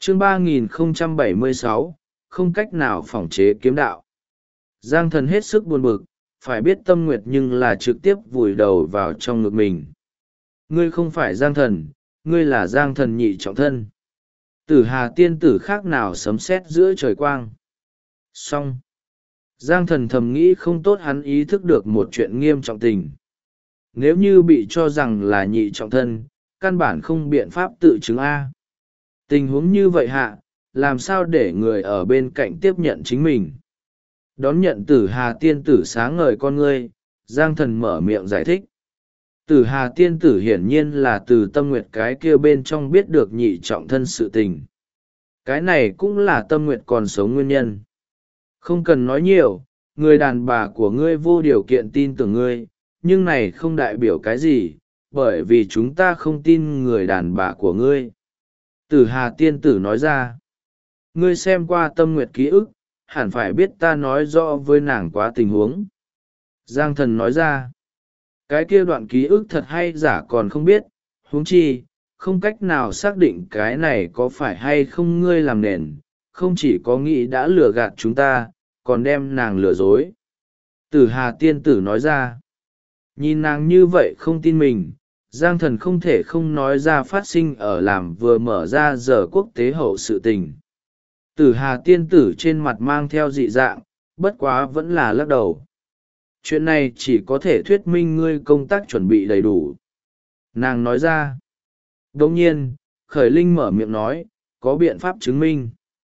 chương 3076, không cách nào phỏng chế kiếm đạo. Giang thần hết sức buồn bực, phải biết Tâm Nguyệt nhưng là trực tiếp vùi đầu vào trong ngực mình. Ngươi không phải Giang thần, ngươi là Giang thần nhị trọng thân. Tử Hà tiên tử khác nào sấm sét giữa trời quang. Xong. Giang thần thầm nghĩ không tốt, hắn ý thức được một chuyện nghiêm trọng tình. Nếu như bị cho rằng là nhị trọng thân, căn bản không biện pháp tự chứng A. Tình huống như vậy hạ, làm sao để người ở bên cạnh tiếp nhận chính mình. Đón nhận Tử Hà tiên tử sáng ngời con ngươi, Giang thần mở miệng giải thích. Tử Hà tiên tử hiển nhiên là từ Tâm Nguyệt cái kia bên trong biết được nhị trọng thân sự tình. Cái này cũng là Tâm Nguyệt còn sống nguyên nhân. Không cần nói nhiều, người đàn bà của ngươi vô điều kiện tin tưởng ngươi, nhưng này không đại biểu cái gì, bởi vì chúng ta không tin người đàn bà của ngươi. Tử Hà tiên tử nói ra. Ngươi xem qua Tâm Nguyệt ký ức, hẳn phải biết ta nói rõ với nàng quá tình huống. Giang thần nói ra. Cái kia đoạn ký ức thật hay giả còn không biết, huống chi, không cách nào xác định cái này có phải hay không ngươi làm nền, không chỉ có nghĩ đã lừa gạt chúng ta, còn đem nàng lừa dối. Tử Hà tiên tử nói ra. Nhìn nàng như vậy không tin mình, Giang thần không thể không nói ra phát sinh ở làm vừa mở ra giờ quốc tế hậu sự tình. Tử Hà tiên tử trên mặt mang theo dị dạng, bất quá vẫn là lắc đầu. Chuyện này chỉ có thể thuyết minh ngươi công tác chuẩn bị đầy đủ. Nàng nói ra. Đồng nhiên, Khởi Linh mở miệng nói, có biện pháp chứng minh.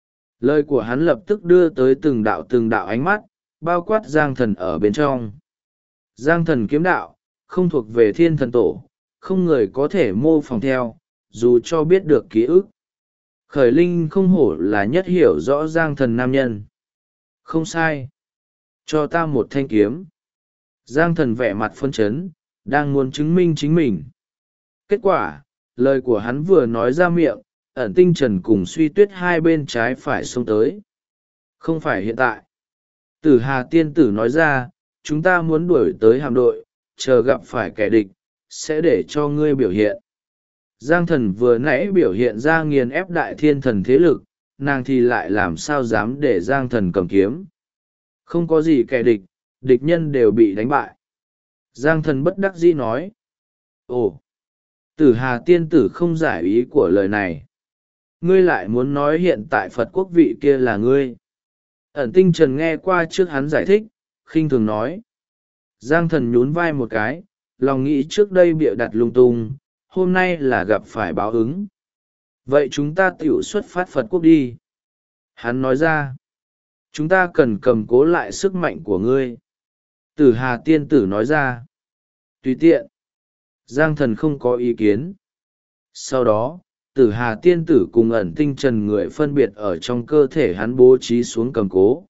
Lời của hắn lập tức đưa tới từng đạo ánh mắt, bao quát Giang thần ở bên trong. Giang thần kiếm đạo, không thuộc về thiên thần tổ, không người có thể mô phỏng theo, dù cho biết được ký ức. Khởi Linh không hổ là nhất hiểu rõ Giang thần nam nhân. Không sai. Cho ta một thanh kiếm. Giang thần vẻ mặt phân chấn, đang muốn chứng minh chính mình. Kết quả, lời của hắn vừa nói ra miệng, Ẩn Tinh Trần cùng Suy Tuyết hai bên trái phải xông tới. Không phải hiện tại. Tử Hà tiên tử nói ra, chúng ta muốn đuổi tới hạm đội, chờ gặp phải kẻ địch, sẽ để cho ngươi biểu hiện. Giang thần vừa nãy biểu hiện ra nghiền ép đại thiên thần thế lực, nàng thì lại làm sao dám để Giang thần cầm kiếm. Không có gì kẻ địch, địch nhân đều bị đánh bại. Giang thần bất đắc dĩ nói. Ồ! Tử Hà tiên tử không giải ý của lời này. Ngươi lại muốn nói hiện tại Phật quốc vị kia là ngươi. Ẩn Tinh Trần nghe qua trước hắn giải thích, khinh thường nói. Giang thần nhún vai một cái, lòng nghĩ trước đây bịa đặt lung tung, hôm nay là gặp phải báo ứng. Vậy chúng ta tiểu xuất phát Phật quốc đi. Hắn nói ra. Chúng ta cần cầm cố lại sức mạnh của ngươi. Tử Hà tiên tử nói ra. Tùy tiện. Giang thần không có ý kiến. Sau đó, Tử Hà tiên tử cùng Ẩn Tinh Trần người phân biệt ở trong cơ thể hắn bố trí xuống cầm cố.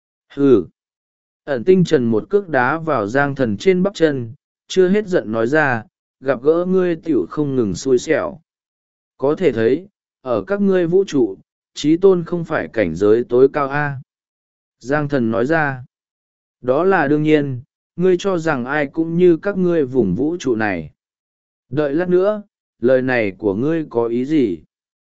Hừ. Ẩn Tinh Trần một cước đá vào Giang thần trên bắp chân, chưa hết giận nói ra, gặp gỡ ngươi tiểu không ngừng xui xẻo. Có thể thấy, ở các ngươi vũ trụ, trí tôn không phải cảnh giới tối cao A. Giang thần nói ra. Đó là đương nhiên, ngươi cho rằng ai cũng như các ngươi vùng vũ trụ này. Đợi lát nữa, lời này của ngươi có ý gì?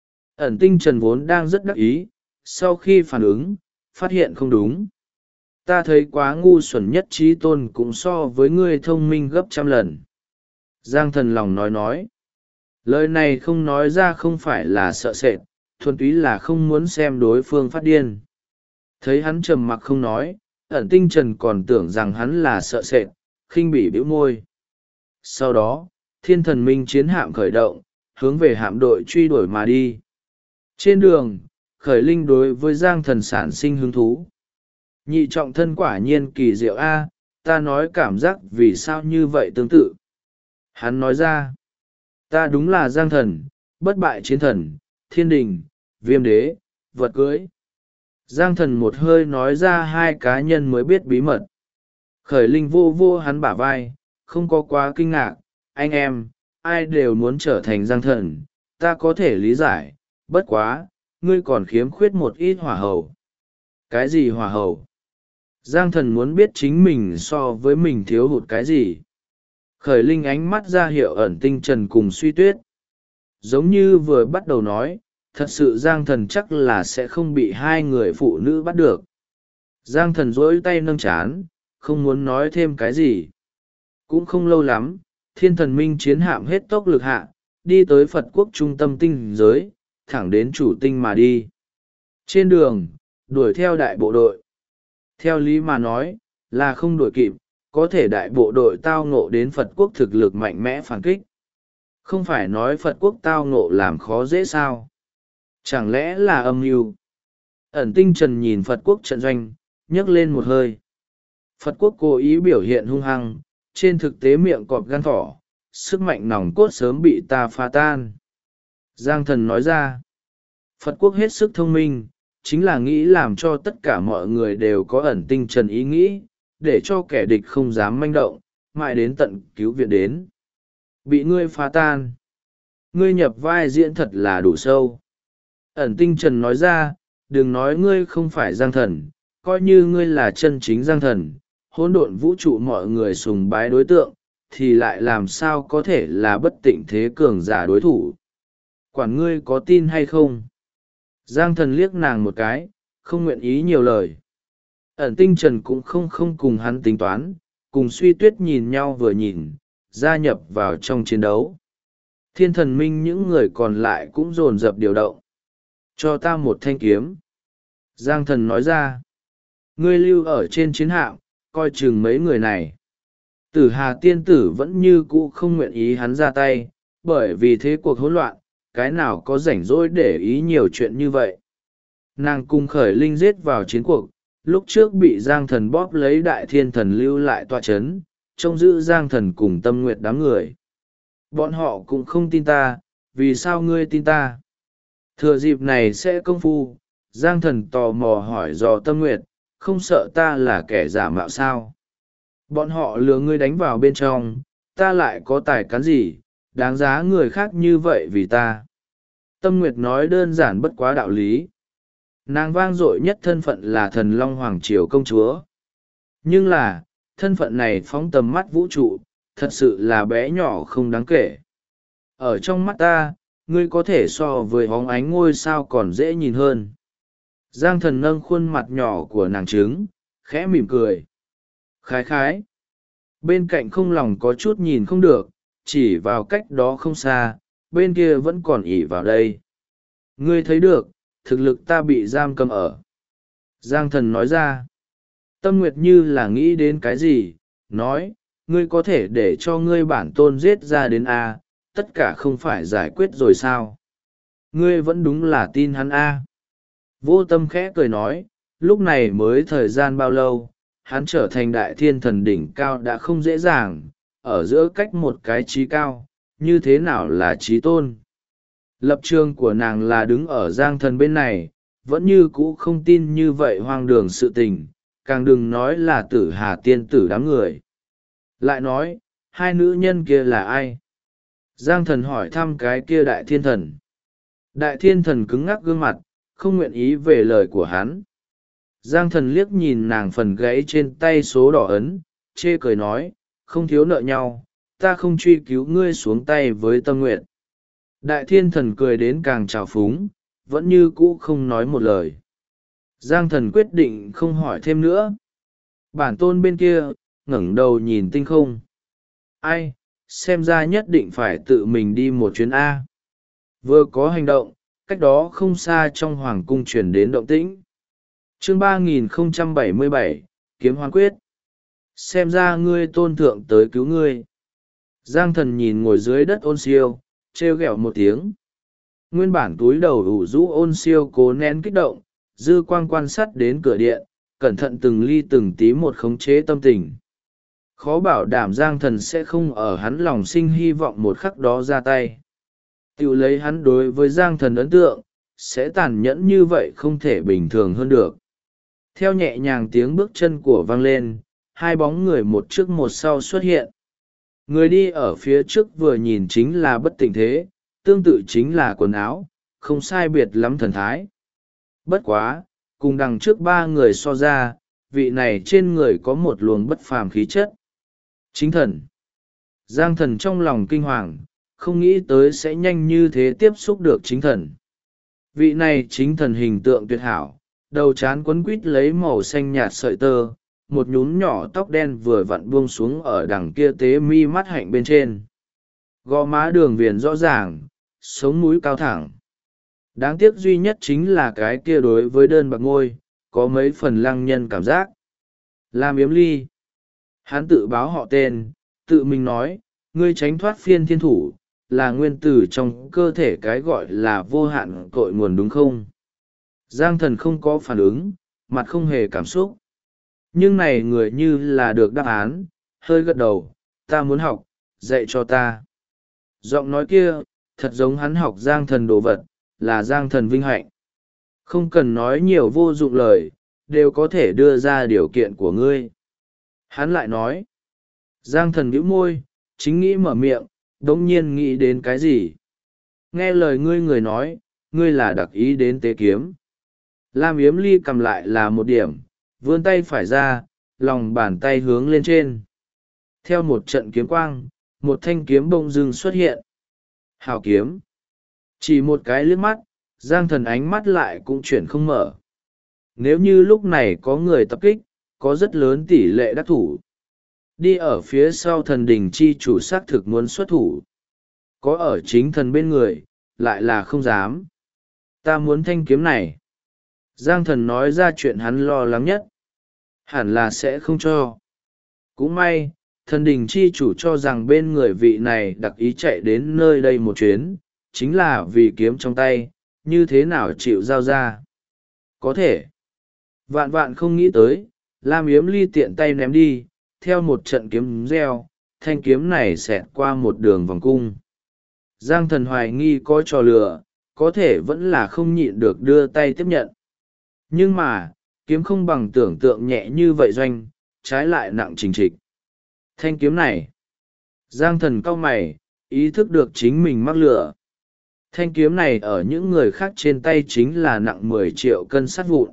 Ẩn Tinh Trần vốn đang rất đắc ý, sau khi phản ứng, phát hiện không đúng. Ta thấy quá ngu xuẩn nhất trí tôn cũng so với ngươi thông minh gấp 100 lần. Giang thần lòng nói. Lời này không nói ra không phải là sợ sệt, thuần túy là không muốn xem đối phương phát điên. Thấy hắn trầm mặc không nói, Ẩn Tinh Trần còn tưởng rằng hắn là sợ sệt, khinh bỉ bĩu môi. Sau đó, thiên thần minh chiến hạm khởi động, hướng về hạm đội truy đuổi mà đi. Trên đường, Khởi Linh đối với Giang thần sản sinh hứng thú. Nhị trọng thân quả nhiên kỳ diệu A, ta nói cảm giác vì sao như vậy tương tự. Hắn nói ra, ta đúng là Giang thần, bất bại chiến thần, thiên đình, viêm đế, vật cưới. Giang thần một hơi nói ra hai cá nhân mới biết bí mật. Khởi Linh vô vô hắn bả vai, không có quá kinh ngạc, anh em, ai đều muốn trở thành Giang thần, ta có thể lý giải, bất quá, ngươi còn khiếm khuyết một ít hỏa hầu. Cái gì hỏa hầu? Giang thần muốn biết chính mình so với mình thiếu hụt cái gì. Khởi Linh ánh mắt ra hiệu Ẩn Tinh Trần cùng Suy Tuyết. Giống như vừa bắt đầu nói, thật sự Giang Thần chắc là sẽ không bị hai người phụ nữ bắt được. Giang Thần duỗi tay nâng trán, không muốn nói thêm cái gì. Cũng không lâu lắm, thiên thần minh chiến hạm hết tốc lực hạ, đi tới Phật quốc trung tâm tinh giới, thẳng đến chủ tinh mà đi. Trên đường, đuổi theo đại bộ đội. Theo lý mà nói, là không đuổi kịp, có thể đại bộ đội tao ngộ đến Phật quốc thực lực mạnh mẽ phản kích. Không phải nói Phật quốc tao ngộ làm khó dễ sao? Chẳng lẽ là âm mưu? Ẩn Tinh Trần nhìn Phật quốc trận doanh, nhấc lên một hơi. Phật quốc cố ý biểu hiện hung hăng, trên thực tế miệng cọp gan thỏ, sức mạnh nòng cốt sớm bị ta phá tan. Giang Thần nói ra, Phật quốc hết sức thông minh, chính là nghĩ làm cho tất cả mọi người đều có Ẩn Tinh Trần ý nghĩ, để cho kẻ địch không dám manh động, mãi đến tận cứu viện đến. Bị ngươi phá tan. Ngươi nhập vai diễn thật là đủ sâu. Ẩn Tinh Trần nói ra, đừng nói ngươi không phải Giang Thần, coi như ngươi là chân chính Giang Thần, hỗn độn vũ trụ mọi người sùng bái đối tượng, thì lại làm sao có thể là bất tịnh thế cường giả đối thủ. Quản ngươi có tin hay không? Giang Thần liếc nàng một cái, không nguyện ý nhiều lời. Ẩn Tinh Trần cũng không cùng hắn tính toán, cùng Suy Tuyết nhìn nhau vừa nhìn, gia nhập vào trong chiến đấu. Thiên thần minh những người còn lại cũng dồn dập điều động. Cho ta một thanh kiếm. Giang Thần nói ra. Ngươi lưu ở trên chiến hạm, coi chừng mấy người này. Tử Hà tiên tử vẫn như cũ không nguyện ý hắn ra tay, bởi vì thế cuộc hỗn loạn, cái nào có rảnh rỗi để ý nhiều chuyện như vậy. Nàng cùng Khởi Linh giết vào chiến cuộc, lúc trước bị Giang Thần bóp lấy Đại Thiên Thần lưu lại tọa chấn, trông giữ Giang Thần cùng Tâm Nguyệt đám người. Bọn họ cũng không tin ta, vì sao ngươi tin ta? Thừa dịp này sẽ công phu, Giang Thần tò mò hỏi dò Tâm Nguyệt, không sợ ta là kẻ giả mạo sao? Bọn họ lừa ngươi đánh vào bên trong, ta lại có tài cán gì, đáng giá người khác như vậy vì ta. Tâm Nguyệt nói đơn giản bất quá đạo lý. Nàng vang dội nhất thân phận là thần Long Hoàng Triều công chúa. Nhưng là, thân phận này phóng tầm mắt vũ trụ, thật sự là bé nhỏ không đáng kể. Ở trong mắt ta, ngươi có thể so với hóng ánh ngôi sao còn dễ nhìn hơn. Giang Thần nâng khuôn mặt nhỏ của nàng trứng, khẽ mỉm cười. Khái khái. Bên cạnh không lòng có chút nhìn không được, chỉ vào cách đó không xa, bên kia vẫn còn ỉ vào đây. Ngươi thấy được, thực lực ta bị giam cầm ở. Giang Thần nói ra. Tâm Nguyệt như là nghĩ đến cái gì, nói, ngươi có thể để cho ngươi bản tôn giết ra đến A, tất cả không phải giải quyết rồi sao? Ngươi vẫn đúng là tin hắn A. Vô Tâm khẽ cười nói, lúc này mới thời gian bao lâu, hắn trở thành Đại Thiên Thần đỉnh cao đã không dễ dàng, ở giữa cách một cái trí cao, như thế nào là trí tôn? Lập trường của nàng là đứng ở Giang Thần bên này, vẫn như cũ không tin như vậy hoang đường sự tình, càng đừng nói là Tử Hà tiên tử đám người. Lại nói, hai nữ nhân kia là ai? Giang Thần hỏi thăm cái kia Đại Thiên Thần. Đại Thiên Thần cứng ngắc gương mặt, không nguyện ý về lời của hắn. Giang Thần liếc nhìn nàng phần gãy trên tay số đỏ ấn, chê cười nói, không thiếu nợ nhau, ta không truy cứu ngươi xuống tay với Tâm Nguyệt. Đại Thiên Thần cười đến càng trào phúng, vẫn như cũ không nói một lời. Giang Thần quyết định không hỏi thêm nữa. Bản tôn bên kia, ngẩng đầu nhìn tinh không. Ai, xem ra nhất định phải tự mình đi một chuyến A. Vừa có hành động, cách đó không xa trong hoàng cung truyền đến động tĩnh. Chương 3077, Kiếm Hoán Quyết. Xem ra ngươi tôn thượng tới cứu ngươi. Giang Thần nhìn ngồi dưới đất Ôn Siêu, trêu ghẹo một tiếng. Nguyên bản túi đầu ủ rũ Ôn Siêu cố nén kích động, dư quang quan sát đến cửa điện, cẩn thận từng ly từng tí một khống chế tâm tình. Khó bảo đảm Giang Thần sẽ không ở hắn lòng sinh hy vọng một khắc đó ra tay. Tiểu lấy hắn đối với Giang Thần ấn tượng, sẽ tàn nhẫn như vậy không thể bình thường hơn được. Theo nhẹ nhàng tiếng bước chân của vang lên, hai bóng người một trước một sau xuất hiện. Người đi ở phía trước vừa nhìn chính là Bất Tịnh Thế, tương tự chính là quần áo, không sai biệt lắm thần thái. Bất quá, cùng đằng trước ba người so ra, vị này trên người có một luồng bất phàm khí chất. Chính thần. Giang Thần trong lòng kinh hoàng, không nghĩ tới sẽ nhanh như thế tiếp xúc được chính thần. Vị này chính thần hình tượng tuyệt hảo, đầu trán quấn quít lấy màu xanh nhạt sợi tơ, một nhúm nhỏ tóc đen vừa vặn buông xuống ở đằng kia tế mi mắt hạnh bên trên. Gò má đường viền rõ ràng, sống mũi cao thẳng. Đáng tiếc duy nhất chính là cái kia đối với đơn bạc ngôi, có mấy phần lăng nhân cảm giác. Lam Yếm Ly. Hắn tự báo họ tên, tự mình nói, ngươi tránh thoát phiên thiên thủ, là nguyên tử trong cơ thể cái gọi là vô hạn cội nguồn đúng không? Giang Thần không có phản ứng, mặt không hề cảm xúc. Nhưng này người như là được đáp án, hơi gật đầu, ta muốn học, dạy cho ta. Giọng nói kia, thật giống hắn học Giang Thần đồ vật, là Giang Thần vinh hạnh. Không cần nói nhiều vô dụng lời, đều có thể đưa ra điều kiện của ngươi. Hắn lại nói. Giang Thần bĩu môi, chính nghĩ mở miệng, đống nhiên nghĩ đến cái gì. Nghe lời ngươi người nói, ngươi là đặc ý đến tế kiếm. Lam Yếm Ly cầm lại là một điểm, vươn tay phải ra, lòng bàn tay hướng lên trên. Theo một trận kiếm quang, một thanh kiếm bông dưng xuất hiện. Hào kiếm. Chỉ một cái liếc mắt, Giang Thần ánh mắt lại cũng chuyển không mở. Nếu như lúc này có người tập kích, có rất lớn tỷ lệ đắc thủ. Đi ở phía sau thần đình chi chủ xác thực muốn xuất thủ. Có ở chính thần bên người, lại là không dám. Ta muốn thanh kiếm này. Giang Thần nói ra chuyện hắn lo lắng nhất. Hẳn là sẽ không cho. Cũng may, thần đình chi chủ cho rằng bên người vị này đặc ý chạy đến nơi đây một chuyến, chính là vì kiếm trong tay, như thế nào chịu giao ra. Có thể. Vạn vạn không nghĩ tới, Lam Yếm Ly tiện tay ném đi, theo một trận kiếm reo, thanh kiếm này xẹt qua một đường vòng cung. Giang Thần hoài nghi có trò lừa, có thể vẫn là không nhịn được đưa tay tiếp nhận. Nhưng mà, kiếm không bằng tưởng tượng nhẹ như vậy doanh, trái lại nặng trình trịch. Thanh kiếm này. Giang Thần cau mày, ý thức được chính mình mắc lừa. Thanh kiếm này ở những người khác trên tay chính là nặng 10 triệu cân sắt vụn.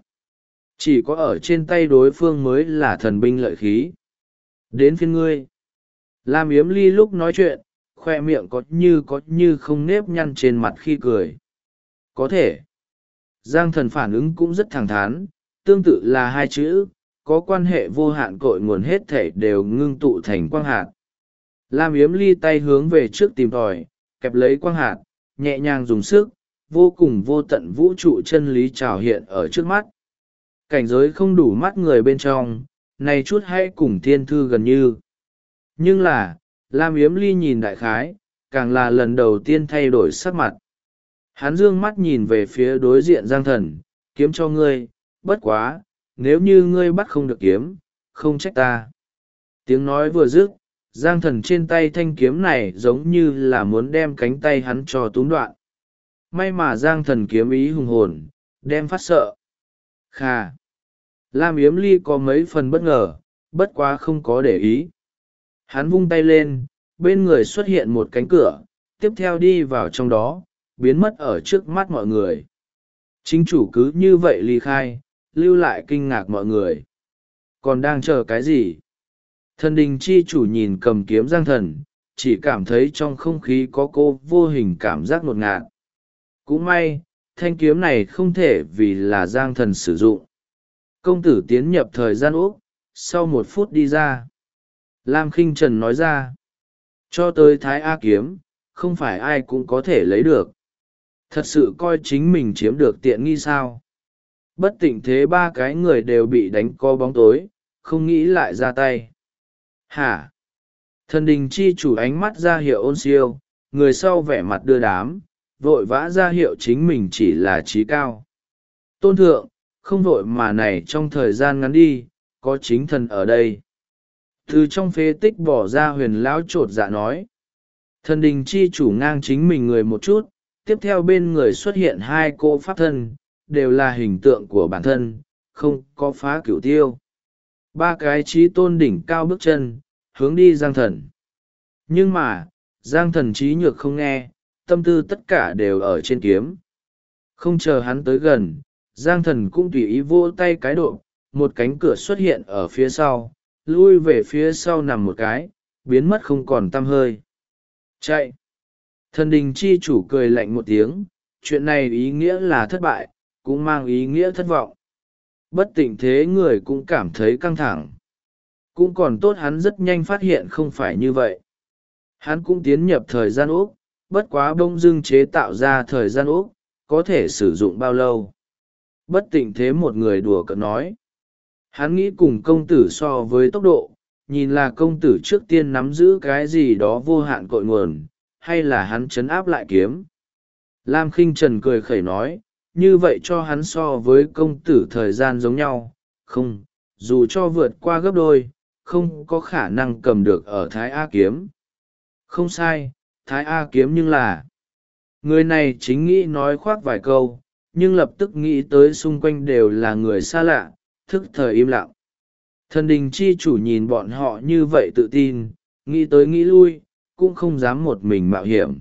Chỉ có ở trên tay đối phương mới là thần binh lợi khí. Đến phiên ngươi. Lam Yếm Ly lúc nói chuyện, khoe miệng có như không nếp nhăn trên mặt khi cười. Có thể. Giang Thần phản ứng cũng rất thẳng thắn, tương tự là hai chữ, có quan hệ vô hạn cội nguồn hết thể đều ngưng tụ thành quang hạt. Lam Yếm Ly tay hướng về trước tìm tòi, kẹp lấy quang hạt, nhẹ nhàng dùng sức, vô cùng vô tận vũ trụ chân lý trào hiện ở trước mắt. Cảnh giới không đủ mắt người bên trong, này chút hay cùng thiên thư gần như. Nhưng là, Lam Yếm Ly nhìn đại khái, càng là lần đầu tiên thay đổi sắc mặt. Hắn dương mắt nhìn về phía đối diện Giang Thần, kiếm cho ngươi, bất quá, nếu như ngươi bắt không được kiếm, không trách ta. Tiếng nói vừa dứt, Giang Thần trên tay thanh kiếm này giống như là muốn đem cánh tay hắn cho túm đoạn. May mà Giang Thần kiếm ý hùng hồn, đem phát sợ. Khà! Lam Yếm Ly có mấy phần bất ngờ, bất quá không có để ý. Hắn vung tay lên, bên người xuất hiện một cánh cửa, tiếp theo đi vào trong đó, biến mất ở trước mắt mọi người. Chính chủ cứ như vậy ly khai, lưu lại kinh ngạc mọi người. Còn đang chờ cái gì? Thần đình chi chủ nhìn cầm kiếm Giang Thần, chỉ cảm thấy trong không khí có cô vô hình cảm giác ngột ngạt. Cũng may, thanh kiếm này không thể vì là Giang Thần sử dụng. Công tử tiến nhập thời gian Úc, sau 1 phút đi ra. Lam Khinh Trần nói ra. Cho tới Thái A kiếm, không phải ai cũng có thể lấy được. Thật sự coi chính mình chiếm được tiện nghi sao. Bất tịnh thế 3 cái người đều bị đánh co bóng tối, không nghĩ lại ra tay. Hả? Thần đình chi chủ ánh mắt ra hiệu ôn siêu, người sau vẻ mặt đưa đám, vội vã ra hiệu chính mình chỉ là trí cao. Tôn thượng, không vội mà này trong thời gian ngắn đi, có chính thần ở đây. Từ trong phế tích bỏ ra huyền lão trột dạ nói. Thần đình chi chủ ngang chính mình người một chút, tiếp theo bên người xuất hiện 2 cô pháp thân, đều là hình tượng của bản thân, không có phá cửu tiêu. 3 cái trí tôn đỉnh cao bước chân, hướng đi Giang Thần. Nhưng mà, Giang Thần trí nhược không nghe, tâm tư tất cả đều ở trên kiếm. Không chờ hắn tới gần, Giang Thần cũng tùy ý vô tay cái độ, một cánh cửa xuất hiện ở phía sau, lui về phía sau nằm một cái, biến mất không còn tăm hơi. Chạy! Thần đình chi chủ cười lạnh một tiếng, chuyện này ý nghĩa là thất bại, cũng mang ý nghĩa thất vọng. Bất tịnh thế người cũng cảm thấy căng thẳng. Cũng còn tốt hắn rất nhanh phát hiện không phải như vậy. Hắn cũng tiến nhập thời gian úc, bất quá bông dưng chế tạo ra thời gian úc, có thể sử dụng bao lâu. Bất tịnh thế một người đùa cợt nói. Hắn nghĩ cùng công tử so với tốc độ, nhìn là công tử trước tiên nắm giữ cái gì đó vô hạn cội nguồn, hay là hắn trấn áp lại kiếm. Lam Khinh Trần cười khẩy nói, như vậy cho hắn so với công tử thời gian giống nhau, không, dù cho vượt qua gấp đôi, không có khả năng cầm được ở Thái A kiếm. Không sai, Thái A kiếm nhưng là... Người này chính nghĩ nói khoác vài câu, nhưng lập tức nghĩ tới xung quanh đều là người xa lạ, thức thời im lặng. Thần đình chi chủ nhìn bọn họ như vậy tự tin, nghĩ tới nghĩ lui, cũng không dám một mình mạo hiểm.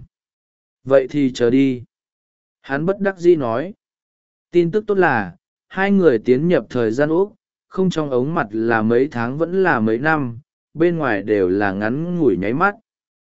Vậy thì chờ đi. Hắn bất đắc dĩ nói. Tin tức tốt là, hai người tiến nhập thời gian úc, không trong ống mặt là mấy tháng vẫn là mấy năm, bên ngoài đều là ngắn ngủi nháy mắt.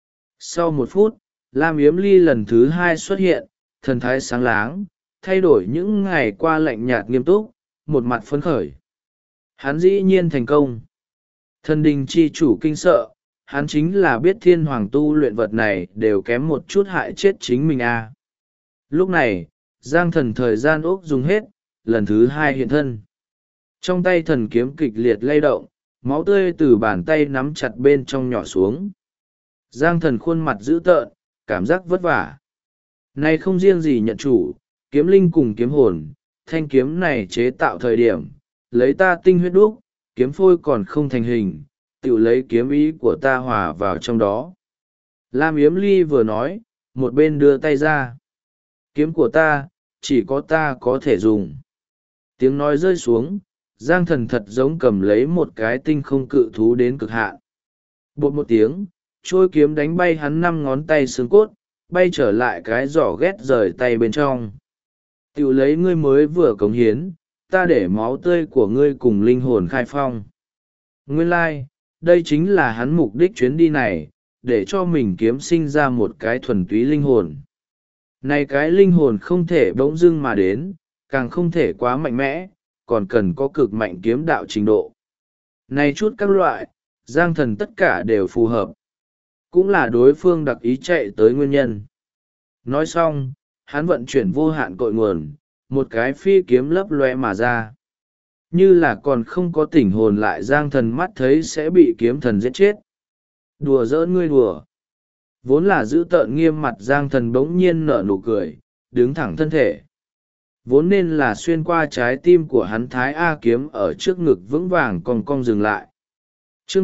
Sau 1 phút, Lam Yếm Ly lần thứ 2 xuất hiện, thần thái sáng láng, thay đổi những ngày qua lạnh nhạt nghiêm túc, một mặt phấn khởi. Hắn dĩ nhiên thành công. Thần đình chi chủ kinh sợ, hắn chính là biết thiên hoàng tu luyện vật này đều kém một chút hại chết chính mình à. Lúc này, giang thần thời gian úc dùng hết, lần thứ 2 hiện thân. Trong tay thần kiếm kịch liệt lay động, máu tươi từ bàn tay nắm chặt bên trong nhỏ xuống. Giang thần khuôn mặt dữ tợn, cảm giác vất vả. Này không riêng gì nhận chủ, kiếm linh cùng kiếm hồn, thanh kiếm này chế tạo thời điểm, lấy ta tinh huyết đúc, kiếm phôi còn không thành hình, tự lấy kiếm ý của ta hòa vào trong đó. Lam Yếm Ly vừa nói, một bên đưa tay ra. Kiếm của ta, chỉ có ta có thể dùng. Tiếng nói rơi xuống, Giang thần thật giống cầm lấy một cái tinh không cự thú đến cực hạn. Bột một tiếng, trôi kiếm đánh bay hắn 5 ngón tay xương cốt, bay trở lại cái giỏ ghét rời tay bên trong. Tiểu lấy ngươi mới vừa cống hiến, ta để máu tươi của ngươi cùng linh hồn khai phong. Nguyên lai, đây chính là hắn mục đích chuyến đi này, để cho mình kiếm sinh ra một cái thuần túy linh hồn. Này cái linh hồn không thể bỗng dưng mà đến, càng không thể quá mạnh mẽ, còn cần có cực mạnh kiếm đạo trình độ. Này chút các loại, giang thần tất cả đều phù hợp. Cũng là đối phương đặc ý chạy tới nguyên nhân. Nói xong, hắn vận chuyển vô hạn cội nguồn, một cái phi kiếm lấp loe mà ra. Như là còn không có tỉnh hồn lại giang thần mắt thấy sẽ bị kiếm thần giết chết. Đùa giỡn ngươi đùa. Vốn là giữ tợn nghiêm mặt giang thần bỗng nhiên nở nụ cười, đứng thẳng thân thể. Vốn nên là xuyên qua trái tim của hắn Thái A kiếm ở trước ngực vững vàng cong cong dừng lại. Chương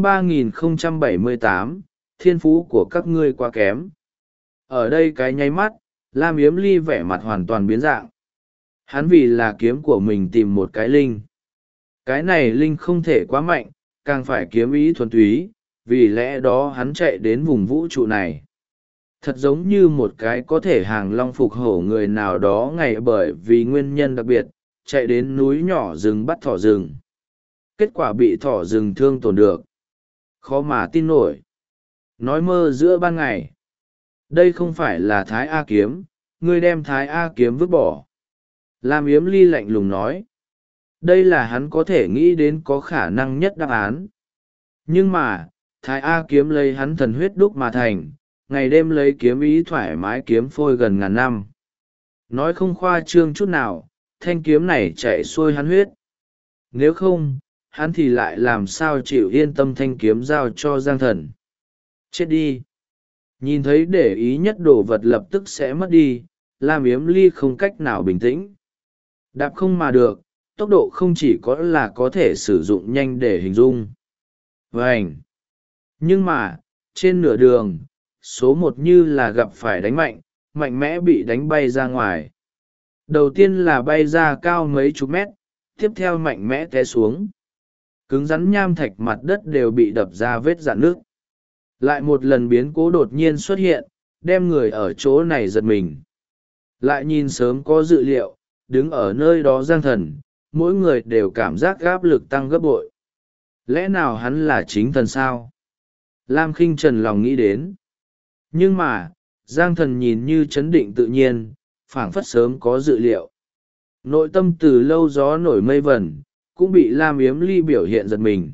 3078, thiên phú của các ngươi quá kém. Ở đây cái nháy mắt, Lam Yếm Ly vẻ mặt hoàn toàn biến dạng. Hắn vì là kiếm của mình tìm một cái linh. Cái này linh không thể quá mạnh, càng phải kiếm ý thuần túy, vì lẽ đó hắn chạy đến vùng vũ trụ này. Thật giống như một cái có thể hàng long phục hổ người nào đó ngày bởi vì nguyên nhân đặc biệt, chạy đến núi nhỏ rừng bắt thỏ rừng. Kết quả bị thỏ rừng thương tổn được. Khó mà tin nổi. Nói mơ giữa ban ngày. Đây không phải là Thái A kiếm, ngươi đem Thái A kiếm vứt bỏ. Lam Yếm Ly lạnh lùng nói. Đây là hắn có thể nghĩ đến có khả năng nhất đáp án. Nhưng mà, Thái A kiếm lấy hắn thần huyết đúc mà thành, ngày đêm lấy kiếm ý thoải mái kiếm phôi gần ngàn năm. Nói không khoa trương chút nào, thanh kiếm này chạy xuôi hắn huyết. Nếu không, hắn thì lại làm sao chịu yên tâm thanh kiếm giao cho giang thần. Chết đi. Nhìn thấy để ý nhất đồ vật lập tức sẽ mất đi, Lam Yếm Ly không cách nào bình tĩnh. Đạp không mà được, tốc độ không chỉ có là có thể sử dụng nhanh để hình dung. Vânh! Nhưng mà, trên nửa đường, số 1 như là gặp phải đánh mạnh, mạnh mẽ bị đánh bay ra ngoài. Đầu tiên là bay ra cao mấy chục mét, tiếp theo mạnh mẽ té xuống. Cứng rắn nham thạch mặt đất đều bị đập ra vết rạn nước. Lại một lần biến cố đột nhiên xuất hiện, đem người ở chỗ này giật mình. Lại nhìn sớm có dự liệu, đứng ở nơi đó giang thần, mỗi người đều cảm giác áp lực tăng gấp bội. Lẽ nào hắn là chính thần sao? Lam Khinh Trần lòng nghĩ đến. Nhưng mà, giang thần nhìn như chấn định tự nhiên, phảng phất sớm có dự liệu. Nội tâm từ lâu gió nổi mây vẩn, cũng bị Lam Yếm Ly biểu hiện giật mình.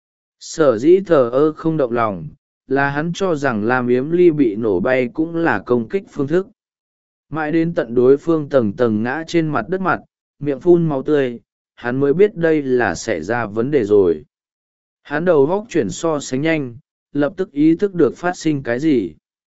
Sở dĩ thờ ơ không động lòng, là hắn cho rằng Lam Yếm Ly bị nổ bay cũng là công kích phương thức. Mãi đến tận đối phương tầng tầng ngã trên mặt đất mặt, miệng phun máu tươi, hắn mới biết đây là xảy ra vấn đề rồi. Hắn đầu góc chuyển so sánh nhanh, lập tức ý thức được phát sinh cái gì.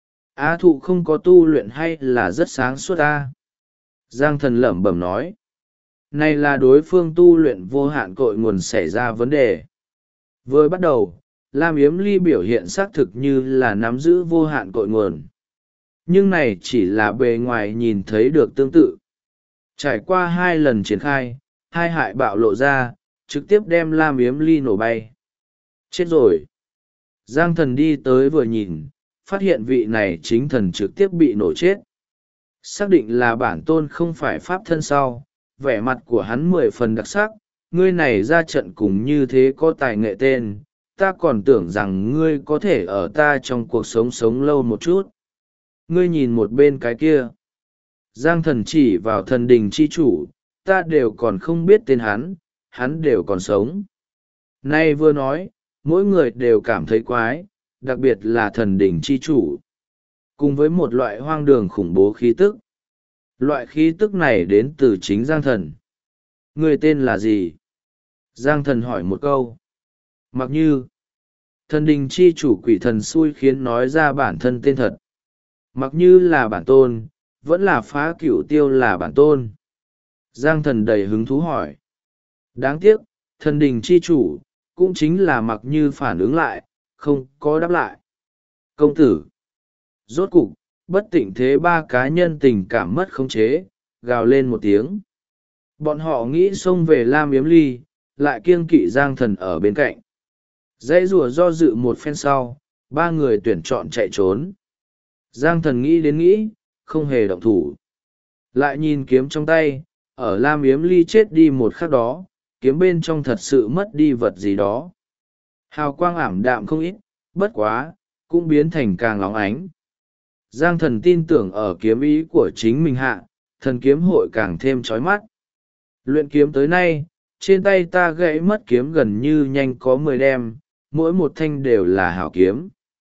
Á thụ không có tu luyện hay là rất sáng suốt ta. Giang thần lẩm bẩm nói. Này là đối phương tu luyện vô hạn cội nguồn xảy ra vấn đề. Vừa bắt đầu, Lam Yếm Ly biểu hiện xác thực như là nắm giữ vô hạn cội nguồn. Nhưng này chỉ là bề ngoài nhìn thấy được tương tự. Trải qua 2 lần triển khai, hai hại bạo lộ ra, trực tiếp đem Lam Yếm Ly nổ bay. Chết rồi. Giang thần đi tới vừa nhìn, phát hiện vị này chính thần trực tiếp bị nổ chết. Xác định là bản tôn không phải pháp thân sau, vẻ mặt của hắn 10 phần đặc sắc, ngươi này ra trận cùng như thế có tài nghệ tên, ta còn tưởng rằng ngươi có thể ở ta trong cuộc sống sống lâu một chút. Ngươi nhìn một bên cái kia. Giang thần chỉ vào thần đình chi chủ, ta đều còn không biết tên hắn đều còn sống. Nay vừa nói, mỗi người đều cảm thấy quái, đặc biệt là thần đình chi chủ. Cùng với một loại hoang đường khủng bố khí tức. Loại khí tức này đến từ chính Giang thần. Người tên là gì? Giang thần hỏi một câu. Mặc như. Thần đình chi chủ quỷ thần xui khiến nói ra bản thân tên thật. Mặc như là bản tôn, vẫn là phá cửu tiêu là bản tôn. Giang thần đầy hứng thú hỏi. Đáng tiếc, thần đình chi chủ, cũng chính là mặc như phản ứng lại, không có đáp lại. Công tử. Rốt cục, bất tịnh thế 3 cá nhân tình cảm mất khống chế, gào lên một tiếng. Bọn họ nghĩ xông về Lam Yếm Ly, lại kiêng kỵ Giang thần ở bên cạnh. Dãy rùa do dự một phen sau, 3 người tuyển chọn chạy trốn. Giang thần nghĩ đến nghĩ, không hề động thủ. Lại nhìn kiếm trong tay, ở Lam Yếm Ly chết đi một khắc đó, kiếm bên trong thật sự mất đi vật gì đó. Hào quang ảm đạm không ít, bất quá, cũng biến thành càng óng ánh. Giang thần tin tưởng ở kiếm ý của chính mình hạ, thần kiếm hội càng thêm chói mắt. Luyện kiếm tới nay, trên tay ta gãy mất kiếm gần như nhanh có 10 đem, mỗi một thanh đều là hảo kiếm.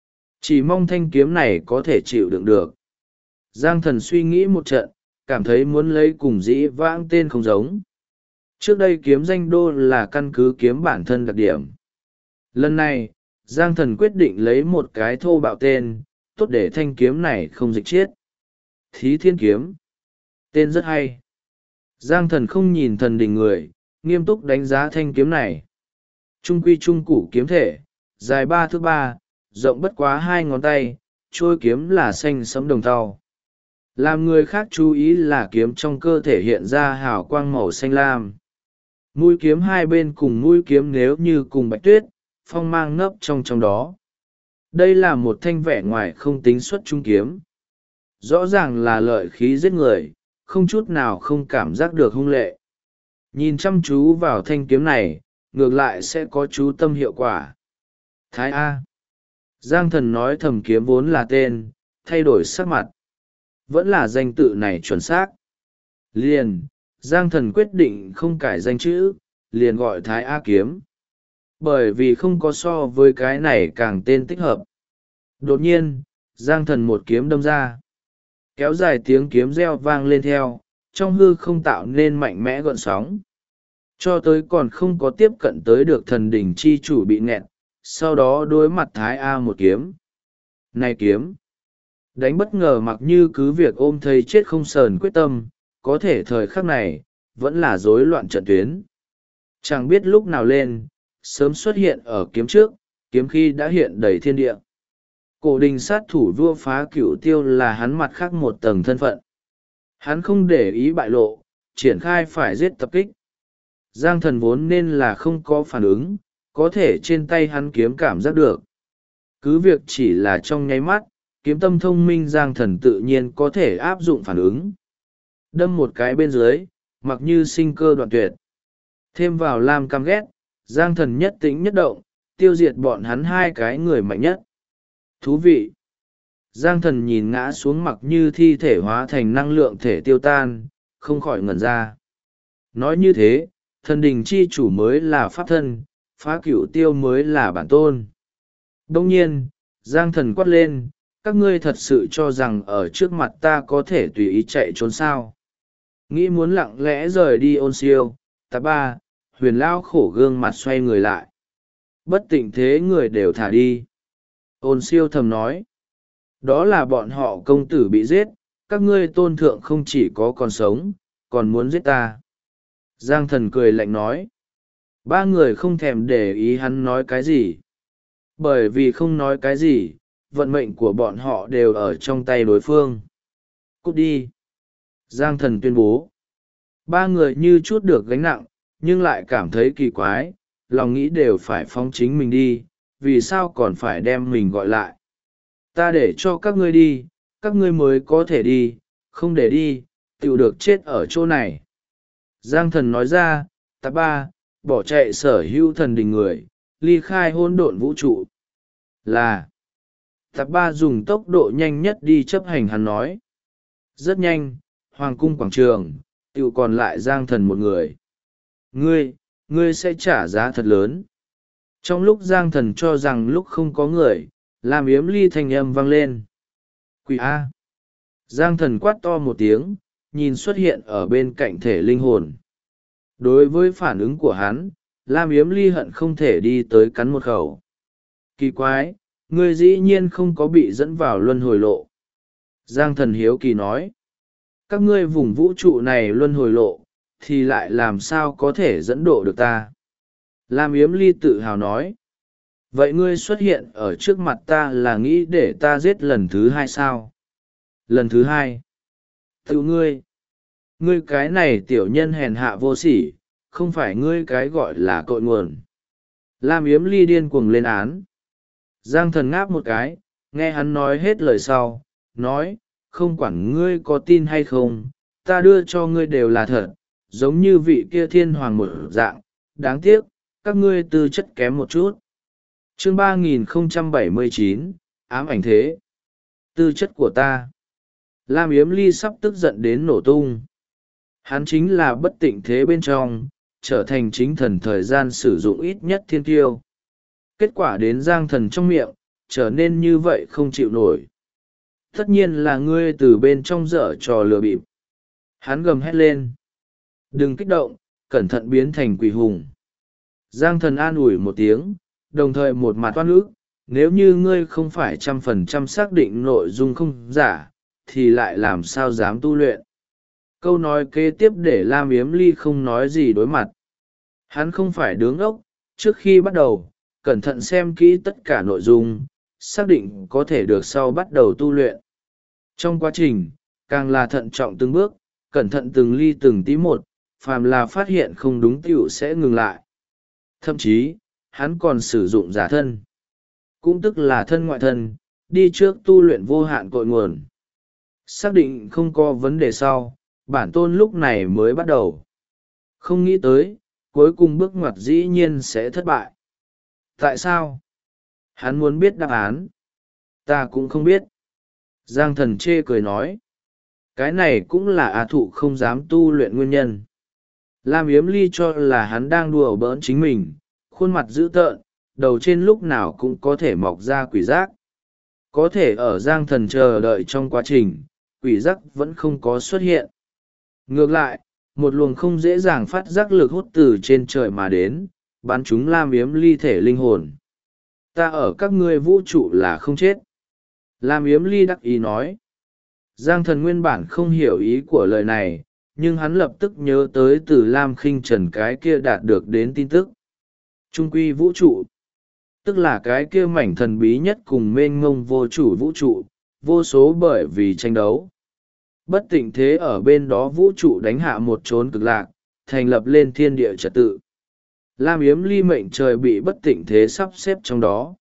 Chỉ mong thanh kiếm này có thể chịu đựng được. Giang thần suy nghĩ một trận, cảm thấy muốn lấy cùng dĩ vãng tên không giống. Trước đây kiếm danh đô là căn cứ kiếm bản thân đặc điểm. Lần này, Giang thần quyết định lấy một cái thô bạo tên, tốt để thanh kiếm này không dịch chiết. Thí Thiên Kiếm. Tên rất hay. Giang thần không nhìn thần đình người, nghiêm túc đánh giá thanh kiếm này. Trung quy trung củ kiếm thể, dài 3 thước 3, rộng bất quá 2 ngón tay, trôi kiếm là xanh sẫm đồng thau. Làm người khác chú ý là kiếm trong cơ thể hiện ra hào quang màu xanh lam. Mũi kiếm hai bên cùng mũi kiếm nếu như cùng bạch tuyết, phong mang nấp trong đó. Đây là một thanh vẻ ngoài không tính xuất trung kiếm. Rõ ràng là lợi khí giết người, không chút nào không cảm giác được hung lệ. Nhìn chăm chú vào thanh kiếm này, ngược lại sẽ có chú tâm hiệu quả. Thái A. Giang thần nói thầm kiếm vốn là tên, thay đổi sắc mặt. Vẫn là danh tự này chuẩn xác. Liền, Giang thần quyết định không cải danh chữ, liền gọi Thái A kiếm. Bởi vì không có so với cái này càng tên tích hợp. Đột nhiên, Giang thần một kiếm đâm ra. Kéo dài tiếng kiếm reo vang lên theo, trong hư không tạo nên mạnh mẽ gợn sóng. Cho tới còn không có tiếp cận tới được thần đỉnh chi chủ bị nghẹn, sau đó đối mặt Thái A một kiếm. Này kiếm! Đánh bất ngờ mặc như cứ việc ôm thấy chết không sờn quyết tâm, có thể thời khắc này, vẫn là rối loạn trận tuyến. Chẳng biết lúc nào lên, sớm xuất hiện ở kiếm trước, kiếm khi đã hiện đầy thiên địa. Cổ đình sát thủ vua phá cửu tiêu là hắn mặt khác một tầng thân phận. Hắn không để ý bại lộ, triển khai phải giết tập kích. Giang thần vốn nên là không có phản ứng, có thể trên tay hắn kiếm cảm giác được. Cứ việc chỉ là trong nháy mắt, kiếm tâm thông minh Giang thần tự nhiên có thể áp dụng phản ứng. Đâm một cái bên dưới, mặc như sinh cơ đoạn tuyệt. Thêm vào Lam căm ghét, Giang thần nhất tĩnh nhất động, tiêu diệt bọn hắn 2 cái người mạnh nhất. Thú vị! Giang thần nhìn ngã xuống mặc như thi thể hóa thành năng lượng thể tiêu tan, không khỏi ngẩn ra. Nói như thế, thần đình chi chủ mới là pháp thân, phá cửu tiêu mới là bản tôn. Đông nhiên, Giang thần quát lên, các ngươi thật sự cho rằng ở trước mặt ta có thể tùy ý chạy trốn sao? Nghĩ muốn lặng lẽ rời đi Ôn Siêu, Tạp Ba, Huyền Lao khổ gương mặt xoay người lại. Bất tịnh thế người đều thả đi. Ôn Siêu thầm nói, đó là bọn họ công tử bị giết, các ngươi tôn thượng không chỉ có còn sống, còn muốn giết ta. Giang thần cười lạnh nói, ba người không thèm để ý hắn nói cái gì. Bởi vì không nói cái gì, vận mệnh của bọn họ đều ở trong tay đối phương. Cút đi. Giang thần tuyên bố. Ba người như chút được gánh nặng, nhưng lại cảm thấy kỳ quái, lòng nghĩ đều phải phóng chính mình đi, vì sao còn phải đem mình gọi lại. Ta để cho các ngươi đi, các ngươi mới có thể đi, không để đi, tự được chết ở chỗ này. Giang thần nói ra, Tạp Ba, bỏ chạy sở hữu thần đình người, ly khai hỗn độn vũ trụ. Là, Tạp Ba dùng tốc độ nhanh nhất đi chấp hành hắn nói. Rất nhanh, hoàng cung quảng trường, tự còn lại Giang thần một người. Ngươi sẽ trả giá thật lớn. Trong lúc Giang thần cho rằng lúc không có người, làm yếm ly thanh âm vang lên. Quỷ A. Giang thần quát to một tiếng, nhìn xuất hiện ở bên cạnh thể linh hồn. Đối với phản ứng của hắn, Lam Yếm Ly hận không thể đi tới cắn một khẩu. Kỳ quái, ngươi dĩ nhiên không có bị dẫn vào luân hồi lộ. Giang thần hiếu kỳ nói, các ngươi vùng vũ trụ này luân hồi lộ, thì lại làm sao có thể dẫn độ được ta? Lam Yếm Ly tự hào nói, vậy ngươi xuất hiện ở trước mặt ta là nghĩ để ta giết lần thứ hai sao? Lần thứ hai? Tự ngươi cái này tiểu nhân hèn hạ vô sỉ, không phải ngươi cái gọi là cội nguồn. Lam Yếm Ly điên cuồng lên án. Giang thần ngáp một cái, nghe hắn nói hết lời sau, nói, không quản ngươi có tin hay không, ta đưa cho ngươi đều là thật, giống như vị kia thiên hoàng một dạng, đáng tiếc, các ngươi tư chất kém một chút. Chương 3079, ám ảnh thế. Tư chất của ta. Lam Yếm Ly sắp tức giận đến nổ tung. Hắn chính là bất tịnh thế bên trong, trở thành chính thần thời gian sử dụng ít nhất thiên kiêu. Kết quả đến Giang thần trong miệng, trở nên như vậy không chịu nổi. Tất nhiên là ngươi từ bên trong dở trò lừa bịp. Hắn gầm hét lên. Đừng kích động, cẩn thận biến thành quỷ hùng. Giang thần an ủi một tiếng, đồng thời một mặt oan ức, nếu như ngươi không phải 100% xác định nội dung không giả, thì lại làm sao dám tu luyện. Câu nói kế tiếp để Lam Yếm Ly không nói gì đối mặt. Hắn không phải đứng ốc, trước khi bắt đầu, cẩn thận xem kỹ tất cả nội dung, xác định có thể được sau bắt đầu tu luyện. Trong quá trình, càng là thận trọng từng bước, cẩn thận từng ly từng tí một, phàm là phát hiện không đúng tiểu sẽ ngừng lại. Thậm chí, hắn còn sử dụng giả thân. Cũng tức là thân ngoại thân, đi trước tu luyện vô hạn cội nguồn. Xác định không có vấn đề sau, bản tôn lúc này mới bắt đầu. Không nghĩ tới, cuối cùng bước ngoặt dĩ nhiên sẽ thất bại. Tại sao? Hắn muốn biết đáp án. Ta cũng không biết. Giang thần chê cười nói. Cái này cũng là thụ không dám tu luyện nguyên nhân. Lam Yếm Ly cho là hắn đang đùa bỡn chính mình, khuôn mặt dữ tợn, đầu trên lúc nào cũng có thể mọc ra quỷ giác. Có thể ở Giang thần chờ đợi trong quá trình, quỷ giác vẫn không có xuất hiện. Ngược lại, một luồng không dễ dàng phát giác lực hút từ trên trời mà đến, bắn chúng Lam Yếm Ly thể linh hồn. Ta ở các ngươi vũ trụ là không chết. Lam Yếm Ly đắc ý nói. Giang thần nguyên bản không hiểu ý của lời này, nhưng hắn lập tức nhớ tới từ Lam Khinh Trần cái kia đạt được đến tin tức. Trung quy vũ trụ, tức là cái kia mảnh thần bí nhất cùng mênh mông vô chủ vũ trụ, vô số bởi vì tranh đấu. Bất tịnh thế ở bên đó vũ trụ đánh hạ một chốn cực lạc, thành lập lên thiên địa trật tự. Lam Yếm Ly mệnh trời bị bất tịnh thế sắp xếp trong đó.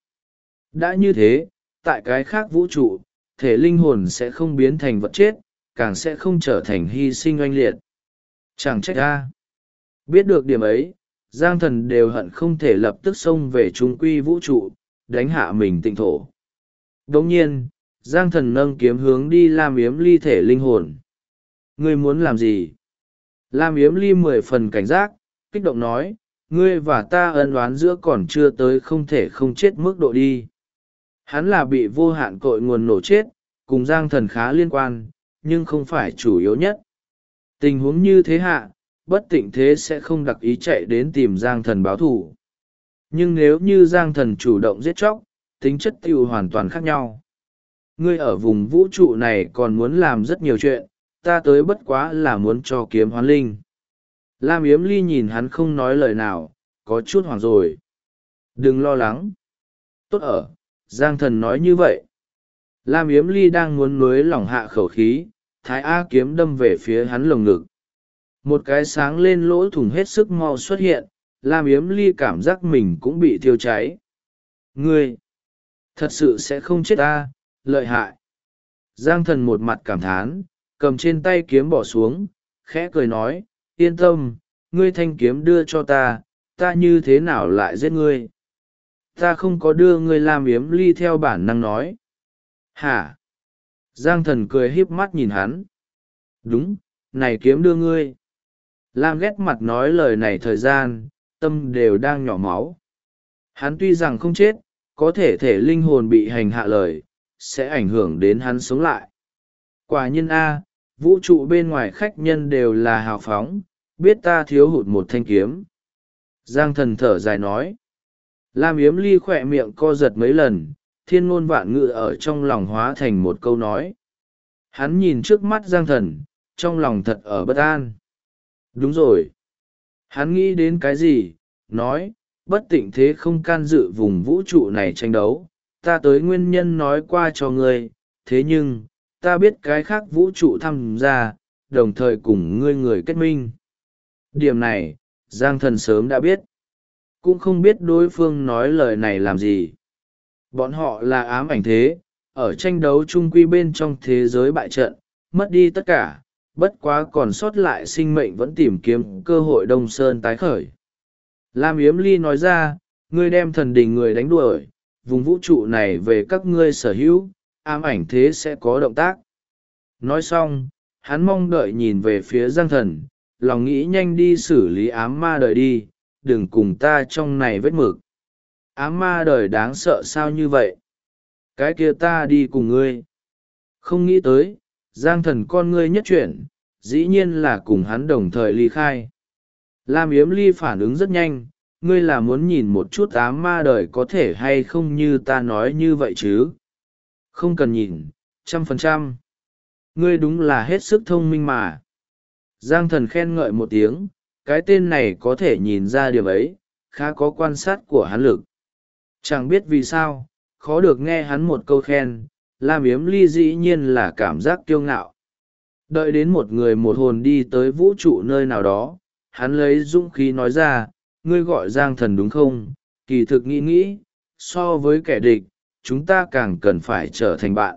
Đã như thế, tại cái khác vũ trụ, thể linh hồn sẽ không biến thành vật chết, càng sẽ không trở thành hy sinh oanh liệt. Chẳng trách ra. Biết được điểm ấy, Giang thần đều hận không thể lập tức xông về trung quy vũ trụ, đánh hạ mình tịnh thổ. Đồng nhiên, Giang thần nâng kiếm hướng đi Lam Yếm Ly thể linh hồn. Ngươi muốn làm gì? Lam Yếm Ly 10 phần cảnh giác, kích động nói, ngươi và ta ân oán giữa còn chưa tới không thể không chết mức độ đi. Hắn là bị vô hạn cội nguồn nổ chết, cùng Giang thần khá liên quan, nhưng không phải chủ yếu nhất. Tình huống như thế hạ, bất tịnh thế sẽ không đặc ý chạy đến tìm Giang thần báo thù. Nhưng nếu như Giang thần chủ động giết chóc, tính chất tiêu hoàn toàn khác nhau. Ngươi ở vùng vũ trụ này còn muốn làm rất nhiều chuyện, ta tới bất quá là muốn cho kiếm hoán linh. Lam Yếm Ly nhìn hắn không nói lời nào, có chút hoảng rồi. Đừng lo lắng. Tốt ở, Giang thần nói như vậy. Lam Yếm Ly đang muốn nuối lỏng hạ khẩu khí, Thái A kiếm đâm về phía hắn lồng ngực. Một cái sáng lên lỗ thủng hết sức mau xuất hiện, Lam Yếm Ly cảm giác mình cũng bị thiêu cháy. Ngươi, thật sự sẽ không chết ta, lợi hại. Giang thần một mặt cảm thán, cầm trên tay kiếm bỏ xuống, khẽ cười nói, yên tâm, ngươi thanh kiếm đưa cho ta, ta như thế nào lại giết ngươi? Ta không có đưa ngươi. Lam Yếm Ly theo bản năng nói. Hả? Giang thần cười híp mắt nhìn hắn. Đúng, này kiếm đưa ngươi. Lam ghét mặt nói lời này thời gian, tâm đều đang nhỏ máu. Hắn tuy rằng không chết, có thể linh hồn bị hành hạ lời, sẽ ảnh hưởng đến hắn sống lại. Quả nhiên A, vũ trụ bên ngoài khách nhân đều là hào phóng, biết ta thiếu hụt một thanh kiếm. Giang thần thở dài nói. Lam Yếm Ly khỏe miệng co giật mấy lần, thiên ngôn vạn ngữ ở trong lòng hóa thành một câu nói. Hắn nhìn trước mắt Giang thần, trong lòng thật ở bất an. Đúng rồi. Hắn nghĩ đến cái gì, nói, bất tịnh thế không can dự vùng vũ trụ này tranh đấu, ta tới nguyên nhân nói qua cho ngươi, thế nhưng, ta biết cái khác vũ trụ tham gia, đồng thời cùng ngươi người kết minh. Điểm này, Giang thần sớm đã biết. Cũng không biết đối phương nói lời này làm gì. Bọn họ là ám ảnh thế, ở tranh đấu chung quy bên trong thế giới bại trận, mất đi tất cả, bất quá còn sót lại sinh mệnh vẫn tìm kiếm cơ hội Đông Sơn tái khởi. Lam Yếm Ly nói ra, ngươi đem thần đình người đánh đuổi, vùng vũ trụ này về các ngươi sở hữu, ám ảnh thế sẽ có động tác. Nói xong, hắn mong đợi nhìn về phía Giang thần, lòng nghĩ nhanh đi xử lý ám ma đời đi, đừng cùng ta trong này vết mực. Ám ma đời đáng sợ sao như vậy? Cái kia ta đi cùng ngươi. Không nghĩ tới, Giang thần con ngươi nhất chuyển, dĩ nhiên là cùng hắn đồng thời ly khai. Lam Yếm Ly phản ứng rất nhanh, ngươi là muốn nhìn một chút ám ma đời có thể hay không như ta nói như vậy chứ? Không cần nhìn, 100%. Ngươi đúng là hết sức thông minh mà. Giang thần khen ngợi một tiếng, cái tên này có thể nhìn ra điều ấy, khá có quan sát của hắn lực. Chẳng biết vì sao, khó được nghe hắn một câu khen, Lam Yếm Ly dĩ nhiên là cảm giác kiêu ngạo. Đợi đến một người một hồn đi tới vũ trụ nơi nào đó, hắn lấy dũng khí nói ra, ngươi gọi Giang thần đúng không? Kỳ thực nghĩ nghĩ, so với kẻ địch, chúng ta càng cần phải trở thành bạn.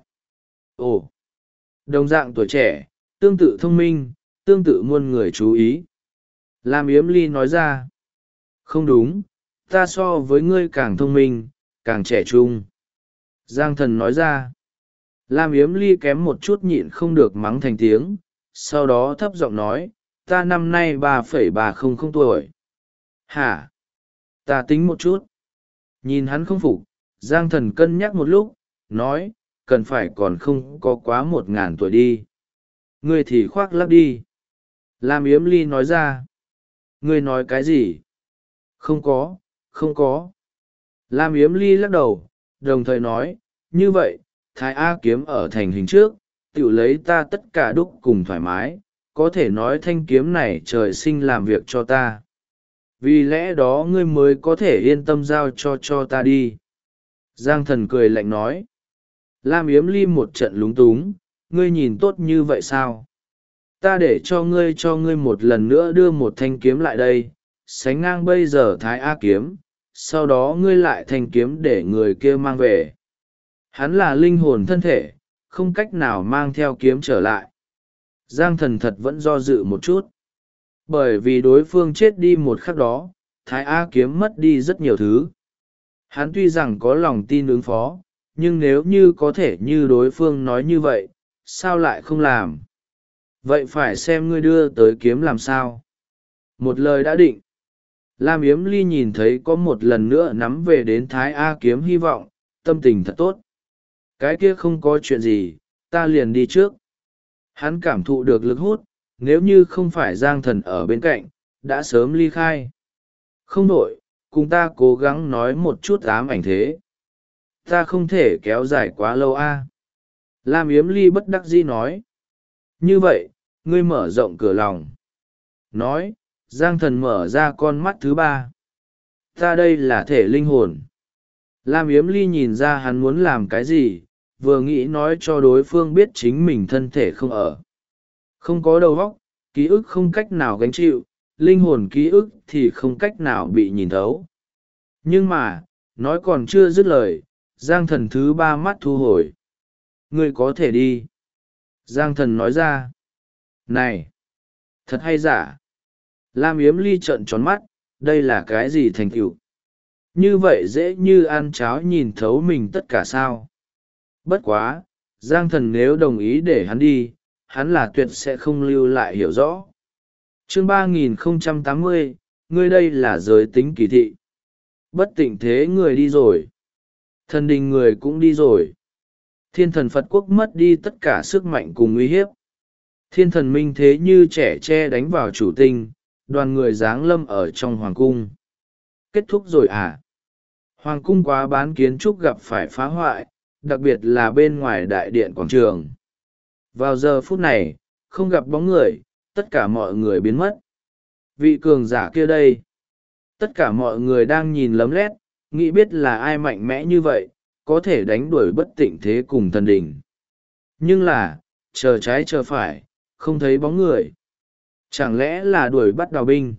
Ồ! Đồng dạng tuổi trẻ, tương tự thông minh, tương tự muôn người chú ý. Lam Yếm Ly nói ra, không đúng, ta so với ngươi càng thông minh, càng trẻ trung. Giang thần nói ra, Lam Yếm Ly kém một chút nhịn không được mắng thành tiếng, sau đó thấp giọng nói, ta năm nay 3,300 tuổi. Hả? Ta tính một chút. Nhìn hắn không phục, Giang thần cân nhắc một lúc, nói, cần phải còn không có quá 1000 tuổi đi. Ngươi thì khoác lác đi. Lam Yếm Ly nói ra, ngươi nói cái gì? Không có, không có. Lam Yếm Ly lắc đầu, đồng thời nói, như vậy, Thái A kiếm ở thành hình trước, tự lấy ta tất cả đúc cùng thoải mái, có thể nói thanh kiếm này trời sinh làm việc cho ta. Vì lẽ đó ngươi mới có thể yên tâm giao cho ta đi. Giang thần cười lạnh nói. Lam Yếm Ly một trận lúng túng, ngươi nhìn tốt như vậy sao? Ta để cho ngươi một lần nữa đưa một thanh kiếm lại đây, sánh ngang bây giờ Thái A kiếm, sau đó ngươi lại thanh kiếm để người kia mang về. Hắn là linh hồn thân thể, không cách nào mang theo kiếm trở lại. Giang thần thật vẫn do dự một chút. Bởi vì đối phương chết đi một khắc đó, Thái A kiếm mất đi rất nhiều thứ. Hắn tuy rằng có lòng tin ứng phó, nhưng nếu như có thể như đối phương nói như vậy sao lại không làm? Vậy phải xem ngươi đưa tới kiếm làm sao. Một lời đã định. Lam Yếm Ly nhìn thấy có một lần nữa nắm về đến Thái A kiếm hy vọng, tâm tình thật tốt. Cái kia không có chuyện gì, ta liền đi trước. Hắn cảm thụ được lực hút, nếu như không phải Giang Thần ở bên cạnh, đã sớm ly khai. Không đổi, cùng ta cố gắng nói một chút ám ảnh thế. Ta không thể kéo dài quá lâu a. Lam Yếm Ly bất đắc dĩ nói. Như vậy, ngươi mở rộng cửa lòng. Nói, Giang Thần mở ra con mắt thứ ba. Ta đây là thể linh hồn. Lam Yếm Ly nhìn ra hắn muốn làm cái gì, vừa nghĩ nói cho đối phương biết chính mình thân thể không ở. Không có đầu óc, ký ức không cách nào gánh chịu, linh hồn ký ức thì không cách nào bị nhìn thấu. Nhưng mà, nói còn chưa dứt lời, Giang Thần thứ ba mắt thu hồi. Ngươi có thể đi. Giang Thần nói ra. Này! Thật hay giả? Lam Yếm Ly trợn tròn mắt, đây là cái gì thành tựu? Như vậy dễ như ăn cháo nhìn thấu mình tất cả sao? Bất quá, Giang Thần nếu đồng ý để hắn đi, hắn là tuyệt sẽ không lưu lại hiểu rõ. Chương 3080, ngươi đây là giới tính kỳ thị. Bất tịnh thế người đi rồi. Thần đình người cũng đi rồi. Thiên thần Phật quốc mất đi tất cả sức mạnh cùng uy hiếp. Thiên thần minh thế như trẻ tre đánh vào chủ tinh, đoàn người giáng lâm ở trong hoàng cung. Kết thúc rồi à? Hoàng cung quá bán kiến trúc gặp phải phá hoại, đặc biệt là bên ngoài đại điện quảng trường. Vào giờ phút này, không gặp bóng người, tất cả mọi người biến mất. Vị cường giả kia đây. Tất cả mọi người đang nhìn lấm lét, nghĩ biết là ai mạnh mẽ như vậy, có thể đánh đuổi bất tịnh thế cùng thần đình. Nhưng là, chờ trái chờ phải, không thấy bóng người. Chẳng lẽ là đuổi bắt đào binh?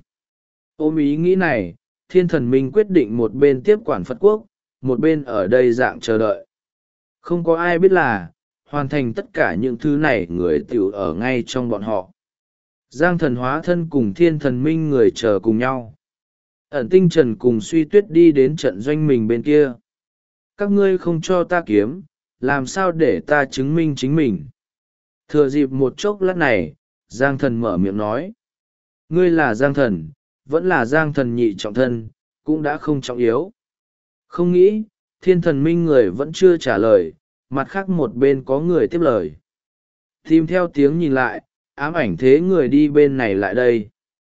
Ôm ý nghĩ này, thiên thần minh quyết định một bên tiếp quản Phật quốc, một bên ở đây dạng chờ đợi. Không có ai biết là, hoàn thành tất cả những thứ này người tiểu ở ngay trong bọn họ. Giang Thần hóa thân cùng thiên thần minh người chờ cùng nhau. Ẩn Tinh Trần cùng Suy Tuyết đi đến trận doanh mình bên kia. Các ngươi không cho ta kiếm, làm sao để ta chứng minh chính mình? Thừa dịp một chốc lát này, Giang Thần mở miệng nói. Ngươi là Giang Thần, vẫn là Giang Thần nhị trọng thân, cũng đã không trọng yếu. Không nghĩ, thiên thần minh người vẫn chưa trả lời, mặt khác một bên có người tiếp lời. Tìm theo tiếng nhìn lại, ám ảnh thế người đi bên này lại đây.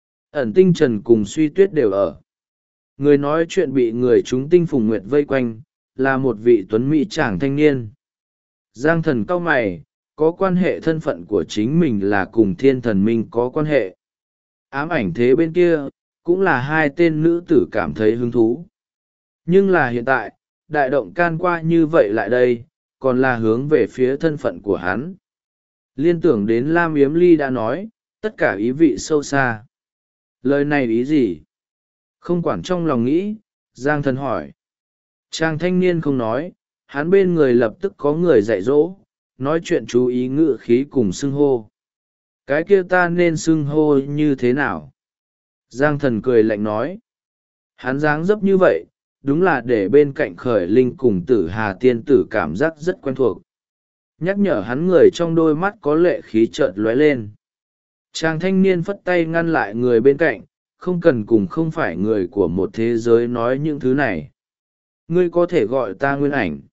Ẩn Tinh Trần cùng Suy Tuyết đều ở. Người nói chuyện bị người chúng tinh phùng nguyệt vây quanh, là một vị tuấn mỹ chàng thanh niên. Giang Thần cau mày, có quan hệ thân phận của chính mình là cùng thiên thần minh có quan hệ. Ám ảnh thế bên kia, cũng là hai tên nữ tử cảm thấy hứng thú. Nhưng là hiện tại, đại động can qua như vậy lại đây, còn là hướng về phía thân phận của hắn. Liên tưởng đến Lam Yếm Ly đã nói, tất cả ý vị sâu xa. Lời này ý gì? Không quản trong lòng nghĩ, Giang Thần hỏi. Chàng thanh niên không nói, hắn bên người lập tức có người dạy dỗ, nói chuyện chú ý ngữ khí cùng xưng hô. Cái kia ta nên xưng hô như thế nào? Giang Thần cười lạnh nói. Hắn dáng dấp như vậy, đúng là để bên cạnh Khởi Linh cùng Tử Hà tiên tử cảm giác rất quen thuộc. Nhắc nhở hắn người trong đôi mắt có lệ khí chợt lóe lên. Chàng thanh niên phất tay ngăn lại người bên cạnh, không cần cùng không phải người của một thế giới nói những thứ này. Ngươi có thể gọi ta Nguyên Ảnh.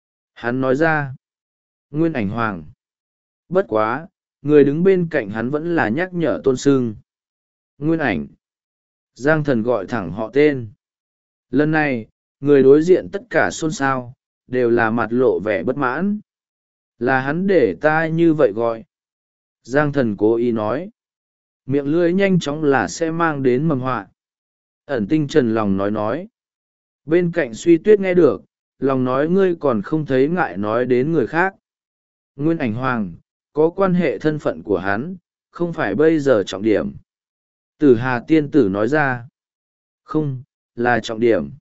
Hắn nói ra. Nguyên Ảnh Hoàng. Bất quá, người đứng bên cạnh hắn vẫn là nhắc nhở tôn sưng. Nguyên Ảnh. Giang Thần gọi thẳng họ tên. Lần này, người đối diện tất cả xôn xao, đều là mặt lộ vẻ bất mãn. Là hắn để ta như vậy gọi. Giang Thần cố ý nói. Miệng lưỡi nhanh chóng là sẽ mang đến mầm họa. Ẩn Tinh Trần lòng nói. Bên cạnh Suy Tuyết nghe được, lòng nói ngươi còn không thấy ngại nói đến người khác. Nguyên Ảnh Hoàng, có quan hệ thân phận của hắn, không phải bây giờ trọng điểm. Tử Hà tiên tử nói ra. Không, là trọng điểm.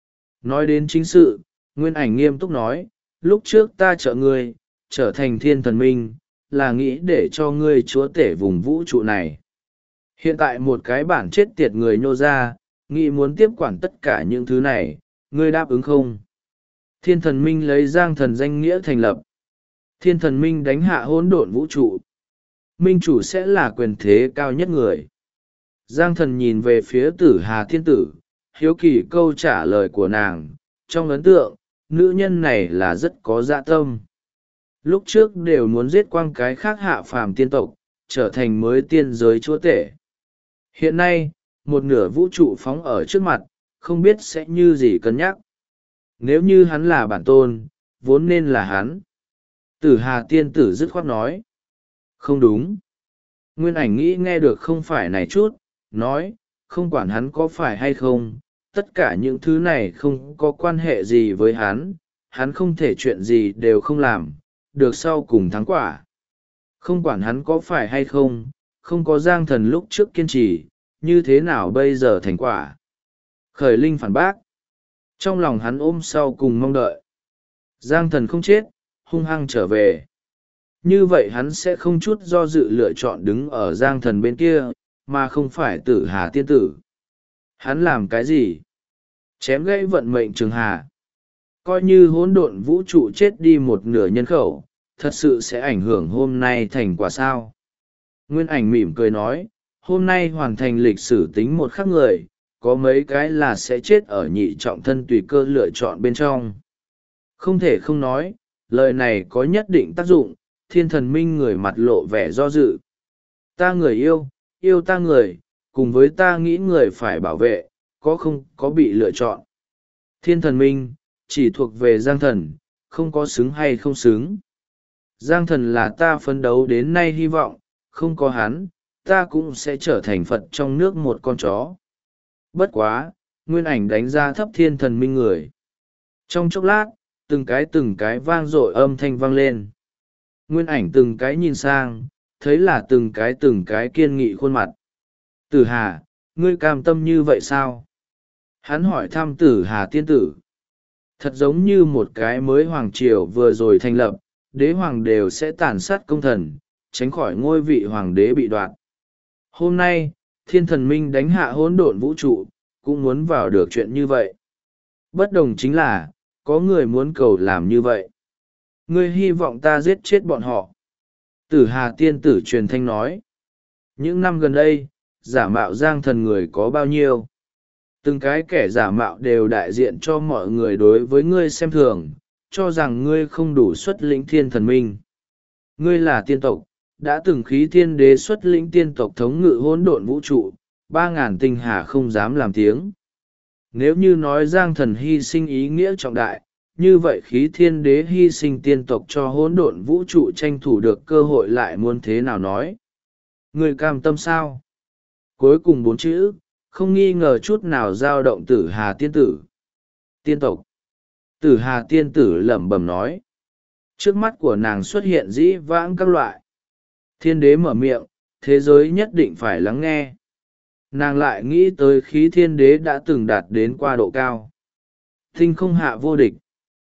Nói đến chính sự, Nguyên Ảnh nghiêm túc nói, lúc trước ta trợ ngươi, trở thành thiên thần minh, là nghĩ để cho ngươi chúa tể vùng vũ trụ này. Hiện tại một cái bản chết tiệt người nhô ra, nghĩ muốn tiếp quản tất cả những thứ này, ngươi đáp ứng không? Thiên thần minh lấy giang thần danh nghĩa thành lập. Thiên thần minh đánh hạ hỗn độn vũ trụ. Minh chủ sẽ là quyền thế cao nhất người. Giang thần nhìn về phía tử hà thiên tử, hiếu kỳ câu trả lời của nàng. Trong ấn tượng, nữ nhân này là rất có dạ tâm. Lúc trước đều muốn giết quang cái khác hạ phàm tiên tộc, trở thành mới tiên giới chúa tể. Hiện nay, một nửa vũ trụ phóng ở trước mặt, không biết sẽ như gì cân nhắc. Nếu như hắn là bản tôn, vốn nên là hắn. Tử hà tiên tử dứt khoát nói. Không đúng. Nguyên ảnh nghĩ nghe được không phải này chút, nói, không quản hắn có phải hay không, tất cả những thứ này không có quan hệ gì với hắn không thể chuyện gì đều không làm, được sau cùng thắng quả. Không quản hắn có phải hay không, không có giang thần lúc trước kiên trì, như thế nào bây giờ thành quả. Khởi linh phản bác. Trong lòng hắn ôm sau cùng mong đợi. Giang thần không chết, hung hăng trở về. Như vậy hắn sẽ không chút do dự lựa chọn đứng ở giang thần bên kia, mà không phải tử hà tiên tử. Hắn làm cái gì? Chém gãy vận mệnh trường hà. Coi như hỗn độn vũ trụ chết đi một nửa nhân khẩu, thật sự sẽ ảnh hưởng hôm nay thành quả sao? Nguyên ảnh mỉm cười nói, hôm nay hoàn thành lịch sử tính một khắc người, có mấy cái là sẽ chết ở nhị trọng thân tùy cơ lựa chọn bên trong. Không thể không nói, lời này có nhất định tác dụng. Thiên thần minh người mặt lộ vẻ do dự. Ta người yêu ta người, cùng với ta nghĩ người phải bảo vệ, có không có bị lựa chọn. Thiên thần minh, chỉ thuộc về giang thần, không có xứng hay không xứng. Giang thần là ta phấn đấu đến nay hy vọng, không có hắn, ta cũng sẽ trở thành Phật trong nước một con chó. Bất quá, nguyên ảnh đánh ra thấp thiên thần minh người. Trong chốc lát, từng cái vang dội âm thanh vang lên. Nguyên ảnh từng cái nhìn sang, thấy là từng cái kiên nghị khuôn mặt. Tử hà, ngươi cam tâm như vậy sao? Hắn hỏi thăm tử hà tiên tử. Thật giống như một cái mới hoàng triều vừa rồi thành lập, đế hoàng đều sẽ tàn sát công thần, tránh khỏi ngôi vị hoàng đế bị đoạt. Hôm nay, thiên thần minh đánh hạ hỗn độn vũ trụ, cũng muốn vào được chuyện như vậy. Bất đồng chính là, có người muốn cầu làm như vậy. Ngươi hy vọng ta giết chết bọn họ. Tử hà tiên tử truyền thanh nói. Những năm gần đây, giả mạo giang thần người có bao nhiêu? Từng cái kẻ giả mạo đều đại diện cho mọi người đối với ngươi xem thường, cho rằng ngươi không đủ xuất lĩnh thiên thần minh. Ngươi là tiên tộc, đã từng khí thiên đế xuất lĩnh tiên tộc thống ngự hỗn độn vũ trụ, 3.000 tinh hà không dám làm tiếng. Nếu như nói giang thần hy sinh ý nghĩa trọng đại, như vậy khí thiên đế hy sinh tiên tộc cho hỗn độn vũ trụ tranh thủ được cơ hội lại muốn thế nào nói. Người cam tâm sao? Cuối cùng 4 chữ, không nghi ngờ chút nào dao động tử hà tiên tử. Tiên tộc. Tử hà tiên tử lẩm bẩm nói. Trước mắt của nàng xuất hiện dĩ vãng các loại. Thiên đế mở miệng, thế giới nhất định phải lắng nghe. Nàng lại nghĩ tới khí thiên đế đã từng đạt đến qua độ cao. Tinh không hạ vô địch.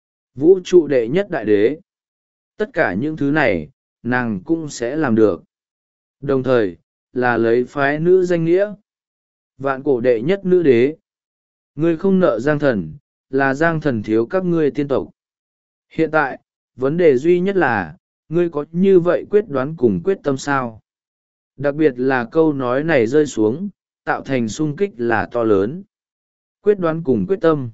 Vũ trụ đệ nhất đại đế. Tất cả những thứ này, nàng cũng sẽ làm được. Đồng thời, là lấy phái nữ danh nghĩa. Vạn cổ đệ nhất nữ đế. Ngươi không nợ giang thần, là giang thần thiếu các ngươi tiên tộc. Hiện tại, vấn đề duy nhất là, ngươi có như vậy quyết đoán cùng quyết tâm sao? Đặc biệt là câu nói này rơi xuống, tạo thành sung kích là to lớn. Quyết đoán cùng quyết tâm.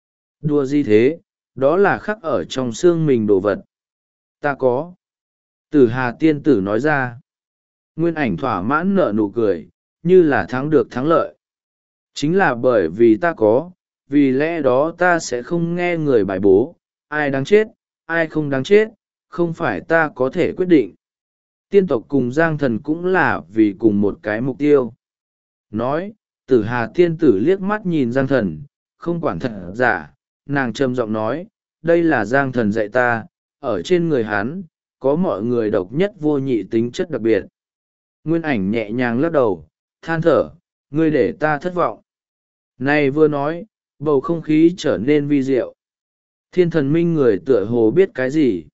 Đùa gì thế, đó là khắc ở trong xương mình đồ vật. Ta có. Tử hà tiên tử nói ra. Nguyên ảnh thỏa mãn nở nụ cười, như là thắng được thắng lợi. Chính là bởi vì ta có, vì lẽ đó ta sẽ không nghe người bài bố, ai đáng chết, ai không đáng chết, không phải ta có thể quyết định. Tiên tộc cùng giang thần cũng là vì cùng một cái mục tiêu. Nói, tử hà tiên tử liếc mắt nhìn giang thần, không quản thật giả, nàng trầm giọng nói, đây là giang thần dạy ta, ở trên người hắn, có mọi người độc nhất vô nhị tính chất đặc biệt. Nguyên ảnh nhẹ nhàng lắc đầu, than thở, ngươi để ta thất vọng. Này vừa nói, bầu không khí trở nên vi diệu. Thiên thần minh người tựa hồ biết cái gì.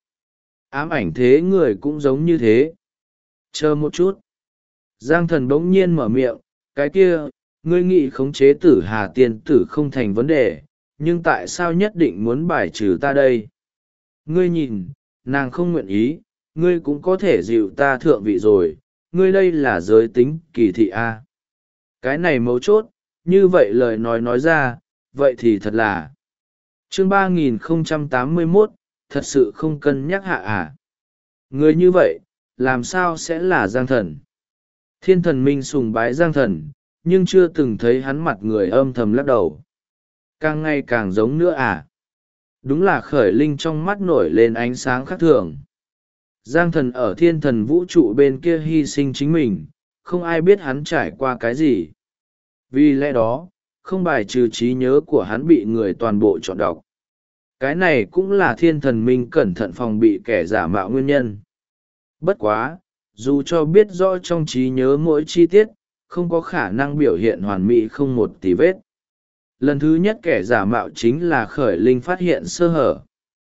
Ám ảnh thế người cũng giống như thế. Chờ một chút. Giang thần bỗng nhiên mở miệng, cái kia, ngươi nghĩ khống chế tử hà tiên tử không thành vấn đề, nhưng tại sao nhất định muốn bài trừ ta đây? Ngươi nhìn, nàng không nguyện ý, ngươi cũng có thể dịu ta thượng vị rồi, ngươi đây là giới tính kỳ thị a. Cái này mấu chốt, như vậy lời nói ra, vậy thì thật là. Chương 3081, thật sự không cân nhắc hạ à? Người như vậy, làm sao sẽ là Giang Thần? Thiên Thần Minh sùng bái Giang Thần, nhưng chưa từng thấy hắn mặt người âm thầm lắc đầu. Càng ngày càng giống nữa à? Đúng là Khởi Linh trong mắt nổi lên ánh sáng khác thường. Giang Thần ở Thiên Thần vũ trụ bên kia hy sinh chính mình, không ai biết hắn trải qua cái gì. Vì lẽ đó, không bài trừ trí nhớ của hắn bị người toàn bộ chọn đọc. Cái này cũng là Thiên Thần Minh cẩn thận phòng bị kẻ giả mạo nguyên nhân. Bất quá, dù cho biết rõ trong trí nhớ mỗi chi tiết, không có khả năng biểu hiện hoàn mỹ không một tì vết. Lần thứ nhất kẻ giả mạo chính là Khởi Linh phát hiện sơ hở.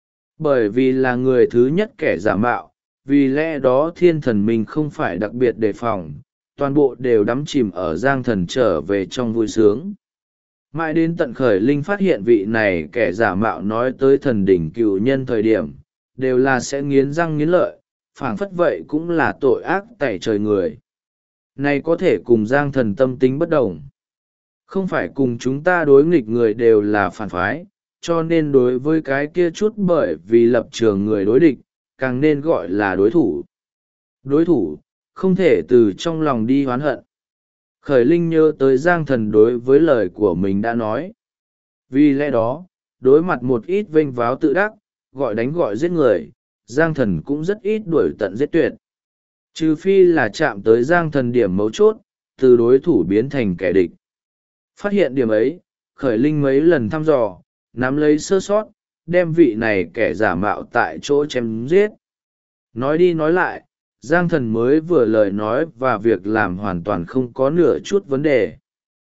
Bởi vì là người thứ nhất kẻ giả mạo, vì lẽ đó Thiên Thần Minh không phải đặc biệt đề phòng, toàn bộ đều đắm chìm ở Giang Thần trở về trong vui sướng. Mãi đến tận Khởi Linh phát hiện vị này kẻ giả mạo nói tới thần đỉnh cựu nhân thời điểm, đều là sẽ nghiến răng nghiến lợi, phảng phất vậy cũng là tội ác tẩy trời người. Này có thể cùng Giang Thần tâm tính bất đồng. Không phải cùng chúng ta đối nghịch người đều là phản phái, cho nên đối với cái kia chút bởi vì lập trường người đối địch, càng nên gọi là đối thủ. Đối thủ, không thể từ trong lòng đi oán hận. Khởi Linh nhớ tới Giang Thần đối với lời của mình đã nói. Vì lẽ đó, đối mặt một ít vênh váo tự đắc, gọi đánh gọi giết người, Giang Thần cũng rất ít đuổi tận giết tuyệt. Trừ phi là chạm tới Giang Thần điểm mấu chốt, từ đối thủ biến thành kẻ địch. Phát hiện điểm ấy, Khởi Linh mấy lần thăm dò, nắm lấy sơ sót, đem vị này kẻ giả mạo tại chỗ chém giết. Nói đi nói lại, Giang Thần mới vừa lời nói và việc làm hoàn toàn không có nửa chút vấn đề.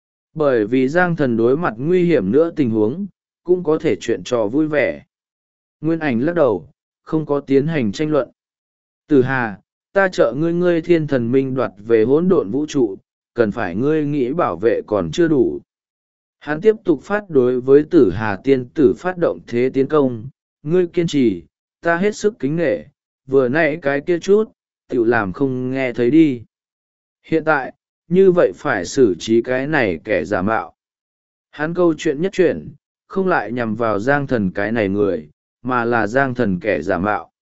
Bởi vì Giang Thần đối mặt nguy hiểm nữa tình huống, cũng có thể chuyện trò vui vẻ. Nguyên Ảnh lắc đầu, không có tiến hành tranh luận. Tử Hà, ta trợ ngươi Thiên Thần Minh đoạt về hỗn độn vũ trụ, cần phải ngươi nghĩ bảo vệ còn chưa đủ. Hắn tiếp tục phát đối với Tử Hà tiên tử phát động thế tiến công, ngươi kiên trì, ta hết sức kính nghệ, vừa nãy cái kia chút, tự làm không nghe thấy đi. Hiện tại, như vậy phải xử trí cái này kẻ giả mạo. Hắn câu chuyện nhất chuyển, không lại nhằm vào Giang Thần cái này người, mà là Giang Thần kẻ giả mạo.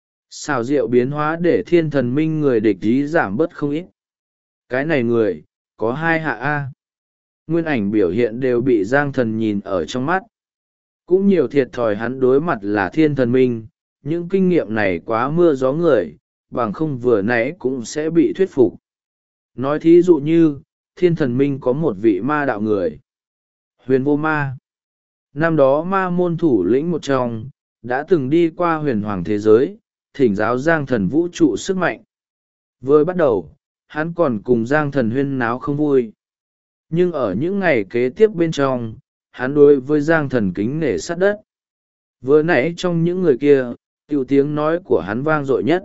Xào diệu biến hóa để Thiên Thần Minh người địch ý giảm bớt không ít. Cái này người, có hai hạ A. Nguyên Ảnh biểu hiện đều bị Giang Thần nhìn ở trong mắt. Cũng nhiều thiệt thòi hắn đối mặt là Thiên Thần Minh, những kinh nghiệm này quá mưa gió người, bằng không vừa nãy cũng sẽ bị thuyết phục. Nói thí dụ như, Thiên Thần Minh có một vị ma đạo người. Huyền Vô Ma. Năm đó ma môn thủ lĩnh một trong, đã từng đi qua huyền hoàng thế giới, thỉnh giáo Giang Thần vũ trụ sức mạnh. Vừa bắt đầu, hắn còn cùng Giang Thần huyên náo không vui. Nhưng ở những ngày kế tiếp bên trong, hắn đối với Giang Thần kính nể sát đất. Vừa nãy trong những người kia, tiểu tiếng nói của hắn vang dội nhất.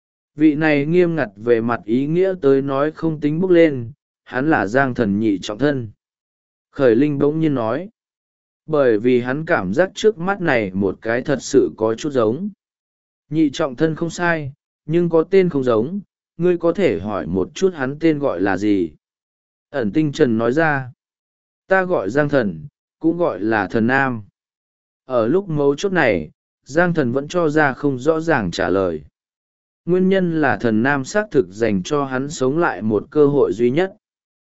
Vị này nghiêm ngặt về mặt ý nghĩa tới nói không tính bốc lên, hắn là Giang Thần nhị trọng thân. Khởi Linh bỗng nhiên nói. Bởi vì hắn cảm giác trước mắt này một cái thật sự có chút giống. Nhị trọng thân không sai, nhưng có tên không giống, ngươi có thể hỏi một chút hắn tên gọi là gì. Ẩn Tinh Trần nói ra. Ta gọi Giang Thần, cũng gọi là Thần Nam. Ở lúc mấu chốt này, Giang Thần vẫn cho ra không rõ ràng trả lời. Nguyên nhân là Thần Nam xác thực dành cho hắn sống lại một cơ hội duy nhất.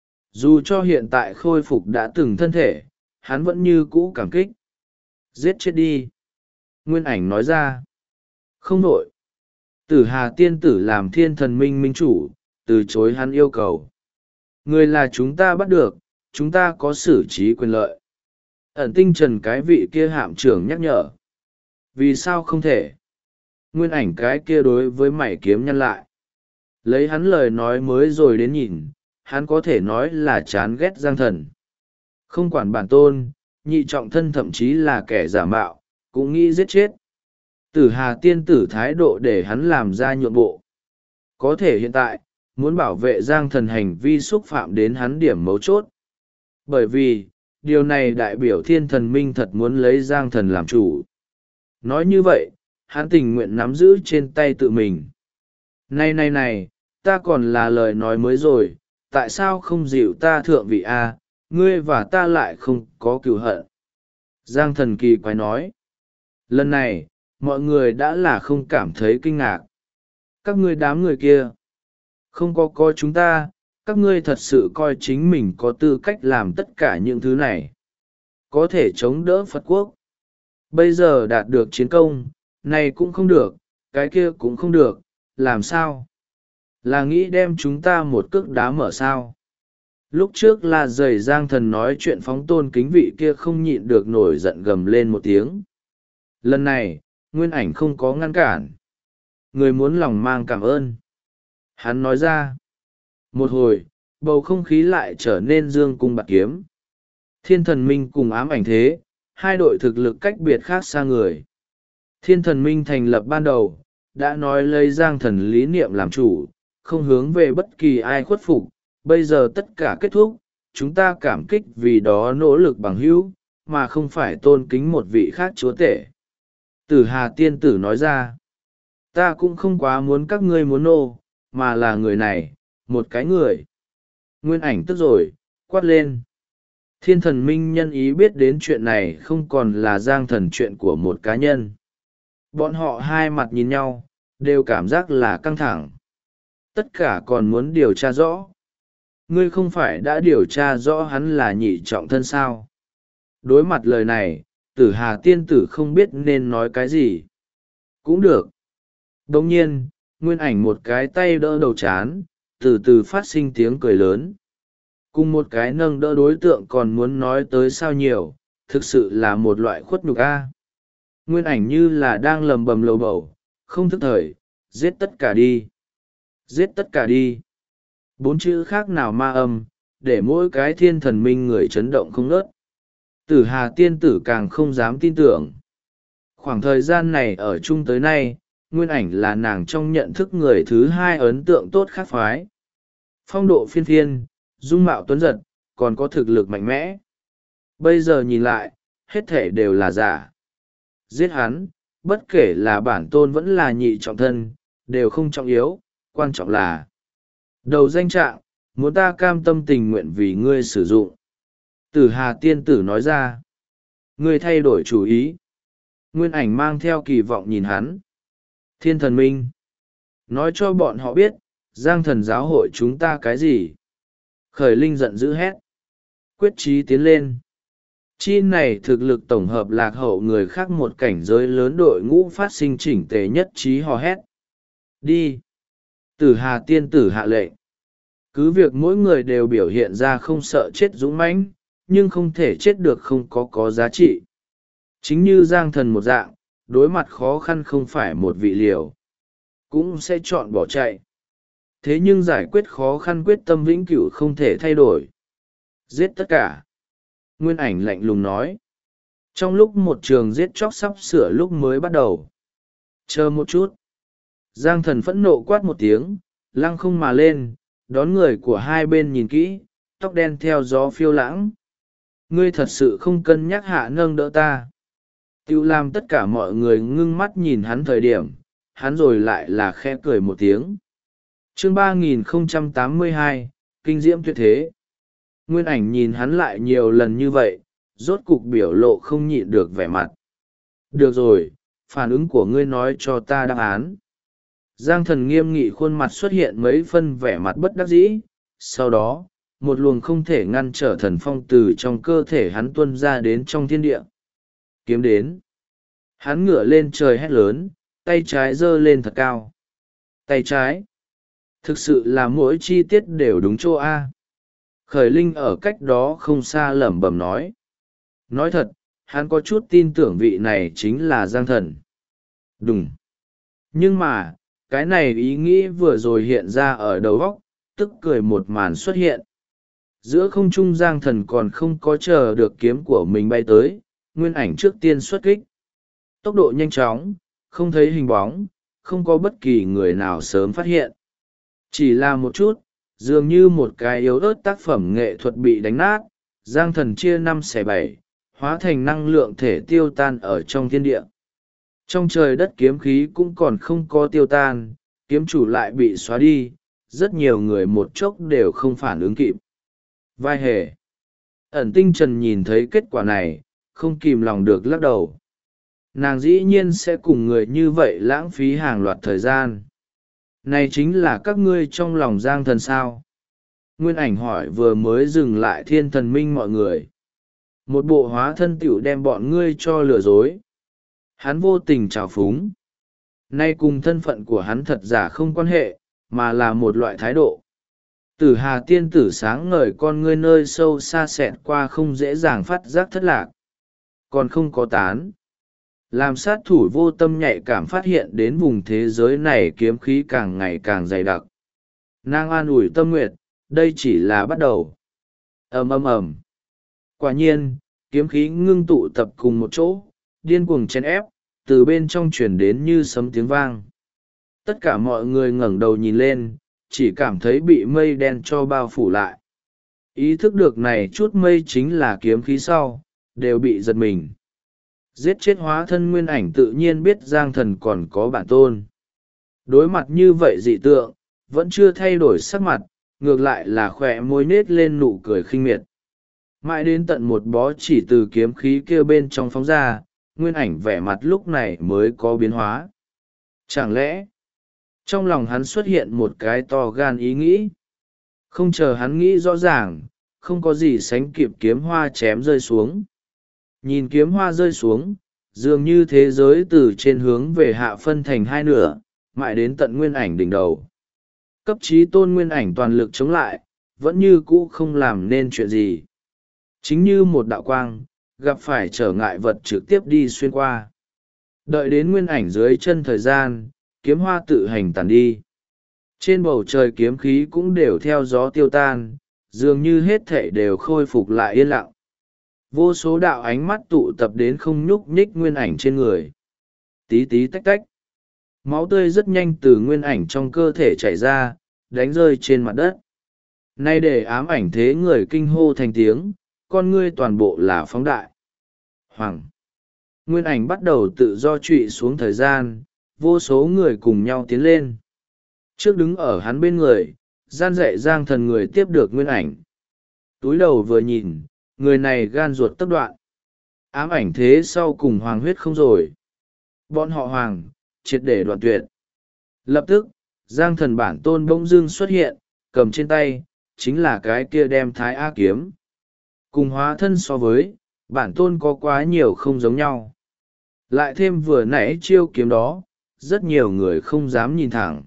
Dù cho hiện tại khôi phục đã từng thân thể, hắn vẫn như cũ cảm kích. Giết chết đi. Nguyên Ảnh nói ra. Không nổi. Tử Hà tiên tử làm Thiên Thần Minh minh chủ, từ chối hắn yêu cầu. Người là chúng ta bắt được, chúng ta có xử trí quyền lợi. Ẩn Tinh Trần cái vị kia hạm trưởng nhắc nhở. Vì sao không thể? Nguyên Ảnh cái kia đối với mảy kiếm nhăn lại. Lấy hắn lời nói mới rồi đến nhìn, hắn có thể nói là chán ghét Giang Thần. Không quản bản tôn, nhị trọng thân thậm chí là kẻ giả mạo, cũng nghĩ giết chết. Tử Hà tiên tử thái độ để hắn làm ra nhượng bộ. Có thể hiện tại, muốn bảo vệ Giang Thần hành vi xúc phạm đến hắn điểm mấu chốt. Bởi vì, điều này đại biểu thiên thần minh thật muốn lấy Giang Thần làm chủ. Nói như vậy, hắn tình nguyện nắm giữ trên tay tự mình. Này, ta còn là lời nói mới rồi, tại sao không dịu ta thượng vị a? Ngươi và ta lại không có cừu hận. Giang Thần kỳ quái nói. Lần này, mọi người đã là không cảm thấy kinh ngạc. Các ngươi đám người kia, không có coi chúng ta, các ngươi thật sự coi chính mình có tư cách làm tất cả những thứ này. Có thể chống đỡ Phật quốc. Bây giờ đạt được chiến công, này cũng không được, cái kia cũng không được, làm sao? Là nghĩ đem chúng ta một cước đá mở sao? Lúc trước là giày Giang Thần nói chuyện phóng tôn kính vị kia không nhịn được nổi giận gầm lên một tiếng. Lần này, Nguyên Ảnh không có ngăn cản. Người muốn lòng mang cảm ơn. Hắn nói ra. Một hồi, bầu không khí lại trở nên dương cung bạt kiếm. Thiên thần minh cùng ám ảnh thế, hai đội thực lực cách biệt khác xa người. Thiên thần minh thành lập ban đầu, đã nói lấy Giang Thần lý niệm làm chủ, không hướng về bất kỳ ai khuất phục. Bây giờ tất cả kết thúc, chúng ta cảm kích vì đó nỗ lực bằng hữu, mà không phải tôn kính một vị khác chúa tể. Tử Hà tiên tử nói ra, ta cũng không quá muốn các ngươi muốn nô, mà là người này, một cái người. Nguyên Ảnh tức rồi, quát lên. Thiên thần minh nhân ý biết đến chuyện này không còn là Giang Thần chuyện của một cá nhân. Bọn họ hai mặt nhìn nhau, đều cảm giác là căng thẳng. Tất cả còn muốn điều tra rõ. Ngươi không phải đã điều tra rõ hắn là nhị trọng thân sao? Đối mặt lời này, Tử Hà tiên tử không biết nên nói cái gì. Cũng được. Đồng nhiên, Nguyên Ảnh một cái tay đỡ đầu chán, từ từ phát sinh tiếng cười lớn. Cùng một cái nâng đỡ đối tượng còn muốn nói tới sao nhiều, thực sự là một loại khuất nhục a. Nguyên Ảnh như là đang lầm bầm lầu bầu, không thức thời, giết tất cả đi. Giết tất cả đi. 4 chữ khác nào ma âm, để mỗi cái thiên thần minh người chấn động không ngớt. Tử Hà tiên tử càng không dám tin tưởng. Khoảng thời gian này ở chung tới nay, Nguyên Ảnh là nàng trong nhận thức người thứ hai ấn tượng tốt khác phái. Phong độ phiên phiên, dung mạo tuấn giật, còn có thực lực mạnh mẽ. Bây giờ nhìn lại, hết thể đều là giả. Giết hắn, bất kể là bản tôn vẫn là nhị trọng thân, đều không trọng yếu, quan trọng là đầu danh trạng, muốn ta cam tâm tình nguyện vì ngươi sử dụng. Tử Hà tiên tử nói ra. Ngươi thay đổi chủ ý. Nguyên Ảnh mang theo kỳ vọng nhìn hắn. Thiên thần minh. Nói cho bọn họ biết, Giang Thần giáo hội chúng ta cái gì? Khởi Linh giận dữ hét. Quyết chí tiến lên. Chi này thực lực tổng hợp lạc hậu người khác một cảnh giới lớn đội ngũ phát sinh chỉnh tề nhất trí hò hét. Đi. Tử Hà tiên tử hạ lệnh. Cứ việc mỗi người đều biểu hiện ra không sợ chết dũng mãnh, nhưng không thể chết được không có giá trị. Chính như Giang Thần một dạng, đối mặt khó khăn không phải một vị liều, cũng sẽ chọn bỏ chạy. Thế nhưng giải quyết khó khăn quyết tâm vĩnh cửu không thể thay đổi. Giết tất cả. Nguyên Ảnh lạnh lùng nói. Trong lúc một trường giết chóc sắp sửa lúc mới bắt đầu. Chờ một chút. Giang Thần phẫn nộ quát một tiếng, lăng không mà lên, đón người của hai bên nhìn kỹ, tóc đen theo gió phiêu lãng. Ngươi thật sự không cân nhắc hạ nâng đỡ ta. Tiêu làm tất cả mọi người ngưng mắt nhìn hắn thời điểm, hắn rồi lại là khẽ cười một tiếng. Chương 3082, Kinh diễm tuyệt thế. Nguyên Ảnh nhìn hắn lại nhiều lần như vậy, rốt cục biểu lộ không nhịn được vẻ mặt. Được rồi, phản ứng của ngươi nói cho ta đáp án. Giang Thần nghiêm nghị khuôn mặt xuất hiện mấy phân vẻ mặt bất đắc dĩ, sau đó, một luồng không thể ngăn trở thần phong từ trong cơ thể hắn tuôn ra đến trong thiên địa. Kiếm đến. Hắn ngửa lên trời hét lớn, tay trái giơ lên thật cao. Tay trái. Thực sự là mỗi chi tiết đều đúng chỗ A. Khởi Linh ở cách đó không xa lẩm bẩm nói. Nói thật, hắn có chút tin tưởng vị này chính là Giang Thần. Đúng. Nhưng mà, cái này ý nghĩ vừa rồi hiện ra ở đầu óc, tức cười một màn xuất hiện. Giữa không trung Giang Thần còn không có chờ được kiếm của mình bay tới, Nguyên Ảnh trước tiên xuất kích. Tốc độ nhanh chóng, không thấy hình bóng, không có bất kỳ người nào sớm phát hiện. Chỉ là một chút, dường như một cái yếu ớt tác phẩm nghệ thuật bị đánh nát, Giang thần chia 5/7, hóa thành năng lượng thể tiêu tan ở trong thiên địa. Trong trời đất kiếm khí cũng còn không có tiêu tan, kiếm chủ lại bị xóa đi, rất nhiều người một chốc đều không phản ứng kịp. Vai hề. Ẩn Tinh Trần nhìn thấy kết quả này, không kìm lòng được lắc đầu. Nàng dĩ nhiên sẽ cùng người như vậy lãng phí hàng loạt thời gian. Này chính là các ngươi trong lòng Giang thần sao? Nguyên Ảnh hỏi vừa mới dừng lại Thiên Thần Minh mọi người. Một bộ hóa thân tiểu đem bọn ngươi cho lừa dối. Hắn vô tình trào phúng. Nay cùng thân phận của hắn thật giả không quan hệ, mà là một loại thái độ. Tử Hà tiên tử sáng ngời con ngươi nơi sâu xa xẹt qua không dễ dàng phát giác thất lạc. Còn không có tán. Làm sát thủ vô tâm nhạy cảm phát hiện đến vùng thế giới này kiếm khí càng ngày càng dày đặc. Nàng an ủi Tâm Nguyệt, đây chỉ là bắt đầu. Ầm ầm ầm. Quả nhiên, kiếm khí ngưng tụ tập cùng một chỗ, điên cuồng chèn ép, từ bên trong truyền đến như sấm tiếng vang. Tất cả mọi người ngẩng đầu nhìn lên, chỉ cảm thấy bị mây đen cho bao phủ lại. Ý thức được này chút mây chính là kiếm khí sau, đều bị giật mình. Giết chết hóa thân Nguyên Ảnh tự nhiên biết Giang thần còn có bản tôn. Đối mặt như vậy dị tượng, vẫn chưa thay đổi sắc mặt, ngược lại là khỏe môi nết lên nụ cười khinh miệt. Mãi đến tận một bó chỉ từ kiếm khí kia bên trong phóng ra, Nguyên Ảnh vẻ mặt lúc này mới có biến hóa. Chẳng lẽ, trong lòng hắn xuất hiện một cái to gan ý nghĩ. Không chờ hắn nghĩ rõ ràng, không có gì sánh kịp kiếm hoa chém rơi xuống. Nhìn kiếm hoa rơi xuống, dường như thế giới từ trên hướng về hạ phân thành hai nửa, mãi đến tận Nguyên Ảnh đỉnh đầu. Cấp chí tôn Nguyên Ảnh toàn lực chống lại, vẫn như cũ không làm nên chuyện gì. Chính như một đạo quang, gặp phải trở ngại vật trực tiếp đi xuyên qua. Đợi đến Nguyên Ảnh dưới chân thời gian, kiếm hoa tự hành tàn đi. Trên bầu trời kiếm khí cũng đều theo gió tiêu tan, dường như hết thảy đều khôi phục lại yên lặng. Vô số đạo ánh mắt tụ tập đến không nhúc nhích Nguyên Ảnh trên người. Tí tí tách tách. Máu tươi rất nhanh từ Nguyên Ảnh trong cơ thể chảy ra, đánh rơi trên mặt đất. Nay để ám ảnh thế người kinh hô thành tiếng, con ngươi toàn bộ là phóng đại. Hoàng. Nguyên Ảnh bắt đầu tự do trụy xuống thời gian, vô số người cùng nhau tiến lên. Trước đứng ở hắn bên người, gian dạy Giang thần người tiếp được Nguyên Ảnh. Túi đầu vừa nhìn, người này gan ruột tấc đoạn. Ám ảnh thế sau cùng hoàng huyết không rồi. Bọn họ hoàng, triệt để đoạn tuyệt. Lập tức, Giang thần bản tôn bỗng dưng xuất hiện, cầm trên tay, chính là cái kia đem Thái A kiếm. Cùng hóa thân so với, bản tôn có quá nhiều không giống nhau. Lại thêm vừa nãy chiêu kiếm đó, rất nhiều người không dám nhìn thẳng.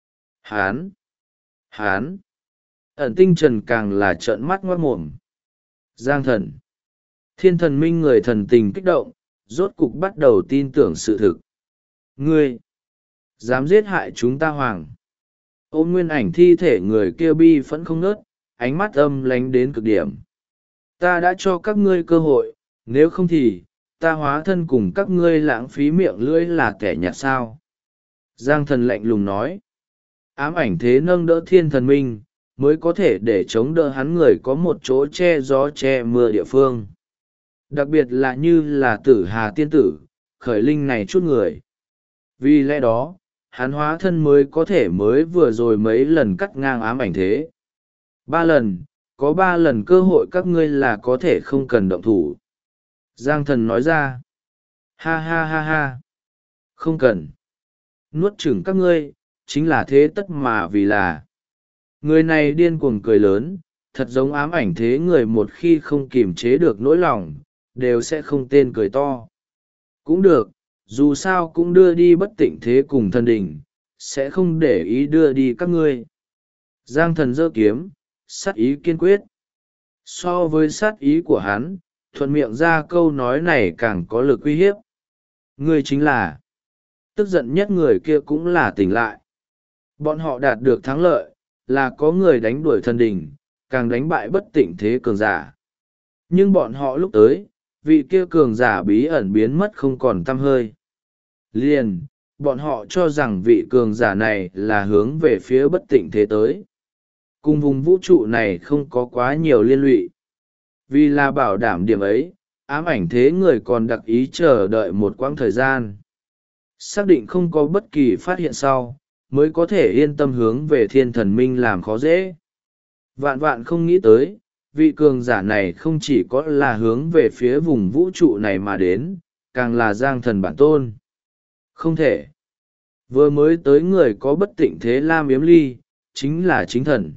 Hán. Ẩn Tinh Trần càng là trợn mắt ngoát mồm. Giang thần. Thiên Thần Minh người thần tình kích động, rốt cục bắt đầu tin tưởng sự thực. Ngươi dám giết hại chúng ta hoàng. Ôm Nguyên Ảnh thi thể người kia bi phẫn không ngớt, ánh mắt âm lánh đến cực điểm. Ta đã cho các ngươi cơ hội, nếu không thì, ta hóa thân cùng các ngươi lãng phí miệng lưỡi là kẻ nhạt sao. Giang thần lạnh lùng nói. Ám ảnh thế nâng đỡ Thiên Thần Minh, mới có thể để chống đỡ hắn người có một chỗ che gió che mưa địa phương. Đặc biệt là như là Tử Hà tiên tử, khởi linh này chút người. Vì lẽ đó, hắn hóa thân mới có thể mới vừa rồi mấy lần cắt ngang ám ảnh thế. 3 lần, có 3 lần cơ hội các ngươi là có thể không cần động thủ. Giang thần nói ra. Ha ha ha ha. Không cần. Nuốt chửng các ngươi, chính là thế tất mà vì là. Người này điên cuồng cười lớn, thật giống ám ảnh thế người một khi không kiềm chế được nỗi lòng, đều sẽ không tên cười to. Cũng được, dù sao cũng đưa đi bất tịnh thế cùng thân đình, sẽ không để ý đưa đi các ngươi. Giang thần giơ kiếm, sát ý kiên quyết. So với sát ý của hắn, thuận miệng ra câu nói này càng có lực uy hiếp. Ngươi chính là, tức giận nhất người kia cũng là tỉnh lại. Bọn họ đạt được thắng lợi, là có người đánh đuổi thần đình, càng đánh bại bất tịnh thế cường giả. Nhưng bọn họ lúc tới, vị kia cường giả bí ẩn biến mất không còn tăm hơi. Liền, bọn họ cho rằng vị cường giả này là hướng về phía bất tịnh thế tới. Cùng vùng vũ trụ này không có quá nhiều liên lụy. Vì là bảo đảm điểm ấy, ám ảnh thế người còn đặc ý chờ đợi một quãng thời gian. Xác định không có bất kỳ phát hiện sau, mới có thể yên tâm hướng về thiên thần minh làm khó dễ. Vạn vạn không nghĩ tới, vị cường giả này không chỉ có là hướng về phía vùng vũ trụ này mà đến, càng là giang thần bản tôn. Không thể. Vừa mới tới người có bất tịnh thế Lam Yếm Ly, chính là chính thần.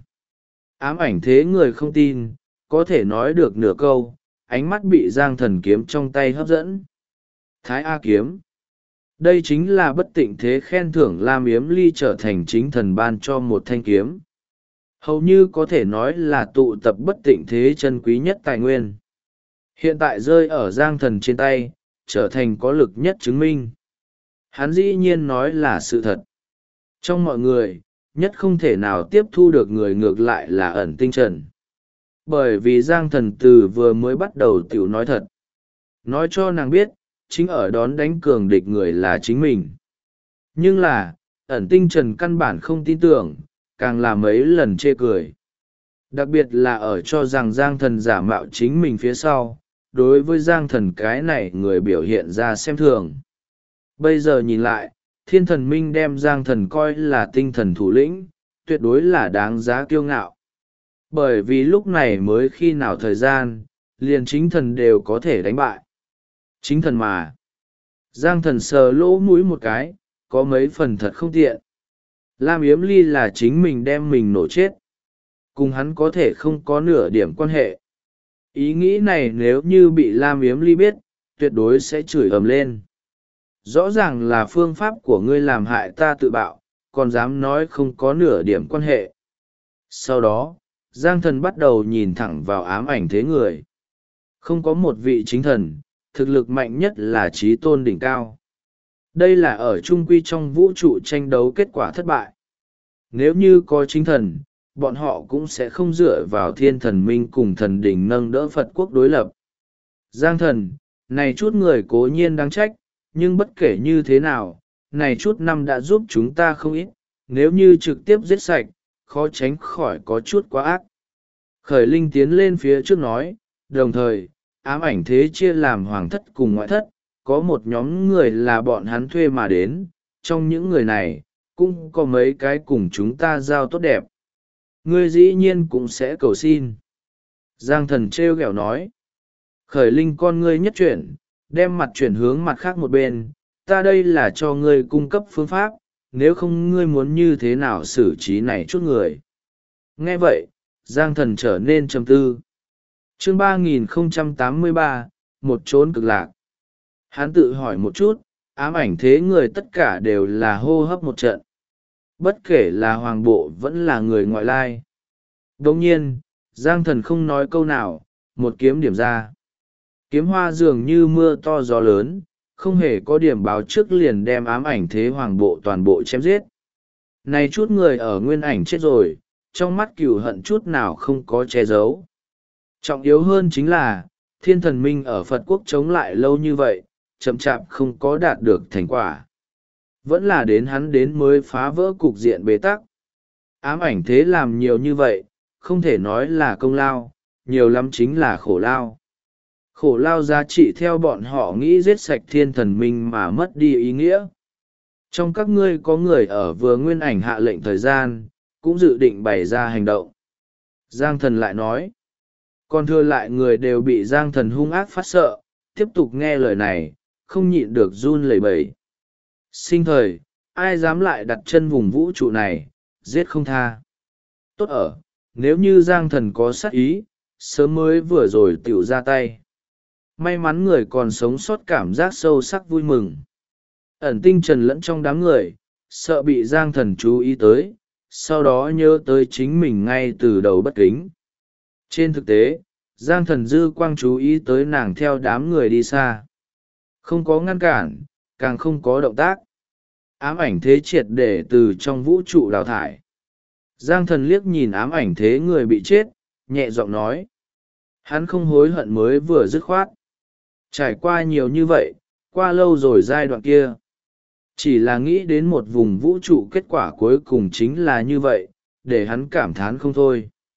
Ám ảnh thế người không tin, có thể nói được nửa câu, ánh mắt bị giang thần kiếm trong tay hấp dẫn. Thái A kiếm. Đây chính là bất tịnh thế khen thưởng Lam Yếm Ly trở thành chính thần ban cho một thanh kiếm. Hầu như có thể nói là tụ tập bất tịnh thế chân quý nhất tài nguyên. Hiện tại rơi ở giang thần trên tay, trở thành có lực nhất chứng minh. Hắn dĩ nhiên nói là sự thật. Trong mọi người, nhất không thể nào tiếp thu được người ngược lại là ẩn tinh trần. Bởi vì giang thần từ vừa mới bắt đầu tiểu nói thật. Nói cho nàng biết, chính ở đón đánh cường địch người là chính mình. Nhưng là, ẩn tinh trần căn bản không tin tưởng, càng là mấy lần chê cười. Đặc biệt là ở cho rằng giang thần giả mạo chính mình phía sau, đối với giang thần cái này người biểu hiện ra xem thường. Bây giờ nhìn lại, thiên thần minh đem giang thần coi là tinh thần thủ lĩnh, tuyệt đối là đáng giá kiêu ngạo. Bởi vì lúc này mới khi nào thời gian, liền chính thần đều có thể đánh bại. Chính thần mà. Giang thần sờ lỗ mũi một cái, có mấy phần thật không tiện. Lam Yếm Ly là chính mình đem mình nổ chết. Cùng hắn có thể không có nửa điểm quan hệ. Ý nghĩ này nếu như bị Lam Yếm Ly biết, tuyệt đối sẽ chửi ầm lên. Rõ ràng là phương pháp của ngươi làm hại ta tự bạo, còn dám nói không có nửa điểm quan hệ. Sau đó, Giang thần bắt đầu nhìn thẳng vào ám ảnh thế người. Không có một vị chính thần, thực lực mạnh nhất là trí tôn đỉnh cao. Đây là ở trung quy trong vũ trụ tranh đấu kết quả thất bại. Nếu như có chính thần, bọn họ cũng sẽ không dựa vào thiên thần minh cùng thần đỉnh nâng đỡ Phật quốc đối lập. Giang thần, này chút người cố nhiên đáng trách, nhưng bất kể như thế nào, này chút năm đã giúp chúng ta không ít, nếu như trực tiếp giết sạch, khó tránh khỏi có chút quá ác. Khởi Linh tiến lên phía trước nói, đồng thời, ám ảnh thế chia làm hoàng thất cùng ngoại thất, có một nhóm người là bọn hắn thuê mà đến, trong những người này, cũng có mấy cái cùng chúng ta giao tốt đẹp. Ngươi dĩ nhiên cũng sẽ cầu xin. Giang thần trêu ghẹo nói. Khởi Linh con ngươi nhất chuyển, đem mặt chuyển hướng mặt khác một bên, ta đây là cho ngươi cung cấp phương pháp, nếu không ngươi muốn như thế nào xử trí này chút người. Nghe vậy, Giang thần trở nên trầm tư. Chương 3083, một chốn cực lạc. Hắn tự hỏi một chút, ám ảnh thế người tất cả đều là hô hấp một trận. Bất kể là hoàng bộ vẫn là người ngoại lai. Đồng nhiên, Giang thần không nói câu nào, một kiếm điểm ra. Kiếm hoa dường như mưa to gió lớn, không hề có điểm báo trước liền đem ám ảnh thế hoàng bộ toàn bộ chém giết. Này chút người ở nguyên ảnh chết rồi, trong mắt cừu hận chút nào không có che giấu. Trọng yếu hơn chính là, thiên thần minh ở Phật quốc chống lại lâu như vậy, chậm chạp không có đạt được thành quả. Vẫn là đến hắn đến mới phá vỡ cục diện bế tắc. Ám ảnh thế làm nhiều như vậy, không thể nói là công lao, nhiều lắm chính là khổ lao. Khổ lao giá trị theo bọn họ nghĩ giết sạch thiên thần minh mà mất đi ý nghĩa. Trong các ngươi có người ở vừa nguyên ảnh hạ lệnh thời gian, cũng dự định bày ra hành động. Giang thần lại nói. Còn thừa lại người đều bị Giang thần hung ác phát sợ, tiếp tục nghe lời này, không nhịn được run lẩy bẩy. Sinh thời, ai dám lại đặt chân vùng vũ trụ này, giết không tha. Tốt ở, nếu như Giang thần có sát ý, sớm mới vừa rồi tiểu ra tay. May mắn người còn sống sót cảm giác sâu sắc vui mừng. Ẩn tinh trần lẫn trong đám người, sợ bị Giang thần chú ý tới, sau đó nhớ tới chính mình ngay từ đầu bất kính. Trên thực tế, Giang thần dư quang chú ý tới nàng theo đám người đi xa. Không có ngăn cản, càng không có động tác. Ám ảnh thế triệt để từ trong vũ trụ đào thải. Giang thần liếc nhìn ám ảnh thế người bị chết, nhẹ giọng nói. Hắn không hối hận mới vừa dứt khoát. Trải qua nhiều như vậy, qua lâu rồi giai đoạn kia. Chỉ là nghĩ đến một vùng vũ trụ kết quả cuối cùng chính là như vậy, để hắn cảm thán không thôi.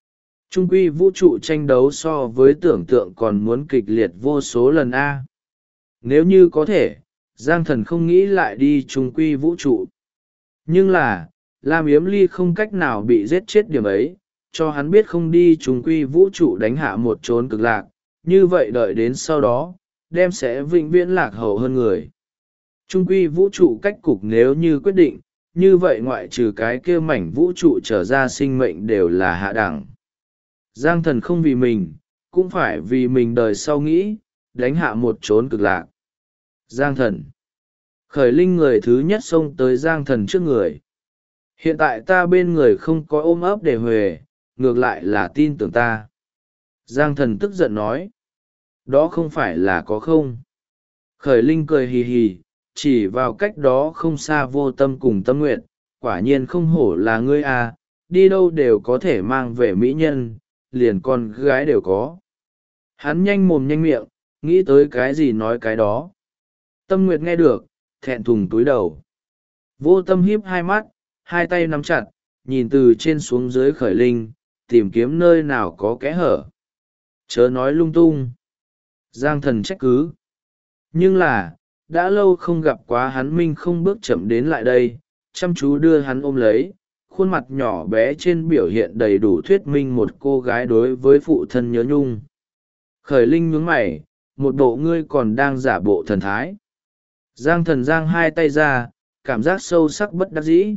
Trung quy vũ trụ tranh đấu so với tưởng tượng còn muốn kịch liệt vô số lần a. Nếu như có thể, Giang Thần không nghĩ lại đi trung quy vũ trụ. Nhưng là, Lam Yếm Ly không cách nào bị giết chết điểm ấy, cho hắn biết không đi trung quy vũ trụ đánh hạ một chốn cực lạc, như vậy đợi đến sau đó, đem sẽ vĩnh viễn lạc hậu hơn người. Trung quy vũ trụ cách cục nếu như quyết định, như vậy ngoại trừ cái kia mảnh vũ trụ trở ra sinh mệnh đều là hạ đẳng. Giang Thần không vì mình, cũng phải vì mình đời sau nghĩ, đánh hạ một chốn cực lạc. Giang Thần. Khởi Linh người thứ nhất xông tới Giang Thần trước người. Hiện tại ta bên người không có ôm ấp để huề, ngược lại là tin tưởng ta. Giang Thần tức giận nói. Đó không phải là có không. Khởi Linh cười hì hì, chỉ vào cách đó không xa Vô Tâm cùng Tâm Nguyệt. Quả nhiên không hổ là ngươi à, đi đâu đều có thể mang về mỹ nhân, liền con gái đều có. Hắn nhanh mồm nhanh miệng, nghĩ tới cái gì nói cái đó. Tâm Nguyệt nghe được, thẹn thùng túi đầu. Vô Tâm híp hai mắt, hai tay nắm chặt, nhìn từ trên xuống dưới Khởi Linh, tìm kiếm nơi nào có kẽ hở. Chớ nói lung tung. Giang Thần trách cứ. Nhưng là, đã lâu không gặp quá hắn Minh không bước chậm đến lại đây, chăm chú đưa hắn ôm lấy, khuôn mặt nhỏ bé trên biểu hiện đầy đủ thuyết minh một cô gái đối với phụ thân nhớ nhung. Khởi Linh nhướng mày, một bộ ngươi còn đang giả bộ thần thái. Giang Thần giang hai tay ra, cảm giác sâu sắc bất đắc dĩ.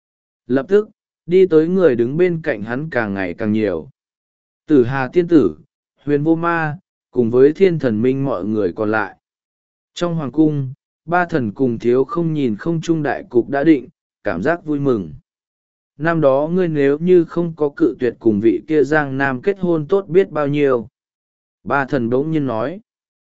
Lập tức, đi tới người đứng bên cạnh hắn càng ngày càng nhiều. Tử Hà tiên tử, Huyền Vô Ma, cùng với Thiên Thần Minh mọi người còn lại. Trong hoàng cung, ba thần cùng Thiếu Không nhìn không trung đại cục đã định, cảm giác vui mừng. Năm đó ngươi nếu như không có cự tuyệt cùng vị kia Giang Nam kết hôn tốt biết bao nhiêu. Ba thần bỗng nhiên nói.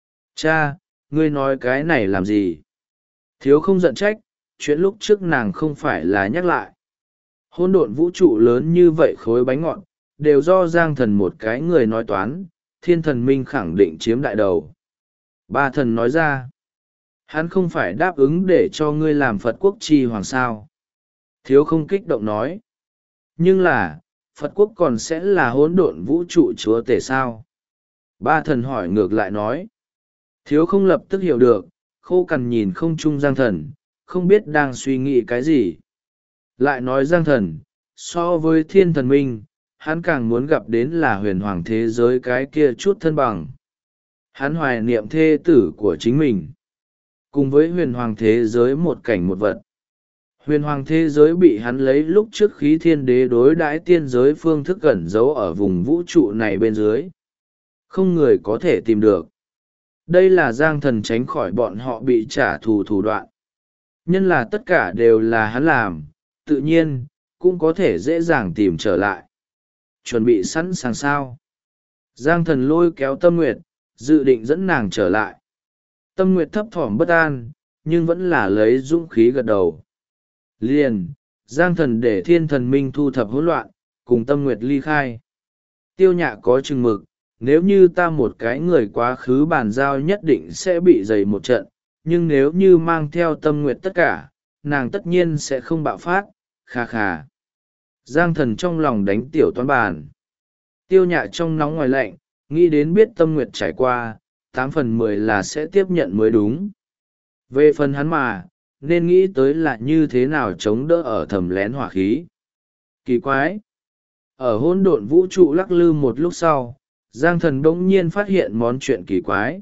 Cha, ngươi nói cái này làm gì? Thiếu Không giận trách, chuyện lúc trước nàng không phải là nhắc lại. Hỗn độn vũ trụ lớn như vậy khối bánh ngọt, đều do Giang Thần một cái người nói toán, Thiên Thần Minh khẳng định chiếm đại đầu. Ba thần nói ra. Hắn không phải đáp ứng để cho ngươi làm Phật quốc chi hoàng sao. Thiếu Không kích động nói. Nhưng là, Phật quốc còn sẽ là hỗn độn vũ trụ chúa tể sao? Ba thần hỏi ngược lại nói. Thiếu Không lập tức hiểu được, khô cằn nhìn không trung Giang Thần, không biết đang suy nghĩ cái gì. Lại nói Giang Thần, so với Thiên Thần Minh, hắn càng muốn gặp đến là huyền hoàng thế giới cái kia chút thân bằng. Hắn hoài niệm thê tử của chính mình. Cùng với huyền hoàng thế giới một cảnh một vật. Huyền hoàng thế giới bị hắn lấy lúc trước khí thiên đế đối đãi tiên giới phương thức ẩn giấu ở vùng vũ trụ này bên dưới. Không người có thể tìm được. Đây là Giang Thần tránh khỏi bọn họ bị trả thù thủ đoạn. Nhân là tất cả đều là hắn làm, tự nhiên, cũng có thể dễ dàng tìm trở lại. Chuẩn bị sẵn sàng sao. Giang Thần lôi kéo Tâm Nguyệt, dự định dẫn nàng trở lại. Tâm Nguyệt thấp thỏm bất an, nhưng vẫn là lấy dũng khí gật đầu. Liền, Giang Thần để Thiên Thần Minh thu thập hỗn loạn, cùng Tâm Nguyệt ly khai. Tiêu Nhạ có chừng mực, nếu như ta một cái người quá khứ bàn giao nhất định sẽ bị dày một trận, nhưng nếu như mang theo Tâm Nguyệt tất cả, nàng tất nhiên sẽ không bạo phát, khà khà. Giang Thần trong lòng đánh tiểu toán bàn. Tiêu Nhạ trong nóng ngoài lạnh, nghĩ đến biết Tâm Nguyệt trải qua, 8/10 là sẽ tiếp nhận mới đúng. Về phần hắn mà, nên nghĩ tới là như thế nào chống đỡ ở thầm lén hỏa khí. Kỳ quái! Ở hỗn độn vũ trụ lắc lư một lúc sau, Giang Thần bỗng nhiên phát hiện món chuyện kỳ quái.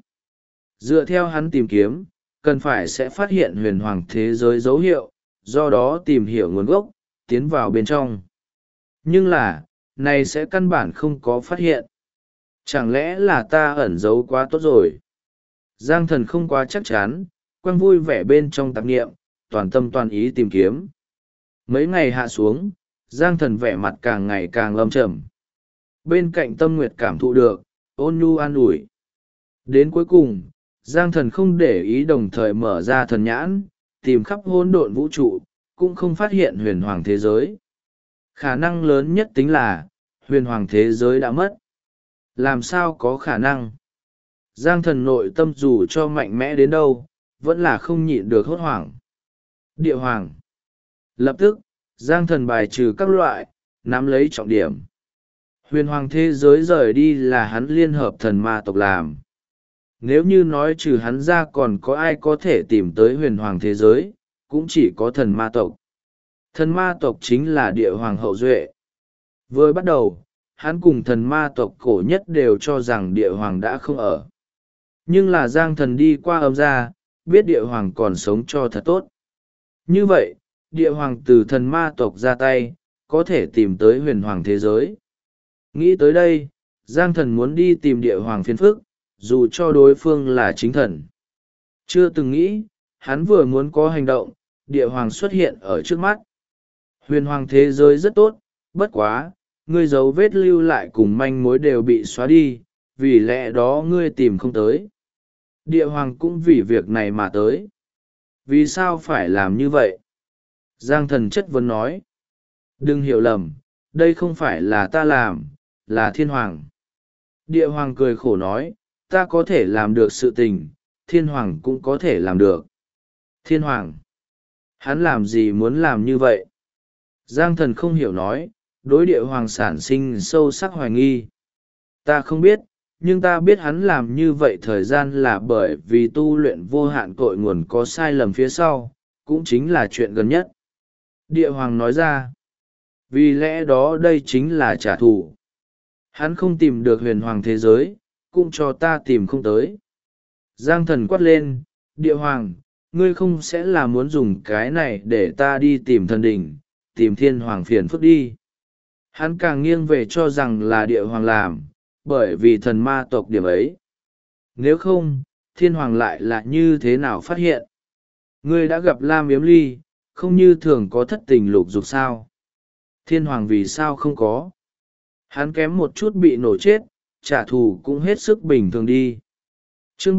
Dựa theo hắn tìm kiếm, cần phải sẽ phát hiện huyền hoàng thế giới dấu hiệu, do đó tìm hiểu nguồn gốc, tiến vào bên trong. Nhưng là, này sẽ căn bản không có phát hiện. Chẳng lẽ là ta ẩn giấu quá tốt rồi? Giang Thần không quá chắc chắn, quăng vui vẻ bên trong tạp nghiệm, toàn tâm toàn ý tìm kiếm. Mấy ngày hạ xuống, Giang Thần vẻ mặt càng ngày càng lâm trầm. Bên cạnh Tâm Nguyệt cảm thụ được, ôn nhu an ủi. Đến cuối cùng, Giang Thần không để ý đồng thời mở ra thần nhãn, tìm khắp hỗn độn vũ trụ, cũng không phát hiện huyền hoàng thế giới. Khả năng lớn nhất tính là, huyền hoàng thế giới đã mất. Làm sao có khả năng? Giang Thần nội tâm dù cho mạnh mẽ đến đâu, vẫn là không nhịn được hốt hoảng. Địa hoàng. Lập tức, Giang Thần bài trừ các loại, nắm lấy trọng điểm. Huyền hoàng thế giới rời đi là hắn liên hợp thần ma tộc làm. Nếu như nói trừ hắn ra còn có ai có thể tìm tới huyền hoàng thế giới, cũng chỉ có thần ma tộc. Thần ma tộc chính là địa hoàng hậu duệ. Vừa bắt đầu, hắn cùng thần ma tộc cổ nhất đều cho rằng địa hoàng đã không ở. Nhưng là Giang Thần đi qua âm gia, biết địa hoàng còn sống cho thật tốt. Như vậy, địa hoàng từ thần ma tộc ra tay, có thể tìm tới huyền hoàng thế giới. Nghĩ tới đây, Giang Thần muốn đi tìm địa hoàng phiền phức, dù cho đối phương là chính thần. Chưa từng nghĩ, hắn vừa muốn có hành động, địa hoàng xuất hiện ở trước mắt. Huyền hoàng thế giới rất tốt, bất quá, ngươi dấu vết lưu lại cùng manh mối đều bị xóa đi, vì lẽ đó ngươi tìm không tới. Địa hoàng cũng vì việc này mà tới. Vì sao phải làm như vậy? Giang Thần chất vấn nói. Đừng hiểu lầm, đây không phải là ta làm, là thiên hoàng. Địa hoàng cười khổ nói, ta có thể làm được sự tình, thiên hoàng cũng có thể làm được. Thiên hoàng, hắn làm gì muốn làm như vậy? Giang Thần không hiểu nói, đối địa hoàng sản sinh sâu sắc hoài nghi. Ta không biết, nhưng ta biết hắn làm như vậy thời gian là bởi vì tu luyện vô hạn cội nguồn có sai lầm phía sau, cũng chính là chuyện gần nhất. Địa hoàng nói ra, vì lẽ đó đây chính là trả thù. Hắn không tìm được huyền hoàng thế giới, cũng cho ta tìm không tới. Giang Thần quát lên, địa hoàng, ngươi không sẽ là muốn dùng cái này để ta đi tìm thần đỉnh, tìm thiên hoàng phiền phức đi. Hắn càng nghiêng về cho rằng là địa hoàng làm, bởi vì thần ma tộc điểm ấy. Nếu không, thiên hoàng lại là như thế nào phát hiện? Ngươi đã gặp Lam Yếm Ly, không như thường có thất tình lục dục sao? Thiên hoàng vì sao không có? Hắn kém một chút bị nổ chết, trả thù cũng hết sức bình thường đi. Chương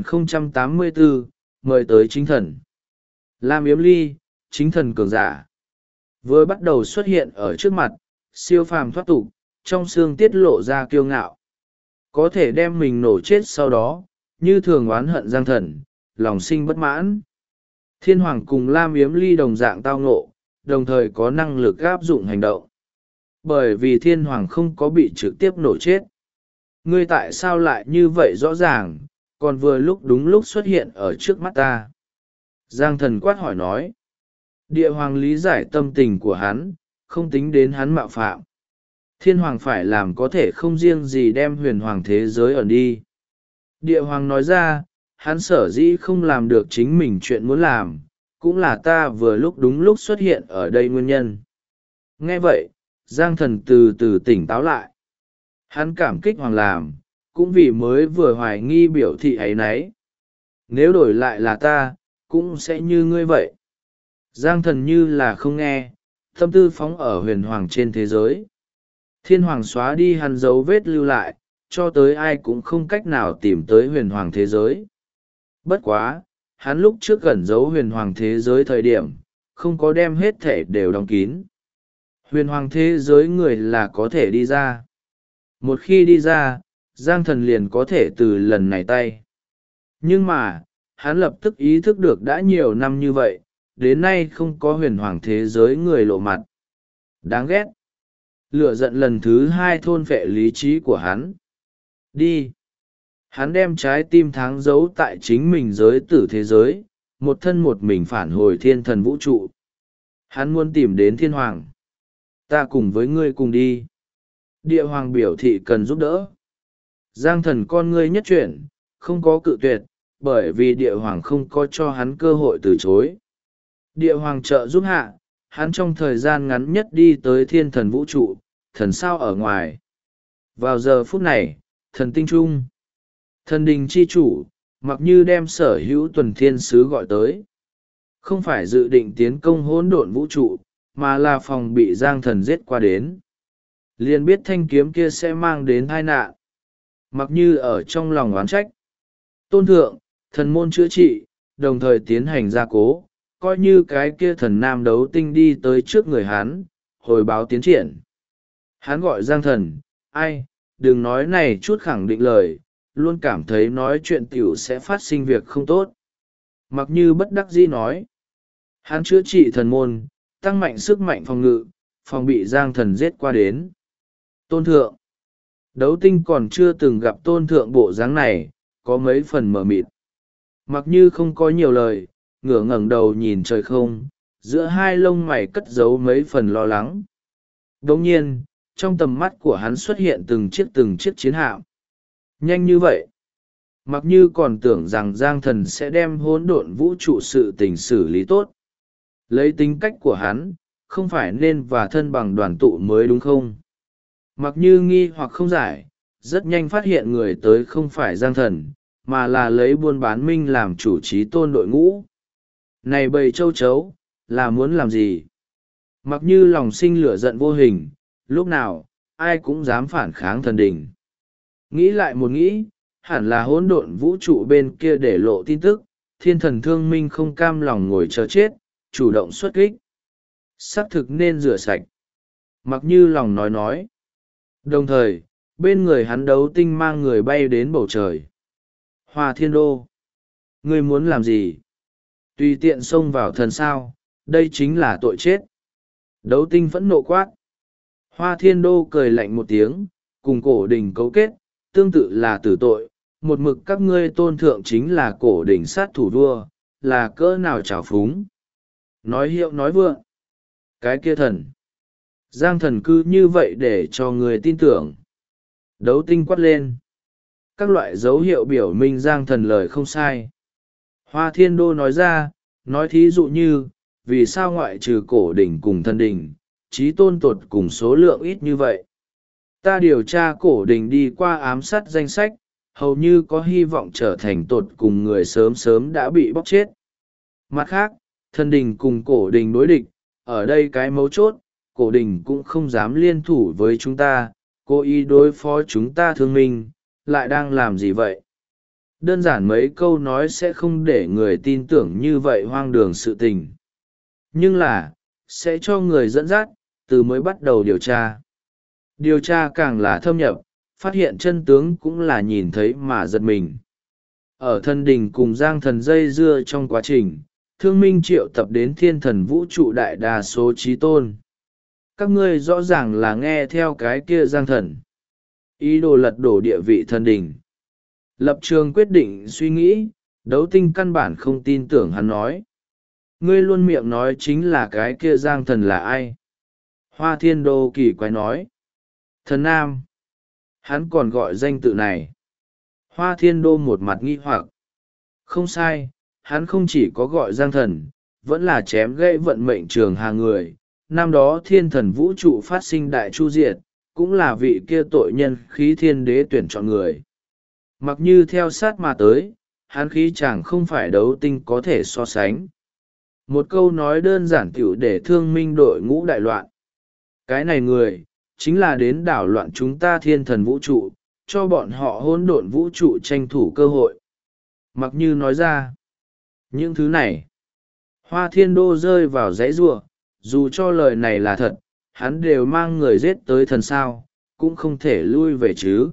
3084, mời tới chính thần. Lam Yếm Ly, chính thần cường giả. Vừa bắt đầu xuất hiện ở trước mặt, siêu phàm thoát tục, trong xương tiết lộ ra kiêu ngạo. Có thể đem mình nổ chết sau đó, như thường oán hận Giang Thần, lòng sinh bất mãn. Thiên hoàng cùng Lam Yếm Ly đồng dạng tao ngộ, đồng thời có năng lực áp dụng hành động. Bởi vì thiên hoàng không có bị trực tiếp nổ chết. Ngươi tại sao lại như vậy rõ ràng, còn vừa lúc đúng lúc xuất hiện ở trước mắt ta? Giang Thần quát hỏi nói. Địa hoàng lý giải tâm tình của hắn, không tính đến hắn mạo phạm. Thiên hoàng phải làm có thể không riêng gì đem huyền hoàng thế giới ẩn đi. Địa hoàng nói ra, hắn sở dĩ không làm được chính mình chuyện muốn làm, cũng là ta vừa lúc đúng lúc xuất hiện ở đây nguyên nhân. Nghe vậy, Giang Thần từ từ tỉnh táo lại. Hắn cảm kích hoàng làm, cũng vì mới vừa hoài nghi biểu thị ấy nấy. Nếu đổi lại là ta, cũng sẽ như ngươi vậy. Giang Thần như là không nghe, tâm tư phóng ở huyền hoàng trên thế giới. Thiên hoàng xóa đi hắn dấu vết lưu lại, cho tới ai cũng không cách nào tìm tới huyền hoàng thế giới. Bất quá, hắn lúc trước gần giấu huyền hoàng thế giới thời điểm, không có đem hết thể đều đóng kín. Huyền hoàng thế giới người là có thể đi ra. Một khi đi ra, Giang Thần liền có thể từ lần này tay. Nhưng mà, hắn lập tức ý thức được đã nhiều năm như vậy, đến nay không có huyền hoàng thế giới người lộ mặt. Đáng ghét. Lửa giận lần thứ hai thôn phệ lý trí của hắn. Đi. Hắn đem trái tim tháng giấu tại chính mình giới tử thế giới, một thân một mình phản hồi thiên thần vũ trụ. Hắn muốn tìm đến thiên hoàng. Ta cùng với ngươi cùng đi. Địa hoàng biểu thị cần giúp đỡ. Giang Thần con ngươi nhất chuyển, không có cự tuyệt, bởi vì địa hoàng không có cho hắn cơ hội từ chối. Địa hoàng trợ giúp hạ, hắn trong thời gian ngắn nhất đi tới thiên thần vũ trụ, thần sao ở ngoài. Vào giờ phút này, thần tinh trung, thần đình chi chủ, mặc như đem sở hữu tuần thiên sứ gọi tới. Không phải dự định tiến công hỗn độn vũ trụ, mà là phòng bị Giang Thần giết qua đến. Liền biết thanh kiếm kia sẽ mang đến tai nạn. Mặc như ở trong lòng oán trách. Tôn thượng, thần môn chữa trị, đồng thời tiến hành gia cố, coi như cái kia thần nam đấu tinh đi tới trước người hắn, hồi báo tiến triển. Hắn gọi Giang Thần, ai, đừng nói này chút khẳng định lời, luôn cảm thấy nói chuyện tiểu sẽ phát sinh việc không tốt. Mặc như bất đắc dĩ nói, hắn chữa trị thần môn, tăng mạnh sức mạnh phòng ngự, phòng bị Giang Thần giết qua đến. Tôn thượng, Đấu Tinh còn chưa từng gặp tôn thượng bộ dáng này, có mấy phần mờ mịt. Mặc như không có nhiều lời, ngửa ngẩng đầu nhìn trời không, giữa hai lông mày cất giấu mấy phần lo lắng. Đồng nhiên, trong tầm mắt của hắn xuất hiện từng chiếc chiến hạm. Nhanh như vậy. Mặc như còn tưởng rằng Giang Thần sẽ đem hỗn độn vũ trụ sự tình xử lý tốt. Lấy tính cách của hắn, không phải nên và thân bằng đoàn tụ mới đúng không? Mặc như nghi hoặc không giải, rất nhanh phát hiện người tới không phải Giang Thần, mà là lấy buôn bán minh làm chủ trí tôn đội ngũ. Này bầy châu chấu, là muốn làm gì? Mặc như lòng sinh lửa giận vô hình, lúc nào, ai cũng dám phản kháng thần đình. Nghĩ lại một nghĩ, hẳn là hỗn độn vũ trụ bên kia để lộ tin tức, thiên thần thương minh không cam lòng ngồi chờ chết, chủ động xuất kích. Xác thực nên rửa sạch. Mặc như lòng nói. Đồng thời, bên người hắn Đấu Tinh mang người bay đến bầu trời. Hoa Thiên Đô. Ngươi muốn làm gì? Tùy tiện xông vào thần sao, đây chính là tội chết. Đấu Tinh phẫn nộ quát. Hoa Thiên Đô cười lạnh một tiếng, cùng cổ đình cấu kết, tương tự là tử tội. Một mực các ngươi tôn thượng chính là cổ đình sát thủ vua, là cỡ nào trào phúng. Nói hiệu nói vượng. Cái kia thần. Giang Thần cứ như vậy để cho người tin tưởng. Đấu Tinh quát lên. Các loại dấu hiệu biểu minh Giang Thần lời không sai. Hoa Thiên Đô nói ra, nói thí dụ như, vì sao ngoại trừ cổ đỉnh cùng thần đỉnh, trí tôn tột cùng số lượng ít như vậy. Ta điều tra cổ đỉnh đi qua ám sát danh sách, hầu như có hy vọng trở thành tột cùng người sớm sớm đã bị bóc chết. Mặt khác, thần đỉnh cùng cổ đỉnh đối địch, ở đây cái mấu chốt, cổ đỉnh cũng không dám liên thủ với chúng ta, cố ý đối phó chúng ta thương minh, lại đang làm gì vậy? Đơn giản mấy câu nói sẽ không để người tin tưởng như vậy hoang đường sự tình. Nhưng là, sẽ cho người dẫn dắt, từ mới bắt đầu điều tra. Điều tra càng là thâm nhập, phát hiện chân tướng cũng là nhìn thấy mà giật mình. Ở thân đình cùng Giang Thần dây dưa trong quá trình, thương minh triệu tập đến thiên thần vũ trụ đại đa số trí tôn. Các ngươi rõ ràng là nghe theo cái kia Giang Thần. Ý đồ lật đổ địa vị thần đình. Lập trường quyết định suy nghĩ, Đấu Tinh căn bản không tin tưởng hắn nói. Ngươi luôn miệng nói chính là cái kia Giang Thần là ai? Hoa Thiên Đô kỳ quái nói. Thần Nam. Hắn còn gọi danh tự này. Hoa Thiên Đô một mặt nghi hoặc. Không sai, hắn không chỉ có gọi Giang Thần, vẫn là chém gãy vận mệnh trường hàng người. Năm đó thiên thần vũ trụ phát sinh đại chu diệt, cũng là vị kia tội nhân khí thiên đế tuyển chọn người. Mặc như theo sát mà tới, hắn khí chẳng không phải Đấu Tinh có thể so sánh. Một câu nói đơn giản tiểu để thương minh đội ngũ đại loạn. Cái này người, chính là đến đảo loạn chúng ta thiên thần vũ trụ, cho bọn họ hỗn độn vũ trụ tranh thủ cơ hội. Mặc như nói ra, những thứ này, Hoa Thiên Đô rơi vào dãy giụa, dù cho lời này là thật, hắn đều mang người giết tới thần sao, cũng không thể lui về chứ.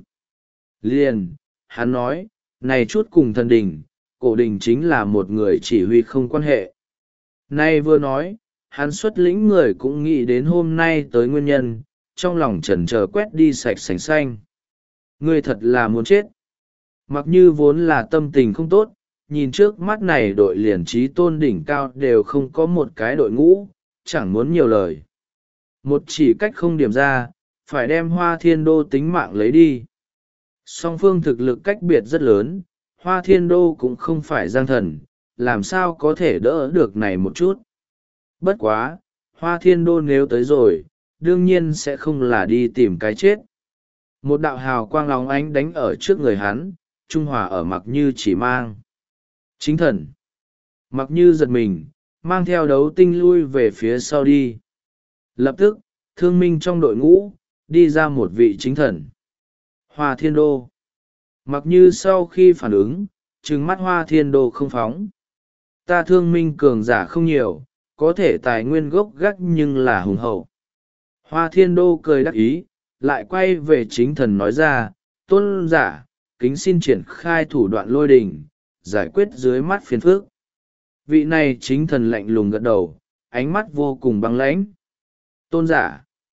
Liền, hắn nói, này chút cùng thần đình, cổ đình chính là một người chỉ huy không quan hệ. Nay vừa nói, hắn xuất lĩnh người cũng nghĩ đến hôm nay tới nguyên nhân, trong lòng chần chờ quét đi sạch sành xanh. Ngươi thật là muốn chết. Mặc như vốn là tâm tình không tốt, nhìn trước mắt này đội liền trí tôn đỉnh cao đều không có một cái đội ngũ, chẳng muốn nhiều lời. Một chỉ cách không điểm ra, phải đem Hoa Thiên Đô tính mạng lấy đi. Song phương thực lực cách biệt rất lớn, Hoa Thiên Đô cũng không phải Giang Thần, làm sao có thể đỡ được này một chút. Bất quá, Hoa Thiên Đô nếu tới rồi, đương nhiên sẽ không là đi tìm cái chết. Một đạo hào quang lóng ánh đánh ở trước người hắn, trung hòa ở Mặc Như chỉ mang. Chính thần. Mặc Như giật mình, mang theo Đấu Tinh lui về phía sau đi. Lập tức, thương minh trong đội ngũ, đi ra một vị chính thần. Hoa Thiên Đô. Mặc Như sau khi phản ứng, trừng mắt Hoa Thiên Đô không phóng. Ta thương minh cường giả không nhiều, có thể tài nguyên gốc gác nhưng là hùng hậu. Hoa Thiên Đô cười đắc ý, lại quay về chính thần nói ra, tôn giả, kính xin triển khai thủ đoạn lôi đình, giải quyết dưới mắt phiền phức. Vị này chính thần lạnh lùng gật đầu, ánh mắt vô cùng băng lãnh. Tôn giả.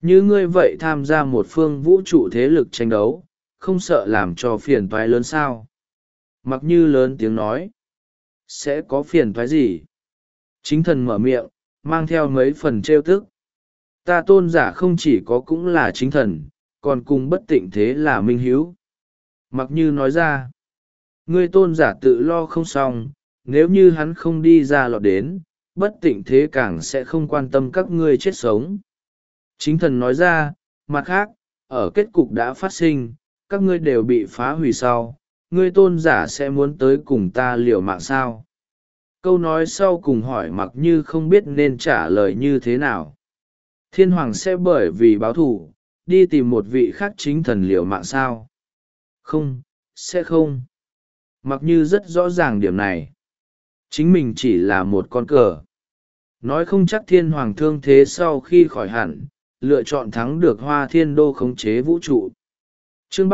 như ngươi vậy tham gia một phương vũ trụ thế lực tranh đấu, không sợ làm cho phiền toái lớn sao? Mặc Như lớn tiếng nói. Sẽ có phiền toái gì? Chính thần mở miệng, mang theo mấy phần trêu tức. Ta tôn giả không chỉ có cũng là chính thần, còn cùng bất tịnh thế là minh hữu. Mặc Như nói ra. Ngươi tôn giả tự lo không xong, nếu như hắn không đi ra lọt đến, bất tịnh thế càng sẽ không quan tâm các ngươi chết sống. Chính thần nói ra, mặt khác, ở kết cục đã phát sinh, các ngươi đều bị phá hủy sau, ngươi tôn giả sẽ muốn tới cùng ta liều mạng sao? Câu nói sau cùng hỏi Mặc Như không biết nên trả lời như thế nào. Thiên hoàng sẽ bởi vì báo thù, đi tìm một vị khác chính thần liều mạng sao? Không, sẽ không. Mặc Như rất rõ ràng điểm này. Chính mình chỉ là một con cờ. Nói không chắc thiên hoàng thương thế sau khi khỏi hẳn, lựa chọn thắng được Hoa Thiên Đô khống chế vũ trụ. Chương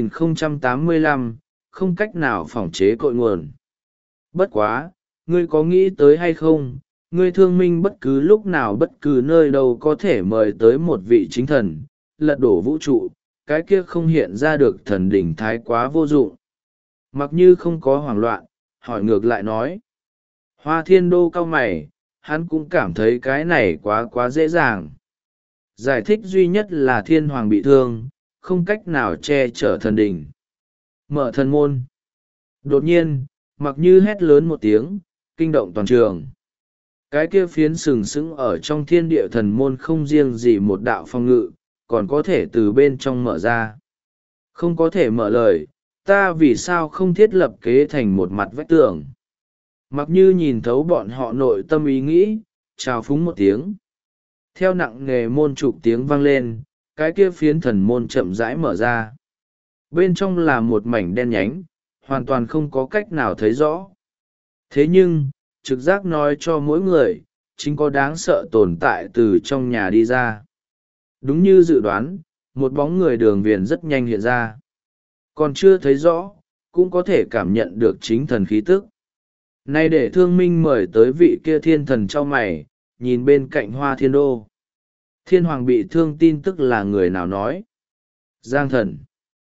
3085, không cách nào phỏng chế cội nguồn. Bất quá, ngươi có nghĩ tới hay không, ngươi thương minh bất cứ lúc nào bất cứ nơi đâu có thể mời tới một vị chính thần, lật đổ vũ trụ, cái kia không hiện ra được thần đỉnh thái quá vô dụng. Mặc Như không có hoảng loạn, hỏi ngược lại nói. Hoa Thiên Đô cau mày, hắn cũng cảm thấy cái này quá dễ dàng. Giải thích duy nhất là thiên hoàng bị thương, không cách nào che chở thần đỉnh. Mở thần môn. Đột nhiên, Mặc Như hét lớn một tiếng, kinh động toàn trường. Cái kia phiến sừng sững ở trong thiên địa thần môn không riêng gì một đạo phong ngự, còn có thể từ bên trong mở ra. Không có thể mở lời, ta vì sao không thiết lập kế thành một mặt vách tường? Mặc Như nhìn thấu bọn họ nội tâm ý nghĩ, chào phúng một tiếng. Theo nặng nề môn trục tiếng vang lên, cái kia phiến thần môn chậm rãi mở ra. Bên trong là một mảnh đen nhánh, hoàn toàn không có cách nào thấy rõ. Thế nhưng, trực giác nói cho mỗi người, chính có đáng sợ tồn tại từ trong nhà đi ra. Đúng như dự đoán, một bóng người đường viền rất nhanh hiện ra. Còn chưa thấy rõ, cũng có thể cảm nhận được chính thần khí tức. Nay để thương minh mời tới vị kia thiên thần cho mày, nhìn bên cạnh Hoa Thiên Đô. Thiên hoàng bị thương tin tức là người nào nói? Giang thần.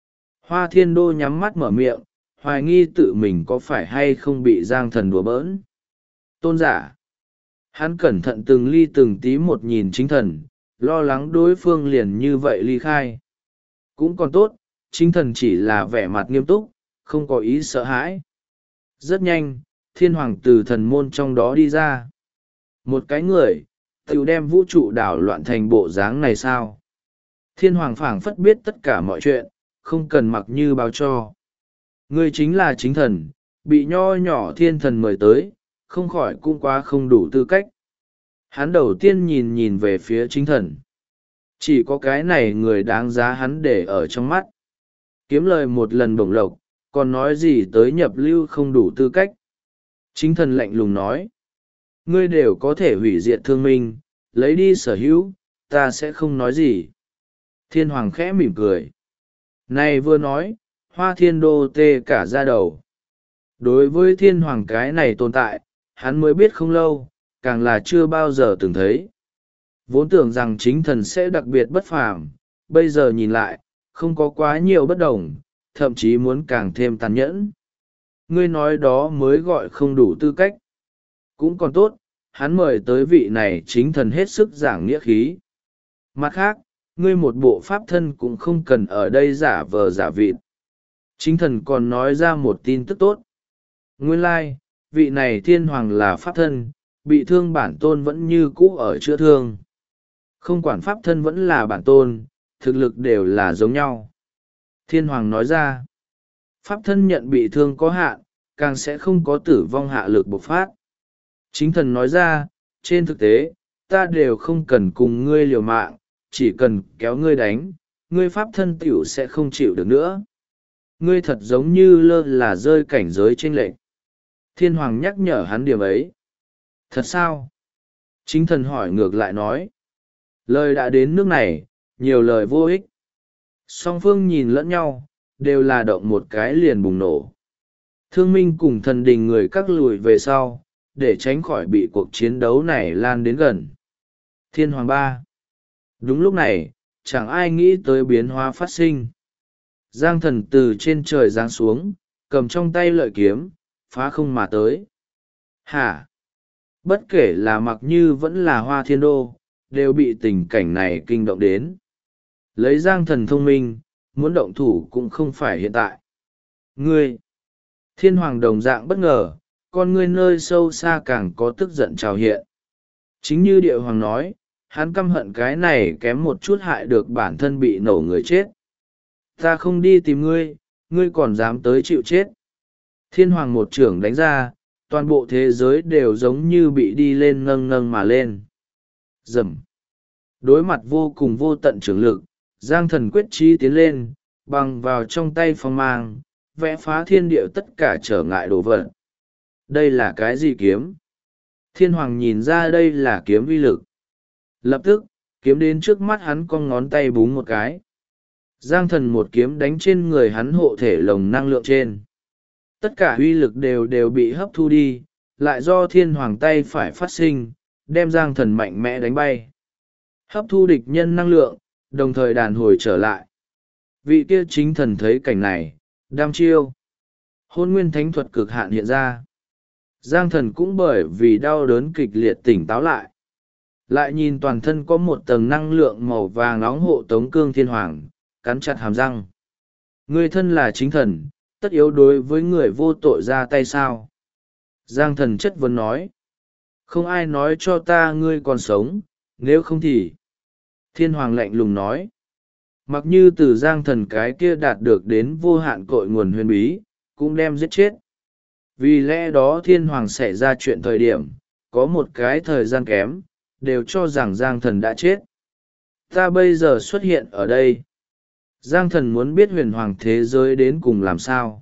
Hoa Thiên Đô nhắm mắt mở miệng, hoài nghi tự mình có phải hay không bị Giang thần đùa bỡn. Tôn giả. Hắn cẩn thận từng ly từng tí một nhìn chính thần, lo lắng đối phương liền như vậy ly khai. Cũng còn tốt, chính thần chỉ là vẻ mặt nghiêm túc, không có ý sợ hãi. Rất nhanh, thiên hoàng từ thần môn trong đó đi ra. Một cái người, tự đem vũ trụ đảo loạn thành bộ dáng này sao? Thiên hoàng phảng phất biết tất cả mọi chuyện, không cần Mặc Như báo cho. Ngươi chính là chính thần, bị nho nhỏ thiên thần mời tới, không khỏi cũng quá không đủ tư cách. Hắn đầu tiên nhìn về phía chính thần. Chỉ có cái này người đáng giá hắn để ở trong mắt. Kiếm lời một lần bổng lộc, còn nói gì tới nhập lưu không đủ tư cách. Chính thần lạnh lùng nói. Ngươi đều có thể hủy diệt thương minh, lấy đi sở hữu, ta sẽ không nói gì. Thiên hoàng khẽ mỉm cười. Này vừa nói, Hoa Thiên Đô tê cả da đầu. Đối với thiên hoàng cái này tồn tại, hắn mới biết không lâu, càng là chưa bao giờ từng thấy. Vốn tưởng rằng chính thần sẽ đặc biệt bất phàm, bây giờ nhìn lại, không có quá nhiều bất đồng, thậm chí muốn càng thêm tàn nhẫn. Ngươi nói đó mới gọi không đủ tư cách. Cũng còn tốt, hắn mời tới vị này chính thần hết sức giảng nghĩa khí. Mặt khác, ngươi một bộ pháp thân cũng không cần ở đây giả vờ giả vịt. Chính thần còn nói ra một tin tức tốt. Nguyên lai, vị này thiên hoàng là pháp thân, bị thương bản tôn vẫn như cũ ở chữa thương. Không quản pháp thân vẫn là bản tôn, thực lực đều là giống nhau. Thiên hoàng nói ra, pháp thân nhận bị thương có hạn, càng sẽ không có tử vong hạ lực bộc phát. Chính thần nói ra, trên thực tế, ta đều không cần cùng ngươi liều mạng, chỉ cần kéo ngươi đánh, ngươi pháp thân tiểu sẽ không chịu được nữa. Ngươi thật giống như lơ là rơi cảnh giới chênh lệch. Thiên hoàng nhắc nhở hắn điểm ấy. Thật sao? Chính thần hỏi ngược lại nói. Lời đã đến nước này, nhiều lời vô ích. Song phương nhìn lẫn nhau, đều là động một cái liền bùng nổ. Thương minh cùng thần đình người các lùi về sau, để tránh khỏi bị cuộc chiến đấu này lan đến gần. Thiên hoàng ba. Đúng lúc này, chẳng ai nghĩ tới biến hóa phát sinh. Giang thần từ trên trời giáng xuống, cầm trong tay lợi kiếm, phá không mà tới. Hả? Bất kể là Mặc Như vẫn là Hoa Thiên Đô, đều bị tình cảnh này kinh động đến. Lấy Giang thần thông minh, muốn động thủ cũng không phải hiện tại. Ngươi! Thiên Hoàng đồng dạng bất ngờ, con ngươi nơi sâu xa càng có tức giận trào hiện. Chính như Địa Hoàng nói, hắn căm hận cái này kém một chút hại được bản thân bị nổ người chết. Ta không đi tìm ngươi, ngươi còn dám tới chịu chết. Thiên Hoàng một chưởng đánh ra, toàn bộ thế giới đều giống như bị đi lên nâng nâng mà lên. Rầm. Đối mặt vô cùng vô tận trường lực, Giang thần quyết chí tiến lên, bằng vào trong tay phong mang, vẽ phá thiên địa tất cả trở ngại đồ vật. Đây là cái gì kiếm? Thiên Hoàng nhìn ra đây là kiếm uy lực. Lập tức, kiếm đến trước mắt hắn con ngón tay búng một cái. Giang thần một kiếm đánh trên người hắn hộ thể lồng năng lượng trên. Tất cả uy lực đều bị hấp thu đi, lại do Thiên Hoàng tay phải phát sinh, đem Giang thần mạnh mẽ đánh bay. Hấp thu địch nhân năng lượng, đồng thời đàn hồi trở lại. Vị kia chính thần thấy cảnh này, đam chiêu. Hôn nguyên thánh thuật cực hạn hiện ra. Giang thần cũng bởi vì đau đớn kịch liệt tỉnh táo lại. Lại nhìn toàn thân có một tầng năng lượng màu vàng nóng hộ tống cương Thiên Hoàng, cắn chặt hàm răng. Ngươi thân là chính thần, tất yếu đối với người vô tội ra tay sao? Giang thần chất vấn nói. Không ai nói cho ta ngươi còn sống, nếu không thì... Thiên Hoàng lạnh lùng nói. Mặc như từ Giang thần cái kia đạt được đến vô hạn cội nguồn huyền bí, cũng đem giết chết. Vì lẽ đó Thiên Hoàng xảy ra chuyện thời điểm, có một cái thời gian kém, đều cho rằng Giang thần đã chết. Ta bây giờ xuất hiện ở đây. Giang thần muốn biết huyền hoàng thế giới đến cùng làm sao.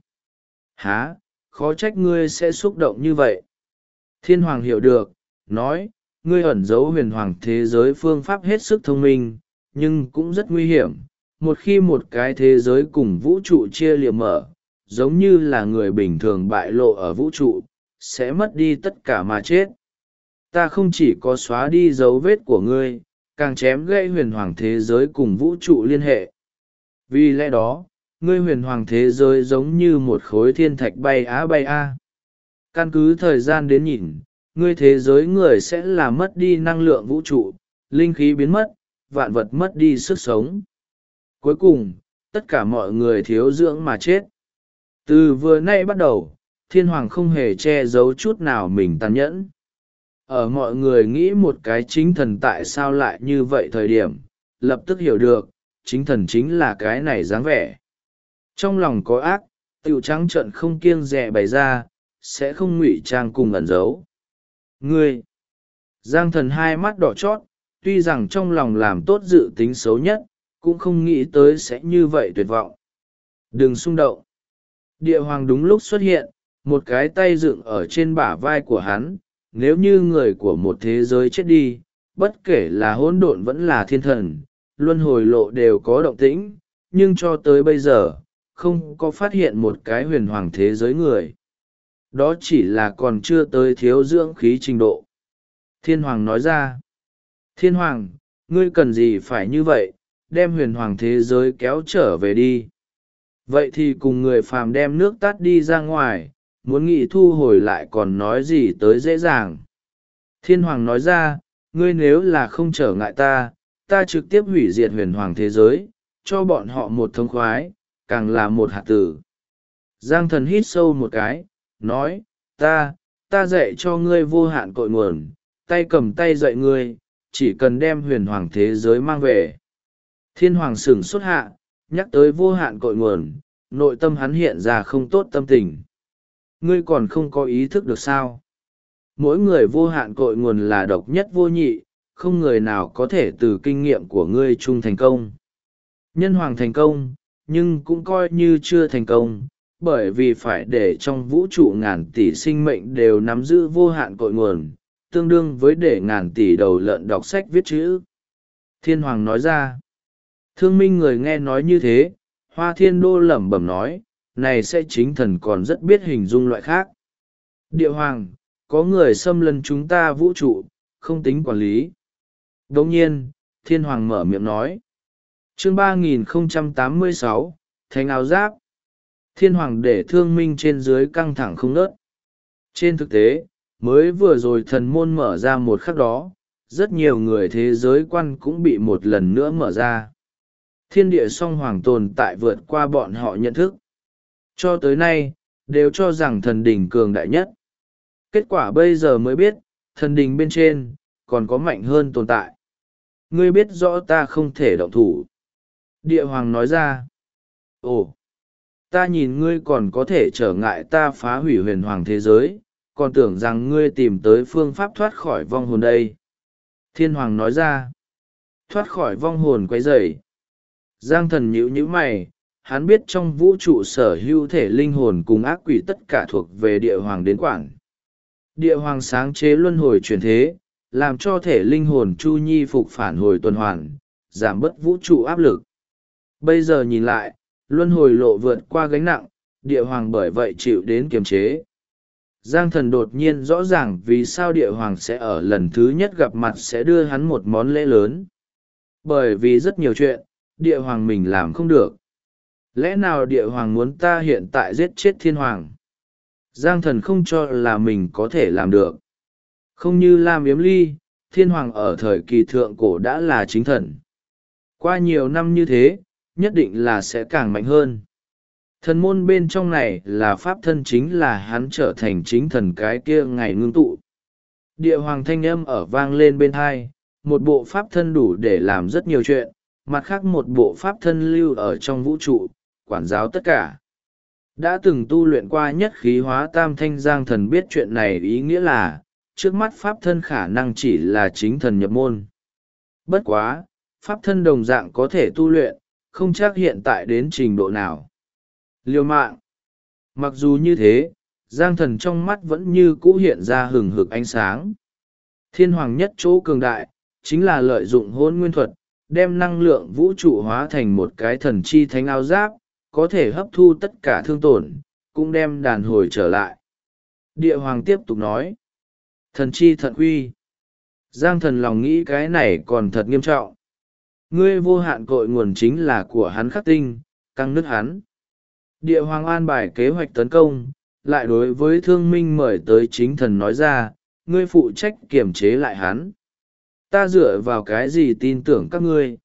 Hả, khó trách ngươi sẽ xúc động như vậy. Thiên Hoàng hiểu được, nói, ngươi ẩn giấu huyền hoàng thế giới phương pháp hết sức thông minh, nhưng cũng rất nguy hiểm. Một khi một cái thế giới cùng vũ trụ chia liệm mở, giống như là người bình thường bại lộ ở vũ trụ, sẽ mất đi tất cả mà chết. Ta không chỉ có xóa đi dấu vết của ngươi, càng chém gãy huyền hoàng thế giới cùng vũ trụ liên hệ. Vì lẽ đó, ngươi huyền hoàng thế giới giống như một khối thiên thạch bay á bay a. Căn cứ thời gian đến nhìn, ngươi thế giới người sẽ là mất đi năng lượng vũ trụ, linh khí biến mất, vạn vật mất đi sức sống. Cuối cùng, tất cả mọi người thiếu dưỡng mà chết. Từ vừa nay bắt đầu, Thiên Hoàng không hề che giấu chút nào mình tàn nhẫn. Ở mọi người nghĩ một cái chính thần tại sao lại như vậy thời điểm, lập tức hiểu được, chính thần chính là cái này dáng vẻ. Trong lòng có ác, tiểu trắng trợn không kiêng dè bày ra, sẽ không ngụy trang cùng ẩn giấu. Ngươi! Giang thần hai mắt đỏ chót, tuy rằng trong lòng làm tốt dự tính xấu nhất, cũng không nghĩ tới sẽ như vậy tuyệt vọng. Đừng xung động. Địa Hoàng đúng lúc xuất hiện, một cái tay dựng ở trên bả vai của hắn. Nếu như người của một thế giới chết đi, bất kể là hỗn độn vẫn là thiên thần, luân hồi lộ đều có động tĩnh, nhưng cho tới bây giờ, không có phát hiện một cái huyền hoàng thế giới người. Đó chỉ là còn chưa tới thiếu dưỡng khí trình độ. Thiên Hoàng nói ra. Thiên Hoàng, ngươi cần gì phải như vậy, đem huyền hoàng thế giới kéo trở về đi. Vậy thì cùng người phàm đem nước tát đi ra ngoài, muốn nghị thu hồi lại còn nói gì tới dễ dàng. Thiên Hoàng nói ra, ngươi nếu là không trở ngại ta, ta trực tiếp hủy diệt huyền hoàng thế giới, cho bọn họ một thông khoái, càng là một hạt tử. Giang thần hít sâu một cái, nói, ta dạy cho ngươi vô hạn cội nguồn, tay cầm tay dạy ngươi, chỉ cần đem huyền hoàng thế giới mang về. Thiên Hoàng sửng sốt hạ, nhắc tới vô hạn cội nguồn, nội tâm hắn hiện ra không tốt tâm tình. Ngươi còn không có ý thức được sao? Mỗi người vô hạn cội nguồn là độc nhất vô nhị, không người nào có thể từ kinh nghiệm của ngươi chung thành công. Nhân hoàng thành công, nhưng cũng coi như chưa thành công, bởi vì phải để trong vũ trụ ngàn tỷ sinh mệnh đều nắm giữ vô hạn cội nguồn, tương đương với để ngàn tỷ đầu lợn đọc sách viết chữ. Thiên Hoàng nói ra. Thương minh người nghe nói như thế, Hoa Thiên Đô lẩm bẩm nói, này sẽ chính thần còn rất biết hình dung loại khác. Địa Hoàng, có người xâm lấn chúng ta vũ trụ, không tính quản lý. Đồng nhiên, Thiên Hoàng mở miệng nói. Chương 3086, Thánh áo giáp. Thiên hoàng để thương minh trên dưới căng thẳng không ngớt. Trên thực tế, mới vừa rồi thần môn mở ra một khắc đó, rất nhiều người thế giới quan cũng bị một lần nữa mở ra. Thiên địa song hoàng tồn tại vượt qua bọn họ nhận thức. Cho tới nay, đều cho rằng thần đình cường đại nhất. Kết quả bây giờ mới biết, thần đình bên trên, còn có mạnh hơn tồn tại. Ngươi biết rõ ta không thể động thủ. Địa hoàng nói ra. Ồ, ta nhìn ngươi còn có thể trở ngại ta phá hủy huyền hoàng thế giới, còn tưởng rằng ngươi tìm tới phương pháp thoát khỏi vong hồn đây. Thiên hoàng nói ra. Thoát khỏi vong hồn quấy rầy. Giang thần nhíu nhíu mày, hắn biết trong vũ trụ sở hữu thể linh hồn cùng ác quỷ tất cả thuộc về địa hoàng đến quản. Địa hoàng sáng chế luân hồi chuyển thế, làm cho thể linh hồn chu nhi phục phản hồi tuần hoàn, giảm bớt vũ trụ áp lực. Bây giờ nhìn lại, luân hồi lộ vượt qua gánh nặng, địa hoàng bởi vậy chịu đến kiềm chế. Giang thần đột nhiên rõ ràng vì sao địa hoàng sẽ ở lần thứ nhất gặp mặt sẽ đưa hắn một món lễ lớn. Bởi vì rất nhiều chuyện, địa hoàng mình làm không được. Lẽ nào địa hoàng muốn ta hiện tại giết chết thiên hoàng? Giang thần không cho là mình có thể làm được. Không như Lam Yếm Ly, thiên hoàng ở thời kỳ thượng cổ đã là chính thần. Qua nhiều năm như thế, nhất định là sẽ càng mạnh hơn. Thần môn bên trong này là pháp thân chính là hắn trở thành chính thần cái kia ngày ngưng tụ. Địa hoàng thanh âm ở vang lên bên hai, một bộ pháp thân đủ để làm rất nhiều chuyện, mặt khác một bộ pháp thân lưu ở trong vũ trụ, quản giáo tất cả. Đã từng tu luyện qua nhất khí hóa tam thanh Giang thần biết chuyện này ý nghĩa là, trước mắt pháp thân khả năng chỉ là chính thần nhập môn. Bất quá, pháp thân đồng dạng có thể tu luyện, không chắc hiện tại đến trình độ nào. Liều mạng. Mặc dù như thế, Giang thần trong mắt vẫn như cũ hiện ra hừng hực ánh sáng. Thiên hoàng nhất chỗ cường đại, chính là lợi dụng hôn nguyên thuật, đem năng lượng vũ trụ hóa thành một cái thần chi thánh áo giáp, có thể hấp thu tất cả thương tổn, cũng đem đàn hồi trở lại. Địa hoàng tiếp tục nói. Thần chi thận quy. Giang thần lòng nghĩ cái này còn thật nghiêm trọng. Ngươi vô hạn cội nguồn chính là của hắn khắc tinh, căng nứt hắn. Địa hoàng an bài kế hoạch tấn công, lại đối với thương minh mời tới chính thần nói ra, ngươi phụ trách kiềm chế lại hắn. Ta dựa vào cái gì tin tưởng các ngươi?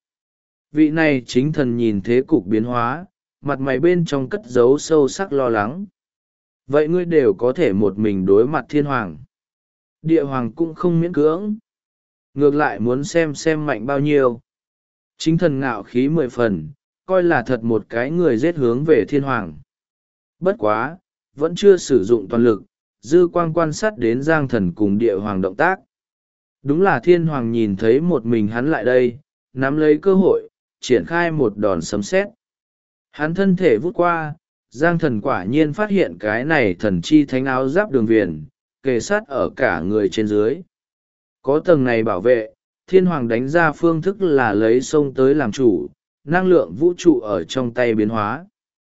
Vị này chính thần nhìn thế cục biến hóa, mặt mày bên trong cất giấu sâu sắc lo lắng. Vậy ngươi đều có thể một mình đối mặt thiên hoàng. Địa hoàng cũng không miễn cưỡng. Ngược lại muốn xem mạnh bao nhiêu. Chính thần ngạo khí 10 phần, coi là thật một cái người giết hướng về thiên hoàng. Bất quá, vẫn chưa sử dụng toàn lực, dư quang quan sát đến Giang thần cùng địa hoàng động tác. Đúng là thiên hoàng nhìn thấy một mình hắn lại đây, nắm lấy cơ hội, triển khai một đòn sấm sét. Hắn thân thể vút qua, Giang thần quả nhiên phát hiện cái này thần chi thánh áo giáp đường viền, kề sát ở cả người trên dưới. Có tầng này bảo vệ, thiên hoàng đánh ra phương thức là lấy sông tới làm chủ, năng lượng vũ trụ ở trong tay biến hóa.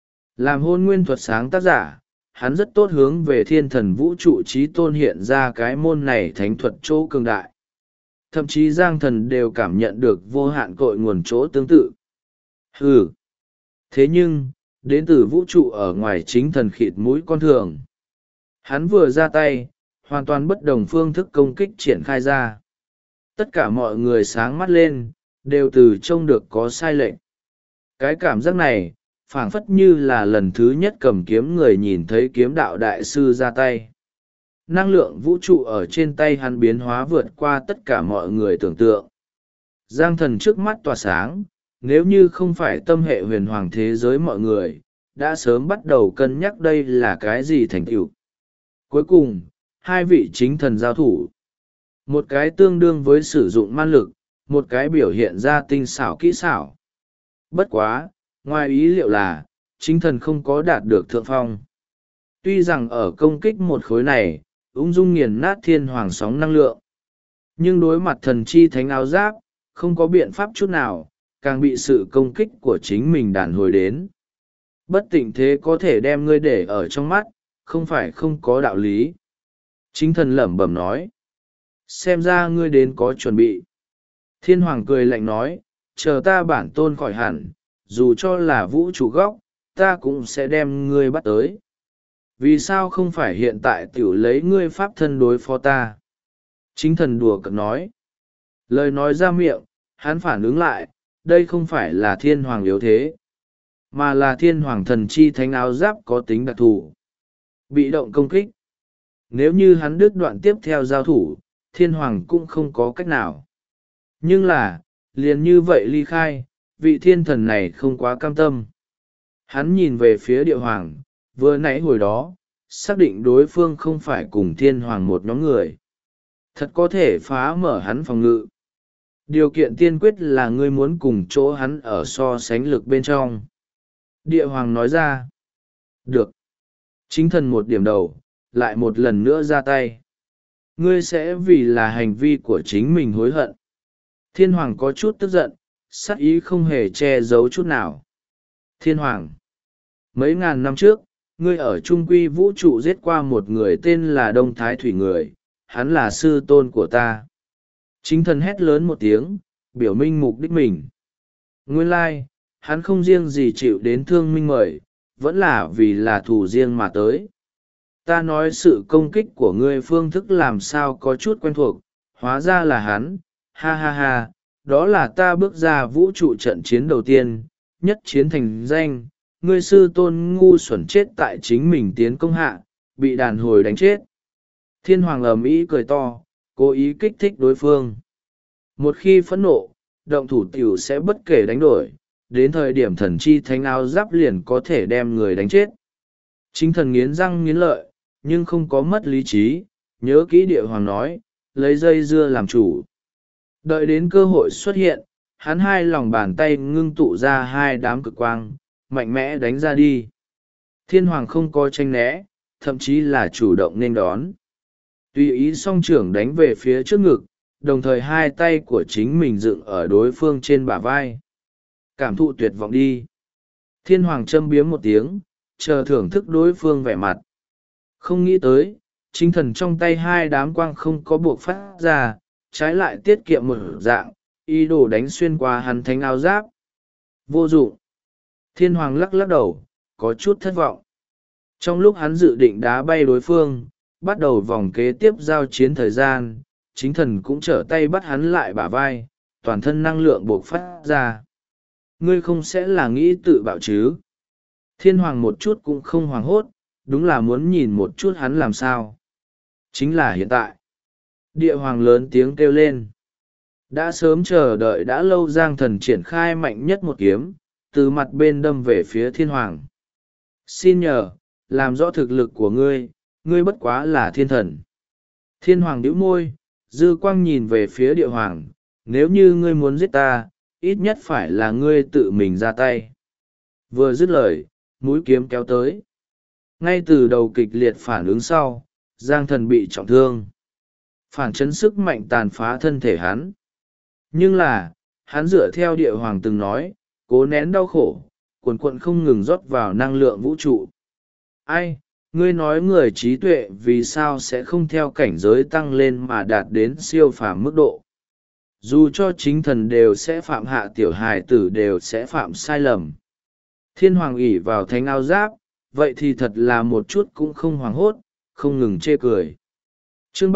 Làm hôn nguyên thuật sáng tác giả, hắn rất tốt hướng về thiên thần vũ trụ trí tôn hiện ra cái môn này thánh thuật chỗ cường đại. Thậm chí Giang thần đều cảm nhận được vô hạn cội nguồn chỗ tương tự. Thế nhưng, đến từ vũ trụ ở ngoài chính thần khịt mũi con thường. Hắn vừa ra tay, hoàn toàn bất đồng phương thức công kích triển khai ra. Tất cả mọi người sáng mắt lên, đều từ trông được có sai lệch. Cái cảm giác này, phảng phất như là lần thứ nhất cầm kiếm người nhìn thấy kiếm đạo đại sư ra tay. Năng lượng vũ trụ ở trên tay hắn biến hóa vượt qua tất cả mọi người tưởng tượng. Giang thần trước mắt tỏa sáng, nếu như không phải tâm hệ huyền hoàng thế giới mọi người, đã sớm bắt đầu cân nhắc đây là cái gì thành tựu. Cuối cùng, hai vị chính thần giao thủ. Một cái tương đương với sử dụng man lực, một cái biểu hiện ra tinh xảo kỹ xảo. Bất quá, ngoài ý liệu là, chính thần không có đạt được thượng phong. Tuy rằng ở công kích một khối này, ung dung nghiền nát thiên hoàng sóng năng lượng. Nhưng đối mặt thần chi thánh áo giáp, không có biện pháp chút nào, càng bị sự công kích của chính mình đàn hồi đến. Bất tịnh thế có thể đem ngươi để ở trong mắt, không phải không có đạo lý. Chính thần lẩm bẩm nói. Xem ra ngươi đến có chuẩn bị. Thiên hoàng cười lạnh nói, chờ ta bản tôn khỏi hẳn, dù cho là vũ trụ góc, ta cũng sẽ đem ngươi bắt tới. Vì sao không phải hiện tại tiểu lấy ngươi pháp thân đối phó ta? Chính thần đùa cợt nói. Lời nói ra miệng, hắn phản ứng lại, đây không phải là thiên hoàng yếu thế, mà là thiên hoàng thần chi thánh áo giáp có tính đặc thù. Bị động công kích. Nếu như hắn đứt đoạn tiếp theo giao thủ, thiên hoàng cũng không có cách nào. Nhưng là, liền như vậy ly khai, vị thiên thần này không quá cam tâm. Hắn nhìn về phía địa hoàng, vừa nãy hồi đó, xác định đối phương không phải cùng thiên hoàng một nhóm người. Thật có thể phá mở hắn phòng ngự. Điều kiện tiên quyết là ngươi muốn cùng chỗ hắn ở so sánh lực bên trong. Địa hoàng nói ra. Được. Chính thần một điểm đầu, lại một lần nữa ra tay. Ngươi sẽ vì là hành vi của chính mình hối hận. Thiên hoàng có chút tức giận, sát ý không hề che giấu chút nào. Thiên hoàng. Mấy ngàn năm trước, ngươi ở trung quy vũ trụ giết qua một người tên là Đông Thái Thủy người, hắn là sư tôn của ta. Chính thần hét lớn một tiếng, biểu minh mục đích mình. Nguyên lai, hắn không riêng gì chịu đến thương minh mời, vẫn là vì là thù riêng mà tới. Ta nói sự công kích của ngươi phương thức làm sao có chút quen thuộc, hóa ra là hắn, ha ha ha, đó là ta bước ra vũ trụ trận chiến đầu tiên, nhất chiến thành danh, ngươi sư tôn ngu xuẩn chết tại chính mình tiến công hạ, bị đàn hồi đánh chết. Thiên hoàng ầm ĩ cười to, cố ý kích thích đối phương. Một khi phẫn nộ, động thủ tiểu sẽ bất kể đánh đổi, đến thời điểm thần chi thánh áo giáp liền có thể đem người đánh chết. Chính thần nghiến răng nghiến lợi, nhưng không có mất lý trí, nhớ kỹ địa hoàng nói, lấy dây dưa làm chủ. Đợi đến cơ hội xuất hiện, hắn hai lòng bàn tay ngưng tụ ra hai đám cực quang, mạnh mẽ đánh ra đi. Thiên hoàng không có tranh né, thậm chí là chủ động nên đón. Tùy ý song trưởng đánh về phía trước ngực, đồng thời hai tay của chính mình dựng ở đối phương trên bả vai. Cảm thụ tuyệt vọng đi. Thiên hoàng châm biếm một tiếng, chờ thưởng thức đối phương vẻ mặt. Không nghĩ tới, chính thần trong tay hai đám quang không có buộc phát ra, trái lại tiết kiệm một dạng, ý đồ đánh xuyên qua hắn thánh áo giáp. Vô dụng. Thiên hoàng lắc lắc đầu, có chút thất vọng. Trong lúc hắn dự định đá bay đối phương, bắt đầu vòng kế tiếp giao chiến thời gian, chính thần cũng trở tay bắt hắn lại bả vai, toàn thân năng lượng buộc phát ra. Ngươi không sẽ là nghĩ tự bạo chứ? Thiên hoàng một chút cũng không hoảng hốt, đúng là muốn nhìn một chút hắn làm sao. Chính là hiện tại. Địa hoàng lớn tiếng kêu lên. Đã sớm chờ đợi đã lâu Giang Thần triển khai mạnh nhất một kiếm, từ mặt bên đâm về phía thiên hoàng. Xin nhờ, làm rõ thực lực của ngươi, ngươi bất quá là thiên thần. Thiên hoàng nhíu môi, dư quang nhìn về phía địa hoàng, nếu như ngươi muốn giết ta, ít nhất phải là ngươi tự mình ra tay. Vừa dứt lời, mũi kiếm kéo tới. Ngay từ đầu kịch liệt phản ứng sau, Giang Thần bị trọng thương. Phản chấn sức mạnh tàn phá thân thể hắn. Nhưng là, hắn dựa theo địa hoàng từng nói, cố nén đau khổ, cuồn cuộn không ngừng rót vào năng lượng vũ trụ. Ai, ngươi nói người trí tuệ vì sao sẽ không theo cảnh giới tăng lên mà đạt đến siêu phàm mức độ? Dù cho chính thần đều sẽ phạm hạ, tiểu hài tử đều sẽ phạm sai lầm. Thiên hoàng ỷ vào thánh áo giáp, vậy thì thật là một chút cũng không hoảng hốt, không ngừng chê cười. Chương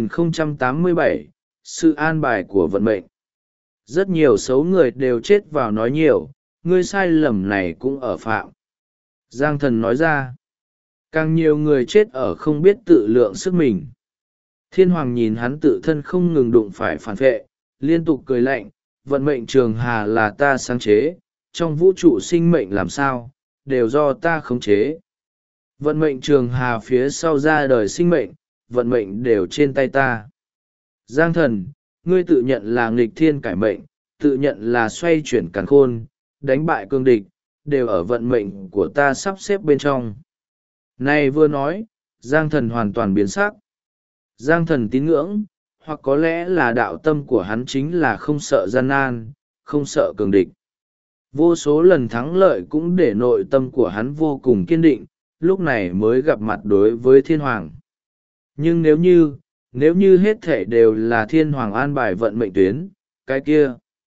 3087, sự an bài của vận mệnh. Rất nhiều xấu người đều chết vào nói nhiều, ngươi sai lầm này cũng ở phạm. Giang Thần nói ra, càng nhiều người chết ở không biết tự lượng sức mình. Thiên hoàng nhìn hắn tự thân không ngừng đụng phải phản vệ, liên tục cười lạnh, vận mệnh trường hà là ta sáng chế, trong vũ trụ sinh mệnh làm sao, đều do ta khống chế. Vận mệnh trường hà phía sau ra đời sinh mệnh, vận mệnh đều trên tay ta. Giang Thần, ngươi tự nhận là nghịch thiên cải mệnh, tự nhận là xoay chuyển càn khôn, đánh bại cương địch, đều ở vận mệnh của ta sắp xếp bên trong. Này vừa nói, Giang Thần hoàn toàn biến sắc. Giang Thần tín ngưỡng, hoặc có lẽ là đạo tâm của hắn chính là không sợ gian nan, không sợ cường địch. Vô số lần thắng lợi cũng để nội tâm của hắn vô cùng kiên định, lúc này mới gặp mặt đối với thiên hoàng. Nhưng nếu như hết thể đều là thiên hoàng an bài vận mệnh tuyến, cái kia,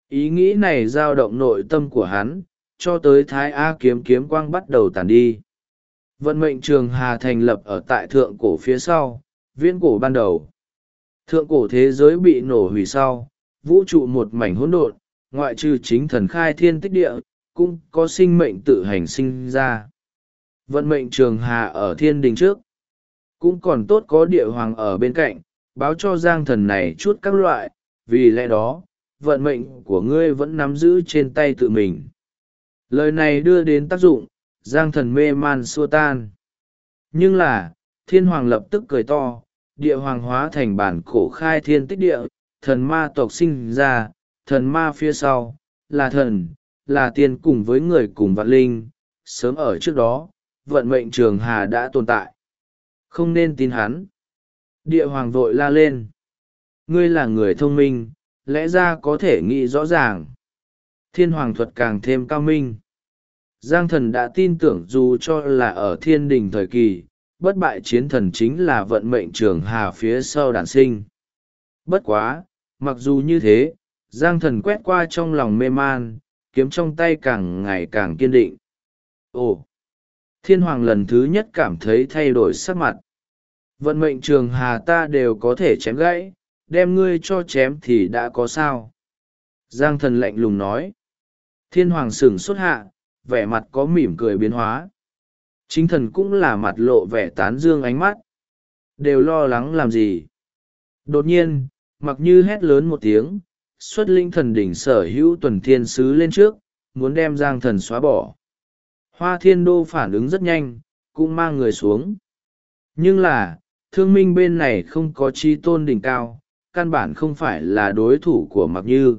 Ý nghĩ này dao động nội tâm của hắn, cho tới Thái A kiếm kiếm quang bắt đầu tàn đi. Vận mệnh trường hà thành lập ở tại thượng cổ phía sau, viễn cổ ban đầu. Thượng cổ thế giới bị nổ hủy sau, vũ trụ một mảnh hỗn độn, ngoại trừ chính thần khai thiên tích địa, cũng có sinh mệnh tự hành sinh ra. Vận mệnh trường hà ở thiên đình trước, cũng còn tốt có địa hoàng ở bên cạnh, báo cho giang thần này chút các loại, vì lẽ đó, vận mệnh của ngươi vẫn nắm giữ trên tay tự mình. Lời này đưa đến tác dụng, giang thần mê man xua tan. Nhưng là, thiên hoàng lập tức cười to, địa hoàng hóa thành bản cổ khai thiên tích địa, thần ma tộc sinh ra, thần ma phía sau, là thần, là tiên cùng với người cùng vạn linh, sớm ở trước đó, vận mệnh trường hà đã tồn tại. Không nên tin hắn. Địa hoàng vội la lên. Ngươi là người thông minh, lẽ ra có thể nghĩ rõ ràng. Thiên hoàng thuật càng thêm cao minh. Giang thần đã tin tưởng dù cho là ở thiên đình thời kỳ, bất bại chiến thần chính là vận mệnh trường hà phía sau đản sinh. Bất quá, mặc dù như thế, Giang thần quét qua trong lòng mê man, kiếm trong tay càng ngày càng kiên định. Ồ! Thiên hoàng lần thứ nhất cảm thấy thay đổi sắc mặt. Vận mệnh trường hà ta đều có thể chém gãy, đem ngươi cho chém thì đã có sao? Giang thần lạnh lùng nói. Thiên hoàng sửng sốt hạ, vẻ mặt có mỉm cười biến hóa. Chính thần cũng là mặt lộ vẻ tán dương ánh mắt. Đều lo lắng làm gì? Đột nhiên, mặc như hét lớn một tiếng, xuất linh thần đỉnh sở hữu tuần thiên sứ lên trước, muốn đem giang thần xóa bỏ. Hoa thiên đô phản ứng rất nhanh, cũng mang người xuống. Nhưng là, thương minh bên này không có chi tôn đỉnh cao, căn bản không phải là đối thủ của mặc như.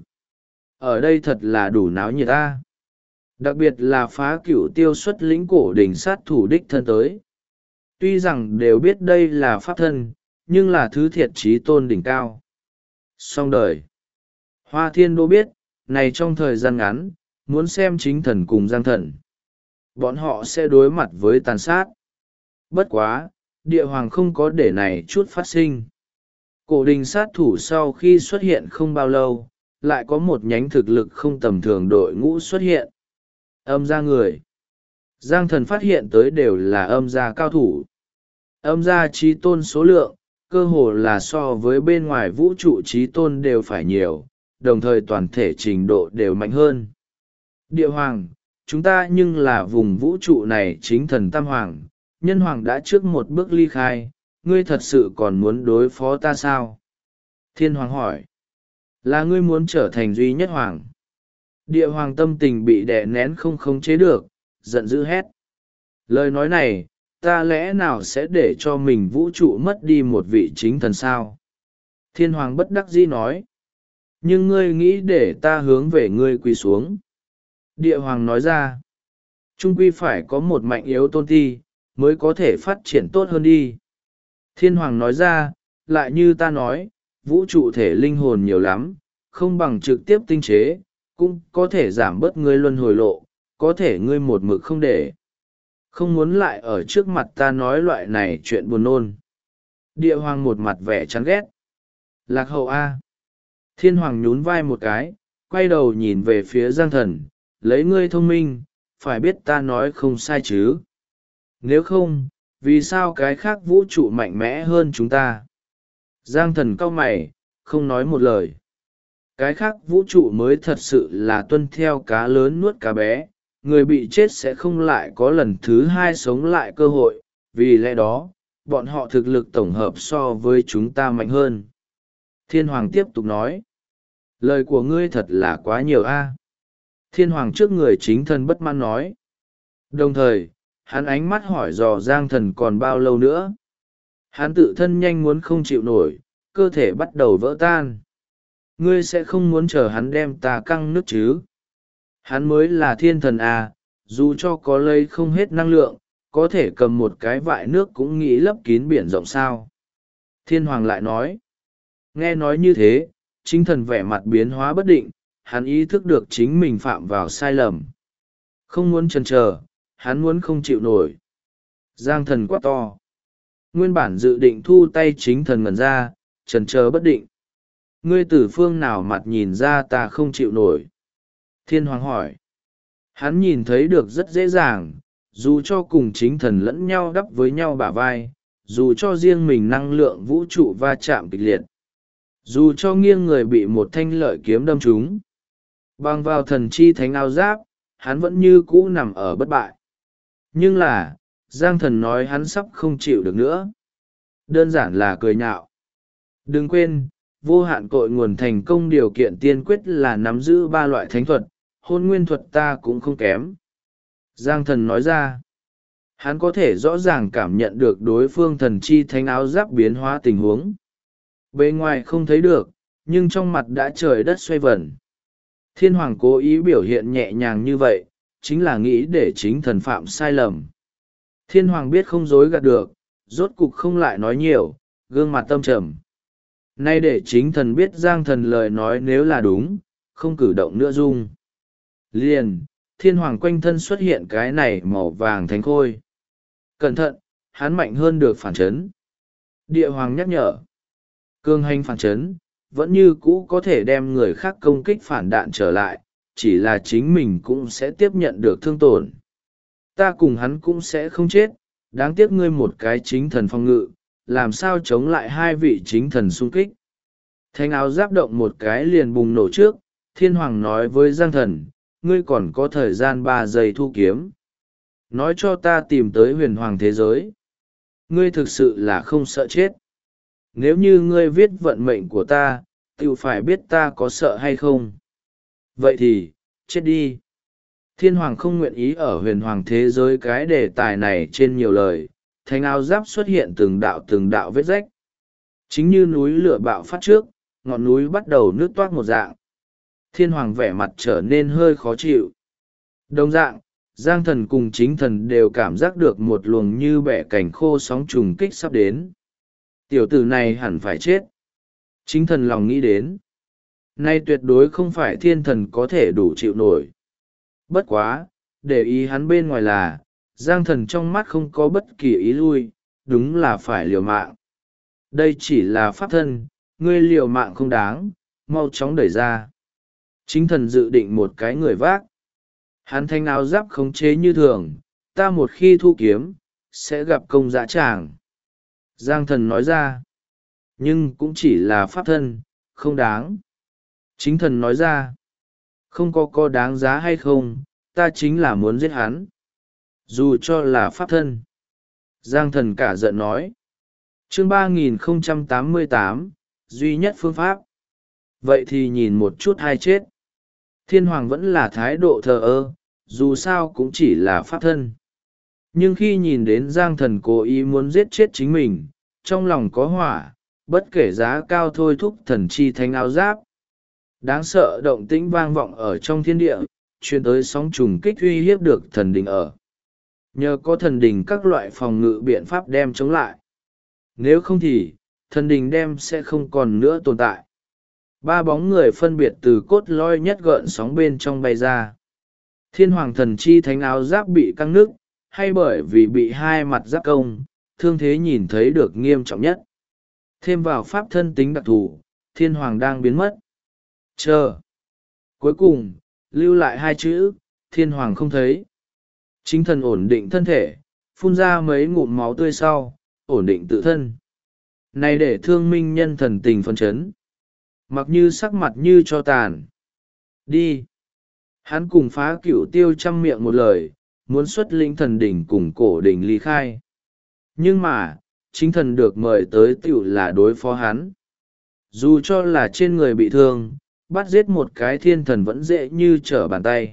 Ở đây thật là đủ náo nhiệt ta. Đặc biệt là phá cửu tiêu xuất lĩnh cổ đỉnh sát thủ đích thân tới. Tuy rằng đều biết đây là pháp thân, nhưng là thứ thiệt chí tôn đỉnh cao. Xong đời. Hoa thiên đô biết, này trong thời gian ngắn, muốn xem chính thần cùng giang thần. Bọn họ sẽ đối mặt với tàn sát. Bất quá, địa hoàng không có để này chút phát sinh. Cổ đình sát thủ sau khi xuất hiện không bao lâu, lại có một nhánh thực lực không tầm thường đội ngũ xuất hiện. Âm gia người. Giang thần phát hiện tới đều là âm gia cao thủ. Âm gia trí tôn số lượng, cơ hồ là so với bên ngoài vũ trụ trí tôn đều phải nhiều, đồng thời toàn thể trình độ đều mạnh hơn. Địa hoàng, chúng ta nhưng là vùng vũ trụ này chính thần tam hoàng, nhân hoàng đã trước một bước ly khai, ngươi thật sự còn muốn đối phó ta sao? Thiên hoàng hỏi. Là ngươi muốn trở thành duy nhất hoàng. Địa hoàng tâm tình bị đè nén không khống chế được, giận dữ hét. Lời nói này, ta lẽ nào sẽ để cho mình vũ trụ mất đi một vị chính thần sao? Thiên hoàng bất đắc dĩ nói. Nhưng ngươi nghĩ để ta hướng về ngươi quỳ xuống. Địa hoàng nói ra. Trung quy phải có một mạnh yếu tôn ti, mới có thể phát triển tốt hơn đi. Thiên hoàng nói ra, lại như ta nói, vũ trụ thể linh hồn nhiều lắm, không bằng trực tiếp tinh chế, cũng có thể giảm bớt ngươi luân hồi lộ, có thể ngươi một mực không để. Không muốn lại ở trước mặt ta nói loại này chuyện buồn nôn. Địa hoàng một mặt vẻ chán ghét. Lạc hậu A. Thiên hoàng nhún vai một cái, quay đầu nhìn về phía giang thần, lấy ngươi thông minh, phải biết ta nói không sai chứ. Nếu không, vì sao cái khác vũ trụ mạnh mẽ hơn chúng ta? Giang thần cau mày, không nói một lời. Cái khác vũ trụ mới thật sự là tuân theo cá lớn nuốt cá bé, người bị chết sẽ không lại có lần thứ hai sống lại cơ hội, vì lẽ đó, bọn họ thực lực tổng hợp so với chúng ta mạnh hơn. Thiên hoàng tiếp tục nói. Lời của ngươi thật là quá nhiều a. Thiên hoàng trước người chính thần bất mãn nói. Đồng thời, hắn ánh mắt hỏi dò giang thần còn bao lâu nữa. Hắn tự thân nhanh muốn không chịu nổi, cơ thể bắt đầu vỡ tan. Ngươi sẽ không muốn chờ hắn đem ta căng nước chứ? Hắn mới là thiên thần à, dù cho có lấy không hết năng lượng, có thể cầm một cái vại nước cũng nghĩ lấp kín biển rộng sao. Thiên hoàng lại nói. Nghe nói như thế, chính thần vẻ mặt biến hóa bất định, hắn ý thức được chính mình phạm vào sai lầm. Không muốn chần chờ, hắn muốn không chịu nổi. Giang thần quát to. Nguyên bản dự định thu tay chính thần ngẩn ra, chần chờ bất định. Ngươi từ phương nào mặt nhìn ra ta không chịu nổi? Thiên hoàng hỏi. Hắn nhìn thấy được rất dễ dàng, dù cho cùng chính thần lẫn nhau đắp với nhau bả vai, dù cho riêng mình năng lượng vũ trụ va chạm kịch liệt, dù cho nghiêng người bị một thanh lợi kiếm đâm trúng, bằng vào thần chi thánh áo giáp, hắn vẫn như cũ nằm ở bất bại. Nhưng là, Giang Thần nói hắn sắp không chịu được nữa. Đơn giản là cười nhạo. Đừng quên, vô hạn cội nguồn thành công điều kiện tiên quyết là nắm giữ 3 loại thánh thuật, hôn nguyên thuật ta cũng không kém. Giang Thần nói ra. Hắn có thể rõ ràng cảm nhận được đối phương thần chi thánh áo giáp biến hóa tình huống. Bề ngoài không thấy được, nhưng trong mặt đã trời đất xoay vần. Thiên hoàng cố ý biểu hiện nhẹ nhàng như vậy, chính là nghĩ để chính thần phạm sai lầm. Thiên hoàng biết không dối gạt được, rốt cục không lại nói nhiều, gương mặt tâm trầm. Nay để chính thần biết Giang Thần lời nói nếu là đúng, không cử động nữa dung. Liền, thiên hoàng quanh thân xuất hiện cái này màu vàng thánh khôi. Cẩn thận, hắn mạnh hơn được phản chấn. Địa hoàng nhắc nhở. Cương hành phản chấn, vẫn như cũ có thể đem người khác công kích phản đạn trở lại, chỉ là chính mình cũng sẽ tiếp nhận được thương tổn. Ta cùng hắn cũng sẽ không chết, đáng tiếc ngươi một cái chính thần phong ngự, làm sao chống lại 2 vị chính thần xung kích. Thánh áo giáp động một cái liền bùng nổ trước, thiên hoàng nói với Giang Thần, ngươi còn có thời gian 3 giây thu kiếm. Nói cho ta tìm tới huyền hoàng thế giới. Ngươi thực sự là không sợ chết. Nếu như ngươi viết vận mệnh của ta, tự phải biết ta có sợ hay không. Vậy thì, chết đi. Thiên hoàng không nguyện ý ở huyền hoàng thế giới cái đề tài này trên nhiều lời, thánh áo giáp xuất hiện từng đạo vết rách. Chính như núi lửa bạo phát trước, ngọn núi bắt đầu nước toát một dạng. Thiên hoàng vẻ mặt trở nên hơi khó chịu. Đồng dạng, Giang Thần cùng chính thần đều cảm giác được một luồng như bẻ cành khô sóng trùng kích sắp đến. Tiểu tử này hẳn phải chết. Chính thần lòng nghĩ đến. Nay tuyệt đối không phải thiên thần có thể đủ chịu nổi. Bất quá, để ý hắn bên ngoài là, Giang Thần trong mắt không có bất kỳ ý lui, đúng là phải liều mạng. Đây chỉ là pháp thân, ngươi liều mạng không đáng, mau chóng đẩy ra. Chính thần dự định một cái người vác. Hắn thanh áo giáp khống chế như thường, ta một khi thu kiếm, sẽ gặp công dã tràng. Giang Thần nói ra. Nhưng cũng chỉ là pháp thân, không đáng. Chính thần nói ra. Không có đáng giá hay không, ta chính là muốn giết hắn. Dù cho là pháp thân. Giang Thần cả giận nói. Chương 3088, duy nhất phương pháp. Vậy thì nhìn một chút hay chết. Thiên hoàng vẫn là thái độ thờ ơ, dù sao cũng chỉ là pháp thân. Nhưng khi nhìn đến Giang Thần cố ý muốn giết chết chính mình, trong lòng có hỏa, bất kể giá cao thôi thúc thần chi thánh áo giáp. Đáng sợ động tĩnh vang vọng ở trong thiên địa, truyền tới sóng trùng kích uy hiếp được thần đình ở. Nhờ có thần đình các loại phòng ngự biện pháp đem chống lại. Nếu không thì, thần đình đem sẽ không còn nữa tồn tại. 3 bóng người phân biệt từ cốt lõi nhất gợn sóng bên trong bay ra. Thiên hoàng thần chi thánh áo giáp bị căng nứt, hay bởi vì bị 2 mặt giáp công, thương thế nhìn thấy được nghiêm trọng nhất. Thêm vào pháp thân tính đặc thù, thiên hoàng đang biến mất. Chờ. Cuối cùng, lưu lại 2 chữ, thiên hoàng không thấy. Chính thần ổn định thân thể, phun ra mấy ngụm máu tươi sau, ổn định tự thân. Này để thương minh nhân thần tình phấn chấn. Mặc như sắc mặt như cho tàn. Đi. Hắn cùng Phá Cửu Tiêu trăm miệng một lời, muốn xuất linh thần đỉnh cùng cổ đỉnh ly khai. Nhưng mà, chính thần được mời tới tiểu là đối phó hắn. Dù cho là trên người bị thương, bắt giết một cái thiên thần vẫn dễ như trở bàn tay.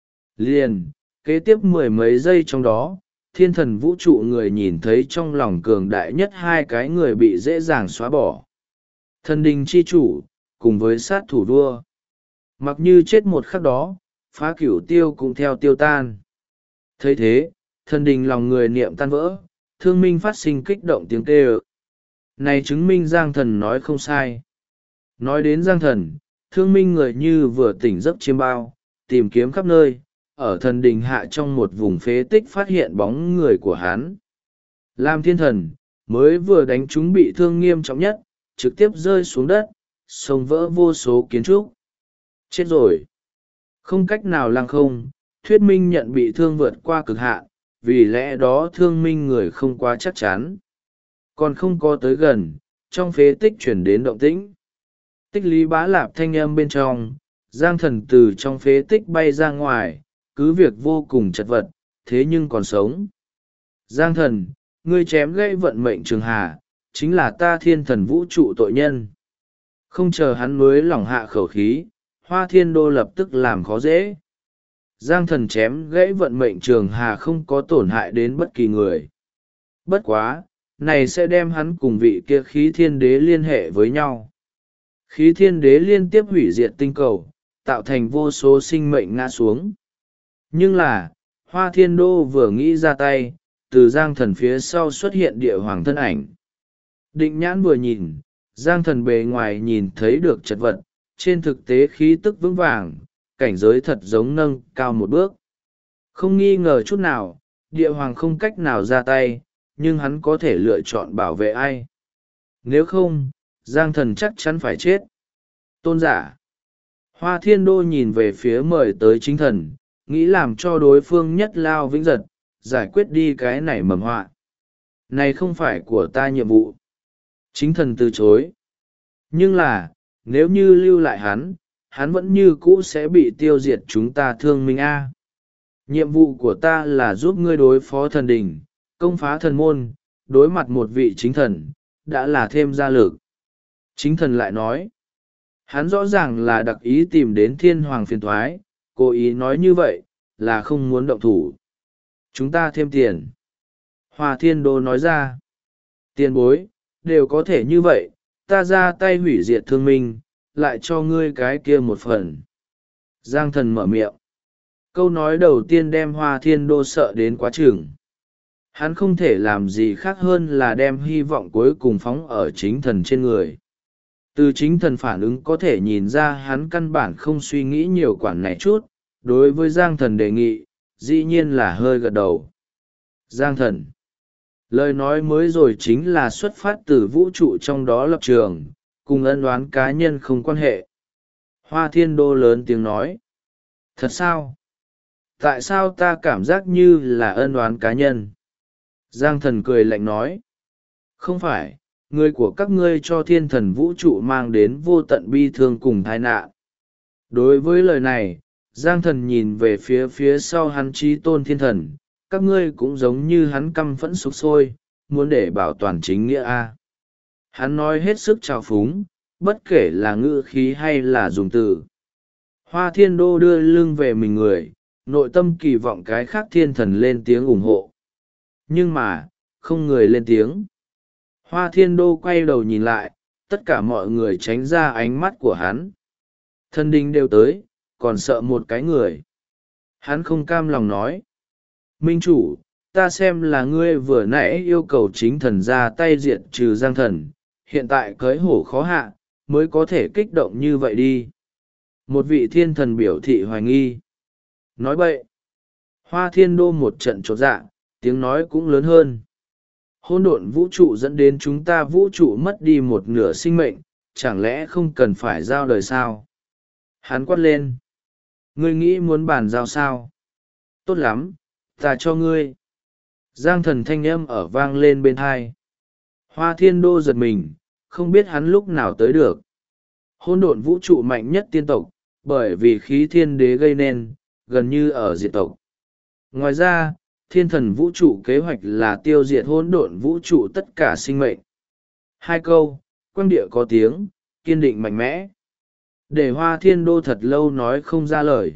Liền, kế tiếp 10 mấy giây trong đó, thiên thần vũ trụ người nhìn thấy trong lòng cường đại nhất 2 cái người bị dễ dàng xóa bỏ. Thần đình chi chủ, cùng với sát thủ vua. Mặc như chết một khắc đó, Phá Cửu Tiêu cũng theo tiêu tan. Thấy thế, thần đình lòng người niệm tan vỡ, thương minh phát sinh kích động tiếng kêu. Này chứng minh Giang Thần nói không sai. Nói đến Giang Thần, thương minh người như vừa tỉnh giấc chiêm bao, tìm kiếm khắp nơi, ở thần đình hạ trong một vùng phế tích phát hiện bóng người của hắn. Làm thiên thần, mới vừa đánh chúng bị thương nghiêm trọng nhất, trực tiếp rơi xuống đất, xông vỡ vô số kiến trúc. Chết rồi. Không cách nào lăng không, thuyết minh nhận bị thương vượt qua cực hạn, vì lẽ đó thương minh người không quá chắc chắn. Còn không có tới gần, trong phế tích chuyển đến động tĩnh. Tích Lý Bá Lạp thanh âm bên trong, Giang Thần từ trong phế tích bay ra ngoài, cứ việc vô cùng chật vật, thế nhưng còn sống. Giang Thần, ngươi chém gãy vận mệnh Trường Hà, chính là ta thiên thần vũ trụ tội nhân. Không chờ hắn mới lỏng hạ khẩu khí, Hoa Thiên Đô lập tức làm khó dễ. Giang Thần chém gãy vận mệnh Trường Hà không có tổn hại đến bất kỳ người. Bất quá, này sẽ đem hắn cùng vị kia khí thiên đế liên hệ với nhau. Khí thiên đế liên tiếp hủy diệt tinh cầu, tạo thành vô số sinh mệnh ngã xuống. Nhưng là, Hoa Thiên Đô vừa nghĩ ra tay, từ Giang Thần phía sau xuất hiện địa hoàng thân ảnh. Định nhãn vừa nhìn, Giang Thần bề ngoài nhìn thấy được chật vật, trên thực tế khí tức vững vàng, cảnh giới thật giống nâng cao một bước. Không nghi ngờ chút nào, địa hoàng không cách nào ra tay, nhưng hắn có thể lựa chọn bảo vệ ai. Nếu không, Giang Thần chắc chắn phải chết. Tôn giả. Hoa Thiên Đô nhìn về phía mời tới chính thần, nghĩ làm cho đối phương nhất lao vĩnh giật, giải quyết đi cái này mầm họa. Này không phải của ta nhiệm vụ. Chính thần từ chối. Nhưng là, nếu như lưu lại hắn vẫn như cũ sẽ bị tiêu diệt, chúng ta thương minh a. Nhiệm vụ của ta là giúp ngươi đối phó thần đình, công phá thần môn, đối mặt một vị chính thần, đã là thêm gia lực. Chính thần lại nói, hắn rõ ràng là đặc ý tìm đến thiên hoàng phiền thoái, cố ý nói như vậy, là không muốn động thủ. Chúng ta thêm tiền. Hoa Thiên Đô nói ra, tiền bối, đều có thể như vậy, ta ra tay hủy diệt thương minh, lại cho ngươi cái kia một phần. Giang Thần mở miệng. Câu nói đầu tiên đem Hoa Thiên Đô sợ đến quá chừng. Hắn không thể làm gì khác hơn là đem hy vọng cuối cùng phóng ở chính thần trên người. Từ chính thần phản ứng có thể nhìn ra hắn căn bản không suy nghĩ nhiều quản này chút, đối với Giang Thần đề nghị, dĩ nhiên là hơi gật đầu. Giang Thần. Lời nói mới rồi chính là xuất phát từ vũ trụ trong đó lập trường, cùng ân oán cá nhân không quan hệ. Hoa Thiên Đô lớn tiếng nói. Thật sao? Tại sao ta cảm giác như là ân oán cá nhân? Giang Thần cười lạnh nói. Không phải, người của các ngươi cho thiên thần vũ trụ mang đến vô tận bi thương cùng tai nạn. Đối với lời này, Giang Thần nhìn về phía sau hắn chí tôn thiên thần, các ngươi cũng giống như hắn căm phẫn sục sôi, muốn để bảo toàn chính nghĩa a. Hắn nói hết sức trào phúng, bất kể là ngữ khí hay là dùng từ. Hoa Thiên Đô đưa lưng về mình người, nội tâm kỳ vọng cái khác thiên thần lên tiếng ủng hộ. Nhưng mà, không người lên tiếng. Hoa Thiên Đô quay đầu nhìn lại, tất cả mọi người tránh ra ánh mắt của hắn. Thần đình đều tới, còn sợ một cái người. Hắn không cam lòng nói. Minh chủ, ta xem là ngươi vừa nãy yêu cầu chính thần ra tay diệt trừ Giang Thần, hiện tại cưới hổ khó hạ, mới có thể kích động như vậy đi. Một vị thiên thần biểu thị hoài nghi. Nói bậy. Hoa Thiên Đô một trận chột dạ, tiếng nói cũng lớn hơn. Hỗn độn vũ trụ dẫn đến chúng ta vũ trụ mất đi một nửa sinh mệnh, chẳng lẽ không cần phải giao đời sao? Hắn quát lên. Ngươi nghĩ muốn bàn giao sao? Tốt lắm, ta cho ngươi. Giang Thần thanh âm ở vang lên bên hai. Hoa Thiên Đô giật mình, không biết hắn lúc nào tới được. Hỗn độn vũ trụ mạnh nhất tiên tộc, bởi vì khí thiên đế gây nên, gần như ở diệt tộc. Ngoài ra, thiên thần vũ trụ kế hoạch là tiêu diệt hỗn độn vũ trụ tất cả sinh mệnh. Hai câu, quang địa có tiếng, kiên định mạnh mẽ. Để Hoa Thiên Đô thật lâu nói không ra lời.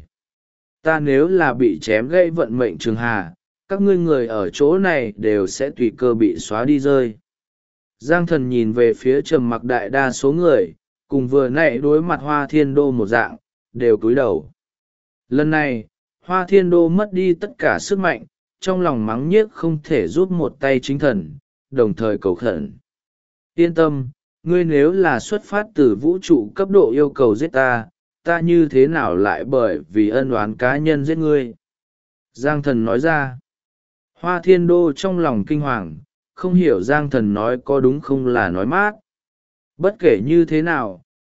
Ta nếu là bị chém gãy vận mệnh Trường Hà, các ngươi người ở chỗ này đều sẽ tùy cơ bị xóa đi rơi. Giang Thần nhìn về phía trầm mặc đại đa số người, cùng vừa nãy đối mặt Hoa Thiên Đô một dạng, đều cúi đầu. Lần này, Hoa Thiên Đô mất đi tất cả sức mạnh, trong lòng mắng nhiếc không thể giúp một tay chính thần, đồng thời cầu khẩn. Yên tâm, ngươi nếu là xuất phát từ vũ trụ cấp độ yêu cầu giết ta, ta như thế nào lại bởi vì ân oán cá nhân giết ngươi? Giang Thần nói ra. Hoa Thiên Đô trong lòng kinh hoàng, không hiểu Giang Thần nói có đúng không là nói mát. Bất kể như thế nào,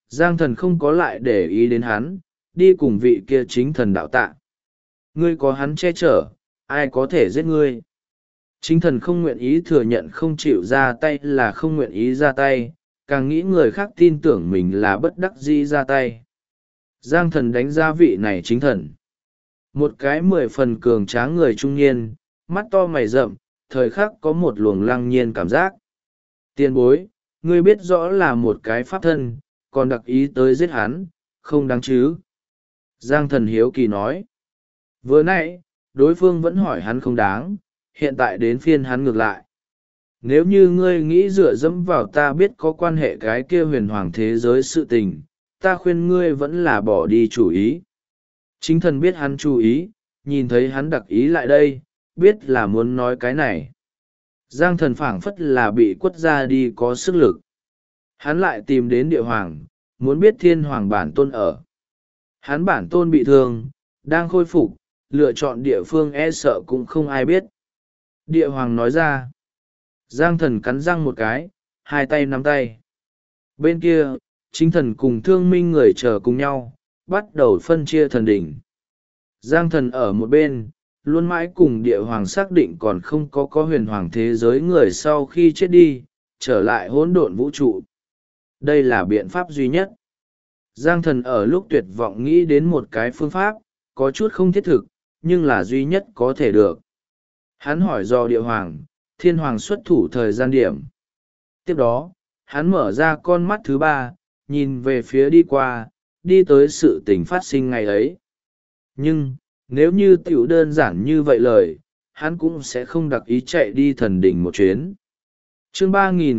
Giang Thần không có lại để ý đến hắn, đi cùng vị kia chính thần đạo tạ. Ngươi có hắn che chở, ai có thể giết ngươi? Chính thần không nguyện ý thừa nhận không chịu ra tay là không nguyện ý ra tay, càng nghĩ người khác tin tưởng mình là bất đắc dĩ ra tay. Giang Thần đánh giá vị này chính thần. Một cái 10 phần cường tráng người trung niên, mắt to mày rậm, thời khắc có một luồng lăng nhiên cảm giác. Tiền bối, ngươi biết rõ là một cái pháp thân, còn đặc ý tới giết hắn, không đáng chứ? Giang Thần hiếu kỳ nói. Vừa nãy, đối phương vẫn hỏi hắn không đáng, hiện tại đến phiên hắn ngược lại. Nếu như ngươi nghĩ dựa dẫm vào ta biết có quan hệ cái kia huyền hoàng thế giới sự tình, ta khuyên ngươi vẫn là bỏ đi chủ ý. Chính thần biết hắn chú ý, nhìn thấy hắn đặc ý lại đây, biết là muốn nói cái này. Giang Thần phảng phất là bị quất ra đi có sức lực. Hắn lại tìm đến địa hoàng, muốn biết thiên hoàng bản tôn ở. Hắn bản tôn bị thương, đang khôi phục, lựa chọn địa phương e sợ cũng không ai biết. Địa hoàng nói ra. Giang Thần cắn răng một cái, hai tay nắm tay. Bên kia, chính thần cùng thương minh người chờ cùng nhau, bắt đầu phân chia thần đỉnh. Giang Thần ở một bên, luôn mãi cùng địa hoàng xác định còn không có huyền hoàng thế giới người sau khi chết đi, trở lại hỗn độn vũ trụ. Đây là biện pháp duy nhất. Giang Thần ở lúc tuyệt vọng nghĩ đến một cái phương pháp, có chút không thiết thực, nhưng là duy nhất có thể được. Hắn hỏi do địa hoàng, thiên hoàng xuất thủ thời gian điểm. Tiếp đó, hắn mở ra con mắt thứ ba, nhìn về phía đi qua, đi tới sự tình phát sinh ngày ấy. Nhưng, nếu như tiểu đơn giản như vậy lời, hắn cũng sẽ không đặc ý chạy đi thần đỉnh một chuyến. Chương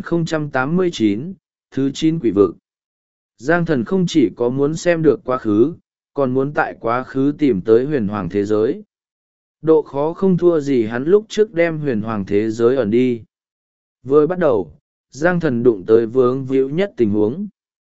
3089, thứ 9 quỷ vực. Giang Thần không chỉ có muốn xem được quá khứ, còn muốn tại quá khứ tìm tới huyền hoàng thế giới. Độ khó không thua gì hắn lúc trước đem huyền hoàng thế giới ẩn đi. Vừa bắt đầu, Giang Thần đụng tới vướng víu nhất tình huống.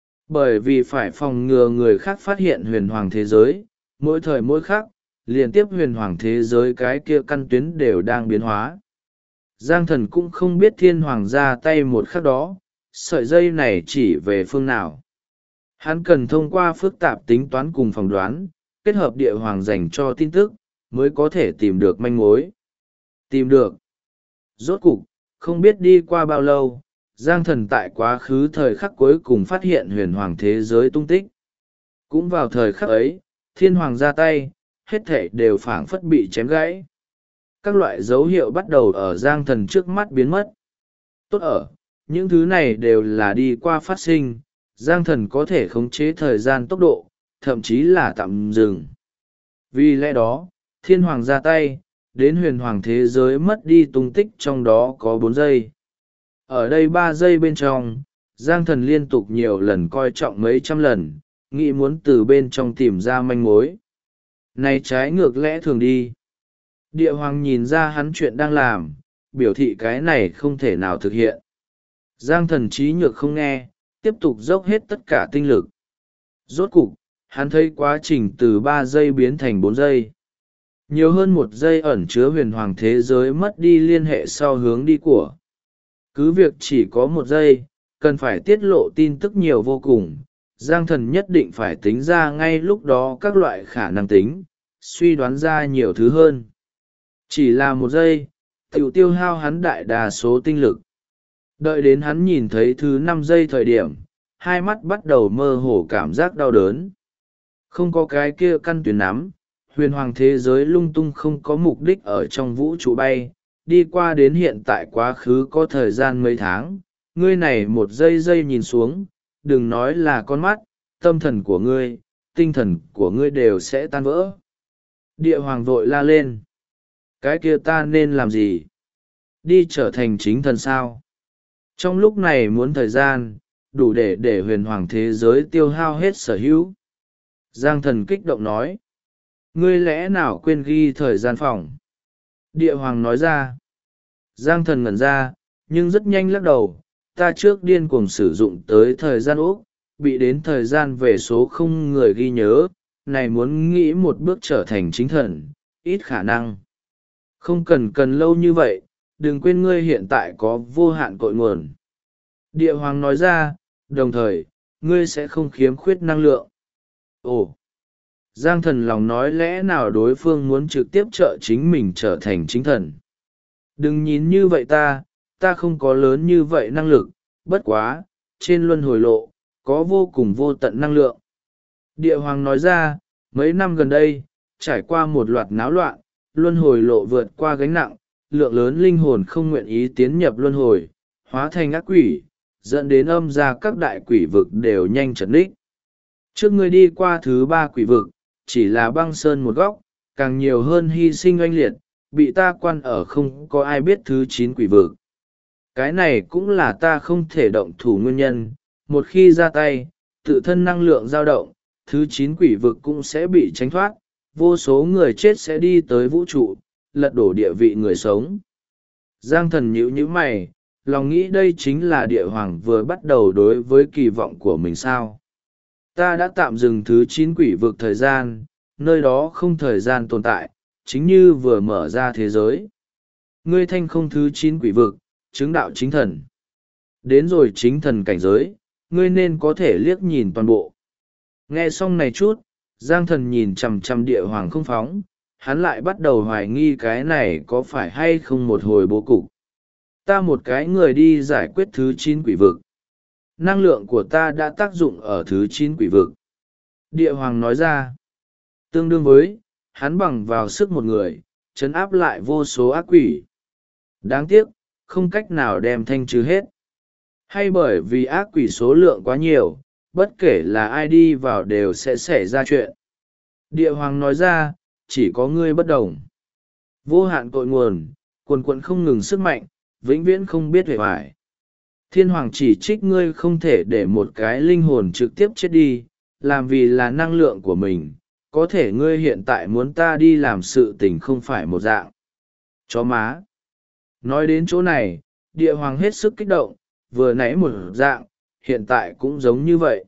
Bởi vì phải phòng ngừa người khác phát hiện huyền hoàng thế giới, mỗi thời mỗi khác, liên tiếp huyền hoàng thế giới cái kia căn tuyến đều đang biến hóa. Giang Thần cũng không biết thiên hoàng ra tay một khắc đó, sợi dây này chỉ về phương nào. Hắn cần thông qua phức tạp tính toán cùng phỏng đoán, kết hợp địa hoàng dành cho tin tức, mới có thể tìm được manh mối. Tìm được. Rốt cục, không biết đi qua bao lâu, Giang Thần tại quá khứ thời khắc cuối cùng phát hiện huyền hoàng thế giới tung tích. Cũng vào thời khắc ấy, thiên hoàng ra tay, hết thể đều phảng phất bị chém gãy. Các loại dấu hiệu bắt đầu ở Giang Thần trước mắt biến mất. Tốt ở, những thứ này đều là đi qua phát sinh, Giang Thần có thể khống chế thời gian tốc độ, thậm chí là tạm dừng. Vì lẽ đó, thiên hoàng ra tay, đến huyền hoàng thế giới mất đi tung tích trong đó có 4 giây. Ở đây 3 giây bên trong, Giang Thần liên tục nhiều lần coi trọng mấy trăm lần, nghĩ muốn từ bên trong tìm ra manh mối. Này trái ngược lẽ thường đi. Địa hoàng nhìn ra hắn chuyện đang làm, biểu thị cái này không thể nào thực hiện. Giang Thần trí nhược không nghe, tiếp tục dốc hết tất cả tinh lực. Rốt cục, hắn thấy quá trình từ 3 giây biến thành 4 giây. Nhiều hơn 1 giây ẩn chứa huyền hoàng thế giới mất đi liên hệ sau hướng đi của. Cứ việc chỉ có 1 giây, cần phải tiết lộ tin tức nhiều vô cùng, Giang Thần nhất định phải tính ra ngay lúc đó các loại khả năng tính, suy đoán ra nhiều thứ hơn. Chỉ là 1 giây, tiểu tiêu hao hắn đại đa số tinh lực. Đợi đến hắn nhìn thấy thứ 5 giây thời điểm, hai mắt bắt đầu mơ hồ cảm giác đau đớn. Không có cái kia căn tuyến nắm, huyền hoàng thế giới lung tung không có mục đích ở trong vũ trụ bay, đi qua đến hiện tại quá khứ có thời gian mấy tháng, ngươi này 1 giây giây nhìn xuống, đừng nói là con mắt, tâm thần của ngươi, tinh thần của ngươi đều sẽ tan vỡ. Địa hoàng vội la lên. Cái kia ta nên làm gì? Đi trở thành chính thần sao? Trong lúc này muốn thời gian, đủ để huyền hoàng thế giới tiêu hao hết sở hữu. Giang Thần kích động nói. Ngươi lẽ nào quên ghi thời gian phòng? Địa hoàng nói ra. Giang Thần ngẩn ra, nhưng rất nhanh lắc đầu. Ta trước điên cuồng sử dụng tới thời gian úc, bị đến thời gian về số không người ghi nhớ, này muốn nghĩ một bước trở thành chính thần, ít khả năng. Không cần lâu như vậy, đừng quên ngươi hiện tại có vô hạn cội nguồn. Địa hoàng nói ra, đồng thời, ngươi sẽ không khiếm khuyết năng lượng. Ồ! Giang Thần lòng nói lẽ nào đối phương muốn trực tiếp trợ chính mình trở thành chính thần. Đừng nhìn như vậy ta không có lớn như vậy năng lực, bất quá, trên luân hồi lộ, có vô cùng vô tận năng lượng. Địa Hoàng nói ra, mấy năm gần đây, trải qua một loạt náo loạn, luân hồi lộ vượt qua gánh nặng, lượng lớn linh hồn không nguyện ý tiến nhập luân hồi, hóa thành ác quỷ, dẫn đến âm ra các đại quỷ vực đều nhanh chấn đích. Trước ngươi đi qua thứ 3 quỷ vực, chỉ là băng sơn một góc, càng nhiều hơn hy sinh oanh liệt, bị ta quan ở không có ai biết thứ 9 quỷ vực. Cái này cũng là ta không thể động thủ nguyên nhân, một khi ra tay, tự thân năng lượng dao động, thứ 9 quỷ vực cũng sẽ bị tránh thoát, vô số người chết sẽ đi tới vũ trụ, lật đổ địa vị người sống. Giang Thần nhíu mày, lòng nghĩ đây chính là địa hoàng vừa bắt đầu đối với kỳ vọng của mình sao. Ta đã tạm dừng thứ 9 quỷ vực thời gian, nơi đó không thời gian tồn tại, chính như vừa mở ra thế giới. Ngươi thanh không thứ 9 quỷ vực, chứng đạo chính thần. Đến rồi chính thần cảnh giới, ngươi nên có thể liếc nhìn toàn bộ. Nghe xong này chút, Giang Thần nhìn chằm chằm địa hoàng không phóng, hắn lại bắt đầu hoài nghi cái này có phải hay không một hồi bố cục. Ta một cái người đi giải quyết thứ 9 quỷ vực. Năng lượng của ta đã tác dụng ở thứ 9 quỷ vực. Địa hoàng nói ra, tương đương với, hắn bằng vào sức một người, trấn áp lại vô số ác quỷ. Đáng tiếc, không cách nào đem thanh trừ hết. Hay bởi vì ác quỷ số lượng quá nhiều, bất kể là ai đi vào đều sẽ xảy ra chuyện. Địa hoàng nói ra, chỉ có ngươi bất đồng. Vô hạn cội nguồn, quần quận không ngừng sức mạnh, vĩnh viễn không biết hề hoài. Thiên hoàng chỉ trích ngươi không thể để một cái linh hồn trực tiếp chết đi, làm vì là năng lượng của mình, có thể ngươi hiện tại muốn ta đi làm sự tình không phải một dạng. Chó má. Nói đến chỗ này, địa hoàng hết sức kích động, vừa nãy một dạng, hiện tại cũng giống như vậy.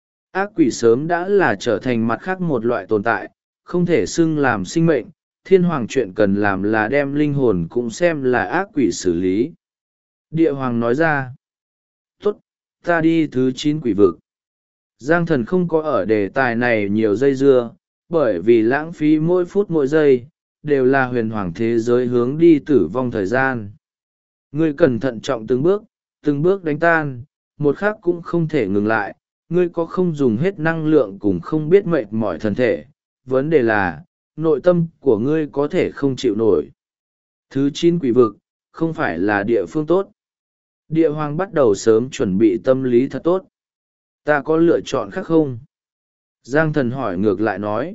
Ác quỷ sớm đã là trở thành mặt khác một loại tồn tại, không thể xưng làm sinh mệnh, thiên hoàng chuyện cần làm là đem linh hồn cũng xem là ác quỷ xử lý. Địa hoàng nói ra, tốt, ta đi thứ 9 quỷ vực. Giang Thần không có ở đề tài này nhiều dây dưa, bởi vì lãng phí mỗi phút mỗi giây, đều là huyền hoàng thế giới hướng đi tử vong thời gian. Ngươi cần thận trọng từng bước đánh tan, một khắc cũng không thể ngừng lại, ngươi có không dùng hết năng lượng cùng không biết mệt mỏi thân thể, vấn đề là, nội tâm của ngươi có thể không chịu nổi. Thứ 9 quỷ vực, không phải là địa phương tốt. Địa hoàng bắt đầu sớm chuẩn bị tâm lý thật tốt. Ta có lựa chọn khác không? Giang Thần hỏi ngược lại nói.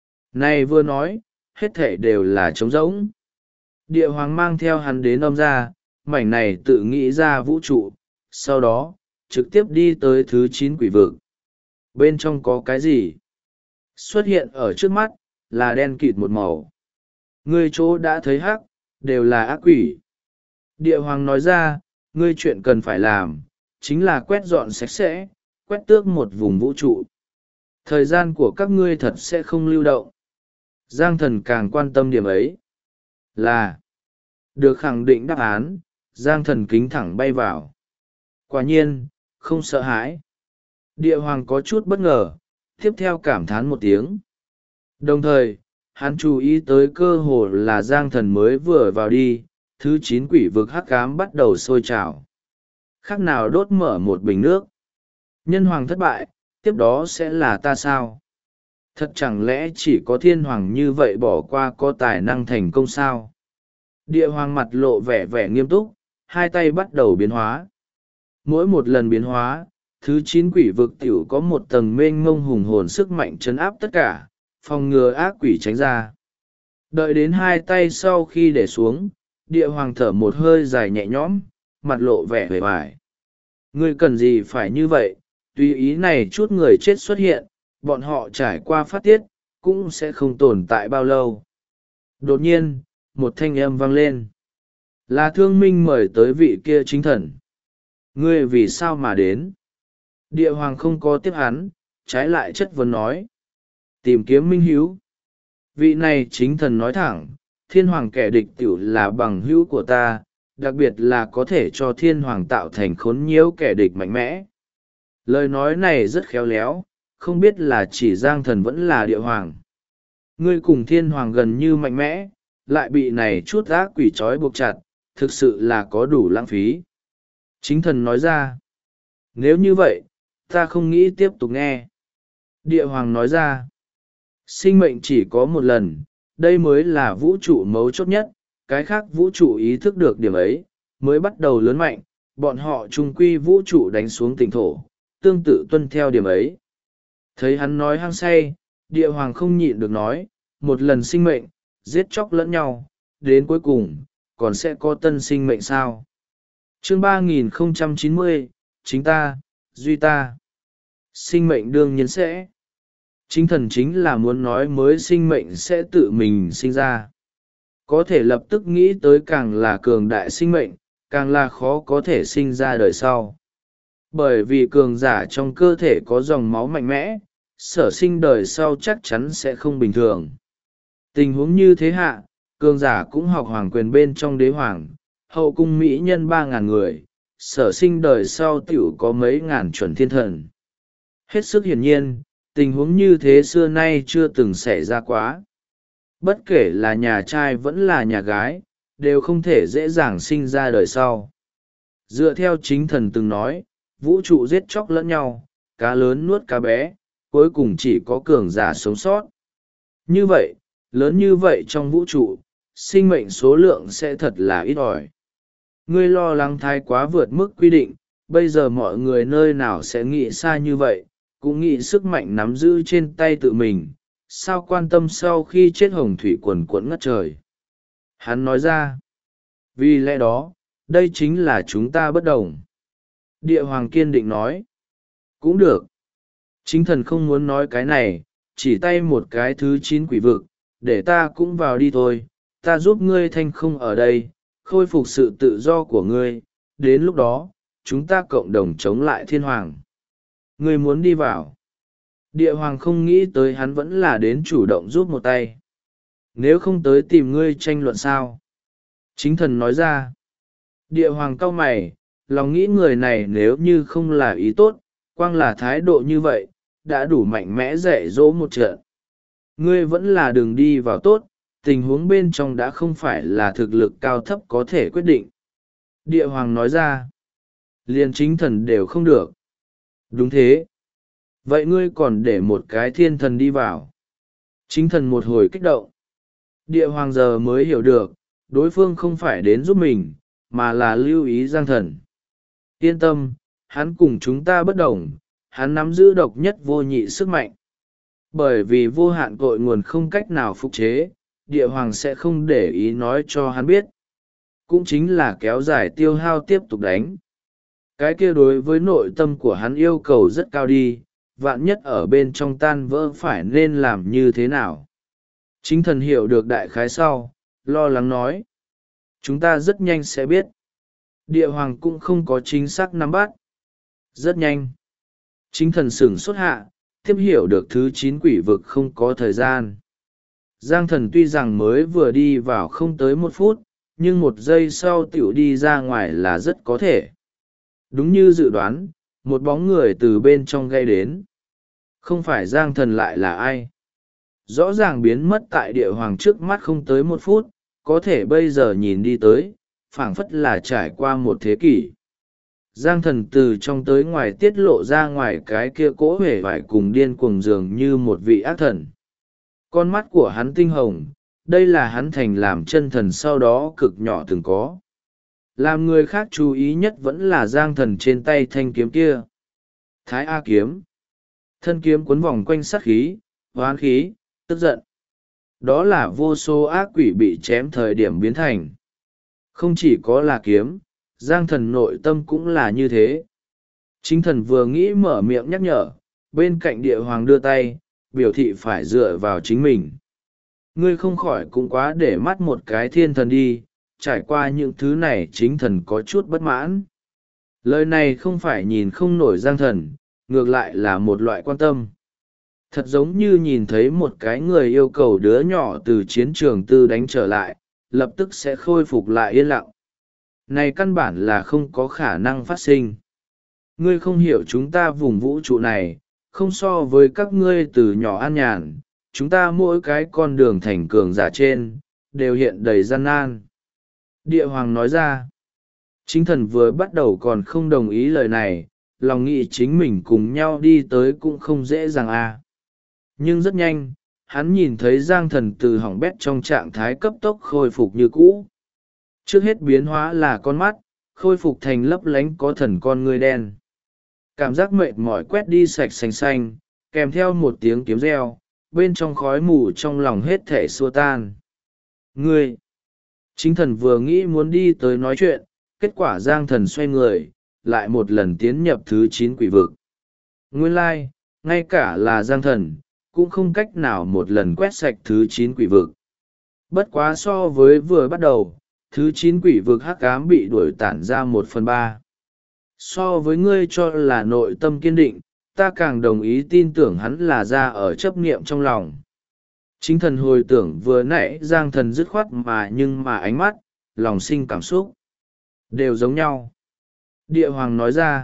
Này vừa nói, hết thể đều là trống rỗng. Địa hoàng mang theo hắn đến âm ra, mảnh này tự nghĩ ra vũ trụ, sau đó, trực tiếp đi tới thứ 9 quỷ vực. Bên trong có cái gì? Xuất hiện ở trước mắt, là đen kịt một màu. Ngươi chỗ đã thấy hắc, đều là ác quỷ. Địa hoàng nói ra, ngươi chuyện cần phải làm, chính là quét dọn sạch sẽ, quét tước một vùng vũ trụ. Thời gian của các ngươi thật sẽ không lưu động. Giang Thần càng quan tâm điểm ấy. Là, được khẳng định đáp án, Giang Thần kính thẳng bay vào. Quả nhiên, không sợ hãi. Địa hoàng có chút bất ngờ, tiếp theo cảm thán một tiếng. Đồng thời, hắn chú ý tới cơ hồ là Giang Thần mới vừa vào đi, thứ 9 quỷ vực hắc ám bắt đầu sôi trào. Khác nào đốt mở một bình nước. Nhân hoàng thất bại, tiếp đó sẽ là ta sao? Thật chẳng lẽ chỉ có thiên hoàng như vậy bỏ qua có tài năng thành công sao? Địa hoàng mặt lộ vẻ nghiêm túc, hai tay bắt đầu biến hóa. Mỗi một lần biến hóa, thứ 9 quỷ vực tiểu có một tầng mênh mông hùng hồn sức mạnh trấn áp tất cả, phòng ngừa ác quỷ tránh ra. Đợi đến hai tay sau khi để xuống, địa hoàng thở một hơi dài nhẹ nhõm, mặt lộ vẻ vẻ vải. Ngươi cần gì phải như vậy, tùy ý này chút người chết xuất hiện, bọn họ trải qua phát tiết, cũng sẽ không tồn tại bao lâu. Đột nhiên, một thanh âm vang lên. Là Thương Minh mời tới vị kia chính thần. Ngươi vì sao mà đến? Địa hoàng không có tiếp hắn, trái lại chất vấn nói. Tìm kiếm minh hữu. Vị này chính thần nói thẳng, thiên hoàng kẻ địch tiểu là bằng hữu của ta, đặc biệt là có thể cho thiên hoàng tạo thành khốn nhiễu kẻ địch mạnh mẽ. Lời nói này rất khéo léo, không biết là chỉ Giang Thần vẫn là địa hoàng. Ngươi cùng thiên hoàng gần như mạnh mẽ, lại bị này chút ác quỷ trói buộc chặt, thực sự là có đủ lãng phí. Chính thần nói ra. Nếu như vậy, ta không nghĩ tiếp tục nghe. Địa hoàng nói ra. Sinh mệnh chỉ có một lần, đây mới là vũ trụ mấu chốt nhất, cái khác vũ trụ ý thức được điểm ấy, mới bắt đầu lớn mạnh, bọn họ trung quy vũ trụ đánh xuống tỉnh thổ, tương tự tuân theo điểm ấy. Thấy hắn nói hăng say, địa hoàng không nhịn được nói, một lần sinh mệnh, giết chóc lẫn nhau, đến cuối cùng, còn sẽ có tân sinh mệnh sao? Chương 3090, chính ta, duy ta. Sinh mệnh đương nhiên sẽ. Chính thần chính là muốn nói mới sinh mệnh sẽ tự mình sinh ra. Có thể lập tức nghĩ tới càng là cường đại sinh mệnh, càng là khó có thể sinh ra đời sau. Bởi vì cường giả trong cơ thể có dòng máu mạnh mẽ, sở sinh đời sau chắc chắn sẽ không bình thường. Tình huống như thế hạ, cường giả cũng học hoàng quyền bên trong đế hoàng, hậu cung mỹ nhân 3.000 người, sở sinh đời sau tiểu có mấy ngàn chuẩn thiên thần. Hết sức hiển nhiên, tình huống như thế xưa nay chưa từng xảy ra quá. Bất kể là nhà trai vẫn là nhà gái, đều không thể dễ dàng sinh ra đời sau. Dựa theo chính thần từng nói, vũ trụ giết chóc lẫn nhau, cá lớn nuốt cá bé, cuối cùng chỉ có cường giả sống sót. Như vậy, lớn như vậy trong vũ trụ, sinh mệnh số lượng sẽ thật là ít ỏi. Ngươi lo lắng thái quá vượt mức quy định, bây giờ mọi người nơi nào sẽ nghĩ xa như vậy, cũng nghĩ sức mạnh nắm giữ trên tay tự mình, sao quan tâm sau khi chết hồng thủy quần quẫn ngất trời. Hắn nói ra, vì lẽ đó, đây chính là chúng ta bất đồng. Địa hoàng kiên định nói, cũng được. Chính thần không muốn nói cái này, chỉ tay một cái thứ 9 quỷ vực, để ta cũng vào đi thôi, ta giúp ngươi thanh không ở đây, khôi phục sự tự do của ngươi, đến lúc đó, chúng ta cộng đồng chống lại thiên hoàng. Ngươi muốn đi vào. Địa hoàng không nghĩ tới hắn vẫn là đến chủ động giúp một tay. Nếu không tới tìm ngươi tranh luận sao? Chính thần nói ra. Địa hoàng cau mày, lòng nghĩ người này nếu như không là ý tốt, quang là thái độ như vậy, đã đủ mạnh mẽ dạy dỗ một trận. Ngươi vẫn là đường đi vào tốt, tình huống bên trong đã không phải là thực lực cao thấp có thể quyết định. Địa hoàng nói ra. Liền chính thần đều không được. Đúng thế. Vậy ngươi còn để một cái thiên thần đi vào. Chính thần một hồi kích động. Địa hoàng giờ mới hiểu được, đối phương không phải đến giúp mình, mà là lưu ý Giang Thần. Yên tâm, hắn cùng chúng ta bất đồng, hắn nắm giữ độc nhất vô nhị sức mạnh. Bởi vì vô hạn cội nguồn không cách nào phục chế, địa hoàng sẽ không để ý nói cho hắn biết. Cũng chính là kéo dài tiêu hao tiếp tục đánh. Cái kia đối với nội tâm của hắn yêu cầu rất cao đi, vạn nhất ở bên trong tan vỡ phải nên làm như thế nào. Chính thần hiểu được đại khái sau, lo lắng nói. Chúng ta rất nhanh sẽ biết. Địa hoàng cũng không có chính xác nắm bắt. Rất nhanh. Chính thần sửng xuất hạ, tiếp hiểu được thứ 9 quỷ vực không có thời gian. Giang thần tuy rằng mới vừa đi vào không tới 1 phút, nhưng 1 giây sau tiểu đi ra ngoài là rất có thể. Đúng như dự đoán, một bóng người từ bên trong gây đến. Không phải Giang thần lại là ai? Rõ ràng biến mất tại địa hoàng trước mắt không tới 1 phút, có thể bây giờ nhìn đi tới, phảng phất là trải qua 1 thế kỷ. Giang thần từ trong tới ngoài tiết lộ ra ngoài cái kia cỗ hể vải cùng điên cuồng dường như một vị ác thần. Con mắt của hắn tinh hồng, đây là hắn thành làm chân thần sau đó cực nhỏ từng có. Làm người khác chú ý nhất vẫn là Giang thần trên tay thanh kiếm kia. Thái A kiếm. Thân kiếm cuốn vòng quanh sát khí, hoán khí, tức giận. Đó là vô số ác quỷ bị chém thời điểm biến thành. Không chỉ có là kiếm, Giang thần nội tâm cũng là như thế. Chính thần vừa nghĩ mở miệng nhắc nhở, bên cạnh địa hoàng đưa tay, biểu thị phải dựa vào chính mình. Ngươi không khỏi cũng quá để mắt một cái thiên thần đi, trải qua những thứ này chính thần có chút bất mãn. Lời này không phải nhìn không nổi Giang thần, ngược lại là một loại quan tâm. Thật giống như nhìn thấy một cái người yêu cầu đứa nhỏ từ chiến trường tư đánh trở lại, lập tức sẽ khôi phục lại yên lặng. Này căn bản là không có khả năng phát sinh. Ngươi không hiểu chúng ta vùng vũ trụ này, không so với các ngươi từ nhỏ an nhàn, chúng ta mỗi cái con đường thành cường giả trên, đều hiện đầy gian nan. Địa hoàng nói ra. Chính thần vừa bắt đầu còn không đồng ý lời này, lòng nghĩ chính mình cùng nhau đi tới cũng không dễ dàng à. Nhưng rất nhanh, hắn nhìn thấy Giang Thần từ hỏng bét trong trạng thái cấp tốc khôi phục như cũ. Trước hết biến hóa là con mắt, khôi phục thành lấp lánh có thần con ngươi đen. Cảm giác mệt mỏi quét đi sạch sành xanh, kèm theo một tiếng kiếm reo, bên trong khói mù trong lòng hết thể xua tan. Ngươi! Chính thần vừa nghĩ muốn đi tới nói chuyện, kết quả Giang Thần xoay người, lại một lần tiến nhập thứ 9 quỷ vực. Nguyên lai, ngay cả là Giang Thần, cũng không cách nào một lần quét sạch thứ 9 quỷ vực. Bất quá so với vừa bắt đầu, thứ 9 quỷ vực hắc ám bị đuổi tản ra 1/3. So với ngươi cho là nội tâm kiên định, ta càng đồng ý tin tưởng hắn là ra ở chấp niệm trong lòng. Chính thần hồi tưởng vừa nãy Giang Thần dứt khoát nhưng mà ánh mắt, lòng sinh cảm xúc. Đều giống nhau. Địa hoàng nói ra.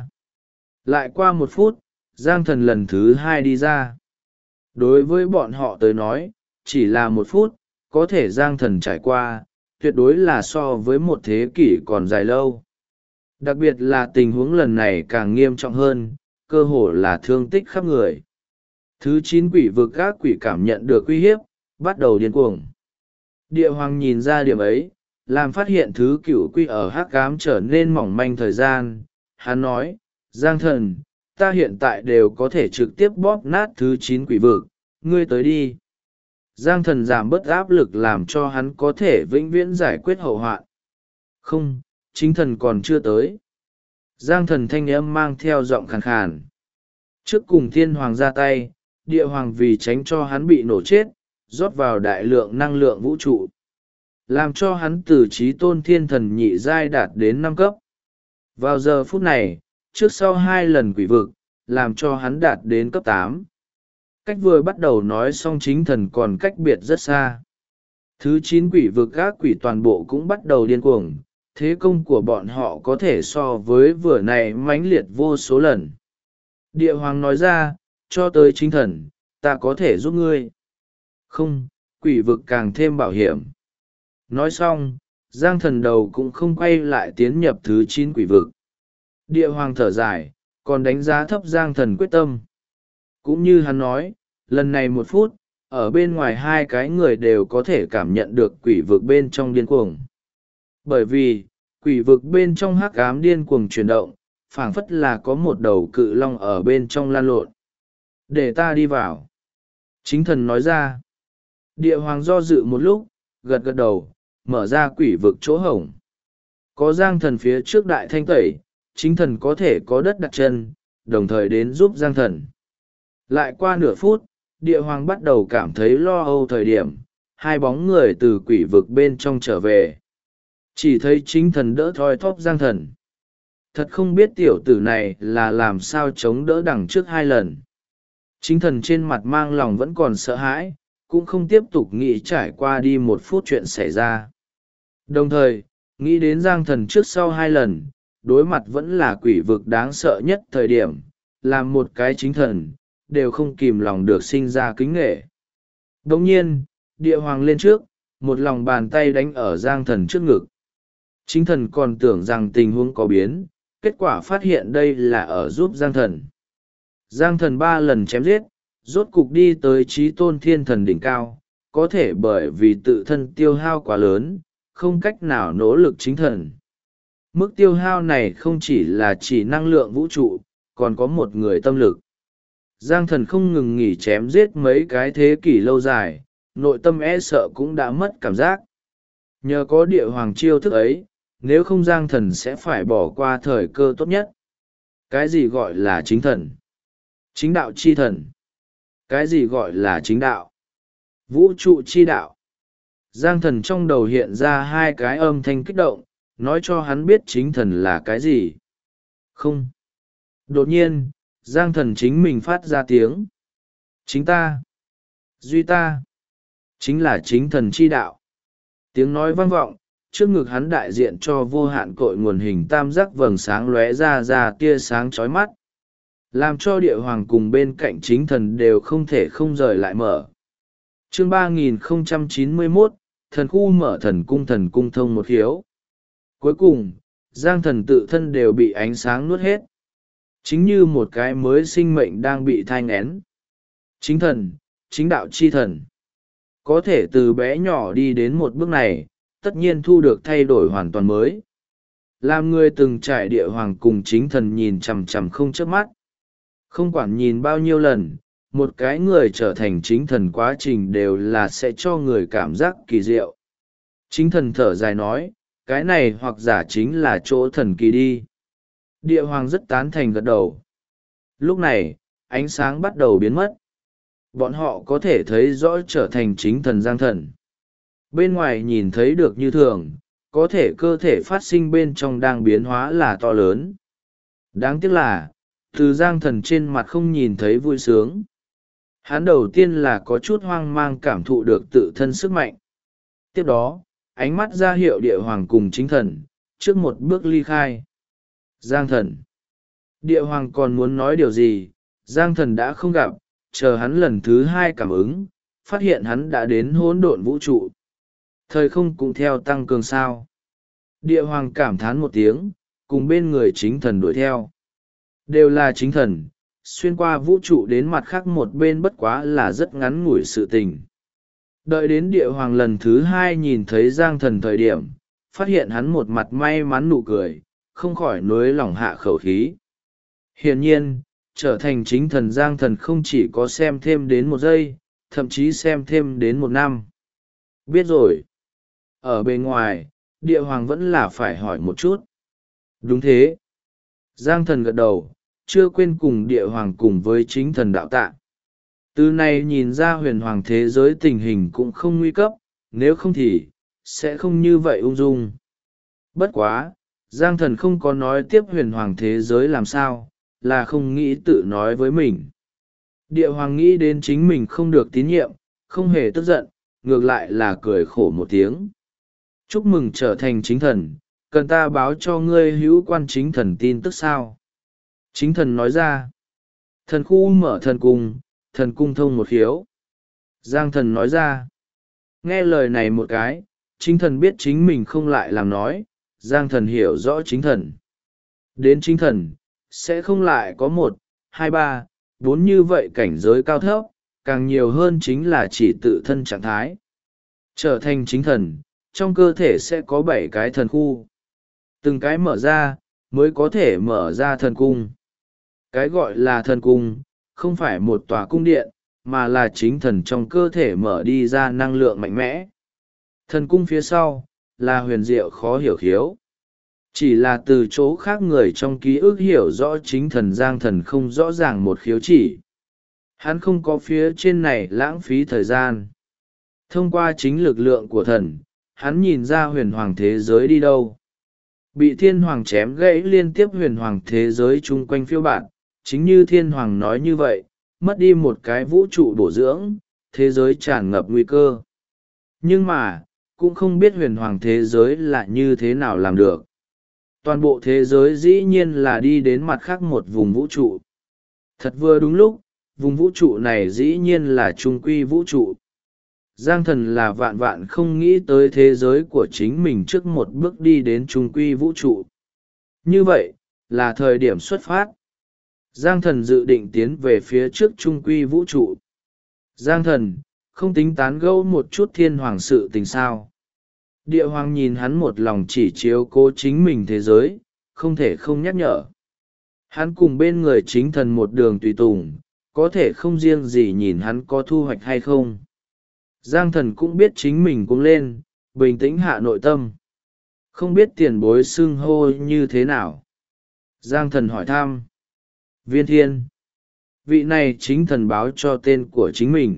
Lại qua 1 phút, Giang Thần lần thứ 2 đi ra. Đối với bọn họ tới nói, chỉ là 1 phút, có thể Giang Thần trải qua, tuyệt đối là so với 1 thế kỷ còn dài lâu. Đặc biệt là tình huống lần này càng nghiêm trọng hơn, cơ hồ là thương tích khắp người. Thứ 9 quỷ vực các quỷ cảm nhận được uy hiếp, bắt đầu điên cuồng. Địa hoàng nhìn ra điểm ấy, làm phát hiện thứ cửu quy ở hắc ám trở nên mỏng manh thời gian. Hắn nói, Giang Thần, ta hiện tại đều có thể trực tiếp bóp nát thứ 9 quỷ vực, ngươi tới đi. Giang Thần giảm bớt áp lực làm cho hắn có thể vĩnh viễn giải quyết hậu hoạn. Không, chính thần còn chưa tới. Giang Thần thanh âm mang theo giọng khàn khàn. Trước cùng thiên hoàng ra tay, địa hoàng vì tránh cho hắn bị nổ chết, rót vào đại lượng năng lượng vũ trụ. Làm cho hắn từ trí tôn thiên thần nhị giai đạt đến 5 cấp. Vào giờ phút này, trước sau 2 lần quỷ vực, làm cho hắn đạt đến cấp 8. Cách vừa bắt đầu nói xong chính thần còn cách biệt rất xa. Thứ 9 quỷ vực các quỷ toàn bộ cũng bắt đầu điên cuồng, thế công của bọn họ có thể so với vừa này mãnh liệt vô số lần. Địa hoàng nói ra, cho tới chính thần, ta có thể giúp ngươi. Không, quỷ vực càng thêm bảo hiểm. Nói xong, Giang Thần đầu cũng không quay lại tiến nhập thứ 9 quỷ vực. Địa hoàng thở dài, còn đánh giá thấp Giang Thần quyết tâm. Cũng như hắn nói, lần này 1 phút, ở bên ngoài 2 cái người đều có thể cảm nhận được quỷ vực bên trong điên cuồng. Bởi vì, quỷ vực bên trong hắc ám điên cuồng chuyển động, phảng phất là có một đầu cự long ở bên trong lan lộn. Để ta đi vào. Chính thần nói ra. Địa hoàng do dự một lúc, gật gật đầu, mở ra quỷ vực chỗ hổng. Có Giang Thần phía trước đại thanh tẩy, chính thần có thể có đất đặt chân, đồng thời đến giúp Giang Thần. Lại qua nửa phút, địa hoàng bắt đầu cảm thấy lo âu thời điểm, 2 bóng người từ quỷ vực bên trong trở về. Chỉ thấy chính thần đỡ thoi thóp Giang Thần. Thật không biết tiểu tử này là làm sao chống đỡ đằng trước 2 lần. Chính thần trên mặt mang lòng vẫn còn sợ hãi, cũng không tiếp tục nghĩ trải qua đi 1 phút chuyện xảy ra. Đồng thời, nghĩ đến Giang Thần trước sau 2 lần, đối mặt vẫn là quỷ vực đáng sợ nhất thời điểm, làm một cái chính thần, đều không kìm lòng được sinh ra kính nghệ. Đồng nhiên, địa hoàng lên trước, một lòng bàn tay đánh ở Giang Thần trước ngực. Chính thần còn tưởng rằng tình huống có biến, kết quả phát hiện đây là ở giúp Giang Thần. Giang Thần 3 lần chém giết, rốt cục đi tới trí tôn thiên thần đỉnh cao, có thể bởi vì tự thân tiêu hao quá lớn, không cách nào nỗ lực chính thần. Mức tiêu hao này không chỉ là chỉ năng lượng vũ trụ, còn có một người tâm lực. Giang Thần không ngừng nghỉ chém giết mấy cái thế kỷ lâu dài, nội tâm e sợ cũng đã mất cảm giác. Nhờ có địa hoàng chiêu thức ấy, nếu không Giang Thần sẽ phải bỏ qua thời cơ tốt nhất. Cái gì gọi là chính thần? Chính đạo chi thần. Cái gì gọi là chính đạo? Vũ trụ chi đạo. Giang Thần trong đầu hiện ra 2 cái âm thanh kích động, nói cho hắn biết chính thần là cái gì. Không. Đột nhiên, Giang Thần chính mình phát ra tiếng. Chính ta. Duy ta. Chính là chính thần chi đạo. Tiếng nói vang vọng, trước ngực hắn đại diện cho vô hạn cội nguồn hình tam giác vầng sáng lóe ra tia sáng chói mắt, làm cho địa hoàng cùng bên cạnh chính thần đều không thể không rời lại mở. Chương 3091, thần khu mở thần cung thông một khiếu. Cuối cùng, Giang Thần tự thân đều bị ánh sáng nuốt hết. Chính như một cái mới sinh mệnh đang bị thai nghén. Chính thần, chính đạo chi thần. Có thể từ bé nhỏ đi đến một bước này, tất nhiên thu được thay đổi hoàn toàn mới. Làm người từng trải địa hoàng cùng chính thần nhìn chằm chằm không chớp mắt. Không quản nhìn bao nhiêu lần, một cái người trở thành chính thần quá trình đều là sẽ cho người cảm giác kỳ diệu. Chính thần thở dài nói, cái này hoặc giả chính là chỗ thần kỳ đi. Địa hoàng rất tán thành gật đầu. Lúc này, ánh sáng bắt đầu biến mất. Bọn họ có thể thấy rõ trở thành chính thần Giang Thần. Bên ngoài nhìn thấy được như thường, có thể cơ thể phát sinh bên trong đang biến hóa là to lớn. Đáng tiếc là, từ Giang Thần trên mặt không nhìn thấy vui sướng. Hắn đầu tiên là có chút hoang mang cảm thụ được tự thân sức mạnh. Tiếp đó, ánh mắt ra hiệu địa hoàng cùng chính thần, trước một bước ly khai. Giang Thần. Địa hoàng còn muốn nói điều gì, Giang Thần đã không gặp, chờ hắn lần thứ hai cảm ứng, phát hiện hắn đã đến hỗn độn vũ trụ. Thời không cũng theo tăng cường sao. Địa hoàng cảm thán một tiếng, cùng bên người chính thần đuổi theo. Đều là chính thần, xuyên qua vũ trụ đến mặt khác một bên bất quá là rất ngắn ngủi sự tình. Đợi đến địa hoàng lần thứ hai nhìn thấy Giang Thần thời điểm, phát hiện hắn một mặt may mắn nụ cười, không khỏi nối lỏng hạ khẩu khí. Hiển nhiên, trở thành chính thần Giang Thần không chỉ có xem thêm đến một giây, thậm chí xem thêm đến một năm. Biết rồi. Ở bên ngoài, địa hoàng vẫn là phải hỏi một chút. Đúng thế. Giang Thần gật đầu, chưa quên cùng địa hoàng cùng với chính thần đạo tạ. Từ này nhìn ra huyền hoàng thế giới tình hình cũng không nguy cấp, nếu không thì, sẽ không như vậy ung dung. Bất quá, Giang Thần không có nói tiếp huyền hoàng thế giới làm sao, là không nghĩ tự nói với mình. Địa hoàng nghĩ đến chính mình không được tín nhiệm, không hề tức giận, ngược lại là cười khổ một tiếng. Chúc mừng trở thành chính thần, cần ta báo cho ngươi hữu quan chính thần tin tức sao? Chính thần nói ra. Thần khu mở thần cung thông một khiếu. Giang Thần nói ra. Nghe lời này một cái, chính thần biết chính mình không lại làm nói, Giang Thần hiểu rõ chính thần. Đến chính thần, sẽ không lại có 1, 2, 3, 4 như vậy cảnh giới cao thấp, càng nhiều hơn chính là chỉ tự thân trạng thái. Trở thành chính thần, trong cơ thể sẽ có 7 cái thần khu. Từng cái mở ra, mới có thể mở ra thần cung. Cái gọi là thần cung, không phải một tòa cung điện, mà là chính thần trong cơ thể mở đi ra năng lượng mạnh mẽ. Thần cung phía sau, là huyền diệu khó hiểu khiếu. Chỉ là từ chỗ khác người trong ký ức hiểu rõ chính thần Giang Thần không rõ ràng một khiếu chỉ. Hắn không có phía trên này lãng phí thời gian. Thông qua chính lực lượng của thần, hắn nhìn ra huyền hoàng thế giới đi đâu. Bị thiên hoàng chém gãy liên tiếp huyền hoàng thế giới chung quanh phiêu bạt, chính như thiên hoàng nói như vậy, mất đi một cái vũ trụ bổ dưỡng, thế giới tràn ngập nguy cơ. Nhưng mà, cũng không biết huyền hoàng thế giới là như thế nào làm được. Toàn bộ thế giới dĩ nhiên là đi đến mặt khác một vùng vũ trụ. Thật vừa đúng lúc, vùng vũ trụ này dĩ nhiên là trung quy vũ trụ. Giang Thần là vạn vạn không nghĩ tới thế giới của chính mình trước một bước đi đến trung quy vũ trụ. Như vậy, là thời điểm xuất phát. Giang Thần dự định tiến về phía trước trung quy vũ trụ. Giang Thần, không tính tán gẫu một chút thiên hoàng sự tình sao. Địa hoàng nhìn hắn một lòng chỉ chiếu cố chính mình thế giới, không thể không nhắc nhở. Hắn cùng bên người chính thần một đường tùy tùng, có thể không riêng gì nhìn hắn có thu hoạch hay không. Giang Thần cũng biết chính mình cũng lên, bình tĩnh hạ nội tâm. Không biết tiền bối xưng hô như thế nào. Giang Thần hỏi thăm. Viên Thiên. Vị này chính thần báo cho tên của chính mình.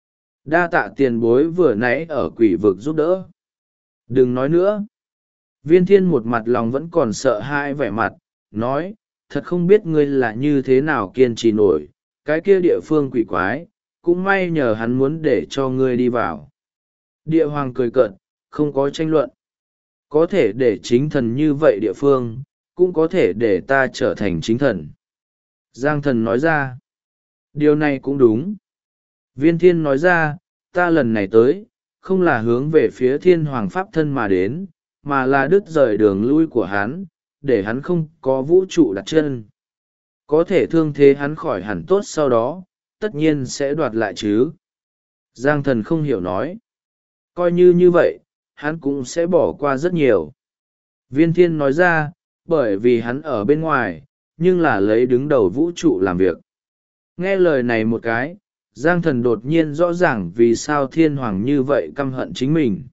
Đa tạ tiền bối vừa nãy ở quỷ vực giúp đỡ. Đừng nói nữa. Viên Thiên một mặt lòng vẫn còn sợ hãi vẻ mặt, nói, thật không biết ngươi là như thế nào kiên trì nổi, cái kia địa phương quỷ quái, cũng may nhờ hắn muốn để cho ngươi đi vào. Địa hoàng cười cợt, không có tranh luận. có thể để chính thần như vậy địa phương, cũng có thể để ta trở thành chính thần. Giang thần nói ra. Điều này cũng đúng. Viên thiên nói ra, ta lần này tới, không là hướng về phía thiên hoàng pháp thân mà đến, mà là đứt rời đường lui của hắn, để hắn không có vũ trụ đặt chân. Có thể thương thế hắn khỏi hẳn tốt sau đó, tất nhiên sẽ đoạt lại chứ. Giang thần không hiểu nói. Coi như vậy, hắn cũng sẽ bỏ qua rất nhiều. Viên thiên nói ra, bởi vì hắn ở bên ngoài, nhưng là lấy đứng đầu vũ trụ làm việc. Nghe lời này một cái, Giang thần đột nhiên rõ ràng vì sao thiên hoàng như vậy căm hận chính mình.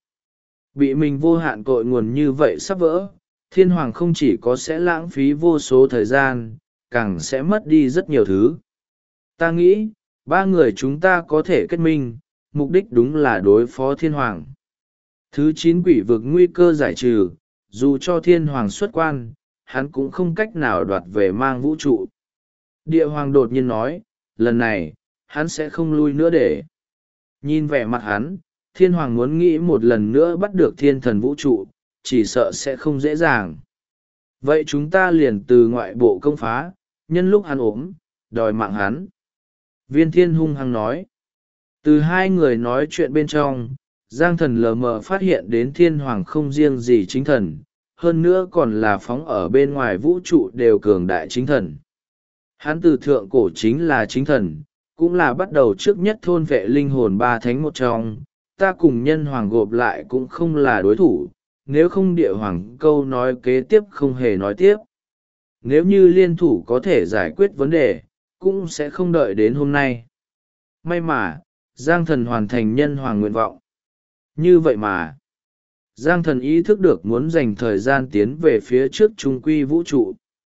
Bị mình vô hạn cội nguồn như vậy sắp vỡ, thiên hoàng không chỉ có sẽ lãng phí vô số thời gian, càng sẽ mất đi rất nhiều thứ. Ta nghĩ, ba người chúng ta có thể kết minh, mục đích đúng là đối phó thiên hoàng. Thứ 9 quỷ vực nguy cơ giải trừ, dù cho thiên hoàng xuất quan, hắn cũng không cách nào đoạt về mang vũ trụ. Địa hoàng đột nhiên nói, lần này, hắn sẽ không lui nữa để. Nhìn vẻ mặt hắn, thiên hoàng muốn nghĩ một lần nữa bắt được thiên thần vũ trụ, chỉ sợ sẽ không dễ dàng. Vậy chúng ta liền từ ngoại bộ công phá, nhân lúc hắn ốm, đòi mạng hắn. Viên thiên hung hăng nói. Từ hai người nói chuyện bên trong, Giang thần lờ mờ phát hiện đến thiên hoàng không riêng gì chính thần, hơn nữa còn là phóng ở bên ngoài vũ trụ đều cường đại chính thần. Hắn từ thượng cổ chính là chính thần, cũng là bắt đầu trước nhất thôn vệ linh hồn ba thánh một trong, ta cùng nhân hoàng gộp lại cũng không là đối thủ, nếu không địa hoàng câu nói kế tiếp không hề nói tiếp. Nếu như liên thủ có thể giải quyết vấn đề, cũng sẽ không đợi đến hôm nay. May mà, Giang thần hoàn thành nhân hoàng nguyện vọng. Như vậy mà, Giang thần ý thức được muốn dành thời gian tiến về phía trước trung quy vũ trụ.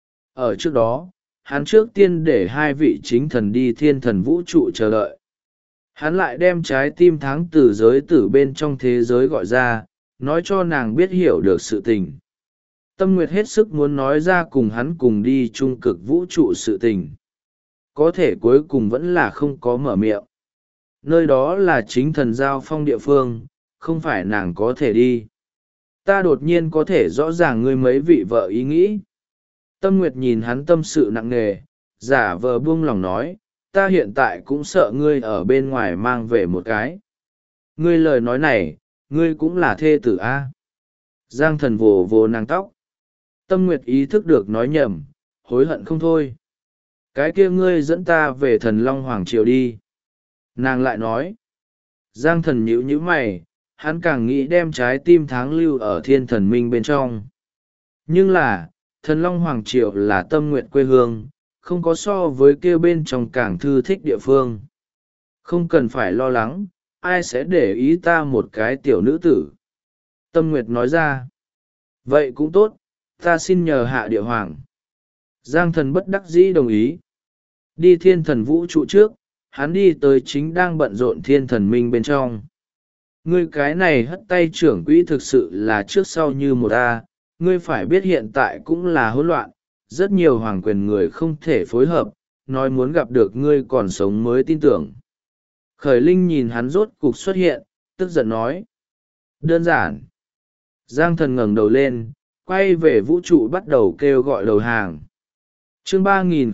Ở trước đó, hắn trước tiên để hai vị chính thần đi thiên thần vũ trụ chờ đợi. Hắn lại đem trái tim tháng từ giới tử bên trong thế giới gọi ra, nói cho nàng biết hiểu được sự tình. Tâm Nguyệt hết sức muốn nói ra cùng hắn cùng đi trung cực vũ trụ sự tình. Có thể cuối cùng vẫn là không có mở miệng. Nơi đó là chính thần giao phong địa phương, không phải nàng có thể đi. Ta đột nhiên có thể rõ ràng ngươi mấy vị vợ ý nghĩ. Tâm Nguyệt nhìn hắn tâm sự nặng nề, giả vờ buông lòng nói, ta hiện tại cũng sợ ngươi ở bên ngoài mang về một cái. Ngươi lời nói này, ngươi cũng là thê tử a. Giang thần vồ vồ nàng tóc. Tâm Nguyệt ý thức được nói nhầm, hối hận không thôi. Cái kia ngươi dẫn ta về thần Long Hoàng Triều đi. Nàng lại nói. Giang thần nhíu nhíu mày, hắn càng nghĩ đem trái tim tháng lưu ở thiên thần minh bên trong. Nhưng là, thần Long Hoàng Triều là Tâm Nguyệt quê hương, không có so với kia bên trong càng thư thích địa phương. Không cần phải lo lắng, ai sẽ để ý ta một cái tiểu nữ tử. Tâm Nguyệt nói ra. Vậy cũng tốt, ta xin nhờ hạ địa hoàng. Giang thần bất đắc dĩ đồng ý. Đi thiên thần vũ trụ trước, hắn đi tới chính đang bận rộn thiên thần minh bên trong. Ngươi cái này hất tay trưởng quỹ thực sự là trước sau như một A, ngươi phải biết hiện tại cũng là hỗn loạn, rất nhiều hoàng quyền người không thể phối hợp, nói muốn gặp được ngươi còn sống mới tin tưởng. Khởi Linh nhìn hắn rốt cục xuất hiện, tức giận nói. Đơn giản. Giang thần ngẩng đầu lên, quay về vũ trụ bắt đầu kêu gọi đầu hàng. Chương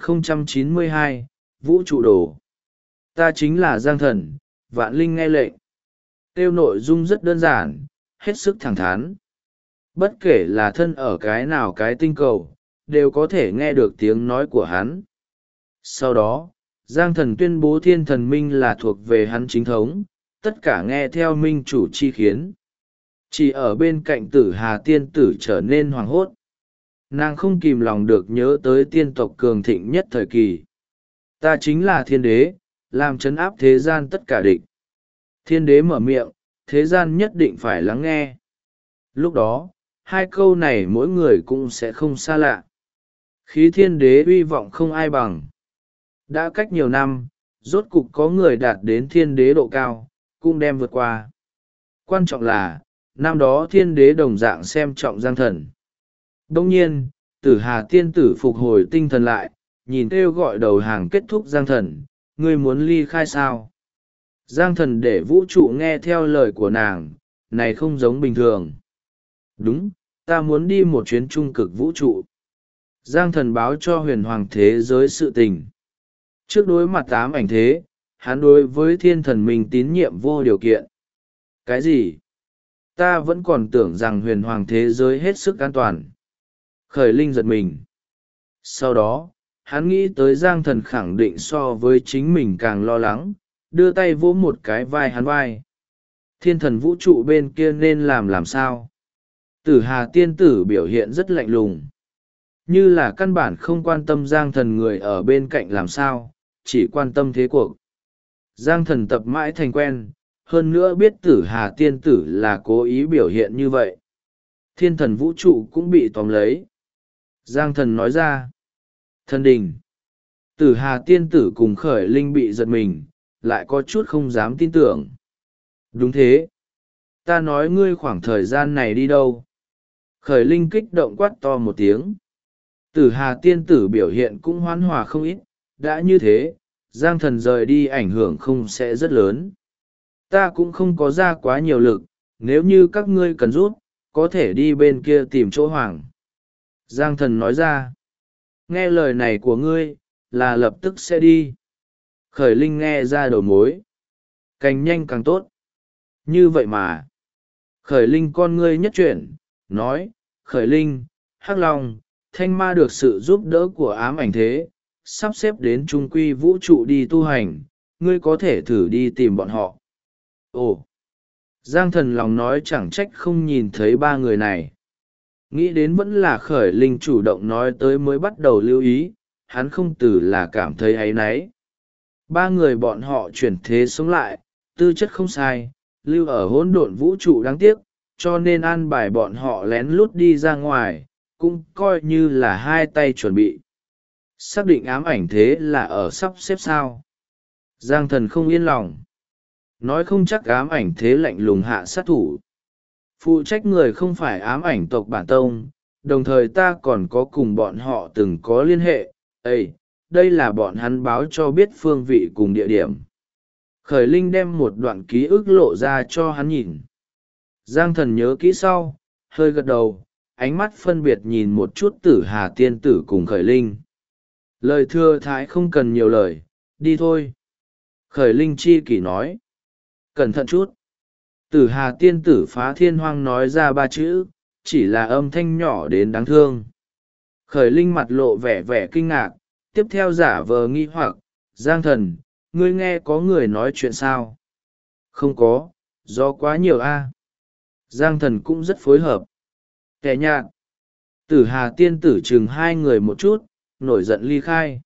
3092, Vũ trụ đồ. Ta chính là Giang thần, vạn linh nghe lệnh. Kêu nội dung rất đơn giản, hết sức thẳng thắn. Bất kể là thân ở cái nào cái tinh cầu, đều có thể nghe được tiếng nói của hắn. Sau đó, Giang thần tuyên bố thiên thần minh là thuộc về hắn chính thống, tất cả nghe theo minh chủ chi khiến. Chỉ ở bên cạnh Tử Hà tiên tử trở nên hoảng hốt. Nàng không kìm lòng được nhớ tới tiên tộc cường thịnh nhất thời kỳ. Ta chính là thiên đế, làm trấn áp thế gian tất cả địch. Thiên đế mở miệng, thế gian nhất định phải lắng nghe. Lúc đó, hai câu này mỗi người cũng sẽ không xa lạ. Khí thiên đế uy vọng không ai bằng. Đã cách nhiều năm, rốt cục có người đạt đến thiên đế độ cao, cũng đem vượt qua. Quan trọng là, năm đó thiên đế đồng dạng xem trọng Giang thần. Đông nhiên, Tử Hà tiên tử phục hồi tinh thần lại, nhìn kêu gọi đầu hàng kết thúc Giang thần, ngươi muốn ly khai sao? Giang thần để vũ trụ nghe theo lời của nàng, này không giống bình thường. Đúng, Ta muốn đi một chuyến trung cực vũ trụ. Giang thần báo cho huyền hoàng thế giới sự tình. Trước đối mặt ám ảnh thế, hắn đối với thiên thần mình tín nhiệm vô điều kiện. Cái gì? Ta vẫn còn tưởng rằng huyền hoàng thế giới hết sức an toàn. Khởi linh giật mình. Sau đó, hắn nghĩ tới Giang thần khẳng định so với chính mình càng lo lắng, đưa tay vỗ một cái vai hắn vai. Thiên thần vũ trụ bên kia nên làm sao? Tử Hà tiên tử biểu hiện rất lạnh lùng. Như là căn bản không quan tâm Giang thần người ở bên cạnh làm sao, chỉ quan tâm thế cuộc. Giang thần tập mãi thành quen, hơn nữa biết Tử Hà tiên tử là cố ý biểu hiện như vậy. Thiên thần vũ trụ cũng bị tóm lấy. Giang thần nói ra. Thần đình. Tử Hà tiên tử cùng Khởi linh bị giật mình, lại có chút không dám tin tưởng. Đúng thế. Ta nói ngươi khoảng thời gian này đi đâu? Khởi linh kích động quát to một tiếng. Tử Hà tiên tử biểu hiện cũng hoán hòa không ít, đã như thế, Giang thần rời đi ảnh hưởng không sẽ rất lớn. Ta cũng không có ra quá nhiều lực, nếu như các ngươi cần rút, có thể đi bên kia tìm chỗ hoàng. Giang thần nói ra. Nghe lời này của ngươi, là lập tức sẽ đi. Khởi linh nghe ra đầu mối. Càng nhanh càng tốt. Như vậy mà. Khởi linh con ngươi nhất chuyển, nói, Khởi linh, Hắc Long, Thanh Ma được sự giúp đỡ của ám ảnh thế, sắp xếp đến trung quy vũ trụ đi tu hành, ngươi có thể thử đi tìm bọn họ. Ồ! Giang thần lòng nói chẳng trách không nhìn thấy ba người này. Nghĩ đến vẫn là Khởi linh chủ động nói tới mới bắt đầu lưu ý, hắn không từ là cảm thấy áy náy. Ba người bọn họ chuyển thế sống lại, tư chất không sai, lưu ở hỗn độn vũ trụ đáng tiếc, cho nên an bài bọn họ lén lút đi ra ngoài, cũng coi như là hai tay chuẩn bị. Xác định ám ảnh thế là ở sắp xếp sao. Giang thần không yên lòng. Nói không chắc ám ảnh thế lạnh lùng hạ sát thủ. Phụ trách người không phải ám ảnh tộc bản tông, đồng thời ta còn có cùng bọn họ từng có liên hệ. Ê, đây là bọn hắn báo cho biết phương vị cùng địa điểm. Khởi linh đem một đoạn ký ức lộ ra cho hắn nhìn. Giang thần nhớ kỹ sau, hơi gật đầu, ánh mắt phân biệt nhìn một chút Tử Hà tiên tử cùng Khởi linh. Lời thưa thái không cần nhiều lời, đi thôi. Khởi linh chi kỷ nói. Cẩn thận chút. Tử Hà tiên tử phá thiên hoang nói ra ba chữ, chỉ là âm thanh nhỏ đến đáng thương. Khởi linh mặt lộ vẻ vẻ kinh ngạc, tiếp theo giả vờ nghi hoặc, Giang thần, ngươi nghe có người nói chuyện sao? Không có, do quá nhiều a. Giang thần cũng rất phối hợp. Kẻ nhạt. Tử Hà tiên tử chừng hai người một chút, nổi giận ly khai.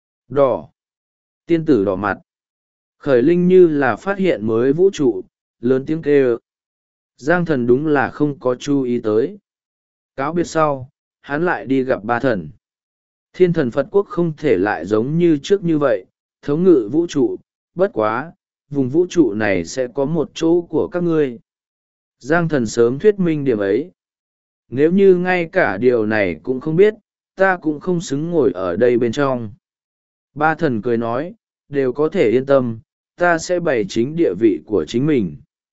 Đỏ. Tiên tử đỏ mặt. Khởi linh như là phát hiện mới vũ trụ, lớn tiếng kêu. Giang thần đúng là không có chú ý tới. Cáo biệt sau, hắn lại đi gặp ba thần. Thiên thần Phật quốc không thể lại giống như trước như vậy, thống ngự vũ trụ, bất quá, vùng vũ trụ này sẽ có một chỗ của các ngươi. Giang thần sớm thuyết minh điểm ấy. Nếu như ngay cả điều này cũng không biết, ta cũng không xứng ngồi ở đây bên trong. Ba thần cười nói, đều có thể yên tâm, ta sẽ bày chính địa vị của chính mình.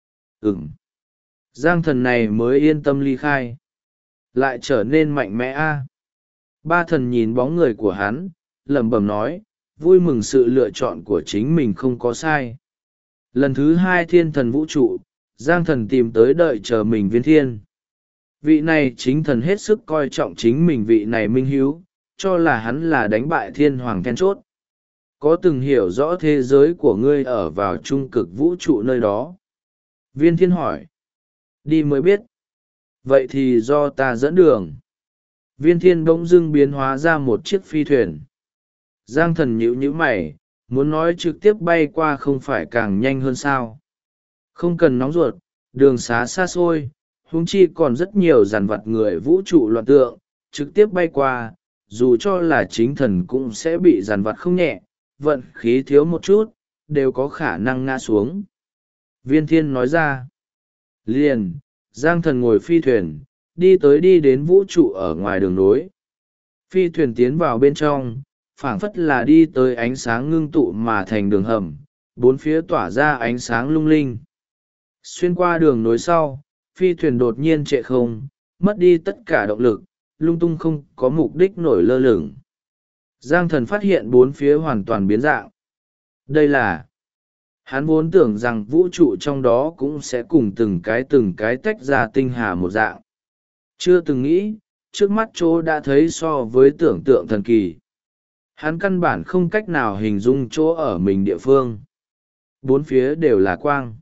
Giang thần này mới yên tâm ly khai. Lại trở nên mạnh mẽ a. Ba thần nhìn bóng người của hắn, lẩm bẩm nói, vui mừng sự lựa chọn của chính mình không có sai. Lần thứ hai thiên thần vũ trụ, Giang thần tìm tới đợi chờ mình Viên Thiên. Vị này chính thần hết sức coi trọng chính mình, vị này minh hiếu, cho là hắn là đánh bại thiên hoàng then chốt. Có từng hiểu rõ thế giới của ngươi ở vào trung cực vũ trụ nơi đó? Viên Thiên hỏi. Đi mới biết. Vậy thì do ta dẫn đường. Viên Thiên bỗng dưng biến hóa ra một chiếc phi thuyền. Giang thần nhíu nhíu mày, muốn nói trực tiếp bay qua không phải càng nhanh hơn sao? Không cần nóng ruột, đường xá xa xôi, huống chi còn rất nhiều dàn vặt người vũ trụ loạn tượng, trực tiếp bay qua, dù cho là chính thần cũng sẽ bị dàn vặt không nhẹ, vận khí thiếu một chút, đều có khả năng ngã xuống. Viên Thiên nói ra. Liền, Giang thần ngồi phi thuyền, đi đến vũ trụ ở ngoài đường nối. Phi thuyền tiến vào bên trong, phảng phất là đi tới ánh sáng ngưng tụ mà thành đường hầm, bốn phía tỏa ra ánh sáng lung linh. Xuyên qua đường nối sau, phi thuyền đột nhiên trệ không, mất đi tất cả động lực, lung tung không có mục đích nổi lơ lửng. Giang thần phát hiện bốn phía hoàn toàn biến dạng. Đây là... Hắn vốn tưởng rằng vũ trụ trong đó cũng sẽ cùng từng cái tách ra tinh hà một dạng. Chưa từng nghĩ, trước mắt chỗ đã thấy so với tưởng tượng thần kỳ. Hắn căn bản không cách nào hình dung chỗ ở mình địa phương. Bốn phía đều là quang.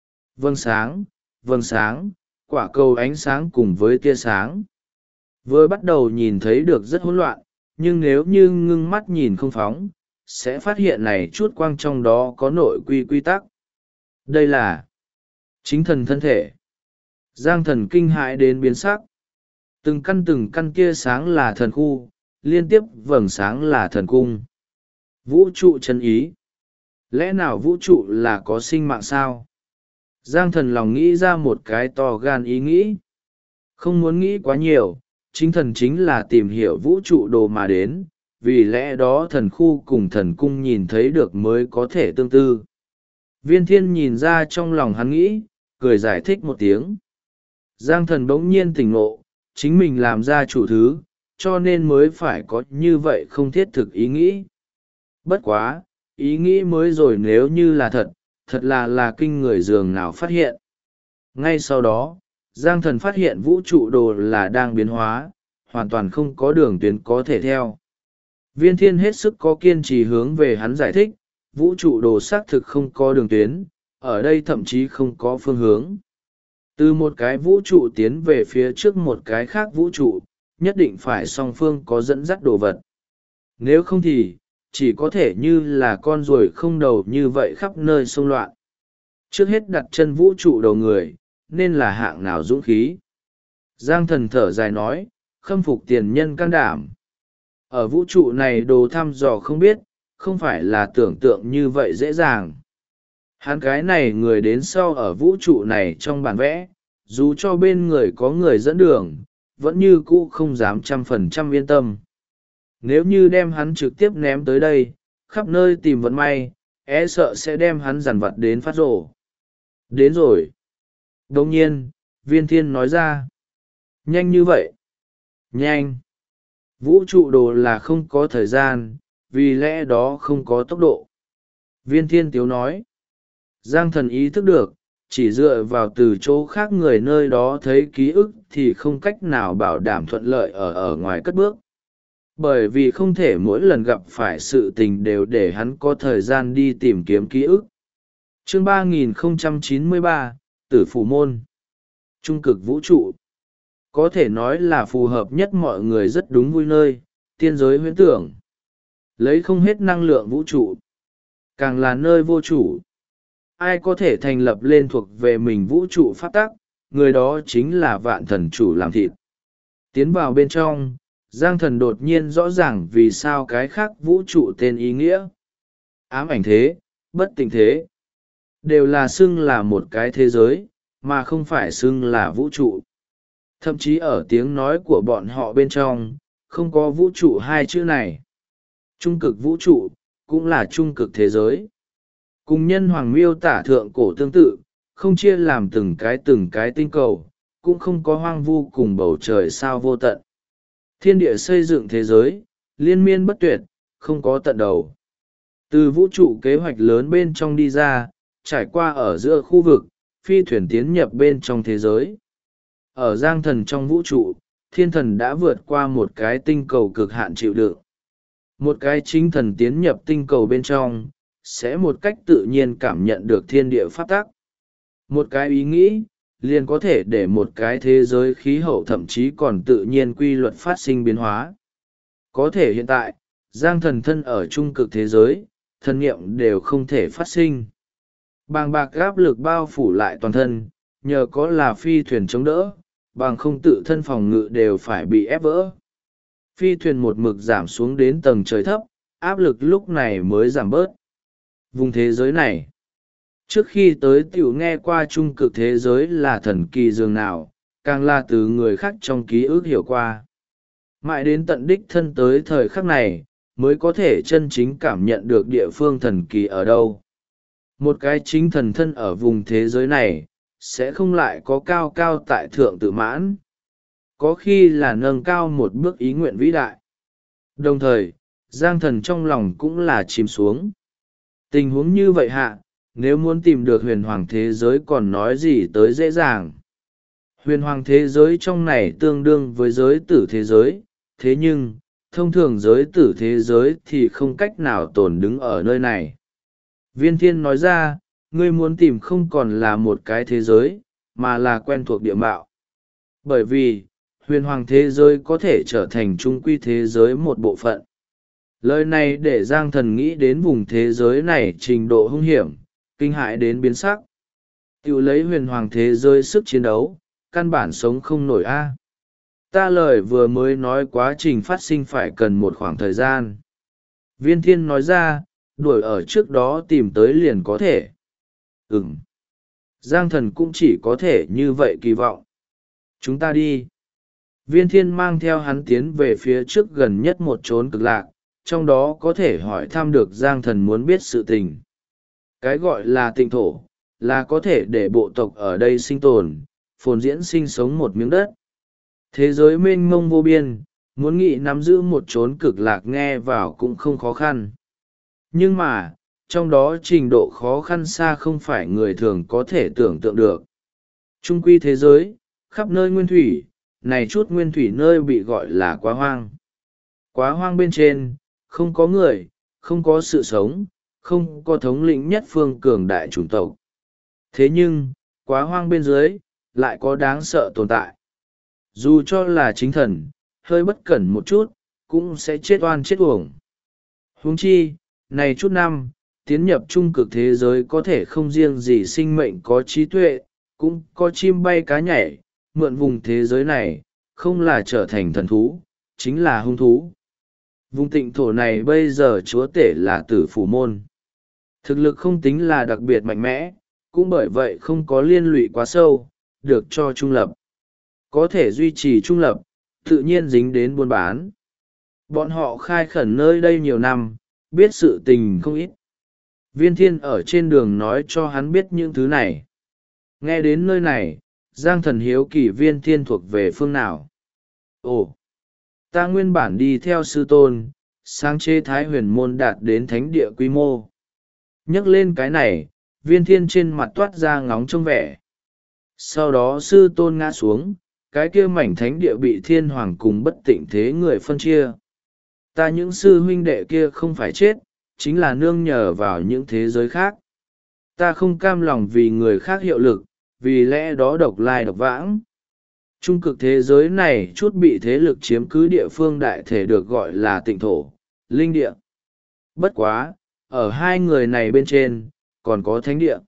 Vầng sáng, quả cầu ánh sáng cùng với tia sáng. Vừa bắt đầu nhìn thấy được rất hỗn loạn, nhưng nếu như ngưng mắt nhìn không phóng, sẽ phát hiện này chút quang trong đó có nội quy tắc. Đây là chính thần thân thể. Giang thần kinh hãi đến biến sắc. Từng căn tia sáng là thần khu, liên tiếp vầng sáng là thần cung. Vũ trụ chân ý. Lẽ nào vũ trụ là có sinh mạng sao? Giang thần lòng nghĩ ra một cái to gan ý nghĩ. Không muốn nghĩ quá nhiều, chính thần chính là tìm hiểu vũ trụ đồ mà đến, vì lẽ đó thần khu cùng thần cung nhìn thấy được mới có thể tương tư. Viên thiên nhìn ra trong lòng hắn nghĩ, cười giải thích một tiếng. Giang thần bỗng nhiên tỉnh ngộ, chính mình làm ra chủ thứ, cho nên mới phải có như vậy không thiết thực ý nghĩ. Bất quá, ý nghĩ mới rồi nếu như là thật là kinh người dường nào phát hiện. Ngay sau đó, Giang thần phát hiện vũ trụ đồ là đang biến hóa, hoàn toàn không có đường tuyến có thể theo. Viên thiên hết sức có kiên trì hướng về hắn giải thích, vũ trụ đồ xác thực không có đường tuyến, ở đây thậm chí không có phương hướng. Từ một cái vũ trụ tiến về phía trước một cái khác vũ trụ, nhất định phải song phương có dẫn dắt đồ vật. Nếu không thì, chỉ có thể như là con ruồi không đầu như vậy khắp nơi xông loạn. Trước hết đặt chân vũ trụ đầu người, nên là hạng nào dũng khí. Giang thần thở dài nói, khâm phục tiền nhân can đảm. Ở vũ trụ này đồ thăm dò không biết, không phải là tưởng tượng như vậy dễ dàng. Hắn cái này người đến sau ở vũ trụ này trong bản vẽ, dù cho bên người có người dẫn đường, vẫn như cũ không dám 100% yên tâm. Nếu như đem hắn trực tiếp ném tới đây, khắp nơi tìm vận may, e sợ sẽ đem hắn dằn vặt đến phát rổ. Đến rồi. Đồng nhiên, viên thiên nói ra. Nhanh như vậy. Nhanh. Vũ trụ đồ là không có thời gian, vì lẽ đó không có tốc độ. Viên thiên tiếu nói. Giang thần ý thức được, chỉ dựa vào từ chỗ khác người nơi đó thấy ký ức thì không cách nào bảo đảm thuận lợi ở ngoài cất bước. Bởi vì không thể mỗi lần gặp phải sự tình đều để hắn có thời gian đi tìm kiếm ký ức. Chương 3093, Tử Phủ Môn. Trung cực vũ trụ. Có thể nói là phù hợp nhất mọi người rất đúng vui nơi, tiên giới huyễn tưởng. Lấy không hết năng lượng vũ trụ. Càng là nơi vô chủ. Ai có thể thành lập lên thuộc về mình vũ trụ pháp tắc, người đó chính là vạn thần chủ làm thịt. Tiến vào bên trong, Giang thần đột nhiên rõ ràng vì sao cái khác vũ trụ tên ý nghĩa. Ám ảnh thế, bất tịnh thế. Đều là xưng là một cái thế giới, mà không phải xưng là vũ trụ. Thậm chí ở tiếng nói của bọn họ bên trong, không có vũ trụ hai chữ này. Trung cực vũ trụ, cũng là trung cực thế giới. Cùng nhân hoàng miêu tả thượng cổ tương tự, không chia làm từng cái tinh cầu, cũng không có hoang vu cùng bầu trời sao vô tận. Thiên địa xây dựng thế giới, liên miên bất tuyệt, không có tận đầu. Từ vũ trụ kế hoạch lớn bên trong đi ra, trải qua ở giữa khu vực, phi thuyền tiến nhập bên trong thế giới. Ở Giang thần trong vũ trụ, thiên thần đã vượt qua một cái tinh cầu cực hạn chịu đựng. Một cái chính thần tiến nhập tinh cầu bên trong, sẽ một cách tự nhiên cảm nhận được thiên địa pháp tắc. Một cái ý nghĩ, liền có thể để một cái thế giới khí hậu thậm chí còn tự nhiên quy luật phát sinh biến hóa. Có thể hiện tại, Giang thần thân ở trung cực thế giới, thần nghiệm đều không thể phát sinh. Bàng bạc áp lực bao phủ lại toàn thân, nhờ có là phi thuyền chống đỡ, bằng không tự thân phòng ngự đều phải bị ép vỡ. Phi thuyền một mực giảm xuống đến tầng trời thấp, áp lực lúc này mới giảm bớt. Vùng thế giới này, trước khi tới tiểu nghe qua trung cực thế giới là thần kỳ dường nào, càng là từ người khác trong ký ức hiểu qua. Mãi đến tận đích thân tới thời khắc này, mới có thể chân chính cảm nhận được địa phương thần kỳ ở đâu. Một cái chính thần thân ở vùng thế giới này, sẽ không lại có cao cao tại thượng tự mãn. có khi là nâng cao một bước ý nguyện vĩ đại. Đồng thời Giang Thần trong lòng cũng là chìm xuống. Tình huống như vậy hạ, nếu muốn tìm được huyền hoàng thế giới còn nói gì tới dễ dàng. Huyền hoàng thế giới trong này tương đương với giới tử thế giới, thế nhưng thông thường giới tử thế giới thì không cách nào tồn đứng ở nơi này. Viên Thiên nói ra, ngươi muốn tìm không còn là một cái thế giới, mà là quen thuộc địa mạo. Bởi vì, huyền hoàng thế giới có thể trở thành trung quy thế giới một bộ phận. Lời này để Giang Thần nghĩ đến vùng thế giới này trình độ hung hiểm, kinh hãi đến biến sắc. Tiểu lấy huyền hoàng thế giới sức chiến đấu, căn bản sống không nổi a. Ta lời vừa mới nói quá trình phát sinh phải cần một khoảng thời gian. Viên Thiên nói ra, đuổi ở trước đó tìm tới liền có thể. Giang Thần cũng chỉ có thể như vậy kỳ vọng. Chúng ta đi. Viên Thiên mang theo hắn tiến về phía trước gần nhất một chốn cực lạc, trong đó có thể hỏi thăm được Giang Thần muốn biết sự tình. Cái gọi là tịnh thổ, là có thể để bộ tộc ở đây sinh tồn, phồn diễn sinh sống một miếng đất. Thế giới mênh mông vô biên, muốn nghĩ nắm giữ một chốn cực lạc nghe vào cũng không khó khăn. Nhưng mà, trong đó trình độ khó khăn xa không phải người thường có thể tưởng tượng được. Trung quy thế giới, khắp nơi nguyên thủy, này chút nguyên thủy nơi bị gọi là quá hoang. Quá hoang bên trên, không có người, không có sự sống, không có thống lĩnh nhất phương cường đại chủng tộc. Thế nhưng, quá hoang bên dưới, lại có đáng sợ tồn tại. Dù cho là chính thần, hơi bất cẩn một chút, cũng sẽ chết oan chết uổng. Huống chi, này chút năm, tiến nhập trung cực thế giới có thể không riêng gì sinh mệnh có trí tuệ, cũng có chim bay cá nhảy, mượn vùng thế giới này, không là trở thành thần thú, chính là hung thú. Vùng tịnh thổ này bây giờ chúa tể là Tử Phủ Môn. Thực lực không tính là đặc biệt mạnh mẽ, cũng bởi vậy không có liên lụy quá sâu, được cho trung lập. Có thể duy trì trung lập, tự nhiên dính đến buôn bán. Bọn họ khai khẩn nơi đây nhiều năm, biết sự tình không ít. Viên Thiên ở trên đường nói cho hắn biết những thứ này. Nghe đến nơi này, Giang Thần hiếu kỳ Viên Thiên thuộc về phương nào. Ồ, ta nguyên bản đi theo sư tôn, sáng chế Thái Huyền Môn đạt đến thánh địa quy mô. Nhắc lên cái này, Viên Thiên trên mặt toát ra ngóng trông vẻ. Sau đó sư tôn ngã xuống, cái kia mảnh thánh địa bị thiên hoàng cùng bất tịnh thế người phân chia. Ta những sư huynh đệ kia không phải chết, chính là nương nhờ vào những thế giới khác. Ta không cam lòng vì người khác hiệu lực, vì lẽ đó độc lai độc vãng. Trung cực thế giới này chút bị thế lực chiếm cứ địa phương đại thể được gọi là tịnh thổ, linh địa. Bất quá, ở hai người này bên trên, còn có thánh địa.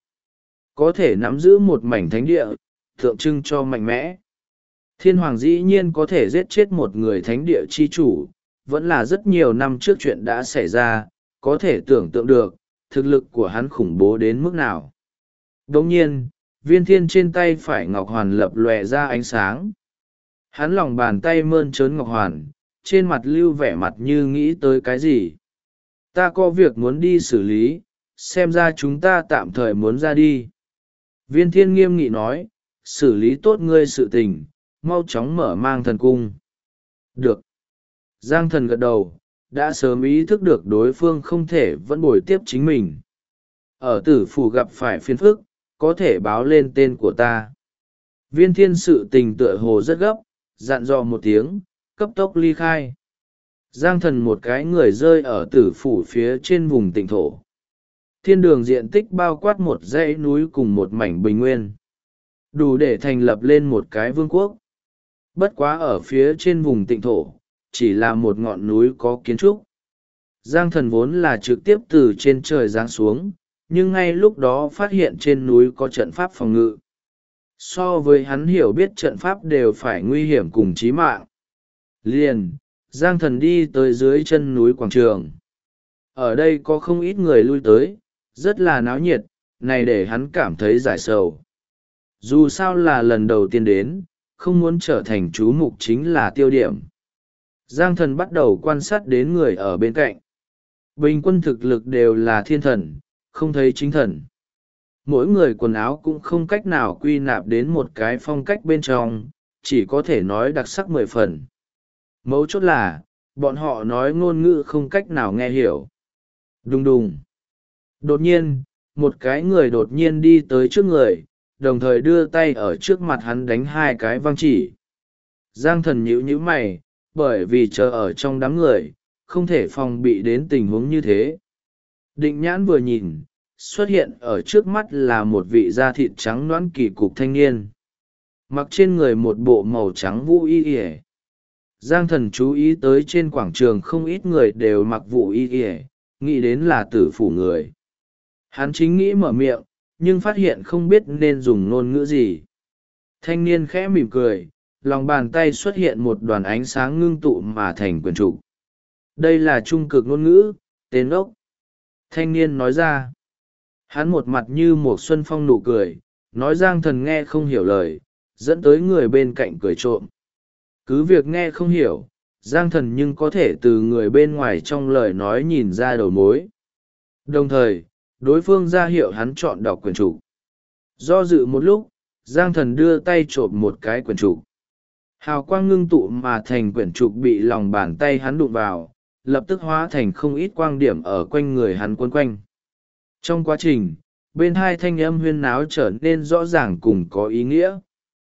Có thể nắm giữ một mảnh thánh địa, tượng trưng cho mạnh mẽ. Thiên hoàng dĩ nhiên có thể giết chết một người thánh địa chi chủ, vẫn là rất nhiều năm trước chuyện đã xảy ra, có thể tưởng tượng được, thực lực của hắn khủng bố đến mức nào. Đồng nhiên, Viên Thiên trên tay phải ngọc hoàn lập lòe ra ánh sáng. Hắn lòng bàn tay mơn trớn ngọc hoàn, trên mặt lưu vẻ mặt như nghĩ tới cái gì. Ta có việc muốn đi xử lý, xem ra chúng ta tạm thời muốn ra đi. Viên Thiên nghiêm nghị nói, xử lý tốt ngươi sự tình, mau chóng mở mang thần cung. Được. Giang Thần gật đầu, đã sớm ý thức được đối phương không thể vẫn bồi tiếp chính mình. Ở Tử Phủ gặp phải phiền phức, có thể báo lên tên của ta. Viên Thiên sự tình tựa hồ rất gấp, dặn dò một tiếng, cấp tốc ly khai. Giang Thần một cái người rơi ở Tử Phủ phía trên vùng tịnh thổ. Thiên đường diện tích bao quát một dãy núi cùng một mảnh bình nguyên. Đủ để thành lập lên một cái vương quốc. Bất quá ở phía trên vùng tịnh thổ, chỉ là một ngọn núi có kiến trúc. Giang Thần vốn là trực tiếp từ trên trời giáng xuống, nhưng ngay lúc đó phát hiện trên núi có trận pháp phòng ngự. So với hắn hiểu biết trận pháp đều phải nguy hiểm cùng chí mạng. Liền, Giang Thần đi tới dưới chân núi quảng trường. Ở đây có không ít người lui tới, rất là náo nhiệt, này để hắn cảm thấy giải sầu. Dù sao là lần đầu tiên đến, không muốn trở thành chú mục chính là tiêu điểm. Giang Thần bắt đầu quan sát đến người ở bên cạnh. Bình quân thực lực đều là thiên thần, không thấy chính thần. Mỗi người quần áo cũng không cách nào quy nạp đến một cái phong cách bên trong, chỉ có thể nói đặc sắc 10 phần. Mấu chốt là, bọn họ nói ngôn ngữ không cách nào nghe hiểu. Đùng đùng. Đột nhiên, một cái người đột nhiên đi tới trước người, đồng thời đưa tay ở trước mặt hắn đánh 2 cái văng chỉ. Giang Thần nhíu nhíu mày, bởi vì chờ ở trong đám người, không thể phòng bị đến tình huống như thế. Định nhãn vừa nhìn, xuất hiện ở trước mắt là một vị da thịt trắng nõn kỳ cục thanh niên. Mặc trên người một bộ màu trắng vũ y ỉa. Giang Thần chú ý tới trên quảng trường không ít người đều mặc vũ y ỉa, nghĩ đến là tử phủ người. Hắn chính nghĩ mở miệng, nhưng phát hiện không biết nên dùng ngôn ngữ gì. Thanh niên khẽ mỉm cười, lòng bàn tay xuất hiện một đoàn ánh sáng ngưng tụ mà thành quyển trục. Đây là trung cực ngôn ngữ, tên ốc. Thanh niên nói ra. Hắn một mặt như một xuân phong nụ cười, nói Giang Thần nghe không hiểu lời, dẫn tới người bên cạnh cười trộm. Cứ việc nghe không hiểu, Giang Thần nhưng có thể từ người bên ngoài trong lời nói nhìn ra đầu mối. Đồng thời, đối phương ra hiệu hắn chọn đọc quyển trục. Do dự một lúc, Giang Thần đưa tay trộm một cái quyển trục. Hào quang ngưng tụ mà thành quyển trục bị lòng bàn tay hắn đụng vào, lập tức hóa thành không ít quang điểm ở quanh người hắn quấn quanh. Trong quá trình, bên hai thanh âm huyên náo trở nên rõ ràng cùng có ý nghĩa.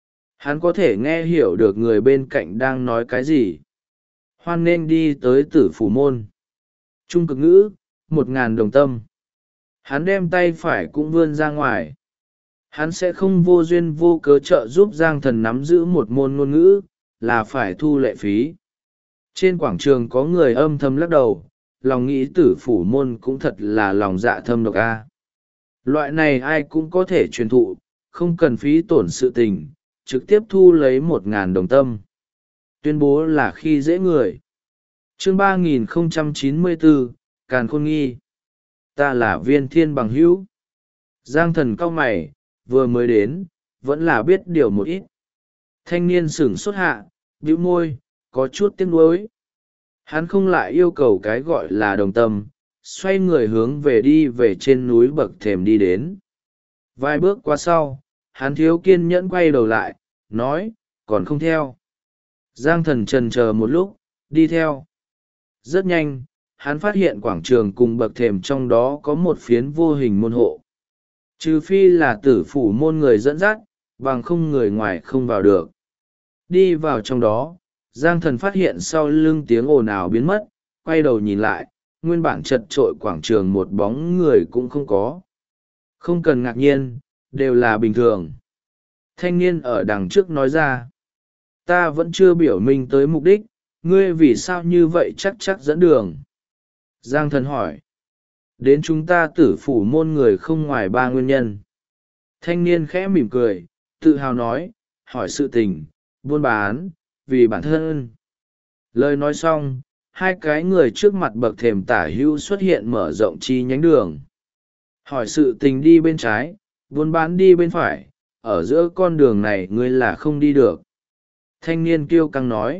Hắn có thể nghe hiểu được người bên cạnh đang nói cái gì. Hoan nên đi tới Tử Phủ Môn. Trung cực ngữ, 1.000 đồng tâm. Hắn đem tay phải cũng vươn ra ngoài. Hắn sẽ không vô duyên vô cớ trợ giúp Giang Thần nắm giữ một môn ngôn ngữ, là phải thu lệ phí. Trên quảng trường có người âm thầm lắc đầu, lòng nghĩ Tử Phủ Môn cũng thật là lòng dạ thâm độc a. Loại này ai cũng có thể truyền thụ, không cần phí tổn sự tình, trực tiếp thu lấy 1.000 đồng tâm. Tuyên bố là khi dễ người. Chương 3094, Càn Khôn Nghi. Ta là Viên Thiên bằng hữu. Giang Thần cau mày, vừa mới đến, vẫn là biết điều một ít. Thanh niên sửng sốt hạ, bĩu môi, có chút tiếc nuối. Hắn không lại yêu cầu cái gọi là đồng tâm, xoay người hướng về đi về trên núi bậc thềm đi đến. Vài bước qua sau, hắn thiếu kiên nhẫn quay đầu lại, nói, còn không theo. Giang Thần chần chờ một lúc, đi theo. Rất nhanh, hắn phát hiện quảng trường cùng bậc thềm trong đó có một phiến vô hình môn hộ. Trừ phi là Tử Phủ Môn người dẫn dắt, bằng không người ngoài không vào được. Đi vào trong đó, Giang Thần phát hiện sau lưng tiếng ồn ào biến mất, quay đầu nhìn lại, nguyên bản chật trội quảng trường một bóng người cũng không có. Không cần ngạc nhiên, đều là bình thường. Thanh niên ở đằng trước nói ra. Ta vẫn chưa biểu minh tới mục đích, ngươi vì sao như vậy chắc dẫn đường. Giang Thần hỏi. Đến chúng ta Tử Phủ Môn người không ngoài 3 nguyên nhân. Thanh niên khẽ mỉm cười, tự hào nói, hỏi sự tình, buôn bán, vì bản thân. Lời nói xong, 2 cái người trước mặt bậc thềm tả hữu xuất hiện mở rộng chi nhánh đường. Hỏi sự tình đi bên trái, buôn bán đi bên phải, ở giữa con đường này ngươi là không đi được. Thanh niên kiêu căng nói.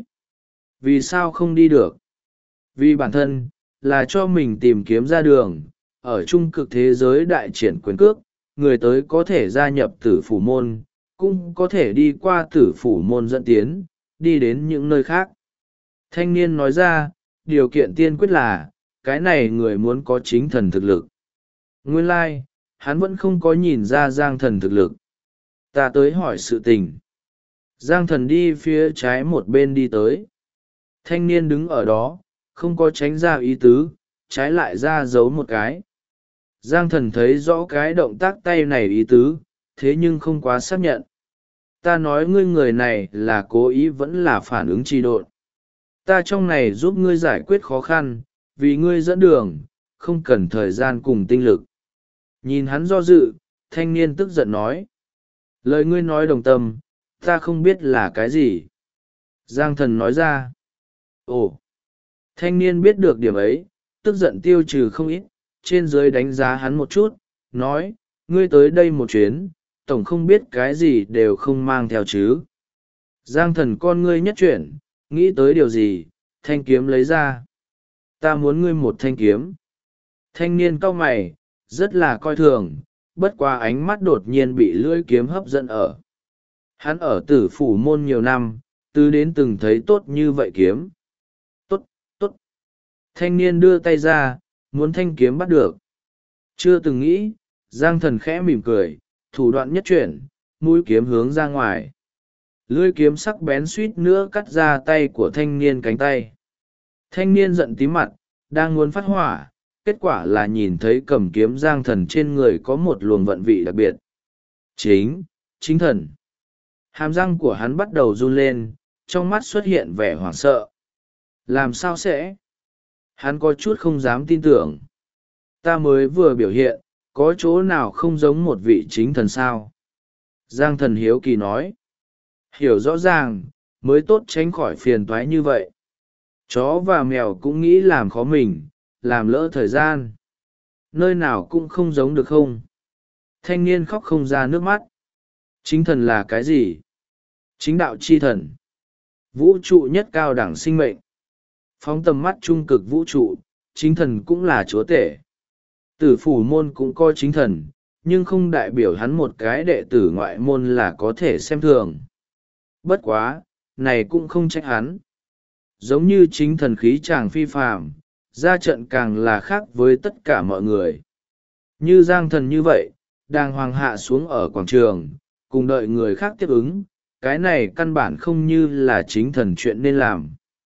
Vì sao không đi được? Vì bản thân, là cho mình tìm kiếm ra đường, ở trung cực thế giới đại triển quyền cước, người tới có thể gia nhập Tử Phủ Môn, cũng có thể đi qua Tử Phủ Môn dẫn tiến, đi đến những nơi khác. Thanh niên nói ra, điều kiện tiên quyết là, cái này người muốn có chính thần thực lực. Nguyên lai, hắn vẫn không có nhìn ra Giang Thần thực lực. Ta tới hỏi sự tình. Giang Thần đi phía trái một bên đi tới. Thanh niên đứng ở đó, không có tránh ra ý tứ, trái lại ra giấu một cái. Giang Thần thấy rõ cái động tác tay này ý tứ, thế nhưng không quá xác nhận. Ta nói ngươi người này là cố ý vẫn là phản ứng trì độn. Ta trong này giúp ngươi giải quyết khó khăn, vì ngươi dẫn đường, không cần thời gian cùng tinh lực. Nhìn hắn do dự, thanh niên tức giận nói. Lời ngươi nói đồng tâm, ta không biết là cái gì. Giang Thần nói ra. Ồ! Thanh niên biết được điểm ấy, tức giận tiêu trừ không ít, trên dưới đánh giá hắn một chút, nói, ngươi tới đây một chuyến, tổng không biết cái gì đều không mang theo chứ. Giang Thần con ngươi nhất chuyển, nghĩ tới điều gì, thanh kiếm lấy ra. Ta muốn ngươi một thanh kiếm. Thanh niên cau mày, rất là coi thường, bất qua ánh mắt đột nhiên bị lưỡi kiếm hấp dẫn ở. Hắn ở Tử Phủ Môn nhiều năm, từ đến từng thấy tốt như vậy kiếm. Tốt, tốt. Thanh niên đưa tay ra, muốn thanh kiếm bắt được. Chưa từng nghĩ, Giang Thần khẽ mỉm cười, thủ đoạn nhất chuyển, mũi kiếm hướng ra ngoài. Lưỡi kiếm sắc bén suýt nữa cắt ra tay của thanh niên cánh tay. Thanh niên giận tím mặt, đang muốn phát hỏa, kết quả là nhìn thấy cầm kiếm Giang Thần trên người có một luồng vận vị đặc biệt. Chính thần. Hàm răng của hắn bắt đầu run lên, trong mắt xuất hiện vẻ hoảng sợ. Làm sao sẽ? Hắn có chút không dám tin tưởng. Ta mới vừa biểu hiện, có chỗ nào không giống một vị chính thần sao? Giang Thần hiếu kỳ nói. Hiểu rõ ràng, mới tốt tránh khỏi phiền toái như vậy. Chó và mèo cũng nghĩ làm khó mình, làm lỡ thời gian. Nơi nào cũng không giống được không? Thanh niên khóc không ra nước mắt. Chính thần là cái gì? Chính đạo chi thần. Vũ trụ nhất cao đẳng sinh mệnh. Phóng tầm mắt trung cực vũ trụ, chính thần cũng là chúa tể. Tử Phủ Môn cũng coi chính thần, nhưng không đại biểu hắn một cái đệ tử ngoại môn là có thể xem thường. Bất quá, này cũng không trách hắn. Giống như chính thần khí chàng phi phàm, ra trận càng là khác với tất cả mọi người. Như Giang Thần như vậy, đang hoàng hạ xuống ở quảng trường, cùng đợi người khác tiếp ứng, cái này căn bản không như là chính thần chuyện nên làm.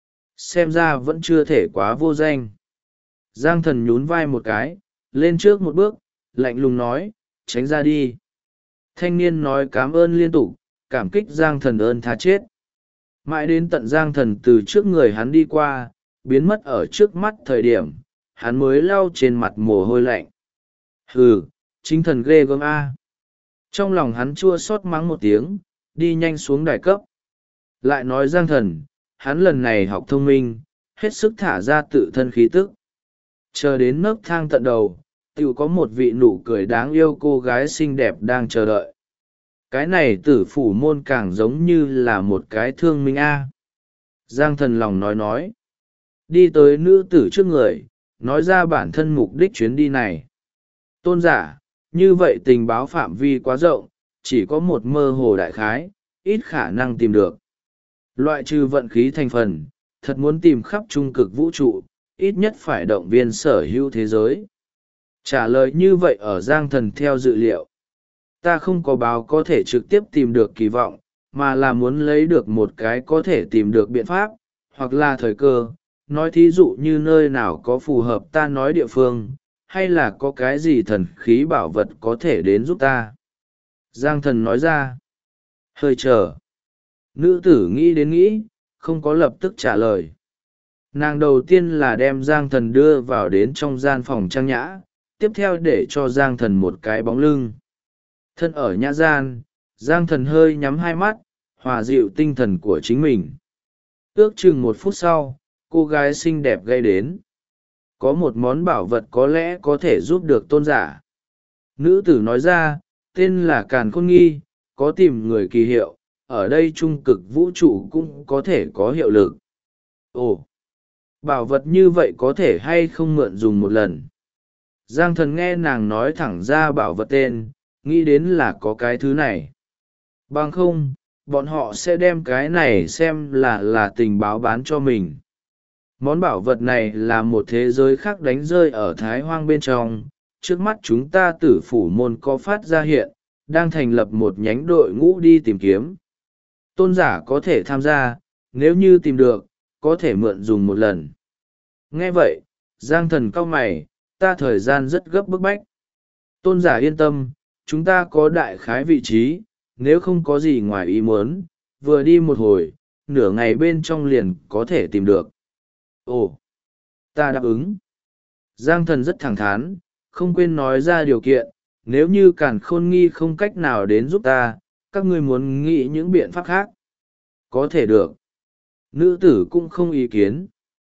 Xem ra vẫn chưa thể quá vô danh. Giang Thần nhún vai một cái, lên trước một bước, lạnh lùng nói, tránh ra đi. Thanh niên nói cảm ơn liên tục, cảm kích Giang Thần ơn tha chết. Mãi đến tận Giang Thần từ trước người hắn đi qua, biến mất ở trước mắt thời điểm, hắn mới lau trên mặt mồ hôi lạnh. Hừ, chính thần ghê gớm a. Trong lòng hắn chua xót mắng một tiếng, đi nhanh xuống đài cấp. Lại nói Giang Thần, hắn lần này học thông minh, hết sức thả ra tự thân khí tức. Chờ đến nấc thang tận đầu, tự có một vị nụ cười đáng yêu cô gái xinh đẹp đang chờ đợi. Cái này Tử Phủ Môn càng giống như là một cái thương minh a. Giang Thần lòng nói. Đi tới nữ tử trước người, nói ra bản thân mục đích chuyến đi này. Tôn giả, như vậy tình báo phạm vi quá rộng, chỉ có một mơ hồ đại khái, ít khả năng tìm được. Loại trừ vận khí thành phần, thật muốn tìm khắp trung cực vũ trụ, ít nhất phải động viên sở hữu thế giới. Trả lời như vậy ở Giang Thần theo dự liệu. Ta không có báo có thể trực tiếp tìm được kỳ vọng, mà là muốn lấy được một cái có thể tìm được biện pháp, hoặc là thời cơ, nói thí dụ như nơi nào có phù hợp ta nói địa phương, hay là có cái gì thần khí bảo vật có thể đến giúp ta. Giang Thần nói ra. Hơi chờ. Nữ tử nghĩ đến nghĩ, không có lập tức trả lời. Nàng đầu tiên là đem Giang Thần đưa vào đến trong gian phòng trang nhã, tiếp theo để cho Giang Thần một cái bóng lưng. Thân ở nhã gian, Giang Thần hơi nhắm hai mắt, hòa dịu tinh thần của chính mình. Ước chừng 1 phút sau, cô gái xinh đẹp gây đến. Có một món bảo vật có lẽ có thể giúp được tôn giả. Nữ tử nói ra, tên là Càn Khôn Nghi, có tìm người kỳ hiệu, ở đây trung cực vũ trụ cũng có thể có hiệu lực. Ồ, bảo vật như vậy có thể hay không mượn dùng một lần. Giang Thần nghe nàng nói thẳng ra bảo vật tên, nghĩ đến là có cái thứ này. Bằng không, bọn họ sẽ đem cái này xem là tình báo bán cho mình. Món bảo vật này là một thế giới khác đánh rơi ở Thái Hoang bên trong, trước mắt chúng ta Tử Phủ Môn có phát ra hiện, đang thành lập một nhánh đội ngũ đi tìm kiếm. Tôn giả có thể tham gia, nếu như tìm được, có thể mượn dùng một lần. Nghe vậy, Giang Thần cau mày, ta thời gian rất gấp bức bách. Tôn giả yên tâm, chúng ta có đại khái vị trí, nếu không có gì ngoài ý muốn, vừa đi một hồi, nửa ngày bên trong liền có thể tìm được. Ồ, ta đáp ứng. Giang Thần rất thẳng thắn, không quên nói ra điều kiện, nếu như Càn Khôn Nghi không cách nào đến giúp ta, các ngươi muốn nghĩ những biện pháp khác. Có thể được. Nữ tử cũng không ý kiến.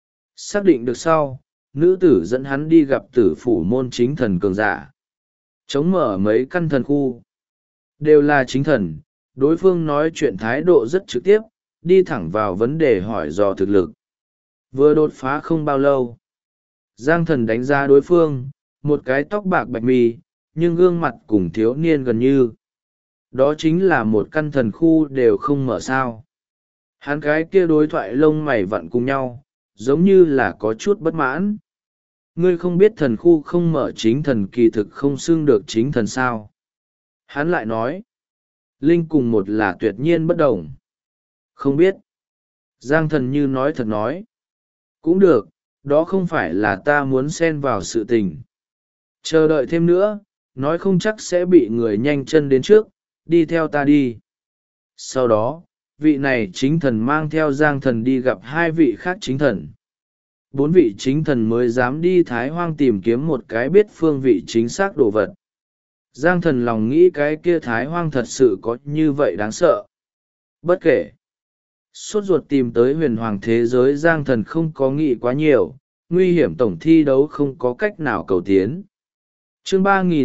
Xác định được sau, nữ tử dẫn hắn đi gặp Tử Phủ Môn chính thần cường giả. Chống mở mấy căn thần khu. Đều là chính thần, đối phương nói chuyện thái độ rất trực tiếp, đi thẳng vào vấn đề hỏi dò thực lực. Vừa đột phá không bao lâu. Giang Thần đánh giá đối phương, một cái tóc bạc bạch mi, nhưng gương mặt cùng thiếu niên gần như. Đó chính là một căn thần khu đều không mở sao. Hắn cái kia đối thoại lông mày vặn cùng nhau, giống như là có chút bất mãn. Ngươi không biết thần khu không mở chính thần kỳ thực không xưng được chính thần sao. Hắn lại nói, linh cùng một là tuyệt nhiên bất đồng. Không biết. Giang thần như nói thật nói. Cũng được, đó không phải là ta muốn xen vào sự tình. Chờ đợi thêm nữa, nói không chắc sẽ bị người nhanh chân đến trước, đi theo ta đi. Sau đó, vị này chính thần mang theo Giang thần đi gặp hai vị khác chính thần. 4 vị chính thần mới dám đi Thái Hoang tìm kiếm một cái biết phương vị chính xác đồ vật. Giang thần lòng nghĩ cái kia Thái Hoang thật sự có như vậy đáng sợ. Bất kể. Sốt ruột tìm tới huyền hoàng thế giới, Giang thần không có nghĩ quá nhiều, nguy hiểm tổng thi đấu không có cách nào cầu tiến. Chương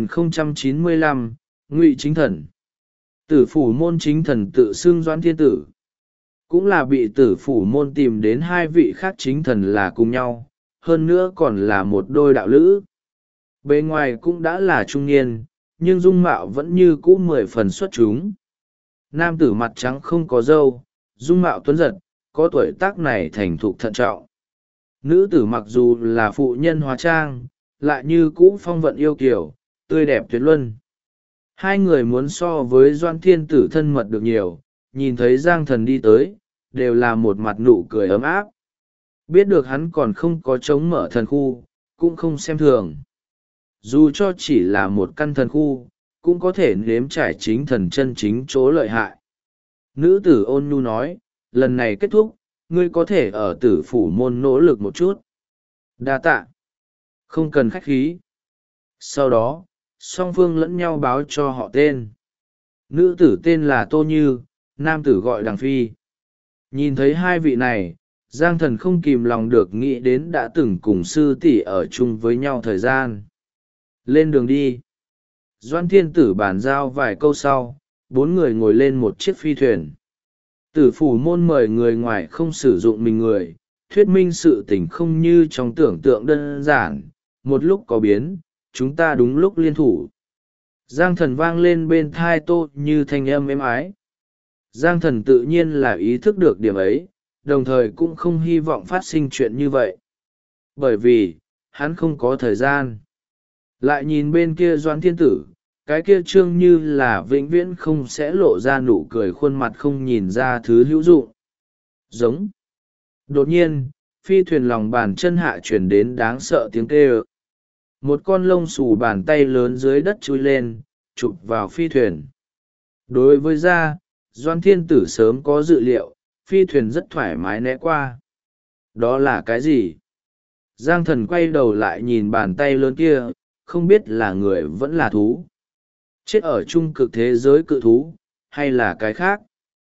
3095, Ngụy Chính Thần. Tử phủ môn chính thần tự xưng Doãn Thiên Tử. Cũng là bị tử phủ môn tìm đến hai vị khác chính thần là cùng nhau, hơn nữa còn là một đôi đạo lữ. Bề ngoài cũng đã là trung niên, nhưng dung mạo vẫn như cũ 10 phần xuất chúng. Nam tử mặt trắng không có râu, dung mạo tuấn giật, có tuổi tác này thành thục thận trọng. Nữ tử mặc dù là phụ nhân hóa trang, lại như cũ phong vận yêu kiều, tươi đẹp tuyệt luân. Hai người muốn so với Doan Thiên Tử thân mật được nhiều, nhìn thấy Giang thần đi tới, đều là một mặt nụ cười ấm áp. Biết được hắn còn không có chống mở thần khu, cũng không xem thường. Dù cho chỉ là một căn thần khu, cũng có thể nếm trải chính thần chân chính chỗ lợi hại. Nữ tử ôn nhu nói, lần này kết thúc, ngươi có thể ở tử phủ môn nỗ lực một chút. Đa tạ. Không cần khách khí. Sau đó, song phương lẫn nhau báo cho họ tên. Nữ tử tên là Tô Như, nam tử gọi Đằng Phi. Nhìn thấy hai vị này, Giang thần không kìm lòng được nghĩ đến đã từng cùng sư tỷ ở chung với nhau thời gian. Lên đường đi. Doan Thiên Tử bàn giao vài câu sau, 4 người ngồi lên một chiếc phi thuyền. Tử phủ môn mời người ngoài không sử dụng mình người, thuyết minh sự tình không như trong tưởng tượng đơn giản. Một lúc có biến, chúng ta đúng lúc liên thủ. Giang thần vang lên bên thai Tô Như thanh âm êm ái. Giang thần tự nhiên là ý thức được điểm ấy, đồng thời cũng không hy vọng phát sinh chuyện như vậy. Bởi vì, hắn không có thời gian. Lại nhìn bên kia Doãn Thiên Tử, cái kia trương như là vĩnh viễn không sẽ lộ ra nụ cười, khuôn mặt không nhìn ra thứ hữu dụng. Giống. Đột nhiên, phi thuyền lòng bàn chân hạ chuyển đến đáng sợ tiếng kêu. Một con lông xù bàn tay lớn dưới đất chui lên, chụp vào phi thuyền. Đối với da, Doan Thiên Tử sớm có dự liệu, phi thuyền rất thoải mái né qua. Đó là cái gì? Giang thần quay đầu lại nhìn bàn tay lớn kia, không biết là người vẫn là thú. Chết ở trung cực thế giới cự thú, hay là cái khác?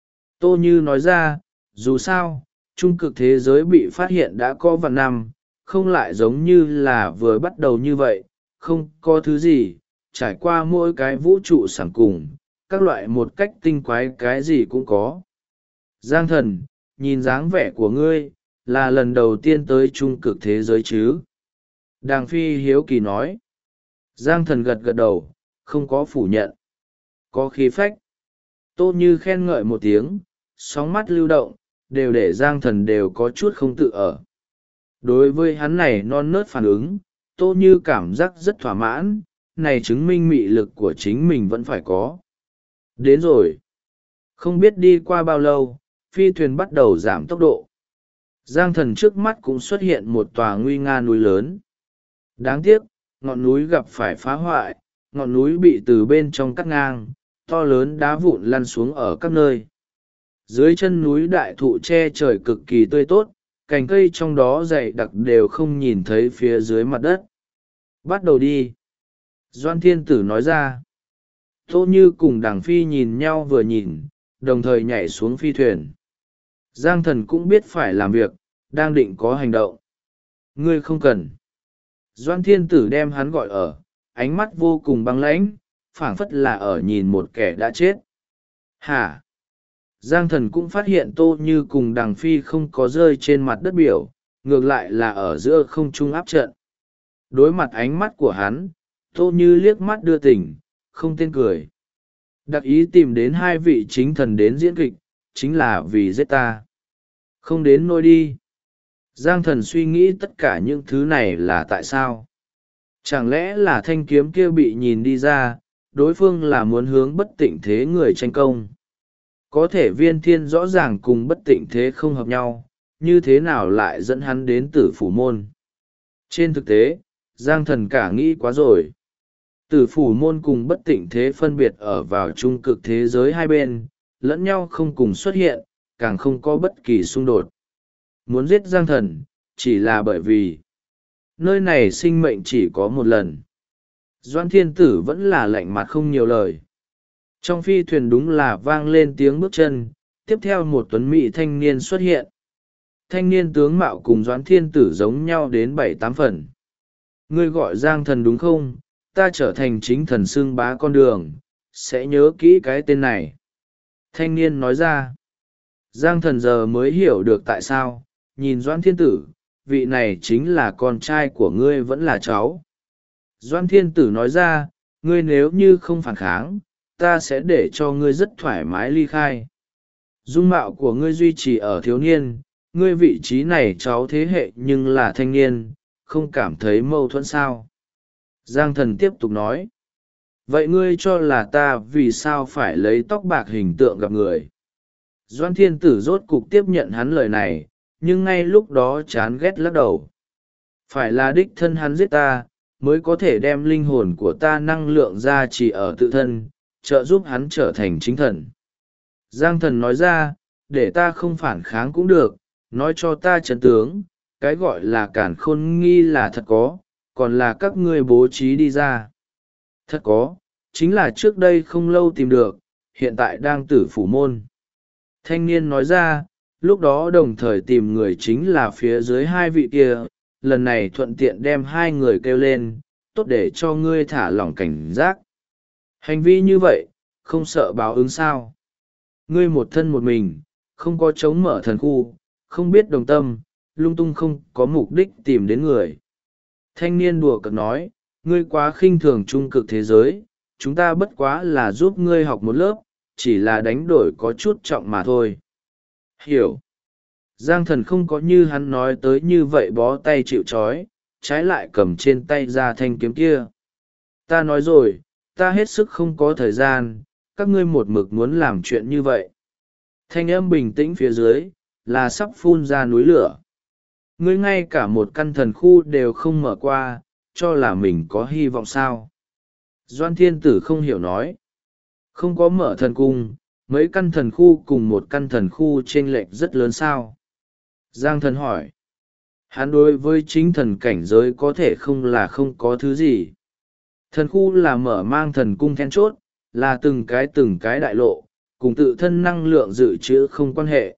Tô Như nói ra, dù sao, trung cực thế giới bị phát hiện đã có vạn năm, không lại giống như là vừa bắt đầu như vậy, không có thứ gì, trải qua mỗi cái vũ trụ sản cùng, các loại một cách tinh quái cái gì cũng có. Giang thần, nhìn dáng vẻ của ngươi, là lần đầu tiên tới trung cực thế giới chứ? Đàng Phi hiếu kỳ nói. Giang thần gật gật đầu, không có phủ nhận. Có khí phách. Tô Như khen ngợi một tiếng, sóng mắt lưu động, đều để Giang thần đều có chút không tự ở. Đối với hắn này non nớt phản ứng, Tô Như cảm giác rất thỏa mãn, này chứng minh mị lực của chính mình vẫn phải có. Đến rồi. Không biết đi qua bao lâu, phi thuyền bắt đầu giảm tốc độ. Giang thần trước mắt cũng xuất hiện một tòa nguy nga núi lớn. Đáng tiếc, ngọn núi gặp phải phá hoại, ngọn núi bị từ bên trong cắt ngang, to lớn đá vụn lăn xuống ở các nơi. Dưới chân núi đại thụ che trời cực kỳ tươi tốt, cành cây trong đó dày đặc đều không nhìn thấy phía dưới mặt đất. Bắt đầu đi. Doan Thiên Tử nói ra. Tô Như cùng Đằng Phi nhìn nhau vừa nhìn, đồng thời nhảy xuống phi thuyền. Giang thần cũng biết phải làm việc, đang định có hành động. Ngươi không cần. Doan Thiên Tử đem hắn gọi ở, ánh mắt vô cùng băng lãnh, phảng phất là ở nhìn một kẻ đã chết. Hả? Giang thần cũng phát hiện Tô Như cùng Đằng Phi không có rơi trên mặt đất biểu, ngược lại là ở giữa không trung áp trận. Đối mặt ánh mắt của hắn, Tô Như liếc mắt đưa tình, không tên cười. Đặc ý tìm đến hai vị chính thần đến diễn kịch, chính là vì giết ta. Không đến nôi đi. Giang thần suy nghĩ tất cả những thứ này là tại sao? Chẳng lẽ là thanh kiếm kia bị nhìn đi ra, đối phương là muốn hướng bất tịnh thế người tranh công? Có thể Viên Thiên rõ ràng cùng bất tịnh thế không hợp nhau, như thế nào lại dẫn hắn đến Tử Phủ Môn? Trên thực tế, Giang thần cả nghĩ quá rồi. Tử Phủ Môn cùng bất tịnh thế phân biệt ở vào trung cực thế giới hai bên, lẫn nhau không cùng xuất hiện, càng không có bất kỳ xung đột. Muốn giết Giang thần, chỉ là bởi vì nơi này sinh mệnh chỉ có một lần. Doãn Thiên Tử vẫn là lạnh mặt không nhiều lời. Trong phi thuyền đúng là vang lên tiếng bước chân, tiếp theo một tuấn mỹ thanh niên xuất hiện. Thanh niên tướng mạo cùng Doãn Thiên Tử giống nhau đến 7-8 phần. Ngươi gọi Giang thần đúng không? Ta trở thành chính thần xưng bá con đường, sẽ nhớ kỹ cái tên này. Thanh niên nói ra. Giang thần giờ mới hiểu được tại sao, nhìn Doãn Thiên Tử, vị này chính là con trai của ngươi vẫn là cháu. Doãn Thiên Tử nói ra, ngươi nếu như không phản kháng, ta sẽ để cho ngươi rất thoải mái ly khai. Dung mạo của ngươi duy trì ở thiếu niên, ngươi vị trí này cháu thế hệ nhưng là thanh niên, không cảm thấy mâu thuẫn sao? Giang thần tiếp tục nói. Vậy ngươi cho là ta vì sao phải lấy tóc bạc hình tượng gặp người? Doãn Thiên Tử rốt cục tiếp nhận hắn lời này, nhưng ngay lúc đó chán ghét lắc đầu. Phải là đích thân hắn giết ta, mới có thể đem linh hồn của ta năng lượng ra chỉ ở tự thân, trợ giúp hắn trở thành chính thần. Giang thần nói ra, để ta không phản kháng cũng được, nói cho ta chân tướng, cái gọi là cản khôn nghi là thật có, còn là các ngươi bố trí đi ra. Thật có, chính là trước đây không lâu tìm được, hiện tại đang Tử Phủ Môn. Thanh niên nói ra, lúc đó đồng thời tìm người chính là phía dưới hai vị kia, lần này thuận tiện đem hai người kêu lên, tốt để cho ngươi thả lỏng cảnh giác. Hành vi như vậy, không sợ báo ứng sao? Ngươi một thân một mình, không có chống mở thần khu, không biết đồng tâm, lung tung không có mục đích tìm đến người. Thanh niên đùa cợt nói, ngươi quá khinh thường trung cực thế giới, chúng ta bất quá là giúp ngươi học một lớp, chỉ là đánh đổi có chút trọng mà thôi. Hiểu. Giang thần không có như hắn nói tới như vậy bó tay chịu trói, trái lại cầm trên tay ra thanh kiếm kia. Ta nói rồi, ta hết sức không có thời gian, các ngươi một mực muốn làm chuyện như vậy. Thanh âm bình tĩnh phía dưới, là sắp phun ra núi lửa. Ngươi ngay cả một căn thần khu đều không mở qua, cho là mình có hy vọng sao? Doãn Thiên Tử không hiểu nói. Không có mở thần cung, mấy căn thần khu cùng một căn thần khu chênh lệch rất lớn sao? Giang thần hỏi. Hắn đối với chính thần cảnh giới có thể không là không có thứ gì. Thần khu là mở mang thần cung then chốt, là từng cái đại lộ, cùng tự thân năng lượng dự trữ không quan hệ.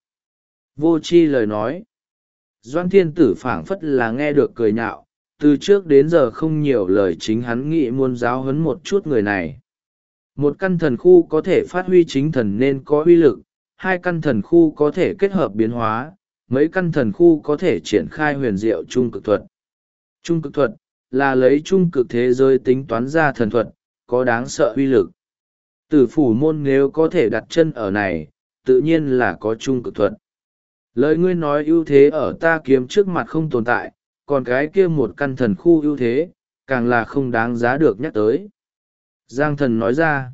Vô chi lời nói. Doãn Thiên Tử phảng phất là nghe được cười nhạo, từ trước đến giờ không nhiều lời, chính hắn nghĩ muốn giáo huấn một chút người này. Một căn thần khu có thể phát huy chính thần nên có uy lực, hai căn thần khu có thể kết hợp biến hóa, mấy căn thần khu có thể triển khai huyền diệu trung cực thuật. Trung cực thuật là lấy trung cực thế giới tính toán ra thần thuật, có đáng sợ uy lực. Tử Phủ Môn nếu có thể đặt chân ở này, tự nhiên là có trung cực thuật. Lời ngươi nói ưu thế ở ta kiếm trước mặt không tồn tại, còn cái kia một căn thần khu ưu thế, càng là không đáng giá được nhắc tới. Giang thần nói ra,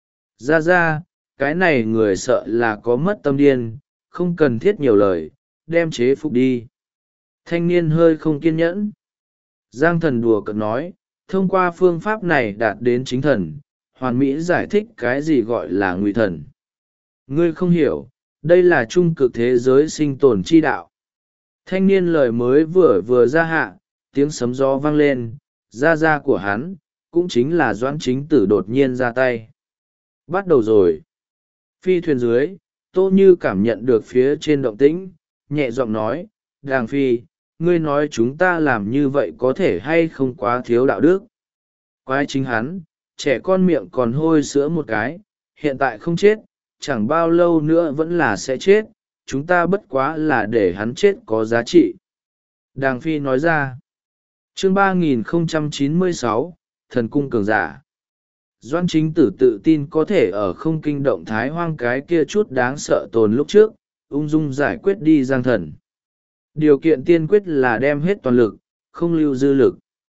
ra, cái này người sợ là có mất tâm điên, không cần thiết nhiều lời, đem chế phục đi. Thanh niên hơi không kiên nhẫn. Giang thần đùa cợt nói, thông qua phương pháp này đạt đến chính thần, hoàn mỹ giải thích cái gì gọi là ngụy thần. Ngươi không hiểu, đây là trung cực thế giới sinh tồn chi đạo. Thanh niên lời mới vừa ra hạ, tiếng sấm gió vang lên, gia của hắn, cũng chính là Doãn Chính Tử đột nhiên ra tay. Bắt đầu rồi. Phi thuyền dưới, Tô Như cảm nhận được phía trên động tĩnh, nhẹ giọng nói, Đàng Phi, ngươi nói chúng ta làm như vậy có thể hay không quá thiếu đạo đức. Quái chính hắn, trẻ con miệng còn hôi sữa một cái, hiện tại không chết, chẳng bao lâu nữa vẫn là sẽ chết, chúng ta bất quá là để hắn chết có giá trị. Đàng Phi nói ra. Chương 3096, Thần Cung Cường Giả. Doan Chính Tử tự tin có thể ở không kinh động Thái Hoang cái kia chút đáng sợ tồn lúc trước, ung dung giải quyết đi Giang Thần. Điều kiện tiên quyết là đem hết toàn lực, không lưu dư lực.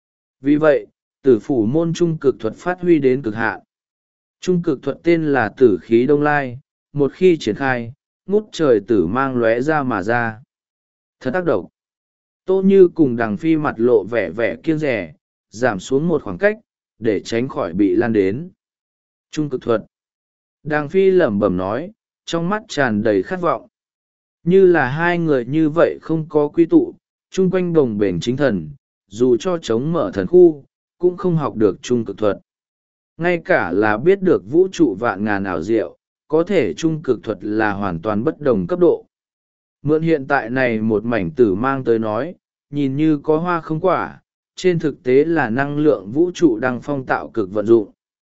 Vì vậy, tử phủ môn trung cực thuật phát huy đến cực hạn. Trung cực thuật tên là tử khí đông lai, một khi triển khai, ngút trời tử mang lóe ra mà ra. Thật tác động. Tô Như cùng Đằng Phi mặt lộ vẻ vẻ kiêng rẻ, giảm xuống một khoảng cách, để tránh khỏi bị lan đến. Trung cực thuật. Đằng Phi lẩm bẩm nói, trong mắt tràn đầy khát vọng. Như là hai người như vậy không có quy tụ, chung quanh đồng bền chính thần, dù cho chống mở thần khu, cũng không học được trung cực thuật. Ngay cả là biết được vũ trụ vạn ngàn ảo diệu, có thể trung cực thuật là hoàn toàn bất đồng cấp độ. Mượn hiện tại này một mảnh tử mang tới nói, nhìn như có hoa không quả, trên thực tế là năng lượng vũ trụ đang phong tạo cực vận dụng.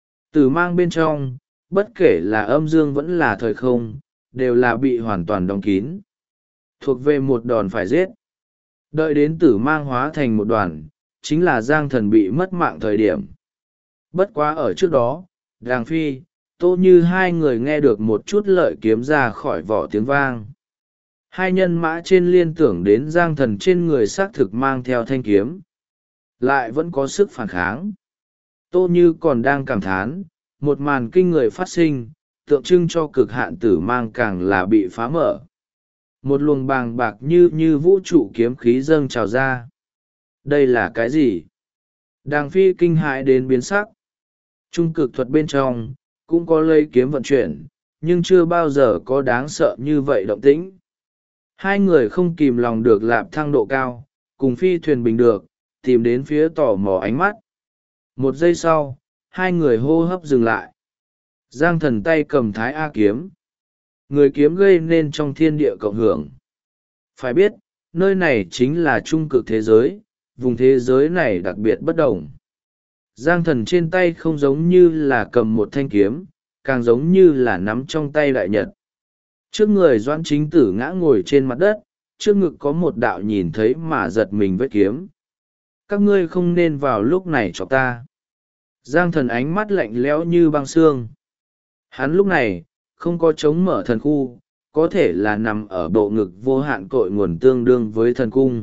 Tử mang bên trong, bất kể là âm dương vẫn là thời không, đều là bị hoàn toàn đóng kín. Thuộc về một đòn phải giết. Đợi đến tử mang hóa thành một đoàn, chính là Giang Thần bị mất mạng thời điểm. Bất quá ở trước đó, Đàng Phi, Tô Như hai người nghe được một chút lợi kiếm ra khỏi vỏ tiếng vang. Hai nhân mã trên liên tưởng đến Giang Thần trên người xác thực mang theo thanh kiếm. Lại vẫn có sức phản kháng. Tô Như còn đang cảm thán, một màn kinh người phát sinh, tượng trưng cho cực hạn tử mang càng là bị phá mở. Một luồng bàng bạc như vũ trụ kiếm khí dâng trào ra. Đây là cái gì? Đàng Phi kinh hãi đến biến sắc. Trung cực thuật bên trong, cũng có lấy kiếm vận chuyển, nhưng chưa bao giờ có đáng sợ như vậy động tĩnh. Hai người không kìm lòng được lạp thăng độ cao, cùng phi thuyền bình được, tìm đến phía tò mò ánh mắt. Một giây sau, hai người hô hấp dừng lại. Giang Thần tay cầm Thái A kiếm. Người kiếm gây nên trong thiên địa cộng hưởng. Phải biết, nơi này chính là trung cực thế giới, vùng thế giới này đặc biệt bất đồng. Giang Thần trên tay không giống như là cầm một thanh kiếm, càng giống như là nắm trong tay đại nhật. Trước người Doãn Chính Tử ngã ngồi trên mặt đất, trước ngực có một đạo nhìn thấy mà giật mình vết kiếm. Các ngươi không nên vào lúc này cho ta. Giang Thần ánh mắt lạnh lẽo như băng xương. Hắn lúc này, không có chống mở thần khu, có thể là nằm ở bộ ngực vô hạn cội nguồn tương đương với thần cung.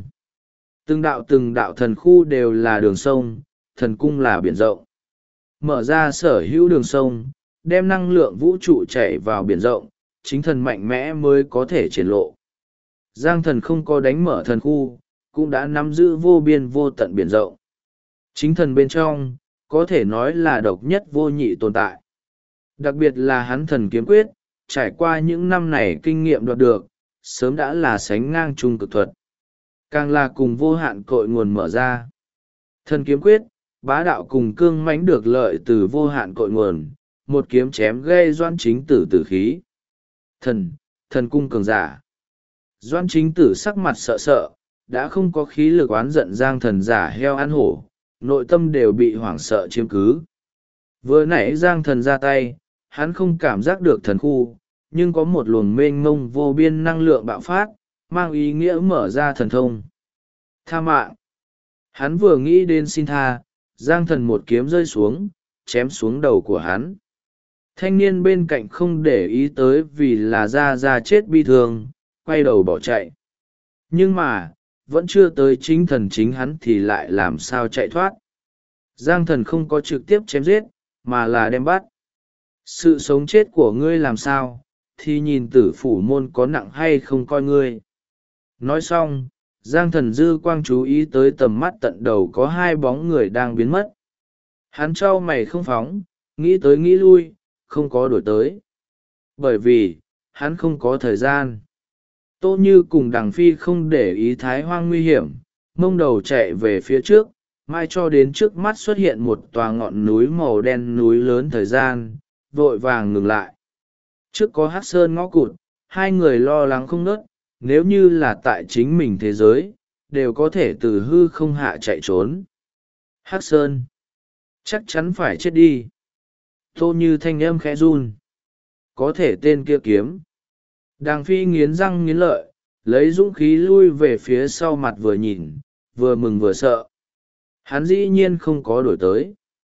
Từng đạo thần khu đều là đường sông, thần cung là biển rộng. Mở ra sở hữu đường sông, đem năng lượng vũ trụ chảy vào biển rộng, chính thần mạnh mẽ mới có thể triển lộ. Giang Thần không có đánh mở thần khu, cũng đã nắm giữ vô biên vô tận biển rộng. Chính thần bên trong, có thể nói là độc nhất vô nhị tồn tại. Đặc biệt là hắn thần kiếm quyết, trải qua những năm này kinh nghiệm đoạt được, sớm đã là sánh ngang trung cực thuật. Càng là cùng vô hạn cội nguồn mở ra. Thần kiếm quyết, bá đạo cùng cương mãnh được lợi từ vô hạn cội nguồn, một kiếm chém gây Doãn Chính Tử tử khí. Thần cung cường giả. Doãn Chính Tử sắc mặt sợ sợ, đã không có khí lực oán giận Giang Thần giả heo ăn hổ, nội tâm đều bị hoảng sợ chiếm cứ. Vừa nãy Giang Thần ra tay, hắn không cảm giác được thần khu, nhưng có một luồng mênh mông vô biên năng lượng bạo phát, mang ý nghĩa mở ra thần thông. Tha mạng. Hắn vừa nghĩ đến xin tha, Giang Thần một kiếm rơi xuống, chém xuống đầu của hắn. Thanh niên bên cạnh không để ý tới vì là ra chết bi thương, quay đầu bỏ chạy. Nhưng mà, vẫn chưa tới chính thần chính hắn thì lại làm sao chạy thoát. Giang Thần không có trực tiếp chém giết, mà là đem bắt. Sự sống chết của ngươi làm sao, thì nhìn tử phủ môn có nặng hay không coi ngươi. Nói xong, Giang Thần dư quang chú ý tới tầm mắt tận đầu có hai bóng người đang biến mất. Hắn trao mày không phóng, nghĩ tới nghĩ lui, không có đổi tới. Bởi vì, hắn không có thời gian. Tô Như cùng Đằng Phi không để ý Thái Hoang nguy hiểm, mông đầu chạy về phía trước, mai cho đến trước mắt xuất hiện một tòa ngọn núi màu đen núi lớn thời gian, vội vàng ngừng lại. Trước có Hắc Sơn ngõ cụt, hai người lo lắng không nớt, nếu như là tại chính mình thế giới, đều có thể từ hư không hạ chạy trốn. Hắc Sơn, chắc chắn phải chết đi. Tô Như thanh âm khẽ run. Có thể tên kia kiếm. Đàng Phi nghiến răng nghiến lợi, lấy dũng khí lui về phía sau mặt vừa nhìn, vừa mừng vừa sợ. Hắn dĩ nhiên không có đổi tới.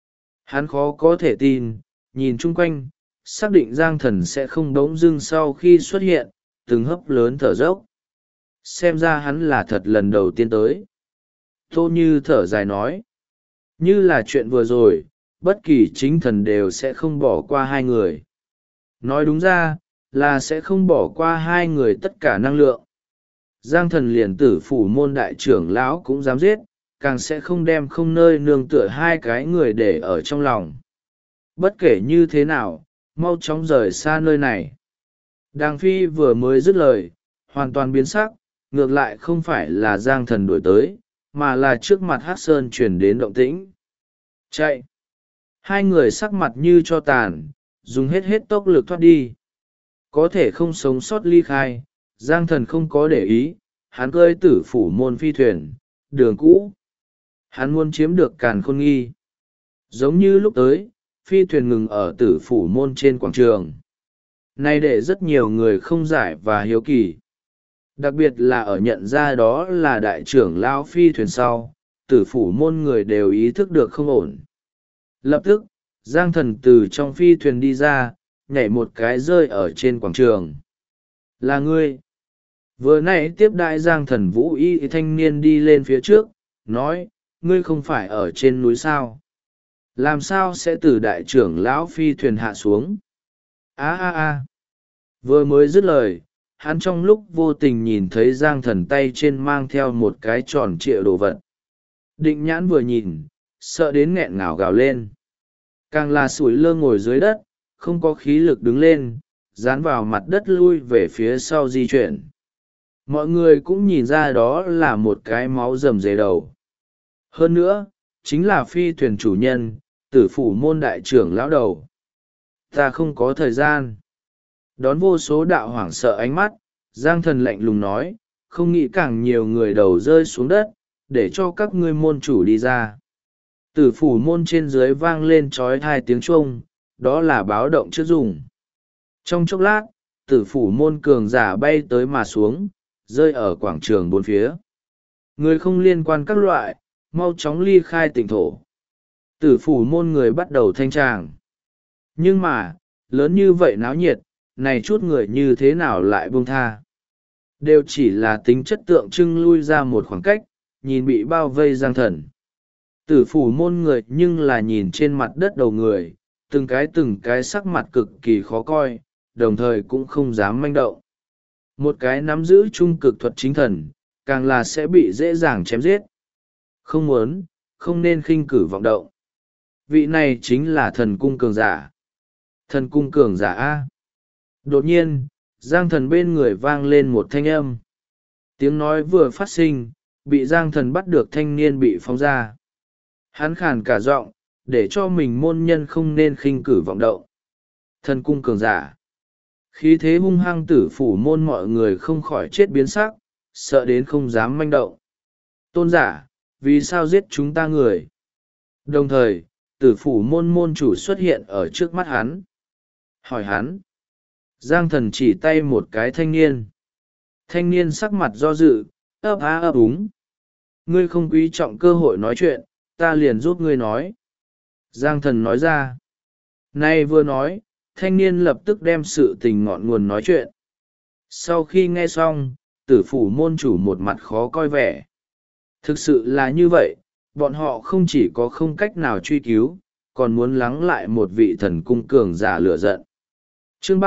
Hắn khó có thể tin, nhìn chung quanh, xác định Giang Thần sẽ không bỗng dưng sau khi xuất hiện, từng hấp lớn thở dốc. Xem ra hắn là thật lần đầu tiên tới. Tô Như thở dài nói. Như là chuyện vừa rồi, bất kỳ chính thần đều sẽ không bỏ qua hai người. Nói đúng ra, là sẽ không bỏ qua hai người tất cả năng lượng. Giang Thần liền tử phủ môn đại trưởng lão cũng dám giết, càng sẽ không đem không nơi nương tựa hai cái người để ở trong lòng. Bất kể như thế nào, mau chóng rời xa nơi này. Đàng Phi vừa mới dứt lời, hoàn toàn biến sắc, ngược lại không phải là Giang Thần đuổi tới, mà là trước mặt Hắc Sơn chuyển đến động tĩnh. Chạy! Hai người sắc mặt như cho tàn, dùng hết tốc lực thoát đi. Có thể không sống sót ly khai, Giang Thần không có để ý, hắn cơi tử phủ môn phi thuyền, đường cũ. Hắn muốn chiếm được Càn Khôn Nghi. Giống như lúc tới, phi thuyền ngừng ở tử phủ môn trên quảng trường. Nay để rất nhiều người không giải và hiếu kỳ. Đặc biệt là ở nhận ra đó là đại trưởng lão phi thuyền sau, tử phủ môn người đều ý thức được không ổn. Lập tức, Giang Thần từ trong phi thuyền đi ra, nhảy một cái rơi ở trên quảng trường. Là ngươi. Vừa nãy tiếp đại Giang Thần vũ y thanh niên đi lên phía trước, nói, ngươi không phải ở trên núi sao? Làm sao sẽ từ đại trưởng lão phi thuyền hạ xuống? A. Vừa mới dứt lời, hắn trong lúc vô tình nhìn thấy Giang Thần tay trên mang theo một cái tròn trịa đồ vật. Định nhãn vừa nhìn, sợ đến nghẹn ngào gào lên. Càng là sủi lơ ngồi dưới đất, không có khí lực đứng lên, dán vào mặt đất lui về phía sau di chuyển. Mọi người cũng nhìn ra đó là một cái máu rầm rề đầu. Hơn nữa, chính là phi thuyền chủ nhân, tử phủ môn đại trưởng lão đầu. Ta không có thời gian. Đón vô số đạo hoảng sợ ánh mắt, Giang Thần lạnh lùng nói, không nghĩ càng nhiều người đầu rơi xuống đất, để cho các ngươi môn chủ đi ra. Tử phủ môn trên dưới vang lên trói thai tiếng chuông, đó là báo động trước dùng. Trong chốc lát, tử phủ môn cường giả bay tới mà xuống, rơi ở quảng trường bốn phía. Người không liên quan các loại, mau chóng ly khai tỉnh thổ. Tử phủ môn người bắt đầu thanh tràng. Nhưng mà, lớn như vậy náo nhiệt, này chút người như thế nào lại buông tha. Đều chỉ là tính chất tượng trưng lui ra một khoảng cách, nhìn bị bao vây Giang Thần. Tử phủ môn người nhưng là nhìn trên mặt đất đầu người, từng cái sắc mặt cực kỳ khó coi, đồng thời cũng không dám manh động. Một cái nắm giữ trung cực thuật chính thần, càng là sẽ bị dễ dàng chém giết. Không muốn, không nên khinh cử vọng động. Vị này chính là thần cung cường giả. Thần cung cường giả A. Đột nhiên, Giang Thần bên người vang lên một thanh âm. Tiếng nói vừa phát sinh, bị Giang Thần bắt được thanh niên bị phóng ra. Hắn khàn cả giọng, để cho mình môn nhân không nên khinh cử vọng động. Thần cung cường giả. Khí thế hung hăng tử phủ môn mọi người không khỏi chết biến sắc, sợ đến không dám manh động. Tôn giả, vì sao giết chúng ta người? Đồng thời, tử phủ môn môn chủ xuất hiện ở trước mắt hắn. Hỏi hắn. Giang Thần chỉ tay một cái thanh niên. Thanh niên sắc mặt do dự, ấp á ấp úng. Ngươi không quý trọng cơ hội nói chuyện, ta liền giúp ngươi nói. Giang Thần nói ra. Nay vừa nói, thanh niên lập tức đem sự tình ngọn nguồn nói chuyện. Sau khi nghe xong, tử phủ môn chủ một mặt khó coi vẻ. Thực sự là như vậy, bọn họ không chỉ có không cách nào truy cứu, còn muốn lắng lại một vị thần cung cường giả lửa giận. Chương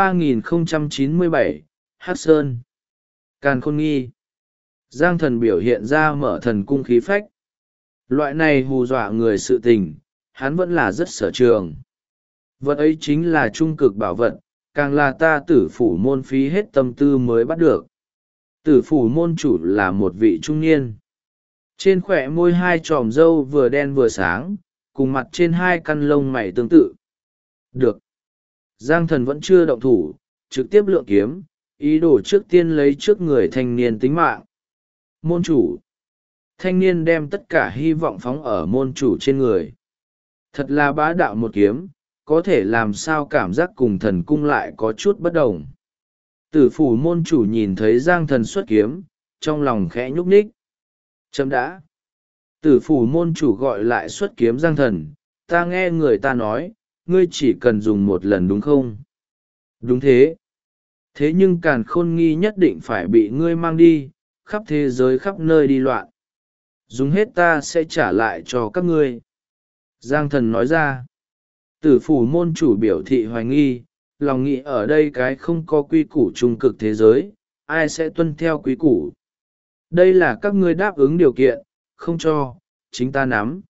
3097, Hắc Sơn. Càn Khôn Nghi. Giang Thần biểu hiện ra mở thần cung khí phách. Loại này hù dọa người sự tình, hắn vẫn là rất sở trường. Vật ấy chính là trung cực bảo vật, càng là ta tử phủ môn phí hết tâm tư mới bắt được. Tử phủ môn chủ là một vị trung niên. Trên khỏe môi hai tròm râu vừa đen vừa sáng, cùng mặt trên hai căn lông mày tương tự. Được. Giang Thần vẫn chưa động thủ, trực tiếp lượng kiếm, ý đồ trước tiên lấy trước người thanh niên tính mạng. Môn chủ. Thanh niên đem tất cả hy vọng phóng ở môn chủ trên người. Thật là bá đạo một kiếm, có thể làm sao cảm giác cùng thần cung lại có chút bất đồng. Tử phủ môn chủ nhìn thấy Giang Thần xuất kiếm, trong lòng khẽ nhúc nhích. Chấm đã. Tử phủ môn chủ gọi lại xuất kiếm Giang Thần, ta nghe người ta nói ngươi chỉ cần dùng một lần đúng không? Đúng thế. Thế nhưng càn khôn nghi nhất định phải bị ngươi mang đi khắp thế giới khắp nơi đi loạn. Dùng hết ta sẽ trả lại cho các ngươi. Giang thần nói ra. Tử phủ môn chủ biểu thị hoài nghi, lòng nghĩ ở đây cái không có quy củ trung cực thế giới, ai sẽ tuân theo quy củ. Đây là các ngươi đáp ứng điều kiện, không cho, chính ta nắm.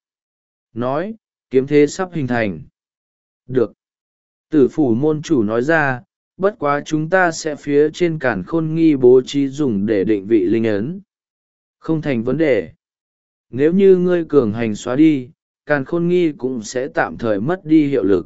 Nói, kiếm thế sắp hình thành. Được. Tử phủ môn chủ nói ra, bất quá chúng ta sẽ phía trên càn khôn nghi bố trí dùng để định vị linh ấn. Không thành vấn đề. Nếu như ngươi cường hành xóa đi, càn khôn nghi cũng sẽ tạm thời mất đi hiệu lực.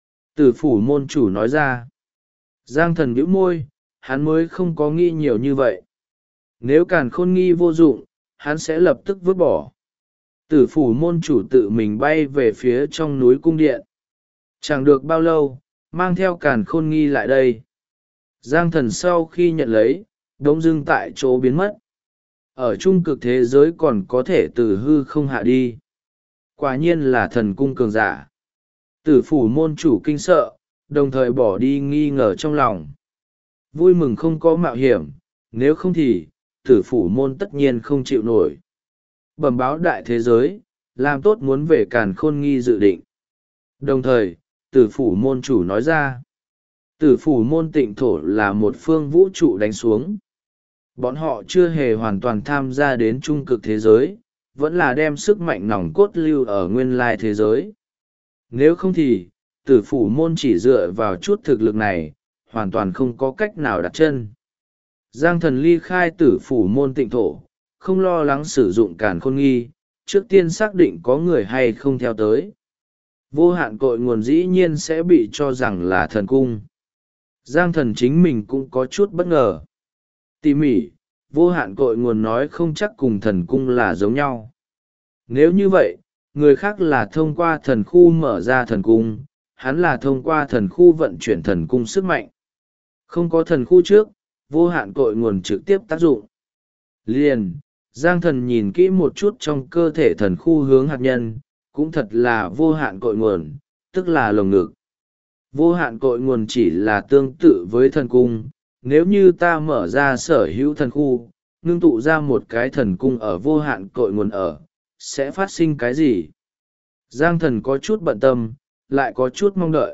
Tử phủ môn chủ nói ra. Giang thần bĩu môi, hắn mới không có nghi nhiều như vậy. Nếu càn khôn nghi vô dụng, hắn sẽ lập tức vứt bỏ. Tử phủ môn chủ tự mình bay về phía trong núi cung điện. Chẳng được bao lâu, mang theo càn khôn nghi lại đây. Giang thần sau khi nhận lấy, đống dưng tại chỗ biến mất. Ở trung cực thế giới còn có thể từ hư không hạ đi. Quả nhiên là thần cung cường giả. Tử phủ môn chủ kinh sợ, đồng thời bỏ đi nghi ngờ trong lòng. Vui mừng không có mạo hiểm, nếu không thì, tử phủ môn tất nhiên không chịu nổi. Bẩm báo đại thế giới, làm tốt muốn về càn khôn nghi dự định. Đồng thời, tử phủ môn chủ nói ra. Tử phủ môn tịnh thổ là một phương vũ trụ đánh xuống. Bọn họ chưa hề hoàn toàn tham gia đến trung cực thế giới, vẫn là đem sức mạnh nòng cốt lưu ở nguyên lai thế giới. Nếu không thì, tử phủ môn chỉ dựa vào chút thực lực này, hoàn toàn không có cách nào đặt chân. Giang thần ly khai tử phủ môn tịnh thổ, không lo lắng sử dụng càn khôn nghi, trước tiên xác định có người hay không theo tới. Vô hạn cội nguồn dĩ nhiên sẽ bị cho rằng là thần cung. Giang thần chính mình cũng có chút bất ngờ. Tỉ mỉ, vô hạn cội nguồn nói không chắc cùng thần cung là giống nhau. Nếu như vậy, người khác là thông qua thần khu mở ra thần cung, hắn là thông qua thần khu vận chuyển thần cung sức mạnh. Không có thần khu trước, vô hạn cội nguồn trực tiếp tác dụng. Liền, Giang thần nhìn kỹ một chút trong cơ thể thần khu hướng hạt nhân, cũng thật là vô hạn cội nguồn, tức là lồng ngực. Vô hạn cội nguồn chỉ là tương tự với thần cung, nếu như ta mở ra sở hữu thần khu, ngưng tụ ra một cái thần cung ở vô hạn cội nguồn ở, sẽ phát sinh cái gì? Giang thần có chút bận tâm, lại có chút mong đợi.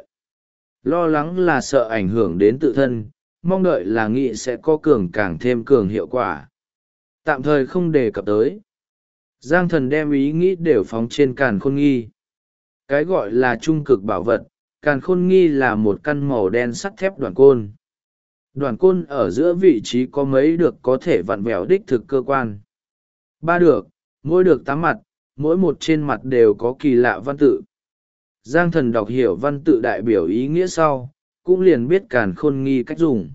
Lo lắng là sợ ảnh hưởng đến tự thân, mong đợi là nghĩ sẽ có càng thêm cường hiệu quả. Tạm thời không đề cập tới. Giang thần đem ý nghĩ đều phóng trên càn khôn nghi. Cái gọi là trung cực bảo vật, càn khôn nghi là một căn màu đen sắt thép đoàn côn. Đoàn côn ở giữa vị trí có mấy được có thể vặn vẹo đích thực cơ quan. 3 được, mỗi được 8 mặt, mỗi một trên mặt đều có kỳ lạ văn tự. Giang thần đọc hiểu văn tự đại biểu ý nghĩa sau, cũng liền biết càn khôn nghi cách dùng.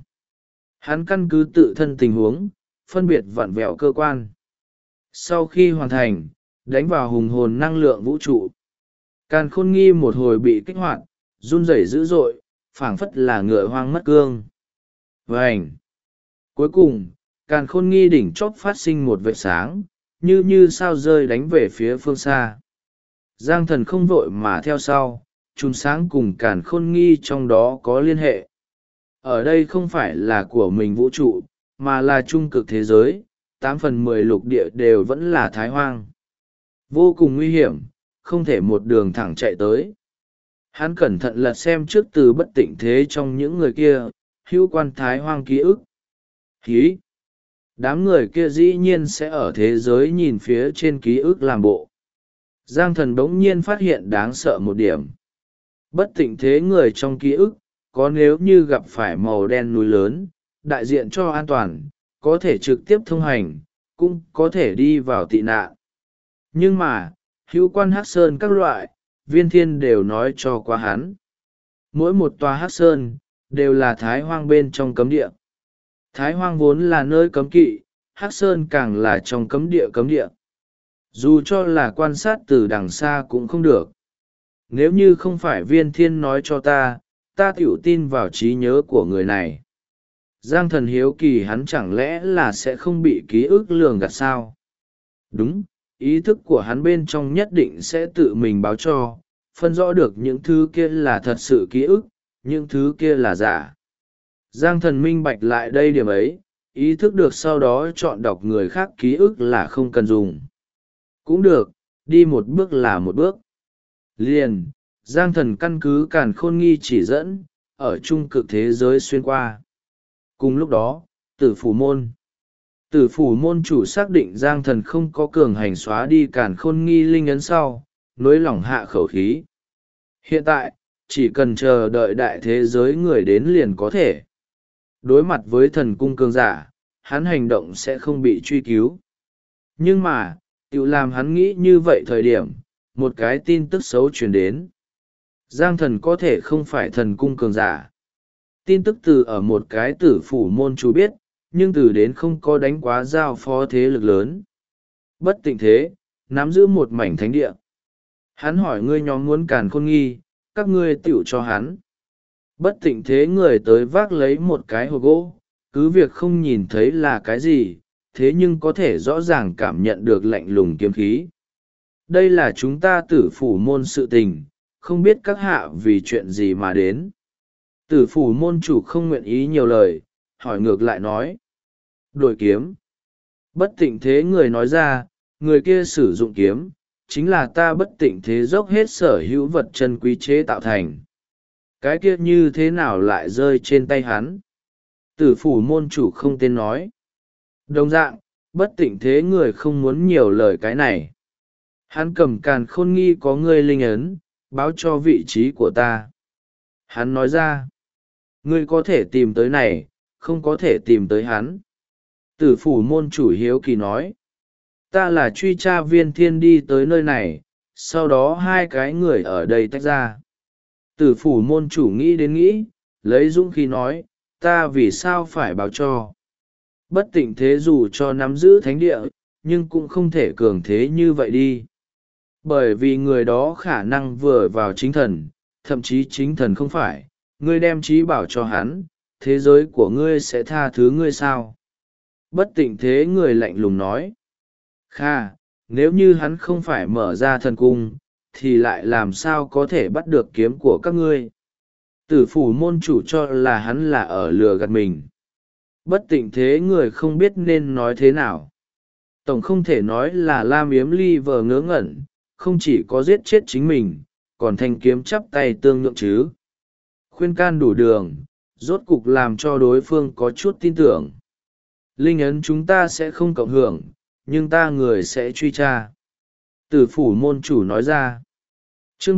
Hắn căn cứ tự thân tình huống, phân biệt vặn vẹo cơ quan. Sau khi hoàn thành, đánh vào hùng hồn năng lượng vũ trụ. Càn khôn nghi một hồi bị kích hoạt, run rẩy dữ dội, phảng phất là ngựa hoang mất cương. Vành! Cuối cùng, càn khôn nghi đỉnh chóp phát sinh một vệt sáng, như sao rơi đánh về phía phương xa. Giang thần không vội mà theo sau, chùm sáng cùng càn khôn nghi trong đó có liên hệ. Ở đây không phải là của mình vũ trụ, mà là trung cực thế giới, 8/10 lục địa đều vẫn là thái hoang. Vô cùng nguy hiểm, không thể một đường thẳng chạy tới. Hắn cẩn thận lật xem trước từ bất tịnh thế trong những người kia, hữu quan thái hoang ký ức. Hí! Đám người kia dĩ nhiên sẽ ở thế giới nhìn phía trên ký ức làm bộ. Giang thần bỗng nhiên phát hiện đáng sợ một điểm. Bất tịnh thế người trong ký ức, có nếu như gặp phải màu đen núi lớn, đại diện cho an toàn, có thể trực tiếp thông hành, cũng có thể đi vào tị nạn. Nhưng mà, hữu quan hắc sơn các loại, viên thiên đều nói cho qua hắn. Mỗi một tòa hắc sơn, đều là thái hoang bên trong cấm địa. Thái hoang vốn là nơi cấm kỵ, hắc sơn càng là trong cấm địa cấm địa. Dù cho là quan sát từ đằng xa cũng không được. Nếu như không phải viên thiên nói cho ta tiểu tin vào trí nhớ của người này. Giang thần hiếu kỳ hắn chẳng lẽ là sẽ không bị ký ức lường gạt sao? Đúng, ý thức của hắn bên trong nhất định sẽ tự mình báo cho, phân rõ được những thứ kia là thật sự ký ức, những thứ kia là giả. Giang thần minh bạch lại đây điểm ấy, ý thức được sau đó chọn đọc người khác ký ức là không cần dùng. Cũng được, đi một bước là một bước. Liền, Giang thần căn cứ càn khôn nghi chỉ dẫn, ở trung cực thế giới xuyên qua. Cùng lúc đó, tử phủ môn. Tử phủ môn chủ xác định Giang thần không có cường hành xóa đi càn khôn nghi linh ấn sau, nối lỏng hạ khẩu khí. Hiện tại, chỉ cần chờ đợi đại thế giới người đến liền có thể. Đối mặt với thần cung cường giả, hắn hành động sẽ không bị truy cứu. Nhưng mà, tự làm hắn nghĩ như vậy thời điểm, một cái tin tức xấu truyền đến. Giang thần có thể không phải thần cung cường giả. Tin tức từ ở một cái tử phủ môn chủ biết, nhưng từ đến không có đánh quá giao phó thế lực lớn. Bất tịnh thế, nắm giữ một mảnh thánh địa. Hắn hỏi ngươi nhóm muốn càn khôn nghi, các ngươi tựu cho hắn. Bất tịnh thế người tới vác lấy một cái hộp gỗ, cứ việc không nhìn thấy là cái gì, thế nhưng có thể rõ ràng cảm nhận được lạnh lùng kiếm khí. Đây là chúng ta tử phủ môn sự tình, không biết các hạ vì chuyện gì mà đến. Tử phủ môn chủ không nguyện ý nhiều lời, hỏi ngược lại nói. Đổi kiếm. Bất tịnh thế người nói ra, người kia sử dụng kiếm, chính là ta bất tịnh thế dốc hết sở hữu vật chân quý chế tạo thành. Cái kia như thế nào lại rơi trên tay hắn? Tử phủ môn chủ không tên nói. Đồng dạng, bất tịnh thế người không muốn nhiều lời cái này. Hắn cầm càn khôn nghi có ngươi linh ấn, báo cho vị trí của ta. Hắn nói ra, ngươi có thể tìm tới này, không có thể tìm tới hắn. Tử phủ môn chủ hiếu kỳ nói, ta là truy tra viên thiên đi tới nơi này, sau đó hai cái người ở đây tách ra. Tử phủ môn chủ nghĩ đến nghĩ, lấy dũng khí nói, ta vì sao phải báo cho. Bất tịnh thế dù cho nắm giữ thánh địa, nhưng cũng không thể cường thế như vậy đi. Bởi vì người đó khả năng vừa vào chính thần, thậm chí chính thần không phải, ngươi đem trí bảo cho hắn, thế giới của ngươi sẽ tha thứ ngươi sao? Bất tịnh thế người lạnh lùng nói. Kha, nếu như hắn không phải mở ra thần cung, thì lại làm sao có thể bắt được kiếm của các ngươi? Tử phủ môn chủ cho là hắn là ở lừa gạt mình. Bất tịnh thế người không biết nên nói thế nào. Tổng không thể nói là Lam Yếm Ly vờ ngớ ngẩn, không chỉ có giết chết chính mình, còn thanh kiếm chắp tay tương nhượng chứ. Khuyên can đủ đường, rốt cục làm cho đối phương có chút tin tưởng. Linh ấn chúng ta sẽ không cộng hưởng, nhưng ta người sẽ truy tra. Tử phủ môn chủ nói ra. Chương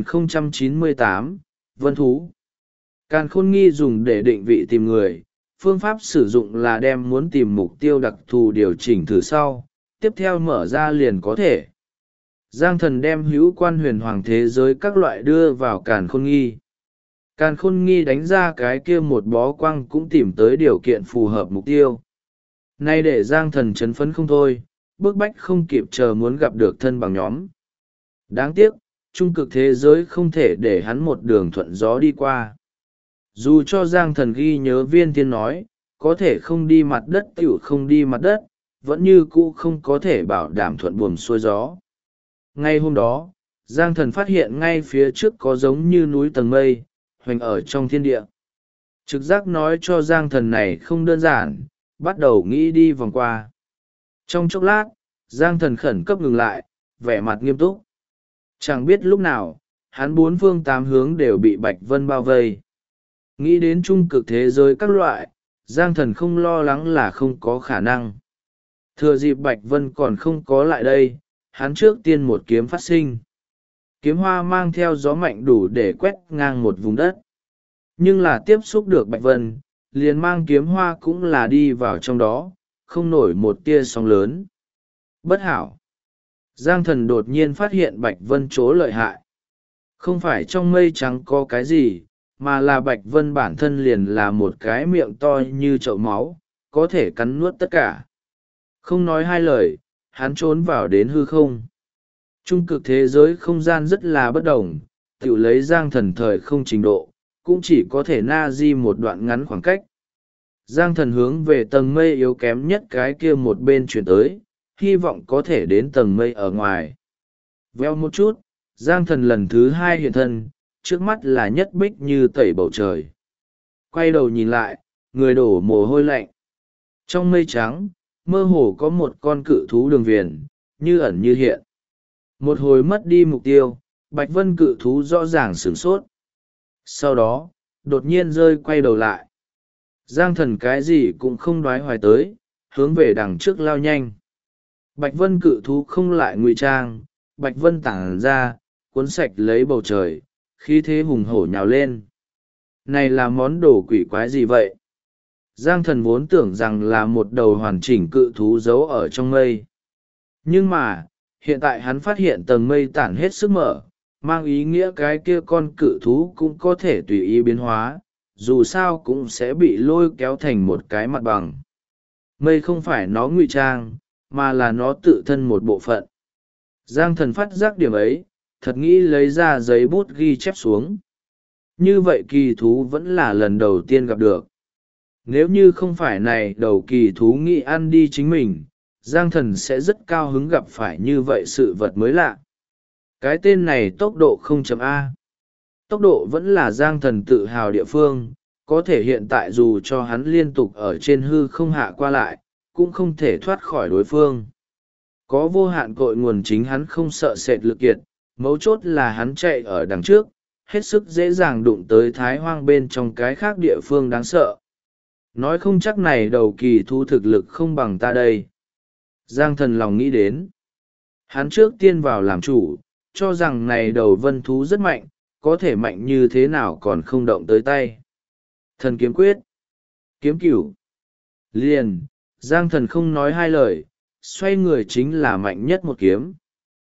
3098, Vân Thú. Càn khôn nghi dùng để định vị tìm người, phương pháp sử dụng là đem muốn tìm mục tiêu đặc thù điều chỉnh thử sau, tiếp theo mở ra liền có thể. Giang thần đem hữu quan huyền hoàng thế giới các loại đưa vào càn khôn nghi. Càn khôn nghi đánh ra cái kia một bó quang cũng tìm tới điều kiện phù hợp mục tiêu. Nay để Giang thần chấn phấn không thôi, bức bách không kịp chờ muốn gặp được thân bằng nhóm. Đáng tiếc, trung cực thế giới không thể để hắn một đường thuận gió đi qua. Dù cho Giang thần ghi nhớ viên thiên nói, có thể không đi mặt đất tiểu không đi mặt đất, vẫn như cũ không có thể bảo đảm thuận buồm xuôi gió. Ngay hôm đó, Giang thần phát hiện ngay phía trước có giống như núi tầng mây, hoành ở trong thiên địa. Trực giác nói cho Giang thần này không đơn giản, bắt đầu nghĩ đi vòng qua. Trong chốc lát, Giang thần khẩn cấp ngừng lại, vẻ mặt nghiêm túc. Chẳng biết lúc nào, hắn bốn phương tám hướng đều bị Bạch Vân bao vây. Nghĩ đến trung cực thế giới các loại, Giang thần không lo lắng là không có khả năng. Thừa dịp Bạch Vân còn không có lại đây, hắn trước tiên một kiếm phát sinh. Kiếm hoa mang theo gió mạnh đủ để quét ngang một vùng đất. Nhưng là tiếp xúc được Bạch Vân, liền mang kiếm hoa cũng là đi vào trong đó, không nổi một tia sóng lớn. Bất hảo. Giang thần đột nhiên phát hiện Bạch Vân chỗ lợi hại. Không phải trong mây trắng có cái gì, mà là Bạch Vân bản thân liền là một cái miệng to như chậu máu, có thể cắn nuốt tất cả. Không nói hai lời, hắn trốn vào đến hư không. Trung cực thế giới không gian rất là bất đồng, tự lấy Giang thần thời không trình độ, cũng chỉ có thể na di một đoạn ngắn khoảng cách. Giang thần hướng về tầng mây yếu kém nhất cái kia một bên chuyển tới, hy vọng có thể đến tầng mây ở ngoài. Veo một chút, Giang thần lần thứ hai hiện thân, trước mắt là nhất bích như tẩy bầu trời. Quay đầu nhìn lại, người đổ mồ hôi lạnh. Trong mây trắng, mơ hồ có một con cự thú đường viền, như ẩn như hiện. Một hồi mất đi mục tiêu, Bạch Vân cự thú rõ ràng sửng sốt. Sau đó, đột nhiên rơi quay đầu lại. Giang thần cái gì cũng không đoái hoài tới, hướng về đằng trước lao nhanh. Bạch Vân cự thú không lại ngụy trang, Bạch Vân tản ra, cuốn sạch lấy bầu trời, khí thế hùng hổ nhào lên. Này là món đồ quỷ quái gì vậy? Giang thần vốn tưởng rằng là một đầu hoàn chỉnh cự thú giấu ở trong mây. Nhưng mà, hiện tại hắn phát hiện tầng mây tản hết sức mở, mang ý nghĩa cái kia con cự thú cũng có thể tùy ý biến hóa, dù sao cũng sẽ bị lôi kéo thành một cái mặt bằng. Mây không phải nó ngụy trang, mà là nó tự thân một bộ phận. Giang thần phát giác điểm ấy, thật nghĩ lấy ra giấy bút ghi chép xuống. Như vậy kỳ thú vẫn là lần đầu tiên gặp được. Nếu như không phải này đầu kỳ thú nghĩ ăn đi chính mình, Giang thần sẽ rất cao hứng gặp phải như vậy sự vật mới lạ. Cái tên này tốc độ 0.A. Tốc độ vẫn là Giang thần tự hào địa phương, có thể hiện tại dù cho hắn liên tục ở trên hư không hạ qua lại, cũng không thể thoát khỏi đối phương. Có vô hạn cội nguồn chính hắn không sợ sệt lực kiệt, mấu chốt là hắn chạy ở đằng trước, hết sức dễ dàng đụng tới thái hoang bên trong cái khác địa phương đáng sợ. Nói không chắc này đầu kỳ thu thực lực không bằng ta đây. Giang thần lòng nghĩ đến. Hắn trước tiên vào làm chủ, cho rằng này đầu vân thú rất mạnh, có thể mạnh như thế nào còn không động tới tay. Thần kiếm quyết. Kiếm cửu. Liền, Giang thần không nói hai lời, xoay người chính là mạnh nhất một kiếm.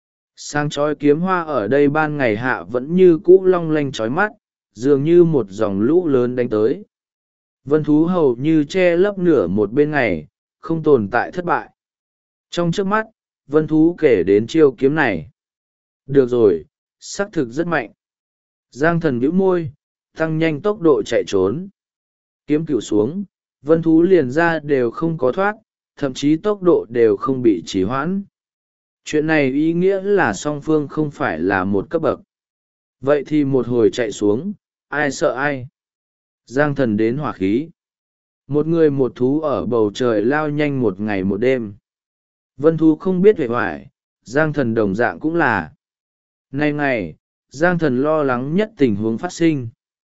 Sáng chói kiếm hoa ở đây ban ngày hạ vẫn như cũ long lanh chói mắt, dường như một dòng lũ lớn đánh tới. Vân thú hầu như che lấp nửa một bên ngày, không tồn tại thất bại. Trong trước mắt, vân thú kể đến chiêu kiếm này. Được rồi, xác thực rất mạnh. Giang thần bĩu môi, tăng nhanh tốc độ chạy trốn. Kiếm cửu xuống, vân thú liền ra đều không có thoát, thậm chí tốc độ đều không bị trì hoãn. Chuyện này ý nghĩa là song phương không phải là một cấp bậc. Vậy thì một hồi chạy xuống, ai sợ ai? Giang thần đến hỏa khí. Một người một thú ở bầu trời lao nhanh một ngày một đêm. Vân thú không biết về hoài, Giang thần đồng dạng cũng là. Nay ngày, Giang thần lo lắng nhất tình huống phát sinh.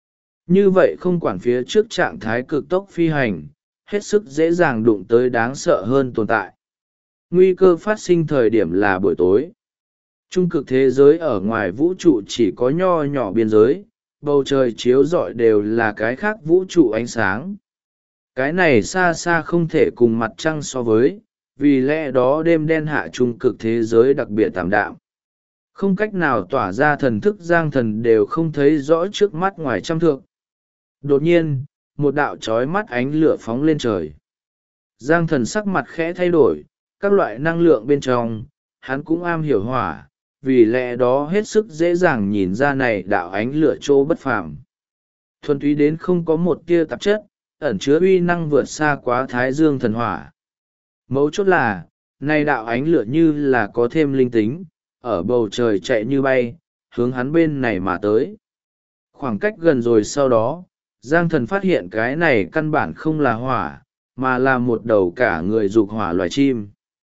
Như vậy không quản phía trước trạng thái cực tốc phi hành, hết sức dễ dàng đụng tới đáng sợ hơn tồn tại. Nguy cơ phát sinh thời điểm là buổi tối. Trung cực thế giới ở ngoài vũ trụ chỉ có nho nhỏ biên giới, bầu trời chiếu rọi đều là cái khác vũ trụ ánh sáng. Cái này xa xa không thể cùng mặt trăng so với, vì lẽ đó đêm đen hạ trung cực thế giới đặc biệt tạm đạm. Không cách nào tỏa ra thần thức Giang thần đều không thấy rõ trước mắt ngoài trăm thước. Đột nhiên, một đạo trói mắt ánh lửa phóng lên trời. Giang thần sắc mặt khẽ thay đổi, các loại năng lượng bên trong, hắn cũng am hiểu hỏa, vì lẽ đó hết sức dễ dàng nhìn ra này đạo ánh lửa chỗ bất phàm. Thuần túy đến không có một tia tạp chất, ẩn chứa uy năng vượt xa quá thái dương thần hỏa. Mấu chốt là, này đạo ánh lửa như là có thêm linh tính, ở bầu trời chạy như bay, hướng hắn bên này mà tới. Khoảng cách gần rồi sau đó, Giang thần phát hiện cái này căn bản không là hỏa, mà là một đầu cả người dục hỏa loài chim.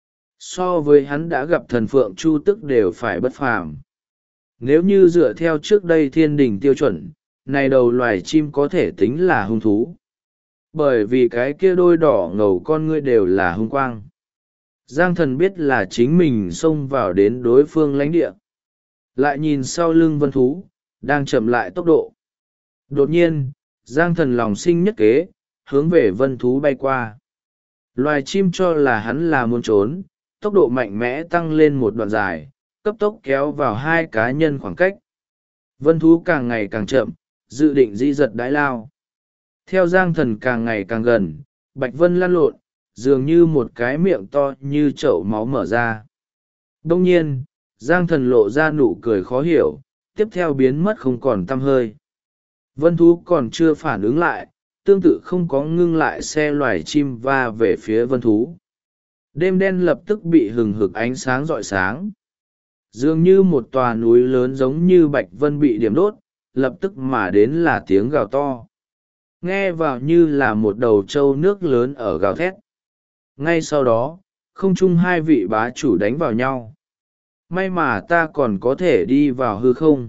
So với hắn đã gặp thần phượng chu tức đều phải bất phàm. Nếu như dựa theo trước đây thiên đình tiêu chuẩn, này đầu loài chim có thể tính là hung thú. Bởi vì cái kia đôi đỏ ngầu con ngươi đều là hung quang. Giang thần biết là chính mình xông vào đến đối phương lãnh địa. Lại nhìn sau lưng vân thú, đang chậm lại tốc độ. Đột nhiên, Giang thần lòng sinh nhất kế, hướng về vân thú bay qua. Loài chim cho là hắn là muốn trốn, tốc độ mạnh mẽ tăng lên một đoạn dài, cấp tốc kéo vào hai cá nhân khoảng cách. Vân thú càng ngày càng chậm, dự định dĩ giật đái lao. Theo Giang thần càng ngày càng gần, Bạch Vân lăn lộn, dường như một cái miệng to như chậu máu mở ra. Đông nhiên, Giang thần lộ ra nụ cười khó hiểu, tiếp theo biến mất không còn tăm hơi. Vân thú còn chưa phản ứng lại, tương tự không có ngưng lại xe loài chim va về phía vân thú. Đêm đen lập tức bị hừng hực ánh sáng rọi sáng. dường như một tòa núi lớn giống như bạch vân bị điểm đốt, lập tức mà đến là tiếng gào to, nghe vào như là một đầu trâu nước lớn ở gào thét. Ngay sau đó, không trung hai vị bá chủ đánh vào nhau. May mà ta còn có thể đi vào hư không.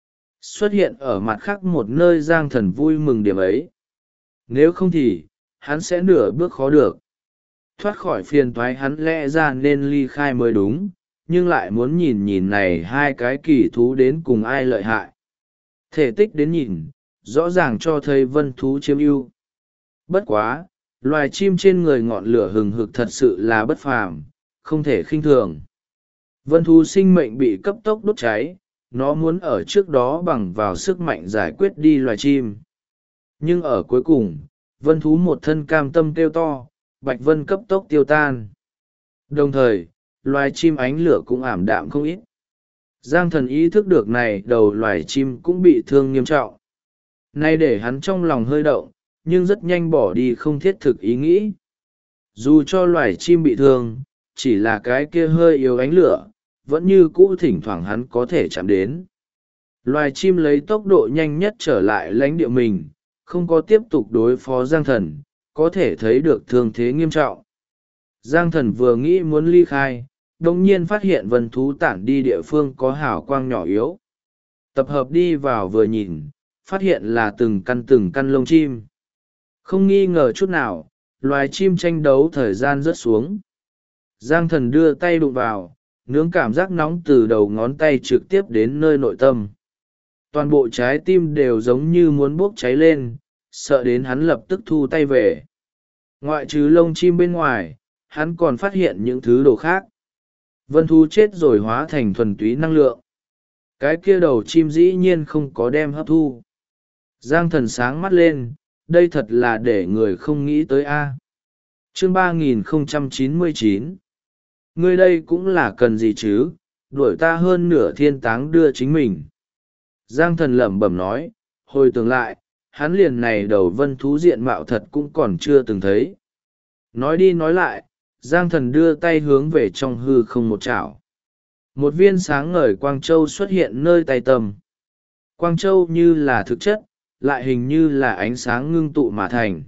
Xuất hiện ở mặt khác một nơi Giang Thần vui mừng điểm ấy. Nếu không thì, hắn sẽ nửa bước khó được. Thoát khỏi phiền toái hắn lẽ ra nên ly khai mới đúng, nhưng lại muốn nhìn nhìn này hai cái kỳ thú đến cùng ai lợi hại. Thể tích đến nhìn, rõ ràng cho thấy vân thú chiếm ưu. Bất quá, loài chim trên người ngọn lửa hừng hực thật sự là bất phàm, không thể khinh thường. Vân thú sinh mệnh bị cấp tốc đốt cháy, nó muốn ở trước đó bằng vào sức mạnh giải quyết đi loài chim. Nhưng ở cuối cùng, vân thú một thân cam tâm kêu to, bạch vân cấp tốc tiêu tan. Đồng thời, loài chim ánh lửa cũng ảm đạm không ít. Giang Thần ý thức được này đầu loài chim cũng bị thương nghiêm trọng. Nay để hắn trong lòng hơi động, nhưng rất nhanh bỏ đi không thiết thực ý nghĩ. Dù cho loài chim bị thương, chỉ là cái kia hơi yếu ánh lửa, vẫn như cũ thỉnh thoảng hắn có thể chạm đến. Loài chim lấy tốc độ nhanh nhất trở lại lãnh địa mình, không có tiếp tục đối phó Giang Thần, có thể thấy được thương thế nghiêm trọng. Giang Thần vừa nghĩ muốn ly khai, đồng nhiên phát hiện vân thú tản đi địa phương có hào quang nhỏ yếu. Tập hợp đi vào vừa nhìn, phát hiện là từng căn lông chim. Không nghi ngờ chút nào, loài chim tranh đấu thời gian rớt xuống. Giang Thần đưa tay đụng vào, nướng cảm giác nóng từ đầu ngón tay trực tiếp đến nơi nội tâm. Toàn bộ trái tim đều giống như muốn bốc cháy lên, sợ đến hắn lập tức thu tay về. Ngoại trừ lông chim bên ngoài, hắn còn phát hiện những thứ đồ khác. Vân thú chết rồi hóa thành thuần túy năng lượng. Cái kia đầu chim dĩ nhiên không có đem hấp thu. Giang Thần sáng mắt lên, đây thật là để người không nghĩ tới a. Chương 3099. Ngươi đây cũng là cần gì chứ, đuổi ta hơn nửa thiên táng đưa chính mình. Giang Thần lẩm bẩm nói, hồi tưởng lại, hắn liền này đầu vân thú diện mạo thật cũng còn chưa từng thấy. Nói đi nói lại, Giang Thần đưa tay hướng về trong hư không một chảo. Một viên sáng ngời quang châu xuất hiện nơi tay tầm. Quang châu như là thực chất, lại hình như là ánh sáng ngưng tụ mà thành.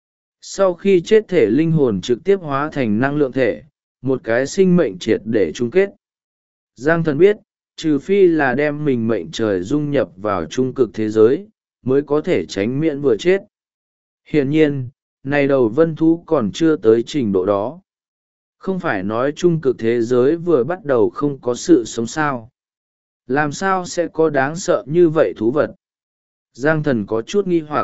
Sau khi chết thể linh hồn trực tiếp hóa thành năng lượng thể, một cái sinh mệnh triệt để chung kết. Giang Thần biết, trừ phi là đem mình mệnh trời dung nhập vào trung cực thế giới, mới có thể tránh miễn vừa chết. Hiển nhiên, này đầu vân thú còn chưa tới trình độ đó. Không phải nói trung cực thế giới vừa bắt đầu không có sự sống sao. Làm sao sẽ có đáng sợ như vậy thú vật? Giang Thần có chút nghi hoặc.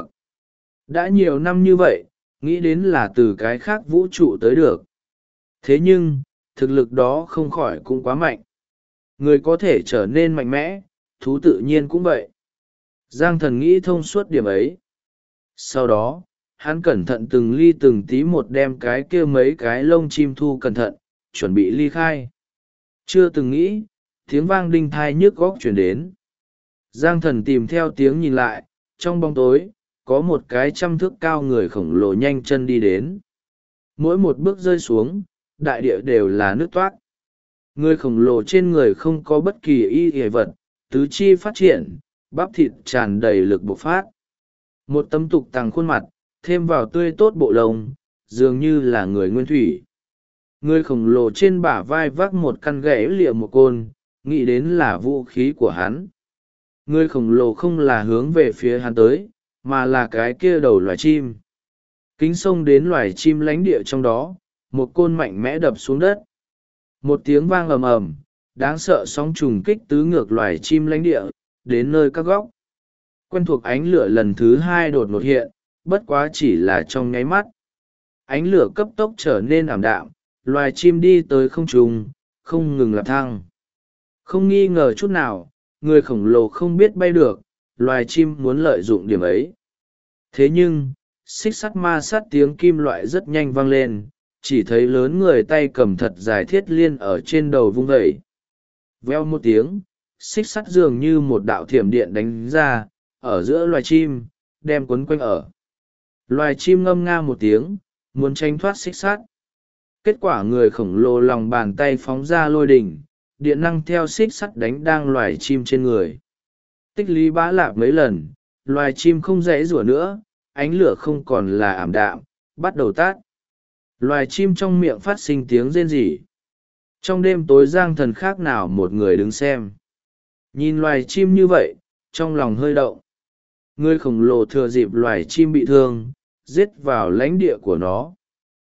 Đã nhiều năm như vậy, nghĩ đến là từ cái khác vũ trụ tới được. Thế nhưng, thực lực đó không khỏi cũng quá mạnh. Người có thể trở nên mạnh mẽ, thú tự nhiên cũng vậy. Giang Thần nghĩ thông suốt điểm ấy. Sau đó, hắn cẩn thận từng ly từng tí một đem cái kia mấy cái lông chim thu cẩn thận, chuẩn bị ly khai. Chưa từng nghĩ, tiếng vang đinh thai nhức góc chuyển đến. Giang Thần tìm theo tiếng nhìn lại, trong bóng tối, có một cái 100 thước cao người khổng lồ nhanh chân đi đến. Mỗi một bước rơi xuống, đại địa đều là nước toát. Người khổng lồ trên người không có bất kỳ y hề vật, tứ chi phát triển, bắp thịt tràn đầy lực bộc phát. Một tấm tục tằng khuôn mặt, thêm vào tươi tốt bộ lông, dường như là người nguyên thủy. Người khổng lồ trên bả vai vác một căn gãy lịa một côn, nghĩ đến là vũ khí của hắn. Người khổng lồ không là hướng về phía hắn tới, mà là cái kia đầu loài chim. Kính sông đến loài chim lánh địa trong đó, một côn mạnh mẽ đập xuống đất. Một tiếng vang ầm ầm, đáng sợ sóng trùng kích tứ ngược loài chim lánh địa, đến nơi các góc. Quen thuộc ánh lửa lần thứ hai đột ngột hiện, bất quá chỉ là trong nháy mắt. Ánh lửa cấp tốc trở nên ảm đạm, loài chim đi tới không trung, không ngừng lặp thăng. Không nghi ngờ chút nào, người khổng lồ không biết bay được, loài chim muốn lợi dụng điểm ấy. Thế nhưng, xích sắt ma sắt tiếng kim loại rất nhanh vang lên, chỉ thấy lớn người tay cầm thật dài thiết liên ở trên đầu vung vẩy. Veo một tiếng, xích sắt dường như một đạo thiểm điện đánh ra, ở giữa loài chim, đem quấn quanh ở. Loài chim ngâm nga một tiếng, muốn tránh thoát xích sắt. Kết quả người khổng lồ lòng bàn tay phóng ra lôi đỉnh, điện năng theo xích sắt đánh đang loài chim trên người. Tích lý bá lạp mấy lần, loài chim không dãy rủa nữa, ánh lửa không còn là ảm đạm, bắt đầu tát. Loài chim trong miệng phát sinh tiếng rên rỉ. Trong đêm tối Giang Thần khác nào một người đứng xem. Nhìn loài chim như vậy, trong lòng hơi động. Người khổng lồ thừa dịp loài chim bị thương, giết vào lãnh địa của nó.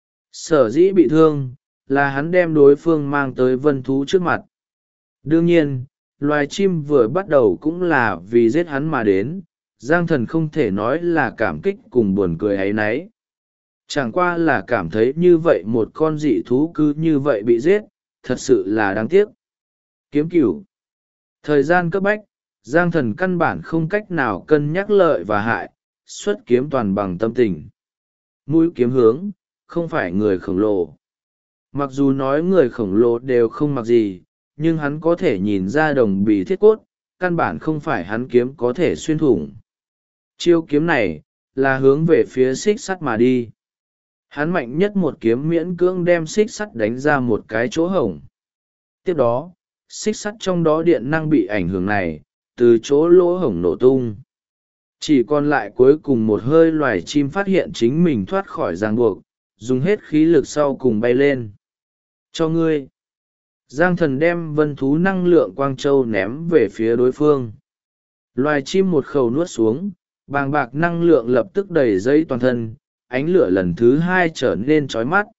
Sở dĩ bị thương, là hắn đem đối phương mang tới vân thú trước mặt. Đương nhiên, loài chim vừa bắt đầu cũng là vì giết hắn mà đến. Giang Thần không thể nói là cảm kích cùng buồn cười áy náy. Chẳng qua là cảm thấy như vậy một con dị thú cứ như vậy bị giết, thật sự là đáng tiếc. Kiếm cửu. Thời gian cấp bách, Giang Thần căn bản không cách nào cân nhắc lợi và hại, xuất kiếm toàn bằng tâm tình. Mũi kiếm hướng, không phải người khổng lồ. Mặc dù nói người khổng lồ đều không mặc gì, nhưng hắn có thể nhìn ra đồng bì thiết cốt, căn bản không phải hắn kiếm có thể xuyên thủng. Chiêu kiếm này, là hướng về phía xích sắt mà đi. Hắn mạnh nhất một kiếm miễn cưỡng đem xích sắt đánh ra một cái chỗ hổng. Tiếp đó, xích sắt trong đó điện năng bị ảnh hưởng này, từ chỗ lỗ hổng nổ tung. Chỉ còn lại cuối cùng một hơi loài chim phát hiện chính mình thoát khỏi ràng buộc, dùng hết khí lực sau cùng bay lên. Cho ngươi. Giang Thần đem vân thú năng lượng quang châu ném về phía đối phương. Loài chim một khẩu nuốt xuống, bàng bạc năng lượng lập tức đầy dây toàn thân, ánh lửa lần thứ hai trở nên chói mắt.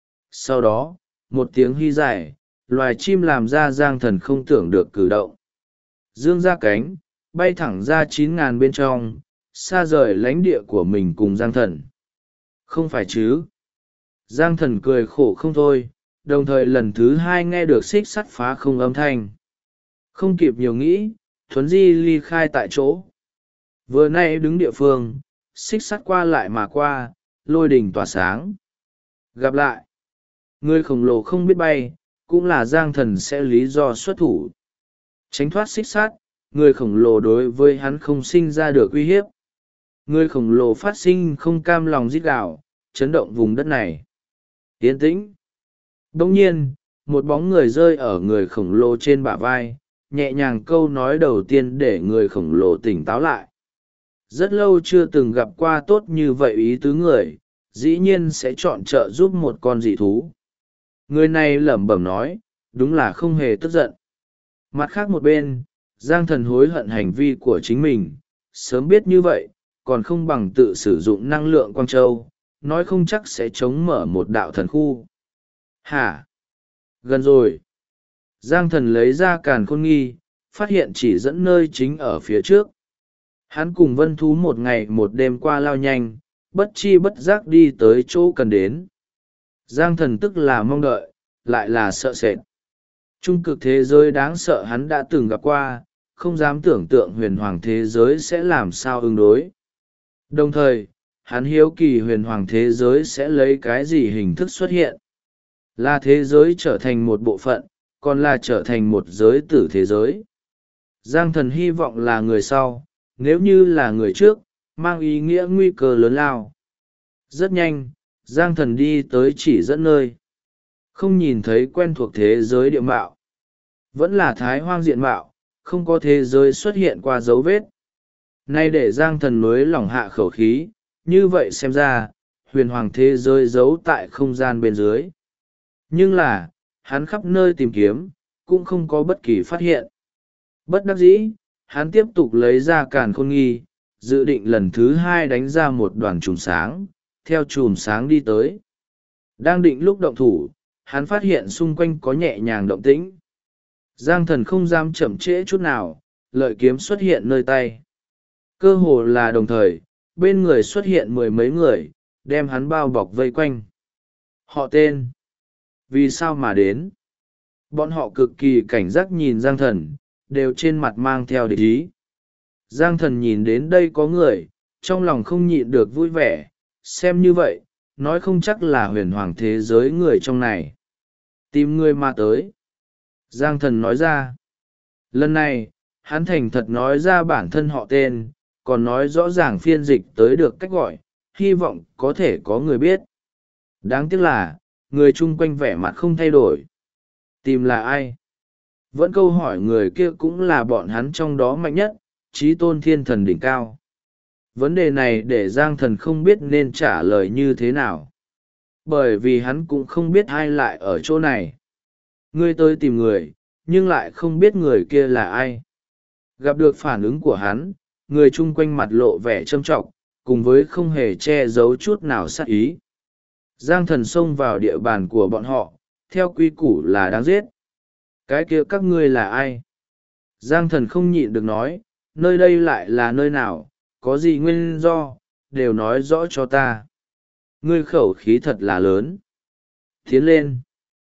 Sau đó, một tiếng hy dài, loài chim làm ra Giang Thần không tưởng được cử động. Dương ra cánh, bay thẳng ra 9.000 bên trong, xa rời lãnh địa của mình cùng Giang Thần. Không phải chứ? Giang Thần cười khổ không thôi, đồng thời lần thứ hai nghe được xích sắt phá không âm thanh. Không kịp nhiều nghĩ, thuấn di ly khai tại chỗ. Vừa nay đứng địa phương, xích sắt qua lại mà qua, lôi đình tỏa sáng. Gặp lại, người khổng lồ không biết bay, cũng là Giang Thần sẽ lý do xuất thủ. Tránh thoát xích sắt, người khổng lồ đối với hắn không sinh ra được uy hiếp. Người khổng lồ phát sinh không cam lòng rít gào, chấn động vùng đất này. Yên tĩnh. Đồng nhiên, một bóng người rơi ở người khổng lồ trên bả vai, nhẹ nhàng câu nói đầu tiên để người khổng lồ tỉnh táo lại. Rất lâu chưa từng gặp qua tốt như vậy ý tứ người, dĩ nhiên sẽ chọn trợ giúp một con dị thú. Người này lẩm bẩm nói, đúng là không hề tức giận. Mặt khác một bên, Giang Thần hối hận hành vi của chính mình, sớm biết như vậy, còn không bằng tự sử dụng năng lượng quang châu, nói không chắc sẽ chống mở một đạo thần khu. Hả? Gần rồi. Giang Thần lấy ra càn khôn nghi, phát hiện chỉ dẫn nơi chính ở phía trước. Hắn cùng vân thú một ngày một đêm qua lao nhanh, bất chi bất giác đi tới chỗ cần đến. Giang Thần tức là mong đợi, lại là sợ sệt. Trung cực thế giới đáng sợ hắn đã từng gặp qua, không dám tưởng tượng huyền hoàng thế giới sẽ làm sao ứng đối. Đồng thời, hắn hiếu kỳ huyền hoàng thế giới sẽ lấy cái gì hình thức xuất hiện. Là thế giới trở thành một bộ phận, còn là trở thành một giới tử thế giới. Giang Thần hy vọng là người sau, nếu như là người trước, mang ý nghĩa nguy cơ lớn lao. Rất nhanh, Giang Thần đi tới chỉ dẫn nơi. Không nhìn thấy quen thuộc thế giới địa mạo. Vẫn là thái hoang diện mạo, không có thế giới xuất hiện qua dấu vết. Nay để Giang Thần nối lỏng hạ khẩu khí, như vậy xem ra, huyền hoàng thế giới giấu tại không gian bên dưới. Nhưng là, hắn khắp nơi tìm kiếm, cũng không có bất kỳ phát hiện. Bất đắc dĩ, hắn tiếp tục lấy ra càn khôn nghi, dự định lần thứ hai đánh ra một đoàn chùm sáng, theo chùm sáng đi tới. Đang định lúc động thủ, hắn phát hiện xung quanh có nhẹ nhàng động tĩnh. Giang Thần không dám chậm trễ chút nào, lợi kiếm xuất hiện nơi tay. Cơ hồ là đồng thời, bên người xuất hiện mười mấy người, đem hắn bao bọc vây quanh. Họ tên. Vì sao mà đến? Bọn họ cực kỳ cảnh giác nhìn Giang Thần, đều trên mặt mang theo địch ý. Giang Thần nhìn đến đây có người, trong lòng không nhịn được vui vẻ, xem như vậy, nói không chắc là huyền hoàng thế giới người trong này. Tìm người mà tới. Giang Thần nói ra. Lần này, hắn thành thật nói ra bản thân họ tên, còn nói rõ ràng phiên dịch tới được cách gọi, hy vọng có thể có người biết. Đáng tiếc là, người chung quanh vẻ mặt không thay đổi. Tìm là ai? Vẫn câu hỏi người kia cũng là bọn hắn trong đó mạnh nhất, trí tôn thiên thần đỉnh cao. Vấn đề này để Giang Thần không biết nên trả lời như thế nào. Bởi vì hắn cũng không biết ai lại ở chỗ này. Ngươi tới tìm người, nhưng lại không biết người kia là ai. Gặp được phản ứng của hắn, người chung quanh mặt lộ vẻ trâm trọng, cùng với không hề che giấu chút nào sát ý. Giang Thần xông vào địa bàn của bọn họ, theo quy củ là đáng giết. Cái kia các ngươi là ai? Giang Thần không nhịn được nói, nơi đây lại là nơi nào, có gì nguyên do, đều nói rõ cho ta. Ngươi khẩu khí thật là lớn. Tiến lên.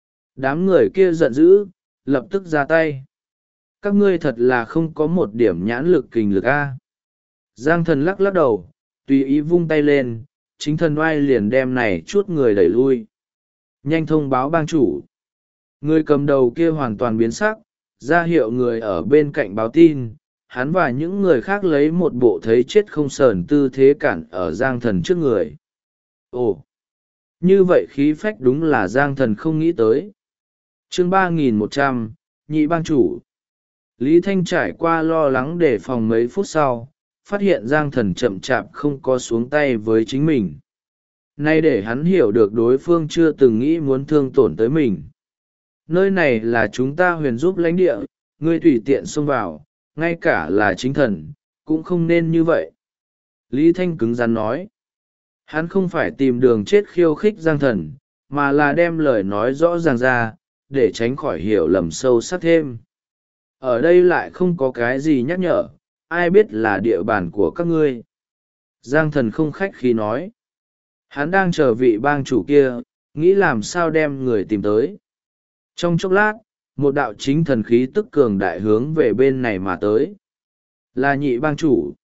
Đám người kia giận dữ, lập tức ra tay. Các ngươi thật là không có một điểm nhãn lực kình lực a. Giang Thần lắc lắc đầu, tùy ý vung tay lên, chính thần oai liền đem này chút người đẩy lui. Nhanh thông báo bang chủ. Người cầm đầu kia hoàn toàn biến sắc, ra hiệu người ở bên cạnh báo tin. Hắn và những người khác lấy một bộ thấy chết không sờn tư thế cản ở Giang Thần trước người. Ồ! Như vậy khí phách đúng là Giang Thần không nghĩ tới. Chương 3100, nhị bang chủ. Lý Thanh trải qua lo lắng đề phòng mấy phút sau, phát hiện Giang Thần chậm chạp không có xuống tay với chính mình. Nay để hắn hiểu được đối phương chưa từng nghĩ muốn thương tổn tới mình. Nơi này là chúng ta huyền giúp lãnh địa, ngươi tùy tiện xông vào, ngay cả là chính thần, cũng không nên như vậy. Lý Thanh cứng rắn nói. Hắn không phải tìm đường chết khiêu khích Giang Thần, mà là đem lời nói rõ ràng ra, để tránh khỏi hiểu lầm sâu sắc thêm. Ở đây lại không có cái gì nhắc nhở, ai biết là địa bàn của các ngươi. Giang Thần không khách khí nói. Hắn đang chờ vị bang chủ kia, nghĩ làm sao đem người tìm tới. Trong chốc lát, một đạo chính thần khí tức cường đại hướng về bên này mà tới. Là nhị bang chủ.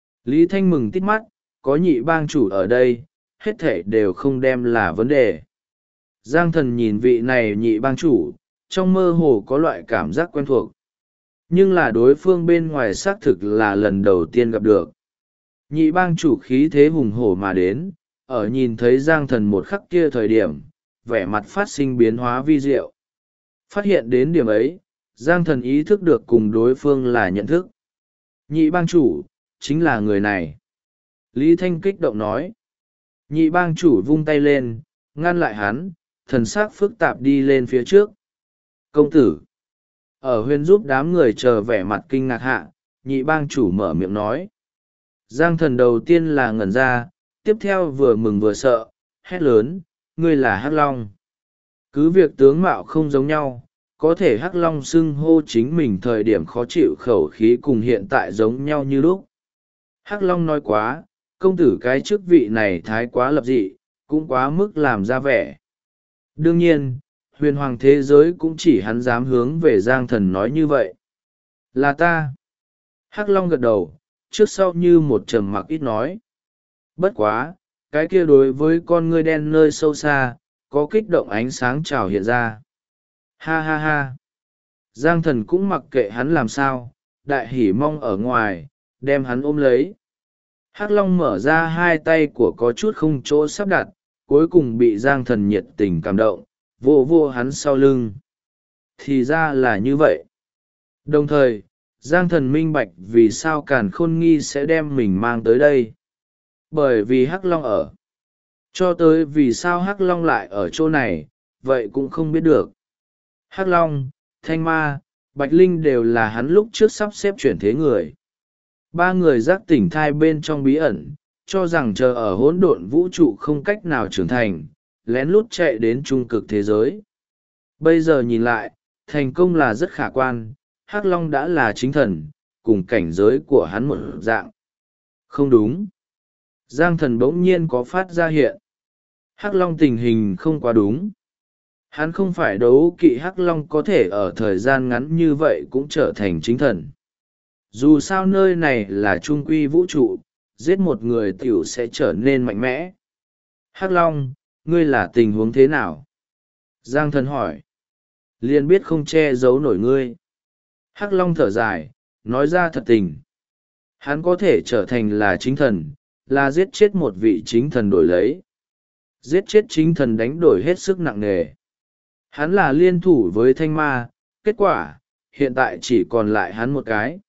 Lý Thanh mừng tít mắt, có nhị bang chủ ở đây, hết thể đều không đem là vấn đề. Giang Thần nhìn vị này nhị bang chủ, trong mơ hồ có loại cảm giác quen thuộc. Nhưng là đối phương bên ngoài xác thực là lần đầu tiên gặp được. Nhị bang chủ khí thế hùng hổ mà đến, ở nhìn thấy Giang Thần một khắc kia thời điểm, vẻ mặt phát sinh biến hóa vi diệu. Phát hiện đến điểm ấy, Giang Thần ý thức được cùng đối phương là nhận thức. Nhị bang chủ, chính là người này. Lý Thanh kích động nói. Nhị bang chủ vung tay lên, ngăn lại hắn, thần sắc phức tạp đi lên phía trước. Công tử. Ở huyền giúp đám người chờ vẻ mặt kinh ngạc hạ, nhị bang chủ mở miệng nói. Giang Thần đầu tiên là ngẩn ra, tiếp theo vừa mừng vừa sợ, hét lớn, ngươi là Hắc Long. Cứ việc tướng mạo không giống nhau, có thể Hắc Long xưng hô chính mình thời điểm khó chịu khẩu khí cùng hiện tại giống nhau như lúc. Hắc Long nói quá, công tử cái chức vị này thái quá lập dị, cũng quá mức làm ra vẻ. Đương nhiên, huyền hoàng thế giới cũng chỉ hắn dám hướng về Giang Thần nói như vậy. Là ta. Hắc Long gật đầu, trước sau như một trầm mặc ít nói. Bất quá, cái kia đối với con ngươi đen nơi sâu xa, có kích động ánh sáng trào hiện ra. Ha ha ha. Giang Thần cũng mặc kệ hắn làm sao, đại hỉ mong ở ngoài, đem hắn ôm lấy. Hắc Long mở ra hai tay của có chút không chỗ sắp đặt, cuối cùng bị Giang Thần nhiệt tình cảm động, vô vô hắn sau lưng. Thì ra là như vậy. Đồng thời, Giang Thần minh bạch vì sao Càn Khôn Nghi sẽ đem mình mang tới đây. Bởi vì Hắc Long ở. Cho tới vì sao Hắc Long lại ở chỗ này, vậy cũng không biết được. Hắc Long, Thanh Ma, Bạch Linh đều là hắn lúc trước sắp xếp chuyển thế người. Ba người giác tỉnh thai bên trong bí ẩn, cho rằng chờ ở hỗn độn vũ trụ không cách nào trưởng thành, lén lút chạy đến trung cực thế giới. Bây giờ nhìn lại, thành công là rất khả quan, Hắc Long đã là chính thần, cùng cảnh giới của hắn một dạng. Không đúng. Giang Thần bỗng nhiên có phát ra hiện. Hắc Long tình hình không quá đúng. Hắn không phải đấu kỵ Hắc Long có thể ở thời gian ngắn như vậy cũng trở thành chính thần. Dù sao nơi này là trung quy vũ trụ, giết một người tiểu sẽ trở nên mạnh mẽ. Hắc Long, ngươi là tình huống thế nào? Giang Thần hỏi. Liền biết không che giấu nổi ngươi. Hắc Long thở dài, nói ra thật tình. Hắn có thể trở thành là chính thần, là giết chết một vị chính thần đổi lấy. Giết chết chính thần đánh đổi hết sức nặng nề. Hắn là liên thủ với Thanh Ma, kết quả, hiện tại chỉ còn lại hắn một cái.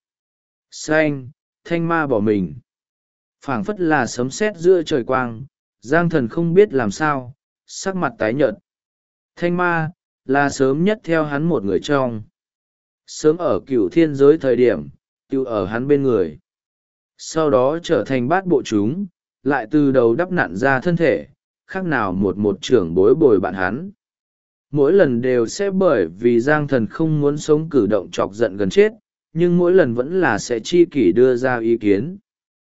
Xanh, thanh ma bỏ mình. Phảng phất là sấm sét giữa trời quang, Giang Thần không biết làm sao, sắc mặt tái nhợt. Thanh ma, là sớm nhất theo hắn một người trong. Sớm ở Cửu Thiên giới thời điểm, tiêu ở hắn bên người. Sau đó trở thành bát bộ chúng, lại từ đầu đắp nặn ra thân thể, khác nào một trưởng bối bồi bạn hắn. Mỗi lần đều sẽ bởi vì Giang Thần không muốn sống cử động chọc giận gần chết, nhưng mỗi lần vẫn là sẽ chi kỷ đưa ra ý kiến.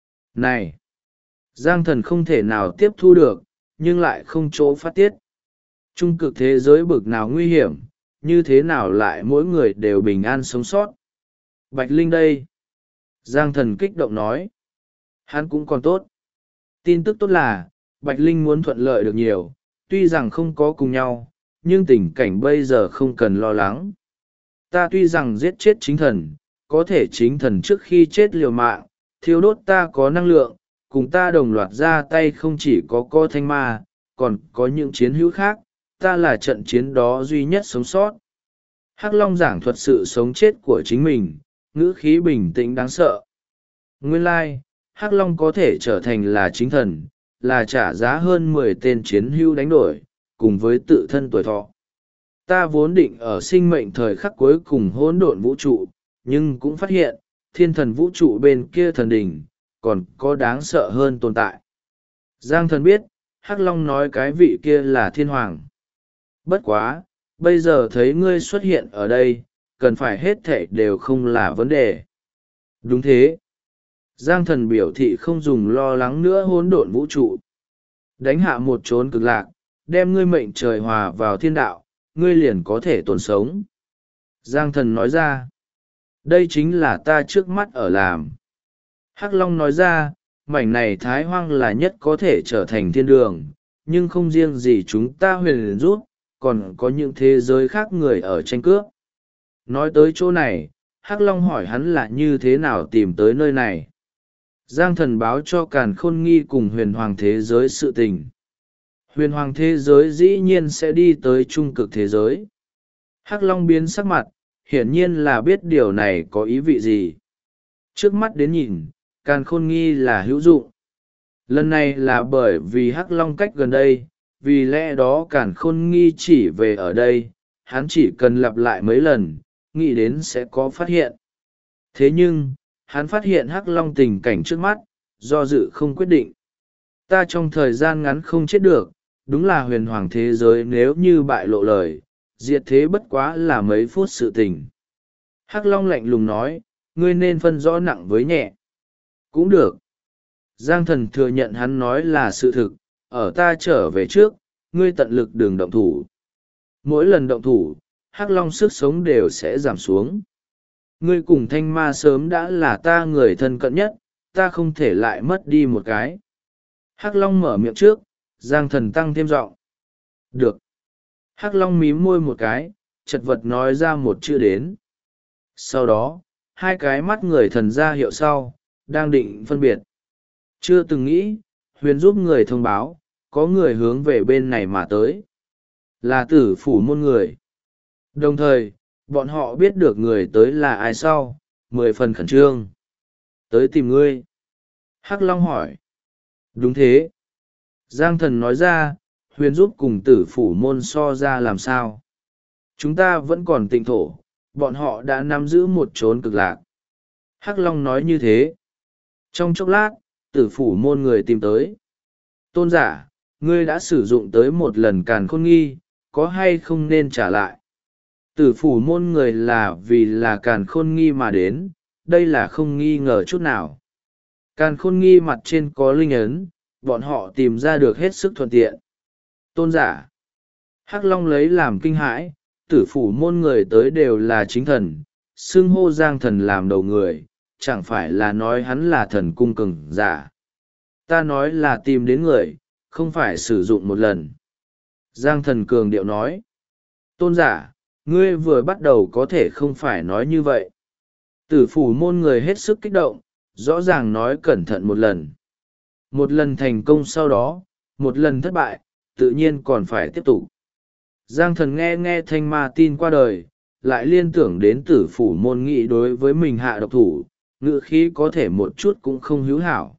Này! Giang Thần không thể nào tiếp thu được, nhưng lại không chỗ phát tiết. Trung cực thế giới bực nào nguy hiểm, như thế nào lại mỗi người đều bình an sống sót. Bạch Linh đây! Giang Thần kích động nói. Hắn cũng còn tốt. Tin tức tốt là, Bạch Linh muốn thuận lợi được nhiều, tuy rằng không có cùng nhau, nhưng tình cảnh bây giờ không cần lo lắng. Ta tuy rằng giết chết chính thần, có thể chính thần trước khi chết liều mạng, thiêu đốt ta có năng lượng, cùng ta đồng loạt ra tay không chỉ có thanh ma, còn có những chiến hữu khác, ta là trận chiến đó duy nhất sống sót. Hắc Long giảng thuật sự sống chết của chính mình, ngữ khí bình tĩnh đáng sợ. Nguyên lai, Hắc Long có thể trở thành là chính thần, là trả giá hơn 10 tên chiến hữu đánh đổi, cùng với tự thân tuổi thọ. Ta vốn định ở sinh mệnh thời khắc cuối cùng hỗn độn vũ trụ, nhưng cũng phát hiện, thiên thần vũ trụ bên kia thần đỉnh, còn có đáng sợ hơn tồn tại. Giang Thần biết, Hắc Long nói cái vị kia là thiên hoàng. Bất quá, bây giờ thấy ngươi xuất hiện ở đây, cần phải hết thảy đều không là vấn đề. Đúng thế. Giang Thần biểu thị không dùng lo lắng nữa hỗn độn vũ trụ. Đánh hạ một chốn cực lạc, đem ngươi mệnh trời hòa vào thiên đạo, ngươi liền có thể tồn sống. Giang Thần nói ra. Đây chính là ta trước mắt ở làm. Hắc Long nói ra, mảnh này Thái Hoang là nhất có thể trở thành thiên đường, nhưng không riêng gì chúng ta huyền rút, còn có những thế giới khác người ở tranh cướp. Nói tới chỗ này, Hắc Long hỏi hắn là như thế nào tìm tới nơi này. Giang Thần báo cho Càn Khôn Nghi cùng huyền hoàng thế giới sự tình. Huyền hoàng thế giới dĩ nhiên sẽ đi tới trung cực thế giới. Hắc Long biến sắc mặt, hiển nhiên là biết điều này có ý vị gì. Trước mắt đến nhìn, Càn Khôn Nghi là hữu dụng. Lần này là bởi vì Hắc Long cách gần đây, vì lẽ đó Càn Khôn Nghi chỉ về ở đây, hắn chỉ cần lặp lại mấy lần, nghĩ đến sẽ có phát hiện. Thế nhưng, hắn phát hiện Hắc Long tình cảnh trước mắt, do dự không quyết định. Ta trong thời gian ngắn không chết được, đúng là huyền hoàng thế giới nếu như bại lộ lời, diệt thế bất quá là mấy phút sự tình. Hắc Long lạnh lùng nói, ngươi nên phân rõ nặng với nhẹ. Cũng được. Giang Thần thừa nhận hắn nói là sự thực, ở ta trở về trước, ngươi tận lực đừng động thủ. Mỗi lần động thủ, Hắc Long sức sống đều sẽ giảm xuống. Ngươi cùng thanh ma sớm đã là ta người thân cận nhất, ta không thể lại mất đi một cái. Hắc Long mở miệng trước, Giang Thần tăng thêm giọng. Được. Hắc Long mím môi một cái, chật vật nói ra một chữ đến. Sau đó, hai cái mắt người thần ra hiệu sau, đang định phân biệt. Chưa từng nghĩ, huyền giúp người thông báo, có người hướng về bên này mà tới. Là Tử Phủ môn người. Đồng thời, bọn họ biết được người tới là ai sau, 10 phần khẩn trương. Tới tìm ngươi. Hắc Long hỏi. Đúng thế. Giang Thần nói ra, huyền giúp cùng Tử Phủ môn so ra làm sao. Chúng ta vẫn còn tịnh thổ, bọn họ đã nắm giữ một chốn cực lạc. Hắc Long nói như thế. Trong chốc lát, Tử Phủ môn người tìm tới. Tôn giả, ngươi đã sử dụng tới một lần Càn Khôn Nghi, có hay không nên trả lại? Tử Phủ môn người là vì là Càn Khôn Nghi mà đến, đây là không nghi ngờ chút nào. Càn Khôn Nghi mặt trên có linh ấn, bọn họ tìm ra được hết sức thuận tiện. Tôn giả. Hắc Long lấy làm kinh hãi, Tử Phủ môn người tới đều là chính thần, xưng hô Giang Thần làm đầu người, chẳng phải là nói hắn là thần cung cường giả. Ta nói là tìm đến người, không phải sử dụng một lần. Giang Thần cường điệu nói. Tôn giả, ngươi vừa bắt đầu có thể không phải nói như vậy. Tử Phủ môn người hết sức kích động, rõ ràng nói cẩn thận một lần. Một lần thành công sau đó, một lần thất bại, tự nhiên còn phải tiếp tục. Giang Thần nghe thanh ma tin qua đời, lại liên tưởng đến tử phủ môn nghị đối với mình hạ độc thủ, ngự khí có thể một chút cũng không hữu hảo.